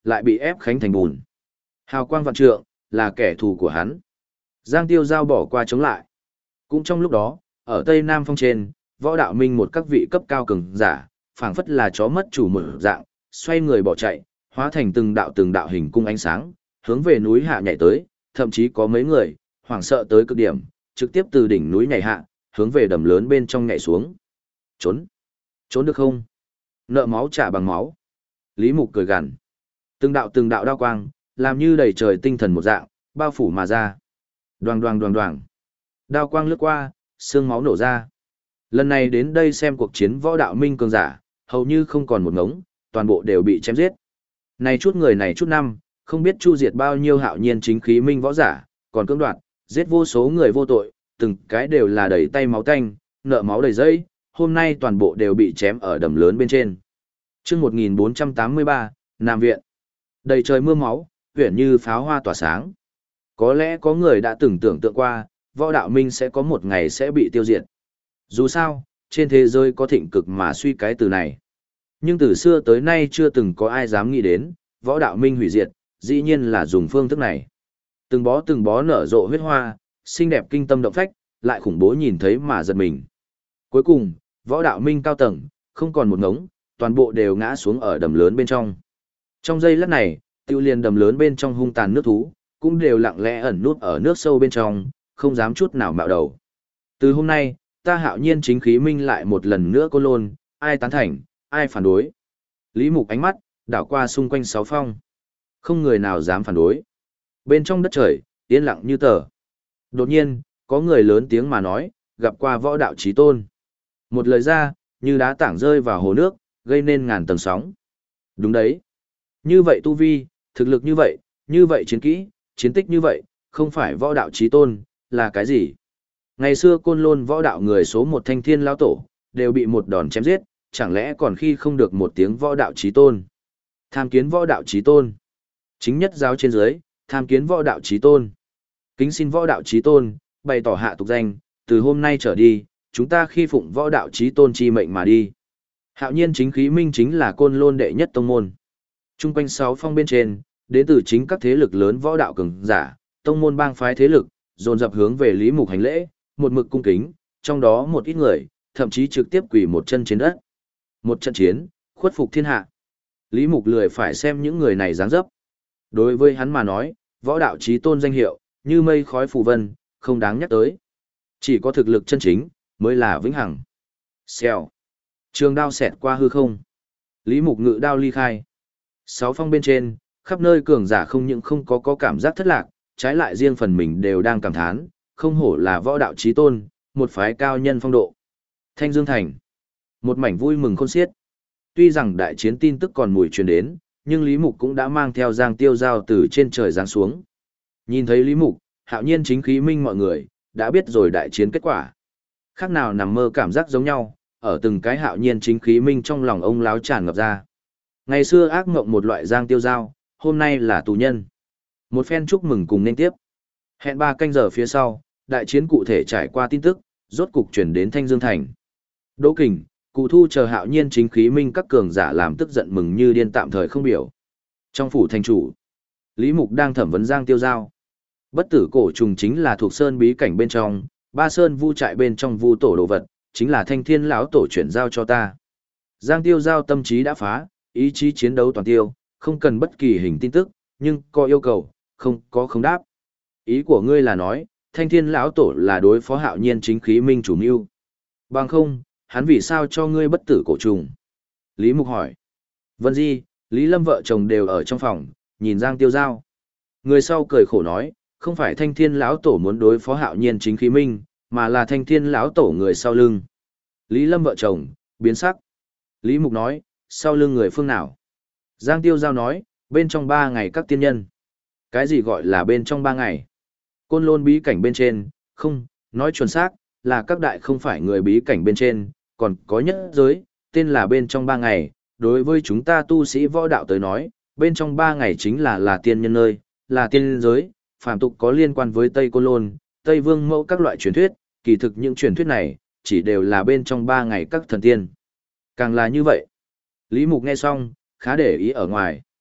lại bị ép khánh thành bùn. Hào quang vạn trượng, là kẻ thù của hắn. Giang Tiêu Giao bỏ qua chống lại. Cũng trong lúc đó, ở Tây Nam Phong trên, võ đạo minh một các vị cấp cao cường giả, phảng phất là chó mất chủ một dạng, xoay người bỏ chạy, hóa thành từng đạo từng đạo hình cung ánh sáng, hướng về núi hạ nhảy tới, thậm chí có mấy người, hoảng sợ tới cực điểm, trực tiếp từ đỉnh núi nhảy hạ, hướng về đầm lớn bên trong nhảy xuống. Trốn! Trốn được không? Nợ máu trả bằng máu. Lý Mục cười gằn. Từng đạo từng đạo đao quang, làm như đầy trời tinh thần một dạng, bao phủ mà ra. Đoàng đoàng đoàng đoàng. Đao quang lướt qua, xương máu nổ ra. Lần này đến đây xem cuộc chiến võ đạo minh cường giả, hầu như không còn một ngống, toàn bộ đều bị chém giết. Này chút người này chút năm, không biết chu diệt bao nhiêu hạo nhiên chính khí minh võ giả, còn cưỡng đoạt, giết vô số người vô tội, từng cái đều là đầy tay máu tanh, nợ máu đầy dây, hôm nay toàn bộ đều bị chém ở đầm lớn bên trên. Chương một nghìn bốn trăm tám mươi ba, Nam Viện. Đầy trời mưa máu, huyển như pháo hoa tỏa sáng. Có lẽ có người đã từng tưởng tượng qua, võ đạo minh sẽ có một ngày sẽ bị tiêu diệt. Dù sao, trên thế giới có thịnh cực mà suy cái từ này. Nhưng từ xưa tới nay chưa từng có ai dám nghĩ đến, võ đạo minh hủy diệt, dĩ nhiên là dùng phương thức này. Từng bó từng bó nở rộ huyết hoa, xinh đẹp kinh tâm động phách, lại khủng bố nhìn thấy mà giật mình. Cuối cùng, võ đạo minh cao tầng, không còn một ngống, toàn bộ đều ngã xuống ở đầm lớn bên trong. Trong giây lát này, tiêu liền đầm lớn bên trong hung tàn nước thú, cũng đều lặng lẽ ẩn nút ở nước sâu bên trong, không dám chút nào mạo đầu. Từ hôm nay, ta hạo nhiên chính khí minh lại một lần nữa côn lôn, ai tán thành, ai phản đối. Lý Mục ánh mắt, đảo qua xung quanh sáu phong. Không người nào dám phản đối. Bên trong đất trời, yên lặng như tờ. Đột nhiên, có người lớn tiếng mà nói, gặp qua võ đạo chí tôn. Một lời ra, như đá tảng rơi vào hồ nước, gây nên ngàn tầng sóng. Đúng đấy. Như vậy tu vi, thực lực như vậy, như vậy chiến kỹ, chiến tích như vậy, không phải võ đạo chí tôn, là cái gì? Ngày xưa côn lôn võ đạo người số một thanh thiên lão tổ, đều bị một đòn chém giết, chẳng lẽ còn khi không được một tiếng võ đạo chí tôn? Tham kiến võ đạo chí tôn. Chính nhất giáo trên dưới, tham kiến võ đạo chí tôn. Kính xin võ đạo chí tôn, bày tỏ hạ tục danh, từ hôm nay trở đi, chúng ta khi phụng võ đạo chí tôn chi mệnh mà đi. Hạo nhiên chính khí minh chính là côn lôn đệ nhất tông môn. Trung quanh sáu phong bên trên, đến từ chính các thế lực lớn võ đạo cường giả, tông môn bang phái thế lực, dồn dập hướng về Lý Mục hành lễ, một mực cung kính, trong đó một ít người, thậm chí trực tiếp quỳ một chân trên đất. Một trận chiến, khuất phục thiên hạ. Lý Mục lười phải xem những người này dáng dấp. Đối với hắn mà nói, võ đạo chí tôn danh hiệu, như mây khói phù vân, không đáng nhắc tới. Chỉ có thực lực chân chính, mới là vĩnh hằng. Xèo. Trường đao xẹt qua hư không. Lý Mục ngự đao ly khai. Sáu phong bên trên, khắp nơi cường giả không những không có có cảm giác thất lạc, trái lại riêng phần mình đều đang cảm thán, không hổ là võ đạo chí tôn, một phái cao nhân phong độ. Thanh Dương Thành. Một mảnh vui mừng khôn xiết. Tuy rằng đại chiến tin tức còn mùi truyền đến, nhưng Lý Mục cũng đã mang theo Giang Tiêu Giao từ trên trời giáng xuống. Nhìn thấy Lý Mục, hạo nhiên chính khí minh mọi người, đã biết rồi đại chiến kết quả. Khác nào nằm mơ cảm giác giống nhau, ở từng cái hạo nhiên chính khí minh trong lòng ông láo tràn ngập ra. Ngày xưa ác mộng một loại Giang Tiêu Giao, hôm nay là tù nhân. Một phen chúc mừng cùng nên tiếp. Hẹn ba canh giờ phía sau, đại chiến cụ thể trải qua tin tức, rốt cục chuyển đến Thanh Dương Thành. Đỗ Kình, Cụ Thu chờ hạo nhiên chính khí minh các cường giả làm tức giận mừng như điên tạm thời không biểu. Trong phủ thành chủ, Lý Mục đang thẩm vấn Giang Tiêu Giao. Bất tử cổ trùng chính là thuộc sơn bí cảnh bên trong, ba sơn vu trại bên trong vu tổ đồ vật, chính là thanh thiên lão tổ chuyển giao cho ta. Giang Tiêu Giao tâm trí đã phá, ý chí chiến đấu toàn tiêu, không cần bất kỳ hình tin tức, nhưng có yêu cầu, không có không đáp. Ý của ngươi là nói, thanh thiên lão tổ là đối phó hạo nhiên chính khí minh chủ mưu. Bằng không, hắn vì sao cho ngươi bất tử cổ trùng? Lý Mục hỏi. Vân Di, Lý Lâm vợ chồng đều ở trong phòng, nhìn Giang Tiêu Giao. Người sau cười khổ nói, không phải thanh thiên lão tổ muốn đối phó hạo nhiên chính khí minh, mà là thanh thiên lão tổ người sau lưng. Lý Lâm vợ chồng, biến sắc. Lý Mục nói, sau lưng người phương nào? Giang Tiêu Giao nói, bên trong ba ngày các tiên nhân. Cái gì gọi là bên trong ba ngày? Côn lôn bí cảnh bên trên, không, nói chuẩn xác, là các đại không phải người bí cảnh bên trên, còn có nhất giới, tên là bên trong ba ngày. Đối với chúng ta tu sĩ võ đạo tới nói, bên trong ba ngày chính là là tiên nhân nơi, là tiên giới, phàm tục có liên quan với Tây Côn Lôn, Tây Vương Mẫu các loại truyền thuyết, kỳ thực những truyền thuyết này, chỉ đều là bên trong ba ngày các thần tiên. Càng là như vậy. Lý Mục nghe xong, khá để ý ở ngoài.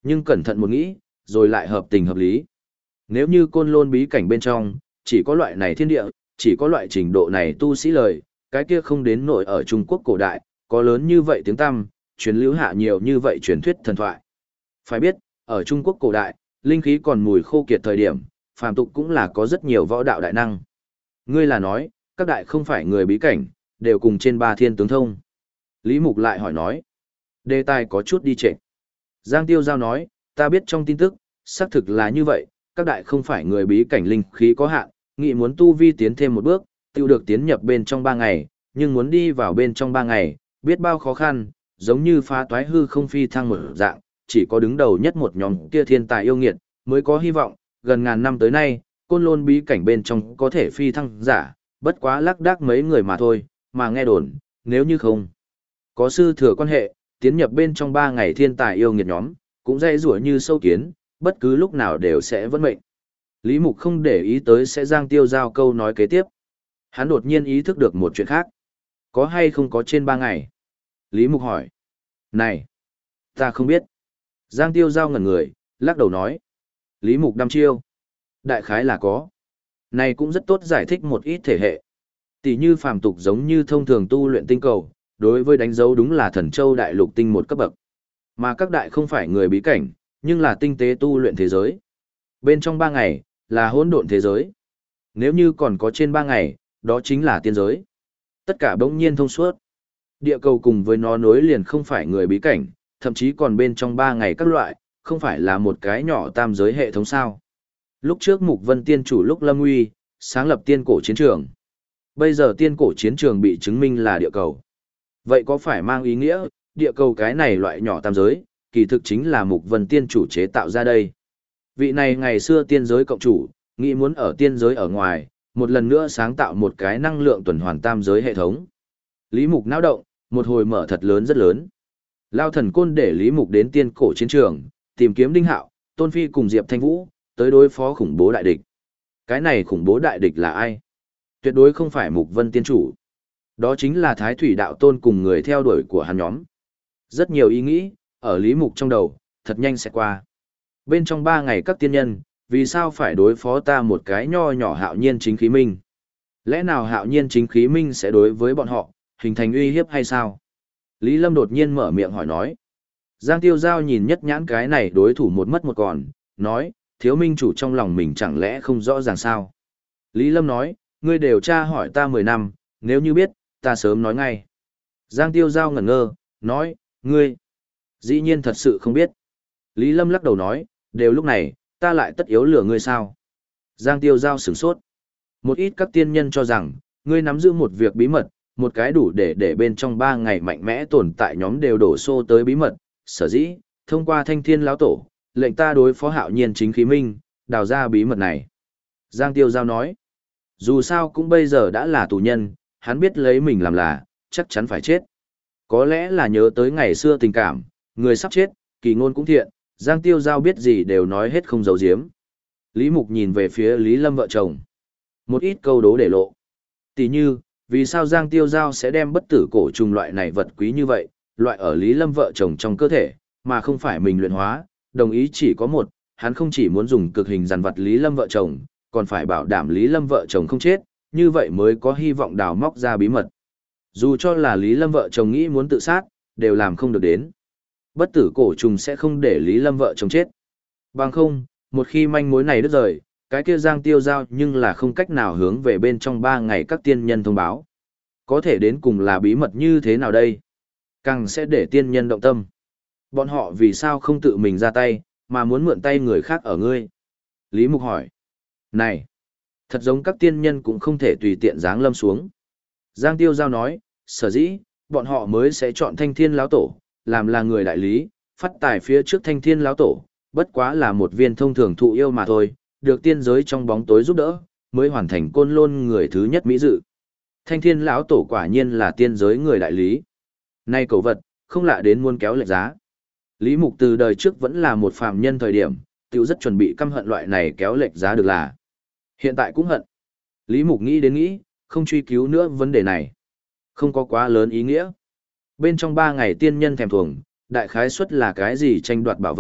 Nhưng cẩn thận một nghĩ, rồi lại hợp tình hợp lý. Nếu như côn lôn bí cảnh bên trong, chỉ có loại này thiên địa, chỉ có loại trình độ này tu sĩ lời, cái kia không đến nỗi ở Trung Quốc cổ đại, có lớn như vậy tiếng tăm, truyền lưu hạ nhiều như vậy truyền thuyết thần thoại. Phải biết, ở Trung Quốc cổ đại, linh khí còn mùi khô kiệt thời điểm, phàm tục cũng là có rất nhiều võ đạo đại năng. Ngươi là nói, các đại không phải người bí cảnh, đều cùng trên ba thiên tướng thông. Lý Mục lại hỏi nói. Đề tài có chút đi trệ. Giang Tiêu Giao nói, ta biết trong tin tức, xác thực là như vậy, các đại không phải người bí cảnh linh khí có hạn, nghị muốn tu vi tiến thêm một bước, tiêu được tiến nhập bên trong ba ngày, nhưng muốn đi vào bên trong ba ngày, biết bao khó khăn, giống như phá toái hư không phi thăng một dạng, chỉ có đứng đầu nhất một nhóm kia thiên tài yêu nghiệt, mới có hy vọng, gần ngàn năm tới nay, côn lôn bí cảnh bên trong có thể phi thăng giả, bất quá lác đác mấy người mà thôi, mà nghe đồn, nếu như không có sư thừa quan hệ, tiến nhập bên trong ba ngày thiên tài yêu nghiệt nhóm, cũng dây rủa như sâu kiến, bất cứ lúc nào đều sẽ vẫn mệnh. Lý Mục không để ý tới sẽ Giang Tiêu Giao câu nói kế tiếp. Hắn đột nhiên ý thức được một chuyện khác. Có hay không có trên ba ngày? Lý Mục hỏi. Này, ta không biết. Giang Tiêu Giao ngẩn người, lắc đầu nói. Lý Mục đăm chiêu. Đại khái là có. Này cũng rất tốt giải thích một ít thể hệ. Tỷ như phàm tục giống như thông thường tu luyện tinh cầu, đối với đánh dấu đúng là thần châu đại lục tinh một cấp bậc. Mà các đại không phải người bí cảnh, nhưng là tinh tế tu luyện thế giới. Bên trong ba ngày, là hỗn độn thế giới. Nếu như còn có trên ba ngày, đó chính là tiên giới. Tất cả bỗng nhiên thông suốt. Địa cầu cùng với nó nối liền không phải người bí cảnh, thậm chí còn bên trong ba ngày các loại, không phải là một cái nhỏ tam giới hệ thống sao. Lúc trước Mục Vân Tiên chủ lúc lâm nguy, sáng lập tiên cổ chiến trường. Bây giờ tiên cổ chiến trường bị chứng minh là địa cầu. Vậy có phải mang ý nghĩa, địa cầu cái này loại nhỏ tam giới, kỳ thực chính là Mục Vân Tiên chủ chế tạo ra đây. Vị này ngày xưa tiên giới cộng chủ, nghĩ muốn ở tiên giới ở ngoài, một lần nữa sáng tạo một cái năng lượng tuần hoàn tam giới hệ thống. Lý Mục náo động, một hồi mở thật lớn rất lớn. Lao thần côn để Lý Mục đến tiên cổ chiến trường, tìm kiếm Đinh Hạo, Tôn Phi cùng Diệp Thanh Vũ, tới đối phó khủng bố đại địch. Cái này khủng bố đại địch là ai? Tuyệt đối không phải Mục Vân Tiên chủ. Đó chính là Thái Thủy Đạo Tôn cùng người theo đuổi của hắn nhóm. Rất nhiều ý nghĩ, ở Lý Mục trong đầu, thật nhanh sẽ qua. Bên trong ba ngày các tiên nhân, vì sao phải đối phó ta một cái nho nhỏ Hạo Nhiên Chính Khí Minh? Lẽ nào Hạo Nhiên Chính Khí Minh sẽ đối với bọn họ, hình thành uy hiếp hay sao? Lý Lâm đột nhiên mở miệng hỏi nói. Giang Tiêu Giao nhìn nhất nhãn cái này đối thủ một mất một còn, nói, thiếu minh chủ trong lòng mình chẳng lẽ không rõ ràng sao? Lý Lâm nói, ngươi đều tra hỏi ta mười năm, nếu như biết, ta sớm nói ngay. Giang Tiêu Giao ngẩn ngơ, nói, ngươi, dĩ nhiên thật sự không biết. Lý Lâm lắc đầu nói, đều lúc này, ta lại tất yếu lừa ngươi sao? Giang Tiêu Giao sửng sốt. Một ít các tiên nhân cho rằng, ngươi nắm giữ một việc bí mật, một cái đủ để để bên trong ba ngày mạnh mẽ tồn tại nhóm đều đổ xô tới bí mật, sở dĩ, thông qua Thanh Thiên lão tổ, lệnh ta đối phó Hạo Nhiên Chính Khí Minh, đào ra bí mật này. Giang Tiêu Giao nói, dù sao cũng bây giờ đã là tù nhân, hắn biết lấy mình làm là, chắc chắn phải chết. Có lẽ là nhớ tới ngày xưa tình cảm, người sắp chết, kỳ ngôn cũng thiện, Giang Tiêu Giao biết gì đều nói hết không giấu giếm. Lý Mục nhìn về phía Lý Lâm vợ chồng. Một ít câu đố để lộ. Tỷ như, vì sao Giang Tiêu Giao sẽ đem bất tử cổ trùng loại này vật quý như vậy, loại ở Lý Lâm vợ chồng trong cơ thể, mà không phải mình luyện hóa, đồng ý chỉ có một, hắn không chỉ muốn dùng cực hình dàn vật Lý Lâm vợ chồng, còn phải bảo đảm Lý Lâm vợ chồng không chết, như vậy mới có hy vọng đào móc ra bí mật. Dù cho là Lý Lâm vợ chồng nghĩ muốn tự sát, đều làm không được đến. Bất tử cổ trùng sẽ không để Lý Lâm vợ chồng chết. Bằng không, một khi manh mối này đứt rời, cái kia Giang Tiêu Giao nhưng là không cách nào hướng về bên trong ba ngày các tiên nhân thông báo. Có thể đến cùng là bí mật như thế nào đây? Càng sẽ để tiên nhân động tâm. Bọn họ vì sao không tự mình ra tay, mà muốn mượn tay người khác ở ngươi? Lý Mục hỏi. Này! Thật giống các tiên nhân cũng không thể tùy tiện giáng lâm xuống. Giang Tiêu Giao nói, sở dĩ, bọn họ mới sẽ chọn Thanh Thiên lão tổ, làm là người đại lý, phát tài phía trước Thanh Thiên lão tổ, bất quá là một viên thông thường thụ yêu mà thôi, được tiên giới trong bóng tối giúp đỡ, mới hoàn thành côn lôn người thứ nhất mỹ dự. Thanh Thiên lão tổ quả nhiên là tiên giới người đại lý. Nay cầu vật, không lạ đến muốn kéo lệch giá. Lý Mục từ đời trước vẫn là một phàm nhân thời điểm, tiểu rất chuẩn bị căm hận loại này kéo lệch giá được là. Hiện tại cũng hận. Lý Mục nghĩ đến nghĩ, không truy cứu nữa vấn đề này. Không có quá lớn ý nghĩa. Bên trong ba ngày tiên nhân thèm thuồng, đại khái suất là cái gì tranh đoạt bảo vật,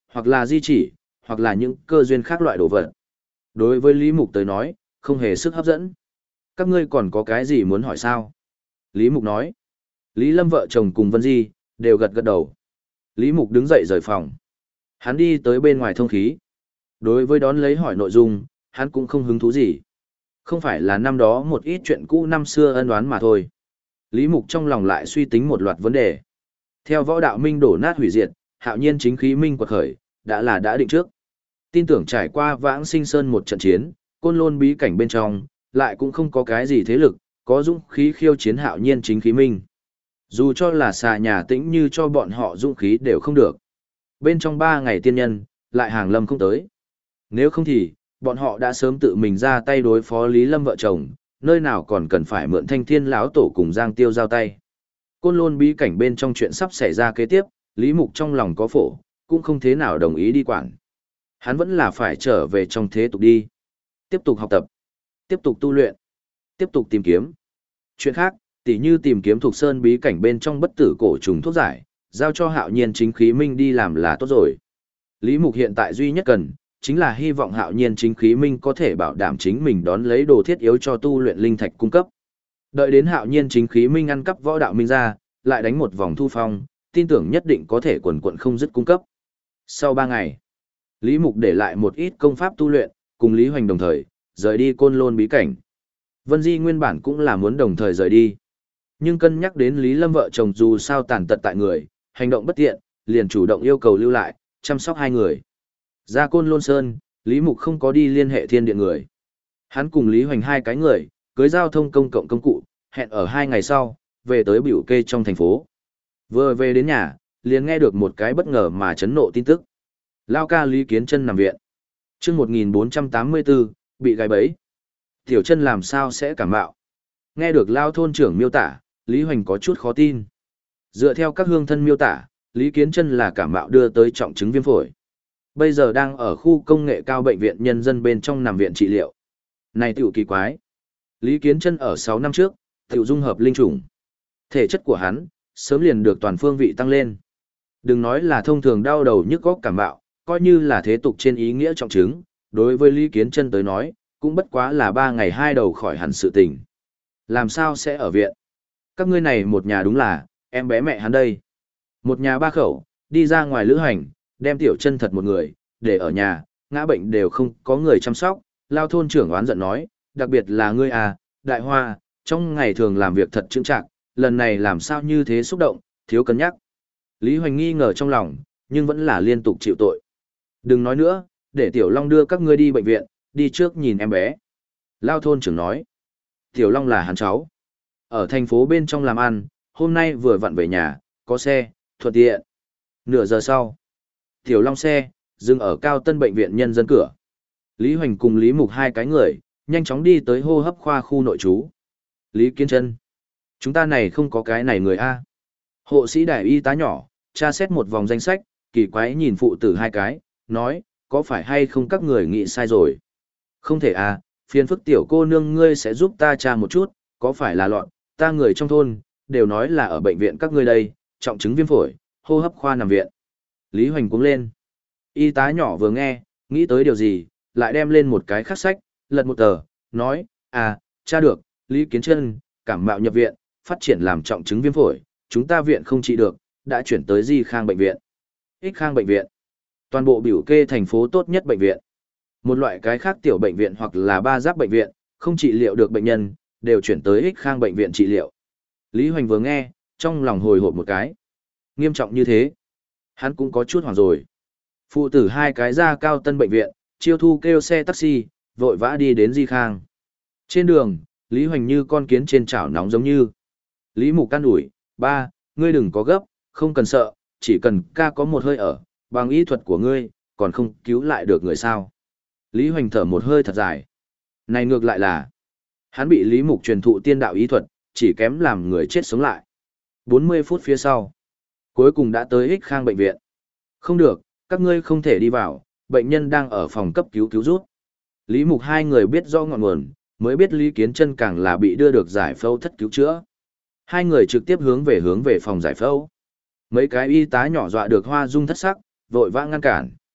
hoặc là di chỉ, hoặc là những cơ duyên khác loại đồ vật. Đối với Lý Mục tới nói, không hề sức hấp dẫn. Các ngươi còn có cái gì muốn hỏi sao? Lý Mục nói. Lý Lâm vợ chồng cùng Vân Di, đều gật gật đầu. Lý Mục đứng dậy rời phòng. Hắn đi tới bên ngoài thông khí. Đối với đón lấy hỏi nội dung, hắn cũng không hứng thú gì. Không phải là năm đó một ít chuyện cũ năm xưa ân oán mà thôi. Lý Mục trong lòng lại suy tính một loạt vấn đề. Theo võ đạo minh đổ nát hủy diệt, hạo nhiên chính khí minh quật khởi, đã là đã định trước. Tin tưởng trải qua vãng sinh sơn một trận chiến, côn lôn bí cảnh bên trong, lại cũng không có cái gì thế lực, có dũng khí khiêu chiến hạo nhiên chính khí minh. Dù cho là xà nhà tĩnh như cho bọn họ dũng khí đều không được. Bên trong ba ngày tiên nhân, lại hàng lâm không tới. Nếu không thì, bọn họ đã sớm tự mình ra tay đối phó Lý Lâm vợ chồng, nơi nào còn cần phải mượn thanh thiên lão tổ cùng Giang Tiêu giao tay. Côn lôn bí cảnh bên trong chuyện sắp xảy ra kế tiếp, Lý Mục trong lòng có phổ, cũng không thế nào đồng ý đi quản. Hắn vẫn là phải trở về trong thế tục đi. Tiếp tục học tập, tiếp tục tu luyện, tiếp tục tìm kiếm. Chuyện khác, tỉ như tìm kiếm thuộc sơn bí cảnh bên trong bất tử cổ trùng thuốc giải, giao cho hạo nhiên chính khí minh đi làm là tốt rồi. Lý Mục hiện tại duy nhất cần, chính là hy vọng hạo nhiên chính khí minh có thể bảo đảm chính mình đón lấy đồ thiết yếu cho tu luyện linh thạch cung cấp. Đợi đến hạo nhiên chính khí minh ăn cắp võ đạo minh ra, lại đánh một vòng thu phong, tin tưởng nhất định có thể quần quận không dứt cung cấp. Sau ba ngày, Lý Mục để lại một ít công pháp tu luyện, cùng Lý Hoành đồng thời, rời đi côn lôn bí cảnh. Vân Di nguyên bản cũng là muốn đồng thời rời đi. Nhưng cân nhắc đến Lý Lâm vợ chồng dù sao tàn tật tại người, hành động bất tiện, liền chủ động yêu cầu lưu lại, chăm sóc hai người. Ra côn lôn sơn, Lý Mục không có đi liên hệ thiên điện người. Hắn cùng Lý Hoành hai cái người, cưới giao thông công cộng công cụ, hẹn ở hai ngày sau, về tới biểu kê trong thành phố. Vừa về đến nhà, liền nghe được một cái bất ngờ mà chấn nộ tin tức. Lao ca Lý Kiến Chân nằm viện. Chương một nghìn bốn trăm tám mươi tư, bị gài bẫy. Tiểu Chân làm sao sẽ cảm mạo? Nghe được Lao thôn trưởng miêu tả, Lý Hoành có chút khó tin. Dựa theo các hương thân miêu tả, Lý Kiến Chân là cảm mạo đưa tới trọng chứng viêm phổi. Bây giờ đang ở khu công nghệ cao bệnh viện nhân dân bên trong nằm viện trị liệu. Này tiểu kỳ quái. Lý Kiến Chân ở sáu năm trước, tiểu dung hợp linh trùng. Thể chất của hắn, sớm liền được toàn phương vị tăng lên. Đừng nói là thông thường đau đầu nhức óc cảm mạo, coi như là thế tục trên ý nghĩa trọng chứng, đối với Lý Kiến Chân tới nói, cũng bất quá là ba ngày hai đầu khỏi hẳn sự tình. Làm sao sẽ ở viện? Các ngươi này một nhà đúng là, em bé mẹ hắn đây. Một nhà ba khẩu, đi ra ngoài lữ hành, đem Tiểu Chân thật một người, để ở nhà, ngã bệnh đều không có người chăm sóc. Lao thôn trưởng oán giận nói, đặc biệt là ngươi à, Đại Hoa, trong ngày thường làm việc thật chững chạc, lần này làm sao như thế xúc động, thiếu cân nhắc. Lý Hoành nghi ngờ trong lòng, nhưng vẫn là liên tục chịu tội. Đừng nói nữa, để Tiểu Long đưa các ngươi đi bệnh viện, đi trước nhìn em bé. Lao thôn trưởng nói, Tiểu Long là hắn cháu. Ở thành phố bên trong làm ăn, hôm nay vừa vặn về nhà, có xe, thuận tiện. Nửa giờ sau, Tiểu Long xe, dừng ở Cao Tân bệnh viện nhân dân cửa. Lý Hoành cùng Lý Mục hai cái người, nhanh chóng đi tới hô hấp khoa khu nội trú. Lý Kiến Chân, chúng ta này không có cái này người A. Hộ sĩ đại y tá nhỏ, tra xét một vòng danh sách, kỳ quái nhìn phụ tử hai cái, nói, có phải hay không các người nghĩ sai rồi? Không thể à, phiền phức tiểu cô nương ngươi sẽ giúp ta tra một chút, có phải là loạn, ta người trong thôn, đều nói là ở bệnh viện các ngươi đây, trọng chứng viêm phổi, hô hấp khoa nằm viện. Lý Hoành cuống lên. Y tá nhỏ vừa nghe, nghĩ tới điều gì, lại đem lên một cái khắc sách, lật một tờ, nói, à, tra được, Lý Kiến Chân, cảm mạo nhập viện, phát triển làm trọng chứng viêm phổi, chúng ta viện không trị được, đã chuyển tới Di Khang bệnh viện. Ích Khang bệnh viện. Toàn bộ biểu kê thành phố tốt nhất bệnh viện. Một loại cái khác tiểu bệnh viện hoặc là ba giáp bệnh viện, không trị liệu được bệnh nhân, đều chuyển tới Ích Khang bệnh viện trị liệu. Lý Hoành vừa nghe, trong lòng hồi hộp một cái. Nghiêm trọng như thế. Hắn cũng có chút hoảng rồi. Phụ tử hai cái ra Cao Tân bệnh viện, chiêu thu kêu xe taxi, vội vã đi đến Di Khang. Trên đường, Lý Hoành như con kiến trên chảo nóng giống như. Lý Mục can ủi, ba, ngươi đừng có gấp, không cần sợ, chỉ cần ca có một hơi ở, bằng y thuật của ngươi, còn không cứu lại được người sao. Lý Hoành thở một hơi thật dài. Này ngược lại là, hắn bị Lý Mục truyền thụ tiên đạo y thuật, chỉ kém làm người chết sống lại. bốn mươi phút phía sau, cuối cùng đã tới Ích Khang bệnh viện. Không được, các ngươi không thể đi vào, bệnh nhân đang ở phòng cấp cứu cứu rút. Lý Mục hai người biết do ngọn nguồn, mới biết Lý Kiến Chân càng là bị đưa được giải phẫu thất cứu chữa. Hai người trực tiếp hướng về hướng về phòng giải phẫu. Mấy cái y tá nhỏ dọa được hoa dung thất sắc, vội vã ngăn cản.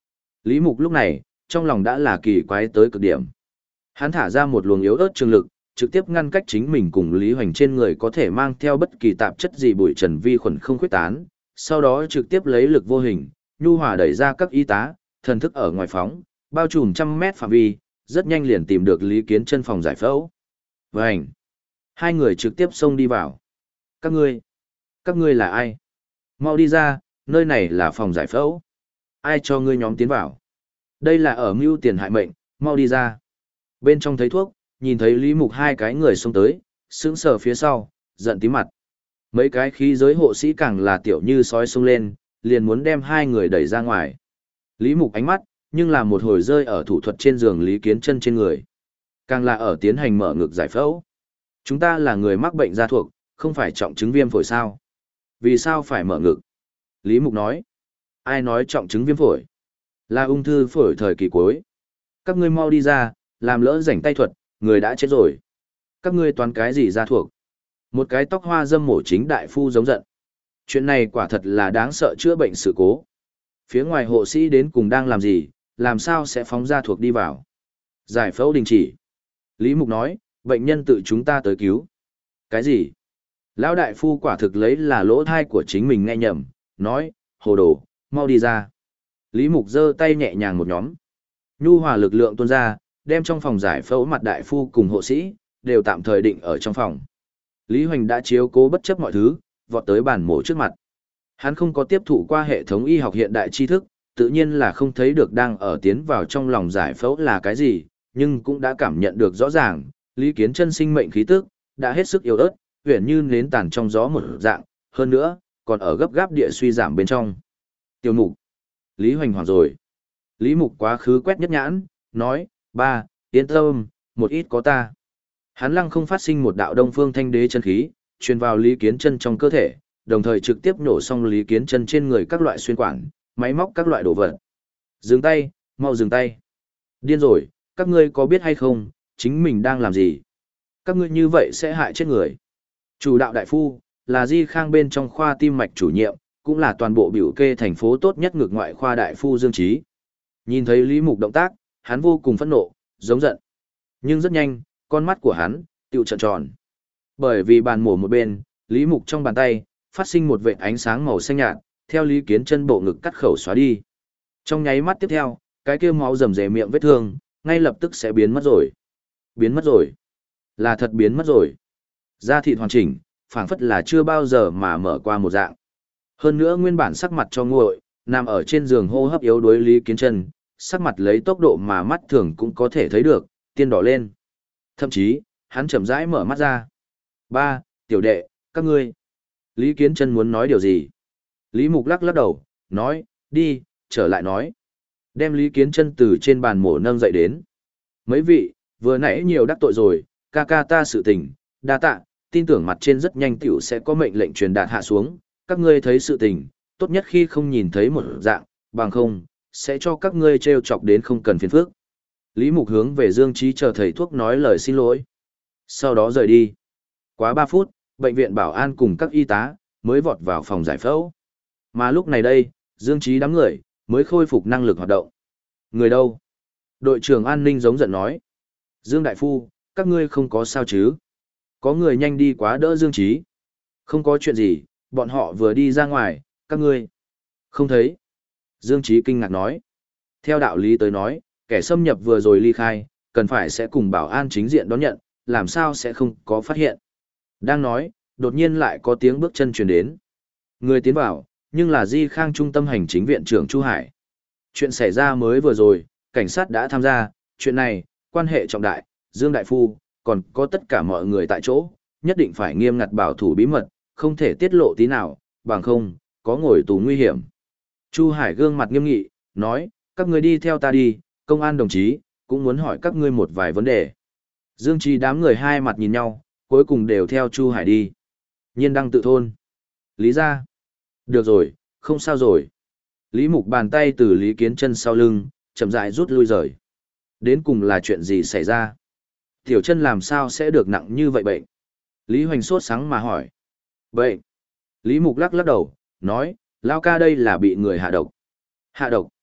Lý Mục lúc này, trong lòng đã là kỳ quái tới cực điểm. Hắn thả ra một luồng yếu ớt trường lực, trực tiếp ngăn cách chính mình cùng Lý Hoành trên người có thể mang theo bất kỳ tạp chất gì bụi trần vi khuẩn không khuyết tán, sau đó trực tiếp lấy lực vô hình, nhu hòa đẩy ra các y tá, thần thức ở ngoài phóng, bao trùm trăm mét phạm vi, rất nhanh liền tìm được Lý Kiến Chân phòng giải phẫu. Vành! Hai người trực tiếp xông đi vào. Các ngươi! Các ngươi là ai? Mau đi ra, nơi này là phòng giải phẫu. Ai cho ngươi nhóm tiến vào? Đây là ở mưu tiền hại mệnh, mau đi ra. Bên trong thấy thuốc, nhìn thấy Lý Mục hai cái người xông tới, sững sờ phía sau, giận tím mặt. Mấy cái khí giới hộ sĩ càng là tiểu như sói xông lên, liền muốn đem hai người đẩy ra ngoài. Lý Mục ánh mắt, nhưng là một hồi rơi ở thủ thuật trên giường Lý Kiến Chân trên người. Càng là ở tiến hành mở ngực giải phẫu. Chúng ta là người mắc bệnh da thuộc, không phải trọng chứng viêm phổi sao? Vì sao phải mở ngực? Lý Mục nói. Ai nói trọng chứng viêm phổi? Là ung thư phổi thời kỳ cuối. Các ngươi mau đi ra, làm lỡ rảnh tay thuật, người đã chết rồi. Các ngươi toán cái gì da thuộc? Một cái tóc hoa dâm mổ chính đại phu giống giận. Chuyện này quả thật là đáng sợ chữa bệnh sự cố. Phía ngoài hộ sĩ đến cùng đang làm gì, làm sao sẽ phóng da thuộc đi vào? Giải phẫu đình chỉ. Lý Mục nói, bệnh nhân tự chúng ta tới cứu. Cái gì? Lão đại phu quả thực lấy là lỗ thai của chính mình nghe nhầm, nói, hồ đồ, mau đi ra. Lý Mục giơ tay nhẹ nhàng một nhóm. Nhu hòa lực lượng tuôn ra, đem trong phòng giải phẫu mặt đại phu cùng hộ sĩ, đều tạm thời định ở trong phòng. Lý Hoành đã chiếu cố bất chấp mọi thứ, vọt tới bàn mổ trước mặt. Hắn không có tiếp thụ qua hệ thống y học hiện đại tri thức, tự nhiên là không thấy được đang ở tiến vào trong lòng giải phẫu là cái gì, nhưng cũng đã cảm nhận được rõ ràng, Lý Kiến Chân sinh mệnh khí tức, đã hết sức yếu ớt, huyền như nến tàn trong gió một dạng, hơn nữa, còn ở gấp gáp địa suy giảm bên trong. Tiểu Mục. Lý Hoành hoảng rồi. Lý Mục quá khứ quét nhất nhãn, nói, ba, yên tâm, một ít có ta. Hắn lăng không phát sinh một đạo đông phương thanh đế chân khí, truyền vào Lý Kiến Chân trong cơ thể, đồng thời trực tiếp nổ xong Lý Kiến Chân trên người các loại xuyên quản, máy móc các loại đồ vật. Dừng tay, mau dừng tay. Điên rồi, các ngươi có biết hay không, chính mình đang làm gì? Các ngươi như vậy sẽ hại chết người. Chủ đạo đại phu, là Di Khang bên trong khoa tim mạch chủ nhiệm, cũng là toàn bộ biểu kê thành phố tốt nhất ngược ngoại khoa đại phu Dương Trí. Nhìn thấy Lý Mục động tác, hắn vô cùng phẫn nộ, giống giận. Nhưng rất nhanh, con mắt của hắn, tựu trợn tròn. Bởi vì bàn mổ một bên, Lý Mục trong bàn tay, phát sinh một vệt ánh sáng màu xanh nhạt, theo Lý Kiến Chân bộ ngực cắt khẩu xóa đi. Trong nháy mắt tiếp theo, cái kia máu rầm rề miệng vết thương, ngay lập tức sẽ biến mất rồi. Biến mất rồi. Là thật biến mất rồi. Da thịt hoàn chỉnh, phảng phất là chưa bao giờ mà mở qua một dạng. Hơn nữa nguyên bản sắc mặt cho nguội, nằm ở trên giường hô hấp yếu đuối Lý Kiến Chân, sắc mặt lấy tốc độ mà mắt thường cũng có thể thấy được, tiên đỏ lên. Thậm chí, hắn chậm rãi mở mắt ra. Ba, tiểu đệ, các ngươi. Lý Kiến Chân muốn nói điều gì? Lý Mục lắc lắc đầu, nói, đi, trở lại nói. Đem Lý Kiến Chân từ trên bàn mổ nâng dậy đến. Mấy vị, vừa nãy nhiều đắc tội rồi, ca ca ta sự tình, đa tạ, tin tưởng mặt trên rất nhanh tiểu sẽ có mệnh lệnh truyền đạt hạ xuống, các ngươi thấy sự tình, tốt nhất khi không nhìn thấy một dạng, bằng không, sẽ cho các ngươi trêu chọc đến không cần phiền phức. Lý Mục hướng về Dương Trí chờ thầy thuốc nói lời xin lỗi. Sau đó rời đi. Quá ba phút, bệnh viện bảo an cùng các y tá mới vọt vào phòng giải phẫu. Mà lúc này đây, Dương Trí đám người mới khôi phục năng lực hoạt động. Người đâu? Đội trưởng an ninh giống giận nói. Dương Đại Phu, các ngươi không có sao chứ? Có người nhanh đi quá đỡ Dương Trí. Không có chuyện gì, bọn họ vừa đi ra ngoài, các ngươi. Không thấy. Dương Trí kinh ngạc nói. Theo đạo lý tới nói, kẻ xâm nhập vừa rồi ly khai, cần phải sẽ cùng bảo an chính diện đón nhận, làm sao sẽ không có phát hiện. Đang nói, đột nhiên lại có tiếng bước chân truyền đến. Người tiến vào, nhưng là Di Khang trung tâm hành chính viện trưởng Chu Hải. Chuyện xảy ra mới vừa rồi, cảnh sát đã tham gia, chuyện này, quan hệ trọng đại, Dương Đại Phu, còn có tất cả mọi người tại chỗ, nhất định phải nghiêm ngặt bảo thủ bí mật, không thể tiết lộ tí nào, bằng không, có ngồi tù nguy hiểm. Chu Hải gương mặt nghiêm nghị, nói, các người đi theo ta đi, công an đồng chí, cũng muốn hỏi các ngươi một vài vấn đề. Dương Trí đám người hai mặt nhìn nhau, cuối cùng đều theo Chu Hải đi. Nhiên đăng tự thôn. Lý ra. Được rồi, không sao rồi. Lý Mục bàn tay từ Lý Kiến Chân sau lưng, chậm rãi rút lui rời. Đến cùng là chuyện gì xảy ra? Tiểu Chân làm sao sẽ được nặng như vậy bệnh? Lý Hoành sốt sắng mà hỏi. Bệnh. Lý Mục lắc lắc đầu, nói, Lao ca đây là bị người hạ độc. Hạ độc.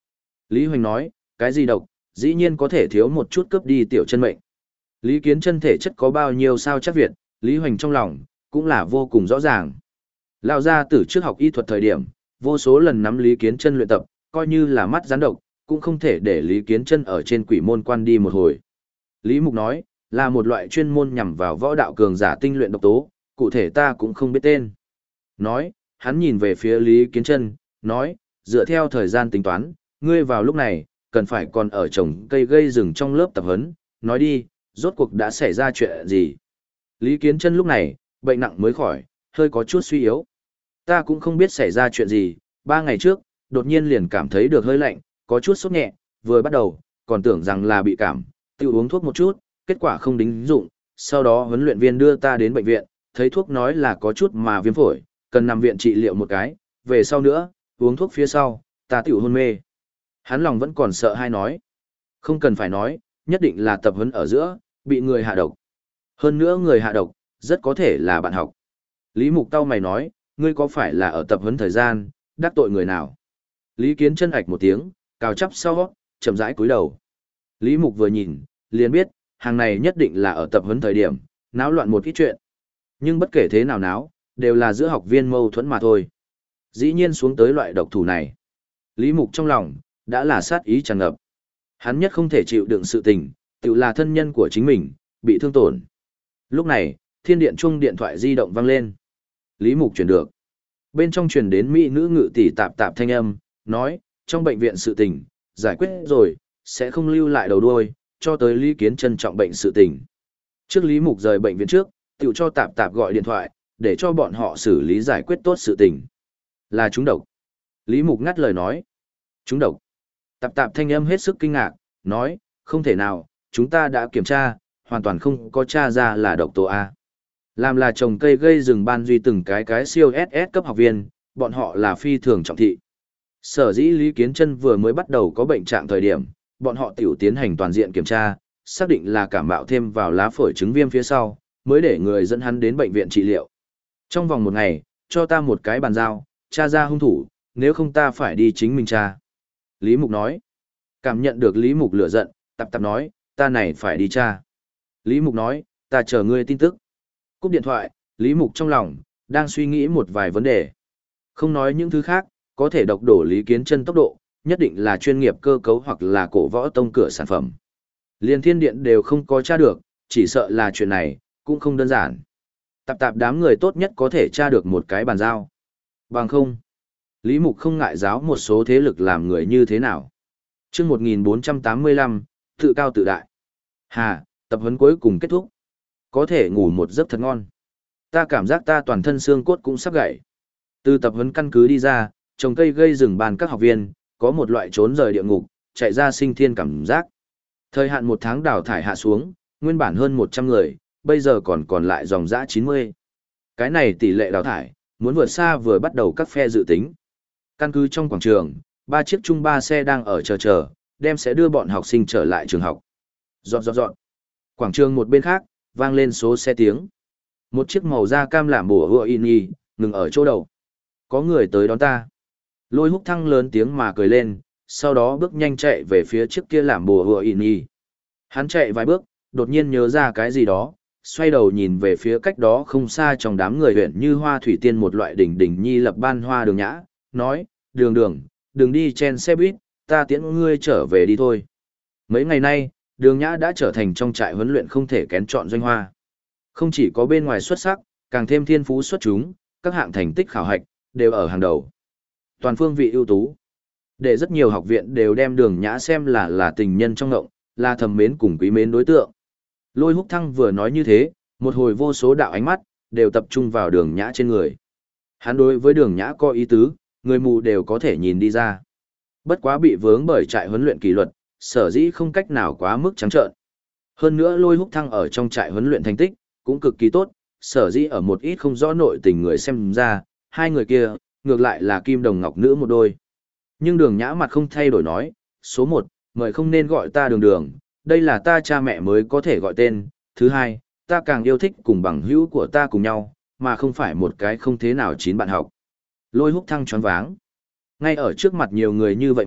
Lý Hoành nói, cái gì độc, dĩ nhiên có thể thiếu một chút cướp đi tiểu chân mệnh. Lý Kiến Chân thể chất có bao nhiêu sao chắc Việt, Lý Hoành trong lòng, cũng là vô cùng rõ ràng. Lão gia tử trước học y thuật thời điểm, vô số lần nắm Lý Kiến Chân luyện tập, coi như là mắt rắn độc, cũng không thể để Lý Kiến Chân ở trên quỷ môn quan đi một hồi. Lý Mục nói, là một loại chuyên môn nhằm vào võ đạo cường giả tinh luyện độc tố, cụ thể ta cũng không biết tên. Nói, hắn nhìn về phía Lý Kiến Chân, nói, dựa theo thời gian tính toán, ngươi vào lúc này, cần phải còn ở trồng cây gây rừng trong lớp tập huấn, nói đi, rốt cuộc đã xảy ra chuyện gì. Lý Kiến Chân lúc này, bệnh nặng mới khỏi, hơi có chút suy yếu. Ta cũng không biết xảy ra chuyện gì, ba ngày trước, đột nhiên liền cảm thấy được hơi lạnh, có chút sốt nhẹ, vừa bắt đầu, còn tưởng rằng là bị cảm, tiêu uống thuốc một chút, kết quả không đính dụng, sau đó huấn luyện viên đưa ta đến bệnh viện, thấy thuốc nói là có chút mà viêm phổi, cần nằm viện trị liệu một cái, về sau nữa, uống thuốc phía sau, ta tiểu hôn mê. Hắn lòng vẫn còn sợ hay nói. Không cần phải nói, nhất định là tập huấn ở giữa, bị người hạ độc. Hơn nữa người hạ độc, rất có thể là bạn học. Lý Mục tao mày nói, ngươi có phải là ở tập huấn thời gian, đắc tội người nào? Lý Kiến Chân ạch một tiếng, cào chắp sau, chậm rãi cúi đầu. Lý Mục vừa nhìn, liền biết, hàng này nhất định là ở tập huấn thời điểm, náo loạn một ít chuyện. Nhưng bất kể thế nào náo, đều là giữa học viên mâu thuẫn mà thôi. Dĩ nhiên xuống tới loại độc thủ này. Lý Mục trong lòng, đã là sát ý tràn ngập. Hắn nhất không thể chịu đựng sự tình, tự là thân nhân của chính mình, bị thương tổn. Lúc này, thiên điện chuông điện thoại di động vang lên. Lý Mục chuyển được. Bên trong truyền đến mỹ nữ ngự tỷ tạp tạp thanh âm, nói, trong bệnh viện sự tình, giải quyết rồi, sẽ không lưu lại đầu đuôi, cho tới Lý Kiến Chân trọng bệnh sự tình. Trước Lý Mục rời bệnh viện trước, tự cho tạp tạp gọi điện thoại, để cho bọn họ xử lý giải quyết tốt sự tình. Là chúng độc. Lý Mục ngắt lời nói. Chúng độc. Tạp tạp thanh âm hết sức kinh ngạc, nói, không thể nào, chúng ta đã kiểm tra, hoàn toàn không có tra ra là độc tố A. Làm là trồng cây gây rừng ban duy từng cái cái siêu ét ét cấp học viên, bọn họ là phi thường trọng thị. Sở dĩ Lý Kiến Chân vừa mới bắt đầu có bệnh trạng thời điểm, bọn họ tiểu tiến hành toàn diện kiểm tra, xác định là cảm mạo thêm vào lá phổi chứng viêm phía sau, mới để người dẫn hắn đến bệnh viện trị liệu. Trong vòng một ngày, cho ta một cái bàn dao, tra ra hung thủ, nếu không ta phải đi chính mình tra. Lý Mục nói. Cảm nhận được Lý Mục lửa giận, tạp tạp nói, ta này phải đi tra. Lý Mục nói, ta chờ ngươi tin tức. Cúp điện thoại, Lý Mục trong lòng, đang suy nghĩ một vài vấn đề. Không nói những thứ khác, có thể độc đổ Lý Kiến Chân tốc độ, nhất định là chuyên nghiệp cơ cấu hoặc là cổ võ tông cửa sản phẩm. Liên thiên điện đều không có tra được, chỉ sợ là chuyện này, cũng không đơn giản. Tạp tạp đám người tốt nhất có thể tra được một cái bàn giao. Bằng không, Lý Mục không ngại giáo một số thế lực làm người như thế nào. Trước một nghìn bốn trăm tám mươi lăm, tự cao tự đại. Hà, tập huấn cuối cùng kết thúc. Có thể ngủ một giấc thật ngon. Ta cảm giác ta toàn thân xương cốt cũng sắp gãy. Từ tập huấn căn cứ đi ra, trồng cây gây rừng bàn các học viên, có một loại trốn rời địa ngục, chạy ra sinh thiên cảm giác. Thời hạn một tháng đào thải hạ xuống, nguyên bản hơn một trăm người, bây giờ còn còn lại dòng dã chín mươi. Cái này tỷ lệ đào thải, muốn vượt xa vừa bắt đầu các phe dự tính. Căn cứ trong quảng trường, ba chiếc chung ba xe đang ở chờ chờ, đem sẽ đưa bọn học sinh trở lại trường học. Dọn dọn dọn. Quảng trường một bên khác, vang lên số xe tiếng. Một chiếc màu da cam làm bùa hựa in y, ngừng ở chỗ đầu. Có người tới đón ta. Lôi Húc Thăng lớn tiếng mà cười lên, sau đó bước nhanh chạy về phía chiếc kia làm bùa hựa in y. Hắn chạy vài bước, đột nhiên nhớ ra cái gì đó, xoay đầu nhìn về phía cách đó không xa trong đám người huyện như hoa thủy tiên một loại đỉnh đỉnh nhi lập ban hoa đường nhã, nói, đường đường, đừng đi chen xe buýt, ta tiễn ngươi trở về đi thôi. Mấy ngày nay, đường nhã đã trở thành trong trại huấn luyện không thể kén chọn doanh hoa. Không chỉ có bên ngoài xuất sắc, càng thêm thiên phú xuất chúng, các hạng thành tích khảo hạch, đều ở hàng đầu. Toàn phương vị ưu tú. Để rất nhiều học viện đều đem đường nhã xem là là tình nhân trong ngộng, là thầm mến cùng quý mến đối tượng. Lôi Húc Thăng vừa nói như thế, một hồi vô số đạo ánh mắt, đều tập trung vào đường nhã trên người. Hắn đối với đường nhã có ý tứ, người mù đều có thể nhìn đi ra. Bất quá bị vướng bởi trại huấn luyện kỷ luật, sở dĩ không cách nào quá mức trắng trợn. Hơn nữa Lôi Húc Thăng ở trong trại huấn luyện thành tích, cũng cực kỳ tốt, sở dĩ ở một ít không rõ nội tình người xem ra, hai người kia, ngược lại là kim đồng ngọc nữ một đôi. Nhưng đường nhã mặt không thay đổi nói, số một, mời không nên gọi ta đường đường, đây là ta cha mẹ mới có thể gọi tên, thứ hai, ta càng yêu thích cùng bằng hữu của ta cùng nhau, mà không phải một cái không thế nào chín bạn học. Lôi Húc Thăng choáng váng. Ngay ở trước mặt nhiều người như vậy mặt,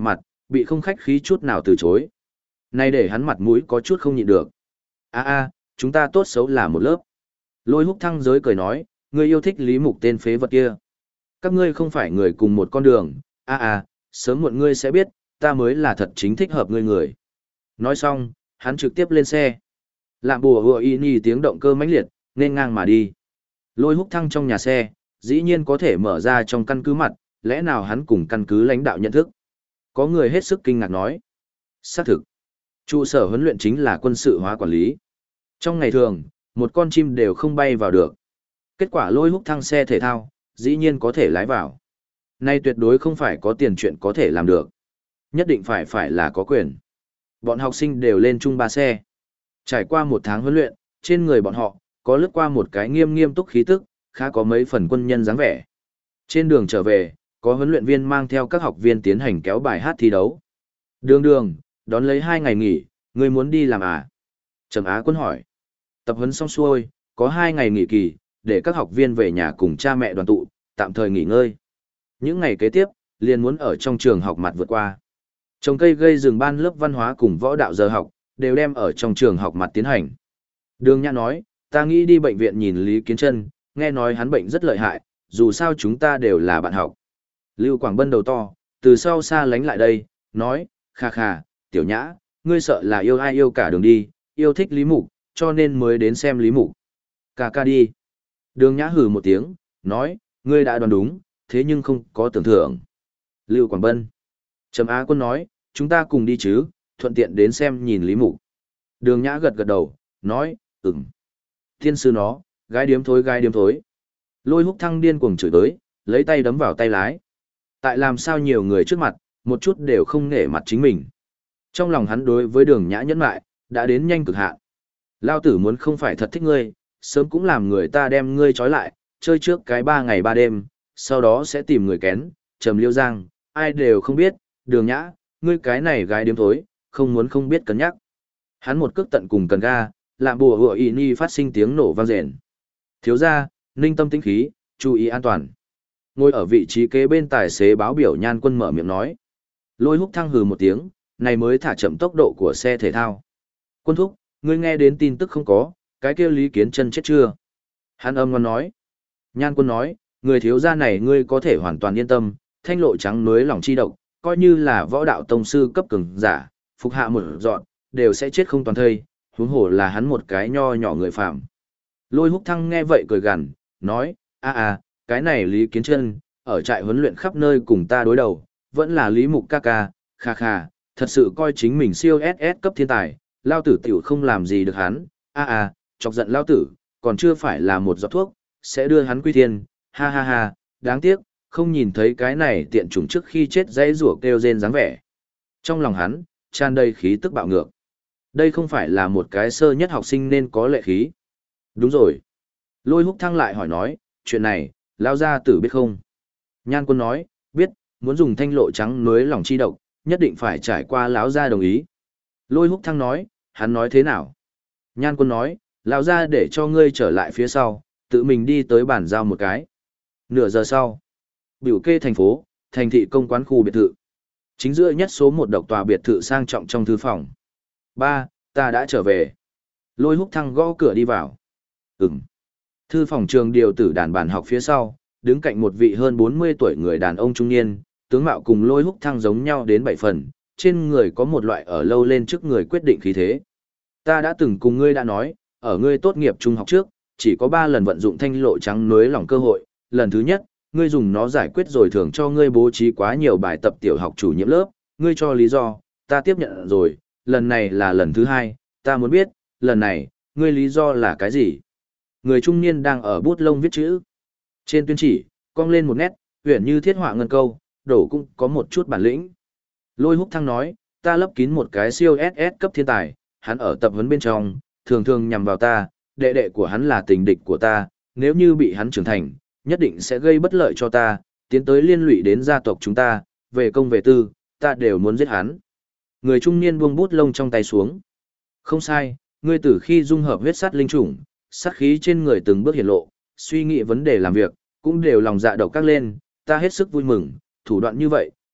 bị không khách khí chút nào từ chối. Nay để hắn mặt mũi có chút không nhịn được. A a, chúng ta tốt xấu là một lớp. Lôi Húc Thăng giới cười nói, ngươi yêu thích Lý Mục tên phế vật kia. Các ngươi không phải người cùng một con đường, a a, sớm muộn ngươi sẽ biết, ta mới là thật chính thích hợp ngươi người. Nói xong, hắn trực tiếp lên xe. Lạm bùa hùa y nhi tiếng động cơ mãnh liệt, nên ngang mà đi. Lôi Húc Thăng trong nhà xe, dĩ nhiên có thể mở ra trong căn cứ mặt, lẽ nào hắn cùng căn cứ lãnh đạo nhận thức? Có người hết sức kinh ngạc nói. Xác thực, trụ sở huấn luyện chính là quân sự hóa quản lý. Trong ngày thường, một con chim đều không bay vào được. Kết quả Lôi Húc Thăng xe thể thao, dĩ nhiên có thể lái vào. Nay tuyệt đối không phải có tiền chuyện có thể làm được. Nhất định phải phải là có quyền. Bọn học sinh đều lên chung ba xe. Trải qua một tháng huấn luyện, trên người bọn họ, có lướt qua một cái nghiêm nghiêm túc khí tức, khá có mấy phần quân nhân dáng vẻ. Trên đường trở về, có huấn luyện viên mang theo các học viên tiến hành kéo bài hát thi đấu. Đường đường, đón lấy hai ngày nghỉ, ngươi muốn đi làm à? Trầm Á Quân hỏi. Tập huấn xong xuôi, có hai ngày nghỉ kỳ, để các học viên về nhà cùng cha mẹ đoàn tụ, tạm thời nghỉ ngơi. Những ngày kế tiếp, liền muốn ở trong trường học mặt vượt qua. Trồng cây gây rừng ban lớp văn hóa cùng võ đạo giờ học, đều đem ở trong trường học mặt tiến hành. Đường Nhã nói, ta nghĩ đi bệnh viện nhìn Lý Kiến Trân, nghe nói hắn bệnh rất lợi hại, dù sao chúng ta đều là bạn học. Lưu Quảng Bân đầu to, từ sau xa lánh lại đây, nói, kha kha, tiểu nhã, ngươi sợ là yêu ai yêu cả đường đi, yêu thích Lý Mục, cho nên mới đến xem Lý Mục. Ca ca đi. Đường Nhã hừ một tiếng, nói, ngươi đã đoán đúng, thế nhưng không có tưởng thưởng. Lưu Quảng Bân. Trầm Á Quân nói, chúng ta cùng đi chứ, thuận tiện đến xem nhìn Lý Mục. Đường Nhã gật gật đầu, nói, ừm. Thiên sư nó, gái điếm thối gái điếm thối. Lôi Húc Thăng điên cuồng chửi tới, lấy tay đấm vào tay lái. Tại làm sao nhiều người trước mặt, một chút đều không nể mặt chính mình. Trong lòng hắn đối với Đường Nhã nhẫn mại, đã đến nhanh cực hạn. Lao tử muốn không phải thật thích ngươi, sớm cũng làm người ta đem ngươi trói lại, chơi trước cái ba ngày ba đêm, sau đó sẽ tìm người kén, trầm liêu giang, ai đều không biết, Đường Nhã, ngươi cái này gái điếm thối, không muốn không biết cân nhắc. Hắn một cước tận cùng cần ga, làm bùa hựa y ni phát sinh tiếng nổ vang rền. Thiếu ra, ninh tâm tĩnh khí, chú ý an toàn. Ngồi ở vị trí kế bên tài xế báo biểu Nhan Quân mở miệng nói. Lôi Húc Thăng hừ một tiếng, này mới thả chậm tốc độ của xe thể thao. Quân thúc, ngươi nghe đến tin tức không có, cái kia Lý Kiến Trân chết chưa? Hắn âm ngon nói. Nhan Quân nói, người thiếu gia này ngươi có thể hoàn toàn yên tâm, thanh lộ trắng núi lòng chi độc, coi như là võ đạo tông sư cấp cường giả, phục hạ một dọn, đều sẽ chết không toàn thây, huống hồ là hắn một cái nho nhỏ người phạm. Lôi Húc Thăng nghe vậy cười gằn, nói, a a, cái này Lý Kiến Trân, ở trại huấn luyện khắp nơi cùng ta đối đầu, vẫn là Lý Mục ca ca, kha kha, thật sự coi chính mình siêu ét ét cấp thiên tài, lao tử tiểu không làm gì được hắn, a a, chọc giận lao tử, còn chưa phải là một giọt thuốc, sẽ đưa hắn quy thiên, ha ha ha, đáng tiếc, không nhìn thấy cái này tiện chủng trước khi chết dãy rủa kêu rên dáng vẻ. Trong lòng hắn, tràn đầy khí tức bạo ngược. Đây không phải là một cái sơ nhất học sinh nên có lệ khí. Đúng rồi. Lôi Húc Thăng lại hỏi nói, chuyện này, lao gia tử biết không? Nhan Quân nói, biết, muốn dùng thanh lộ trắng núi lòng chi độc, nhất định phải trải qua lão gia đồng ý. Lôi Húc Thăng nói, hắn nói thế nào? Nhan Quân nói, lão gia để cho ngươi trở lại phía sau, tự mình đi tới bản giao một cái. Nửa giờ sau, biểu kê thành phố, thành thị công quán khu biệt thự. Chính giữa nhất số một độc tòa biệt thự sang trọng trong thư phòng. Ba, ta đã trở về. Lôi Húc Thăng gõ cửa đi vào. Ừm. Thư phòng trường điều tử đàn bản học phía sau, đứng cạnh một vị hơn bốn mươi tuổi người đàn ông trung niên, tướng mạo cùng Lôi Húc Thăng giống nhau đến bảy phần, trên người có một loại ở lâu lên trước người quyết định khí thế. Ta đã từng cùng ngươi đã nói, ở ngươi tốt nghiệp trung học trước, chỉ có ba lần vận dụng thanh lộ trắng núi lòng cơ hội, lần thứ nhất, ngươi dùng nó giải quyết rồi thường cho ngươi bố trí quá nhiều bài tập tiểu học chủ nhiệm lớp, ngươi cho lý do, ta tiếp nhận rồi, lần này là lần thứ hai, ta muốn biết, lần này, ngươi lý do là cái gì? Người trung niên đang ở bút lông viết chữ. Trên tuyên chỉ, cong lên một nét, huyền như thiết họa ngân câu, đổ cũng có một chút bản lĩnh. Lôi Húc Thăng nói, ta lấp kín một cái siêu ét ét cấp thiên tài, hắn ở tập huấn bên trong, thường thường nhằm vào ta, đệ đệ của hắn là tình địch của ta, nếu như bị hắn trưởng thành, nhất định sẽ gây bất lợi cho ta, tiến tới liên lụy đến gia tộc chúng ta, về công về tư, ta đều muốn giết hắn. Người trung niên buông bút lông trong tay xuống. Không sai, ngươi từ khi dung hợp huyết sát linh chủng, sát khí trên người từng bước hiển lộ, suy nghĩ vấn đề làm việc, cũng đều lòng dạ độc các lên, ta hết sức vui mừng, thủ đoạn như vậy,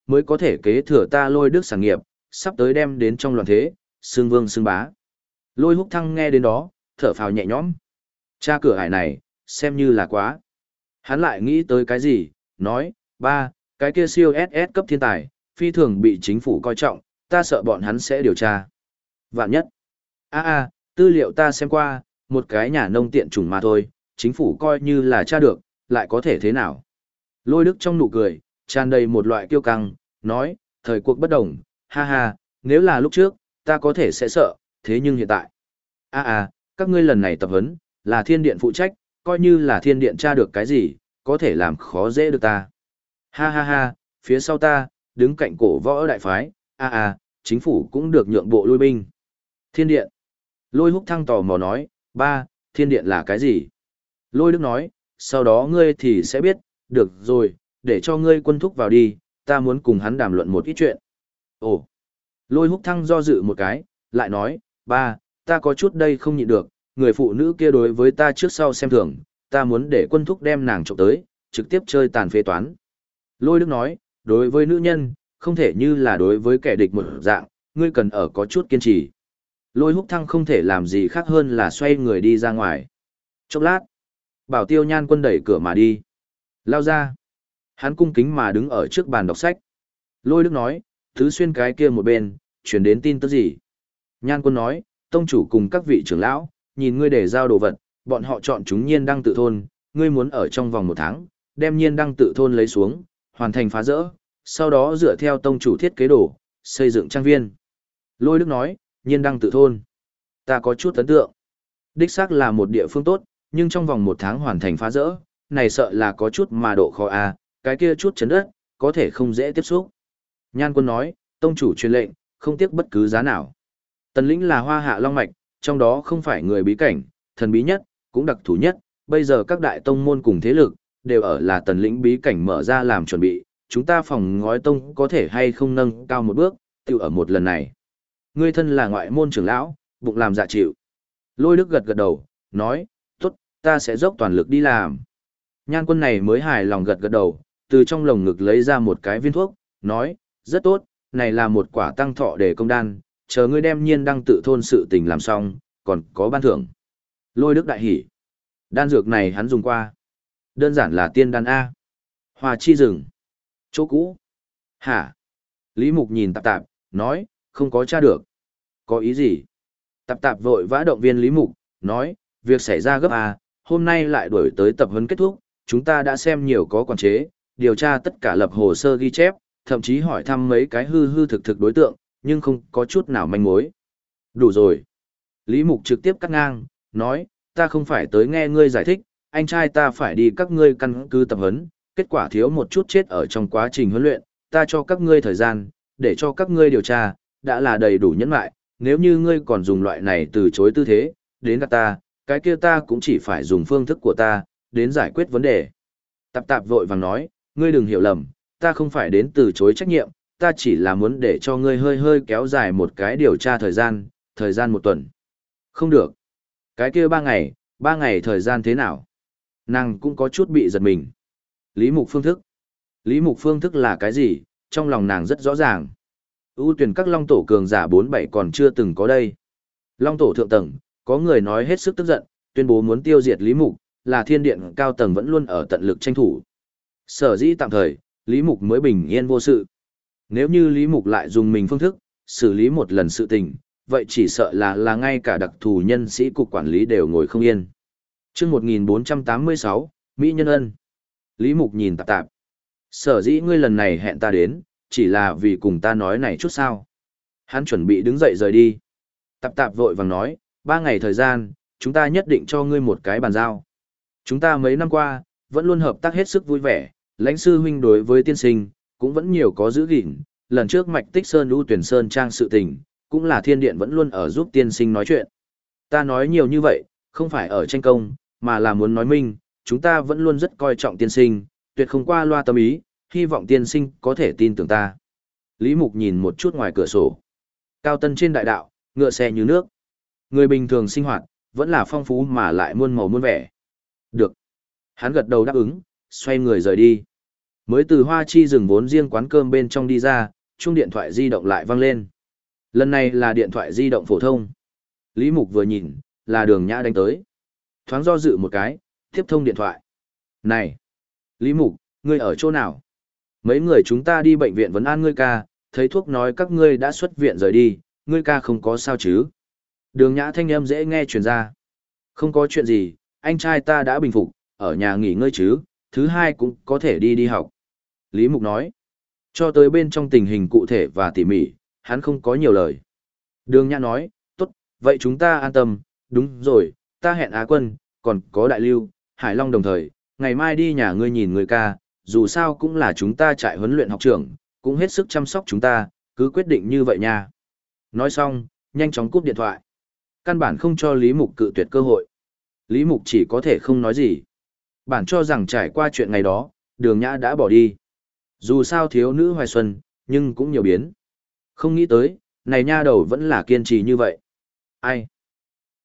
mới có thể kế thừa ta Lôi Đức sản nghiệp, sắp tới đem đến trong loạn thế, xương vương xương bá. Lôi Húc Thăng nghe đến đó, thở phào nhẹ nhõm. Cha cửa ải này, xem như là quá. Hắn lại nghĩ tới cái gì, nói, ba, cái kia siêu ét ét cấp thiên tài, phi thường bị chính phủ coi trọng, ta sợ bọn hắn sẽ điều tra. Vạn nhất. a a tư liệu ta xem qua, một cái nhà nông tiện chủng mà thôi, chính phủ coi như là tra được, lại có thể thế nào. Lôi Đức trong nụ cười, tràn đầy một loại kiêu căng, nói, thời cuộc bất đồng, ha ha, nếu là lúc trước, ta có thể sẽ sợ, thế nhưng hiện tại. a a các ngươi lần này tập huấn, là thiên điện phụ trách, coi như là thiên điện tra được cái gì, có thể làm khó dễ được ta. Ha ha ha, phía sau ta, đứng cạnh cổ võ đại phái, a a chính phủ cũng được nhượng bộ lui binh. Thiên điện. Lôi Húc Thăng tò mò nói, ba, thiên điện là cái gì? Lôi Đức nói, sau đó ngươi thì sẽ biết, được rồi, để cho ngươi quân thúc vào đi, ta muốn cùng hắn đàm luận một ít chuyện. Ồ. Lôi Húc Thăng do dự một cái, lại nói, ba, ta có chút đây không nhịn được, người phụ nữ kia đối với ta trước sau xem thường, ta muốn để quân thúc đem nàng trộm tới, trực tiếp chơi tàn phế toán. Lôi Đức nói, đối với nữ nhân, không thể như là đối với kẻ địch một dạng, ngươi cần ở có chút kiên trì. Lôi Húc Thăng không thể làm gì khác hơn là xoay người đi ra ngoài. Chốc lát, Bảo Tiêu Nhan Quân đẩy cửa mà đi. Lao ra. Hắn cung kính mà đứng ở trước bàn đọc sách. Lôi Đức nói, thứ xuyên cái kia một bên, chuyển đến tin tức gì? Nhan Quân nói, tông chủ cùng các vị trưởng lão, nhìn ngươi để giao đồ vật, bọn họ chọn chúng nhiên đăng tự thôn, ngươi muốn ở trong vòng một tháng, đem nhiên đăng tự thôn lấy xuống, hoàn thành phá rỡ, sau đó dựa theo tông chủ thiết kế đồ, xây dựng trang viên. Lôi Đức nói, nhiên đăng tự thôn. Ta có chút ấn tượng. Đích xác là một địa phương tốt, nhưng trong vòng một tháng hoàn thành phá rỡ, này sợ là có chút mà độ khó à, cái kia chút chấn đất, có thể không dễ tiếp xúc. Nhan Quân nói, tông chủ truyền lệnh, không tiếc bất cứ giá nào. Tần lĩnh là hoa hạ long mạch, trong đó không phải người bí cảnh, thần bí nhất, cũng đặc thù nhất, bây giờ các đại tông môn cùng thế lực, đều ở là tần lĩnh bí cảnh mở ra làm chuẩn bị, chúng ta phòng ngói tông có thể hay không nâng cao một bước, tự ở một lần này. Ngươi thân là ngoại môn trưởng lão, bụng làm dạ chịu. Lôi Đức gật gật đầu, nói, tốt, ta sẽ dốc toàn lực đi làm. Nhan Quân này mới hài lòng gật gật đầu, từ trong lồng ngực lấy ra một cái viên thuốc, nói, rất tốt, này là một quả tăng thọ để công đan, chờ ngươi đem nhiên đăng tự thôn sự tình làm xong, còn có ban thưởng. Lôi Đức đại hỉ. Đan dược này hắn dùng qua. Đơn giản là tiên đan A. Hòa chi rừng. Chỗ cũ. Hả? Lý Mục nhìn tạp tạp, nói, không có tra được. Có ý gì? Tạp tạp vội vã động viên Lý Mục, nói, việc xảy ra gấp A, hôm nay lại đuổi tới tập huấn kết thúc, chúng ta đã xem nhiều có quản chế, điều tra tất cả lập hồ sơ ghi chép, thậm chí hỏi thăm mấy cái hư hư thực thực đối tượng, nhưng không có chút nào manh mối. Đủ rồi. Lý Mục trực tiếp cắt ngang, nói, ta không phải tới nghe ngươi giải thích, anh trai ta phải đi các ngươi căn cứ tập huấn, kết quả thiếu một chút chết ở trong quá trình huấn luyện, ta cho các ngươi thời gian, để cho các ngươi điều tra, đã là đầy đủ nhẫn lại, nếu như ngươi còn dùng loại này từ chối tư thế, đến gặp ta, cái kia ta cũng chỉ phải dùng phương thức của ta, đến giải quyết vấn đề. Tạp tạp vội vàng nói, ngươi đừng hiểu lầm, ta không phải đến từ chối trách nhiệm, ta chỉ là muốn để cho ngươi hơi hơi kéo dài một cái điều tra thời gian, thời gian một tuần. Không được. Cái kia ba ngày, ba ngày thời gian thế nào? Nàng cũng có chút bị giật mình. Lý Mục phương thức. Lý Mục phương thức là cái gì? Trong lòng nàng rất rõ ràng. ưu tuyển các long tổ cường giả bốn bảy còn chưa từng có đây. Long tổ thượng tầng, có người nói hết sức tức giận, tuyên bố muốn tiêu diệt Lý Mục, là thiên điện cao tầng vẫn luôn ở tận lực tranh thủ. Sở dĩ tạm thời, Lý Mục mới bình yên vô sự. Nếu như Lý Mục lại dùng mình phương thức, xử lý một lần sự tình, vậy chỉ sợ là là ngay cả đặc thù nhân sĩ cục quản lý đều ngồi không yên. Trước một nghìn bốn trăm tám mươi sáu, Mỹ Nhân Ân. Lý Mục nhìn tạp tạp. Sở dĩ ngươi lần này hẹn ta đến, chỉ là vì cùng ta nói này chút sao. Hắn chuẩn bị đứng dậy rời đi. Tạp tạp vội vàng nói, ba ngày thời gian, chúng ta nhất định cho ngươi một cái bàn giao. Chúng ta mấy năm qua, vẫn luôn hợp tác hết sức vui vẻ, lãnh sư huynh đối với tiên sinh, cũng vẫn nhiều có giữ gìn. Lần trước Mạch Tích Sơn ưu tuyển Sơn Trang sự tình, cũng là thiên điện vẫn luôn ở giúp tiên sinh nói chuyện. Ta nói nhiều như vậy, không phải ở tranh công, mà là muốn nói minh, chúng ta vẫn luôn rất coi trọng tiên sinh, tuyệt không qua loa tâm ý, hy vọng tiên sinh có thể tin tưởng ta. Lý Mục nhìn một chút ngoài cửa sổ. Cao tân trên đại đạo, ngựa xe như nước. Người bình thường sinh hoạt, vẫn là phong phú mà lại muôn màu muôn vẻ. Được. Hắn gật đầu đáp ứng, xoay người rời đi. Mới từ hoa chi rừng vốn riêng quán cơm bên trong đi ra, chuông điện thoại di động lại vang lên. Lần này là điện thoại di động phổ thông. Lý Mục vừa nhìn, là Đường Nhã đánh tới. Thoáng do dự một cái, tiếp thông điện thoại. Này! Lý Mục, ngươi ở chỗ nào? Mấy người chúng ta đi bệnh viện vấn an ngươi ca, thấy thuốc nói các ngươi đã xuất viện rời đi, ngươi ca không có sao chứ? Đường Nhã thanh âm dễ nghe truyền ra. Không có chuyện gì, anh trai ta đã bình phục, ở nhà nghỉ ngơi chứ, thứ hai cũng có thể đi đi học. Lý Mục nói. Cho tới bên trong tình hình cụ thể và tỉ mỉ, hắn không có nhiều lời. Đường Nhã nói, tốt, vậy chúng ta an tâm, đúng rồi, ta hẹn Á Quân, còn có Đại Lưu, Hải Long đồng thời, ngày mai đi nhà ngươi nhìn người ca, dù sao cũng là chúng ta trại huấn luyện học trưởng, cũng hết sức chăm sóc chúng ta, cứ quyết định như vậy nha. Nói xong, nhanh chóng cúp điện thoại. Căn bản không cho Lý Mục cự tuyệt cơ hội. Lý Mục chỉ có thể không nói gì. Bản cho rằng trải qua chuyện ngày đó, Đường Nhã đã bỏ đi. Dù sao thiếu nữ hoài xuân, nhưng cũng nhiều biến. Không nghĩ tới, này nha đầu vẫn là kiên trì như vậy. Ai?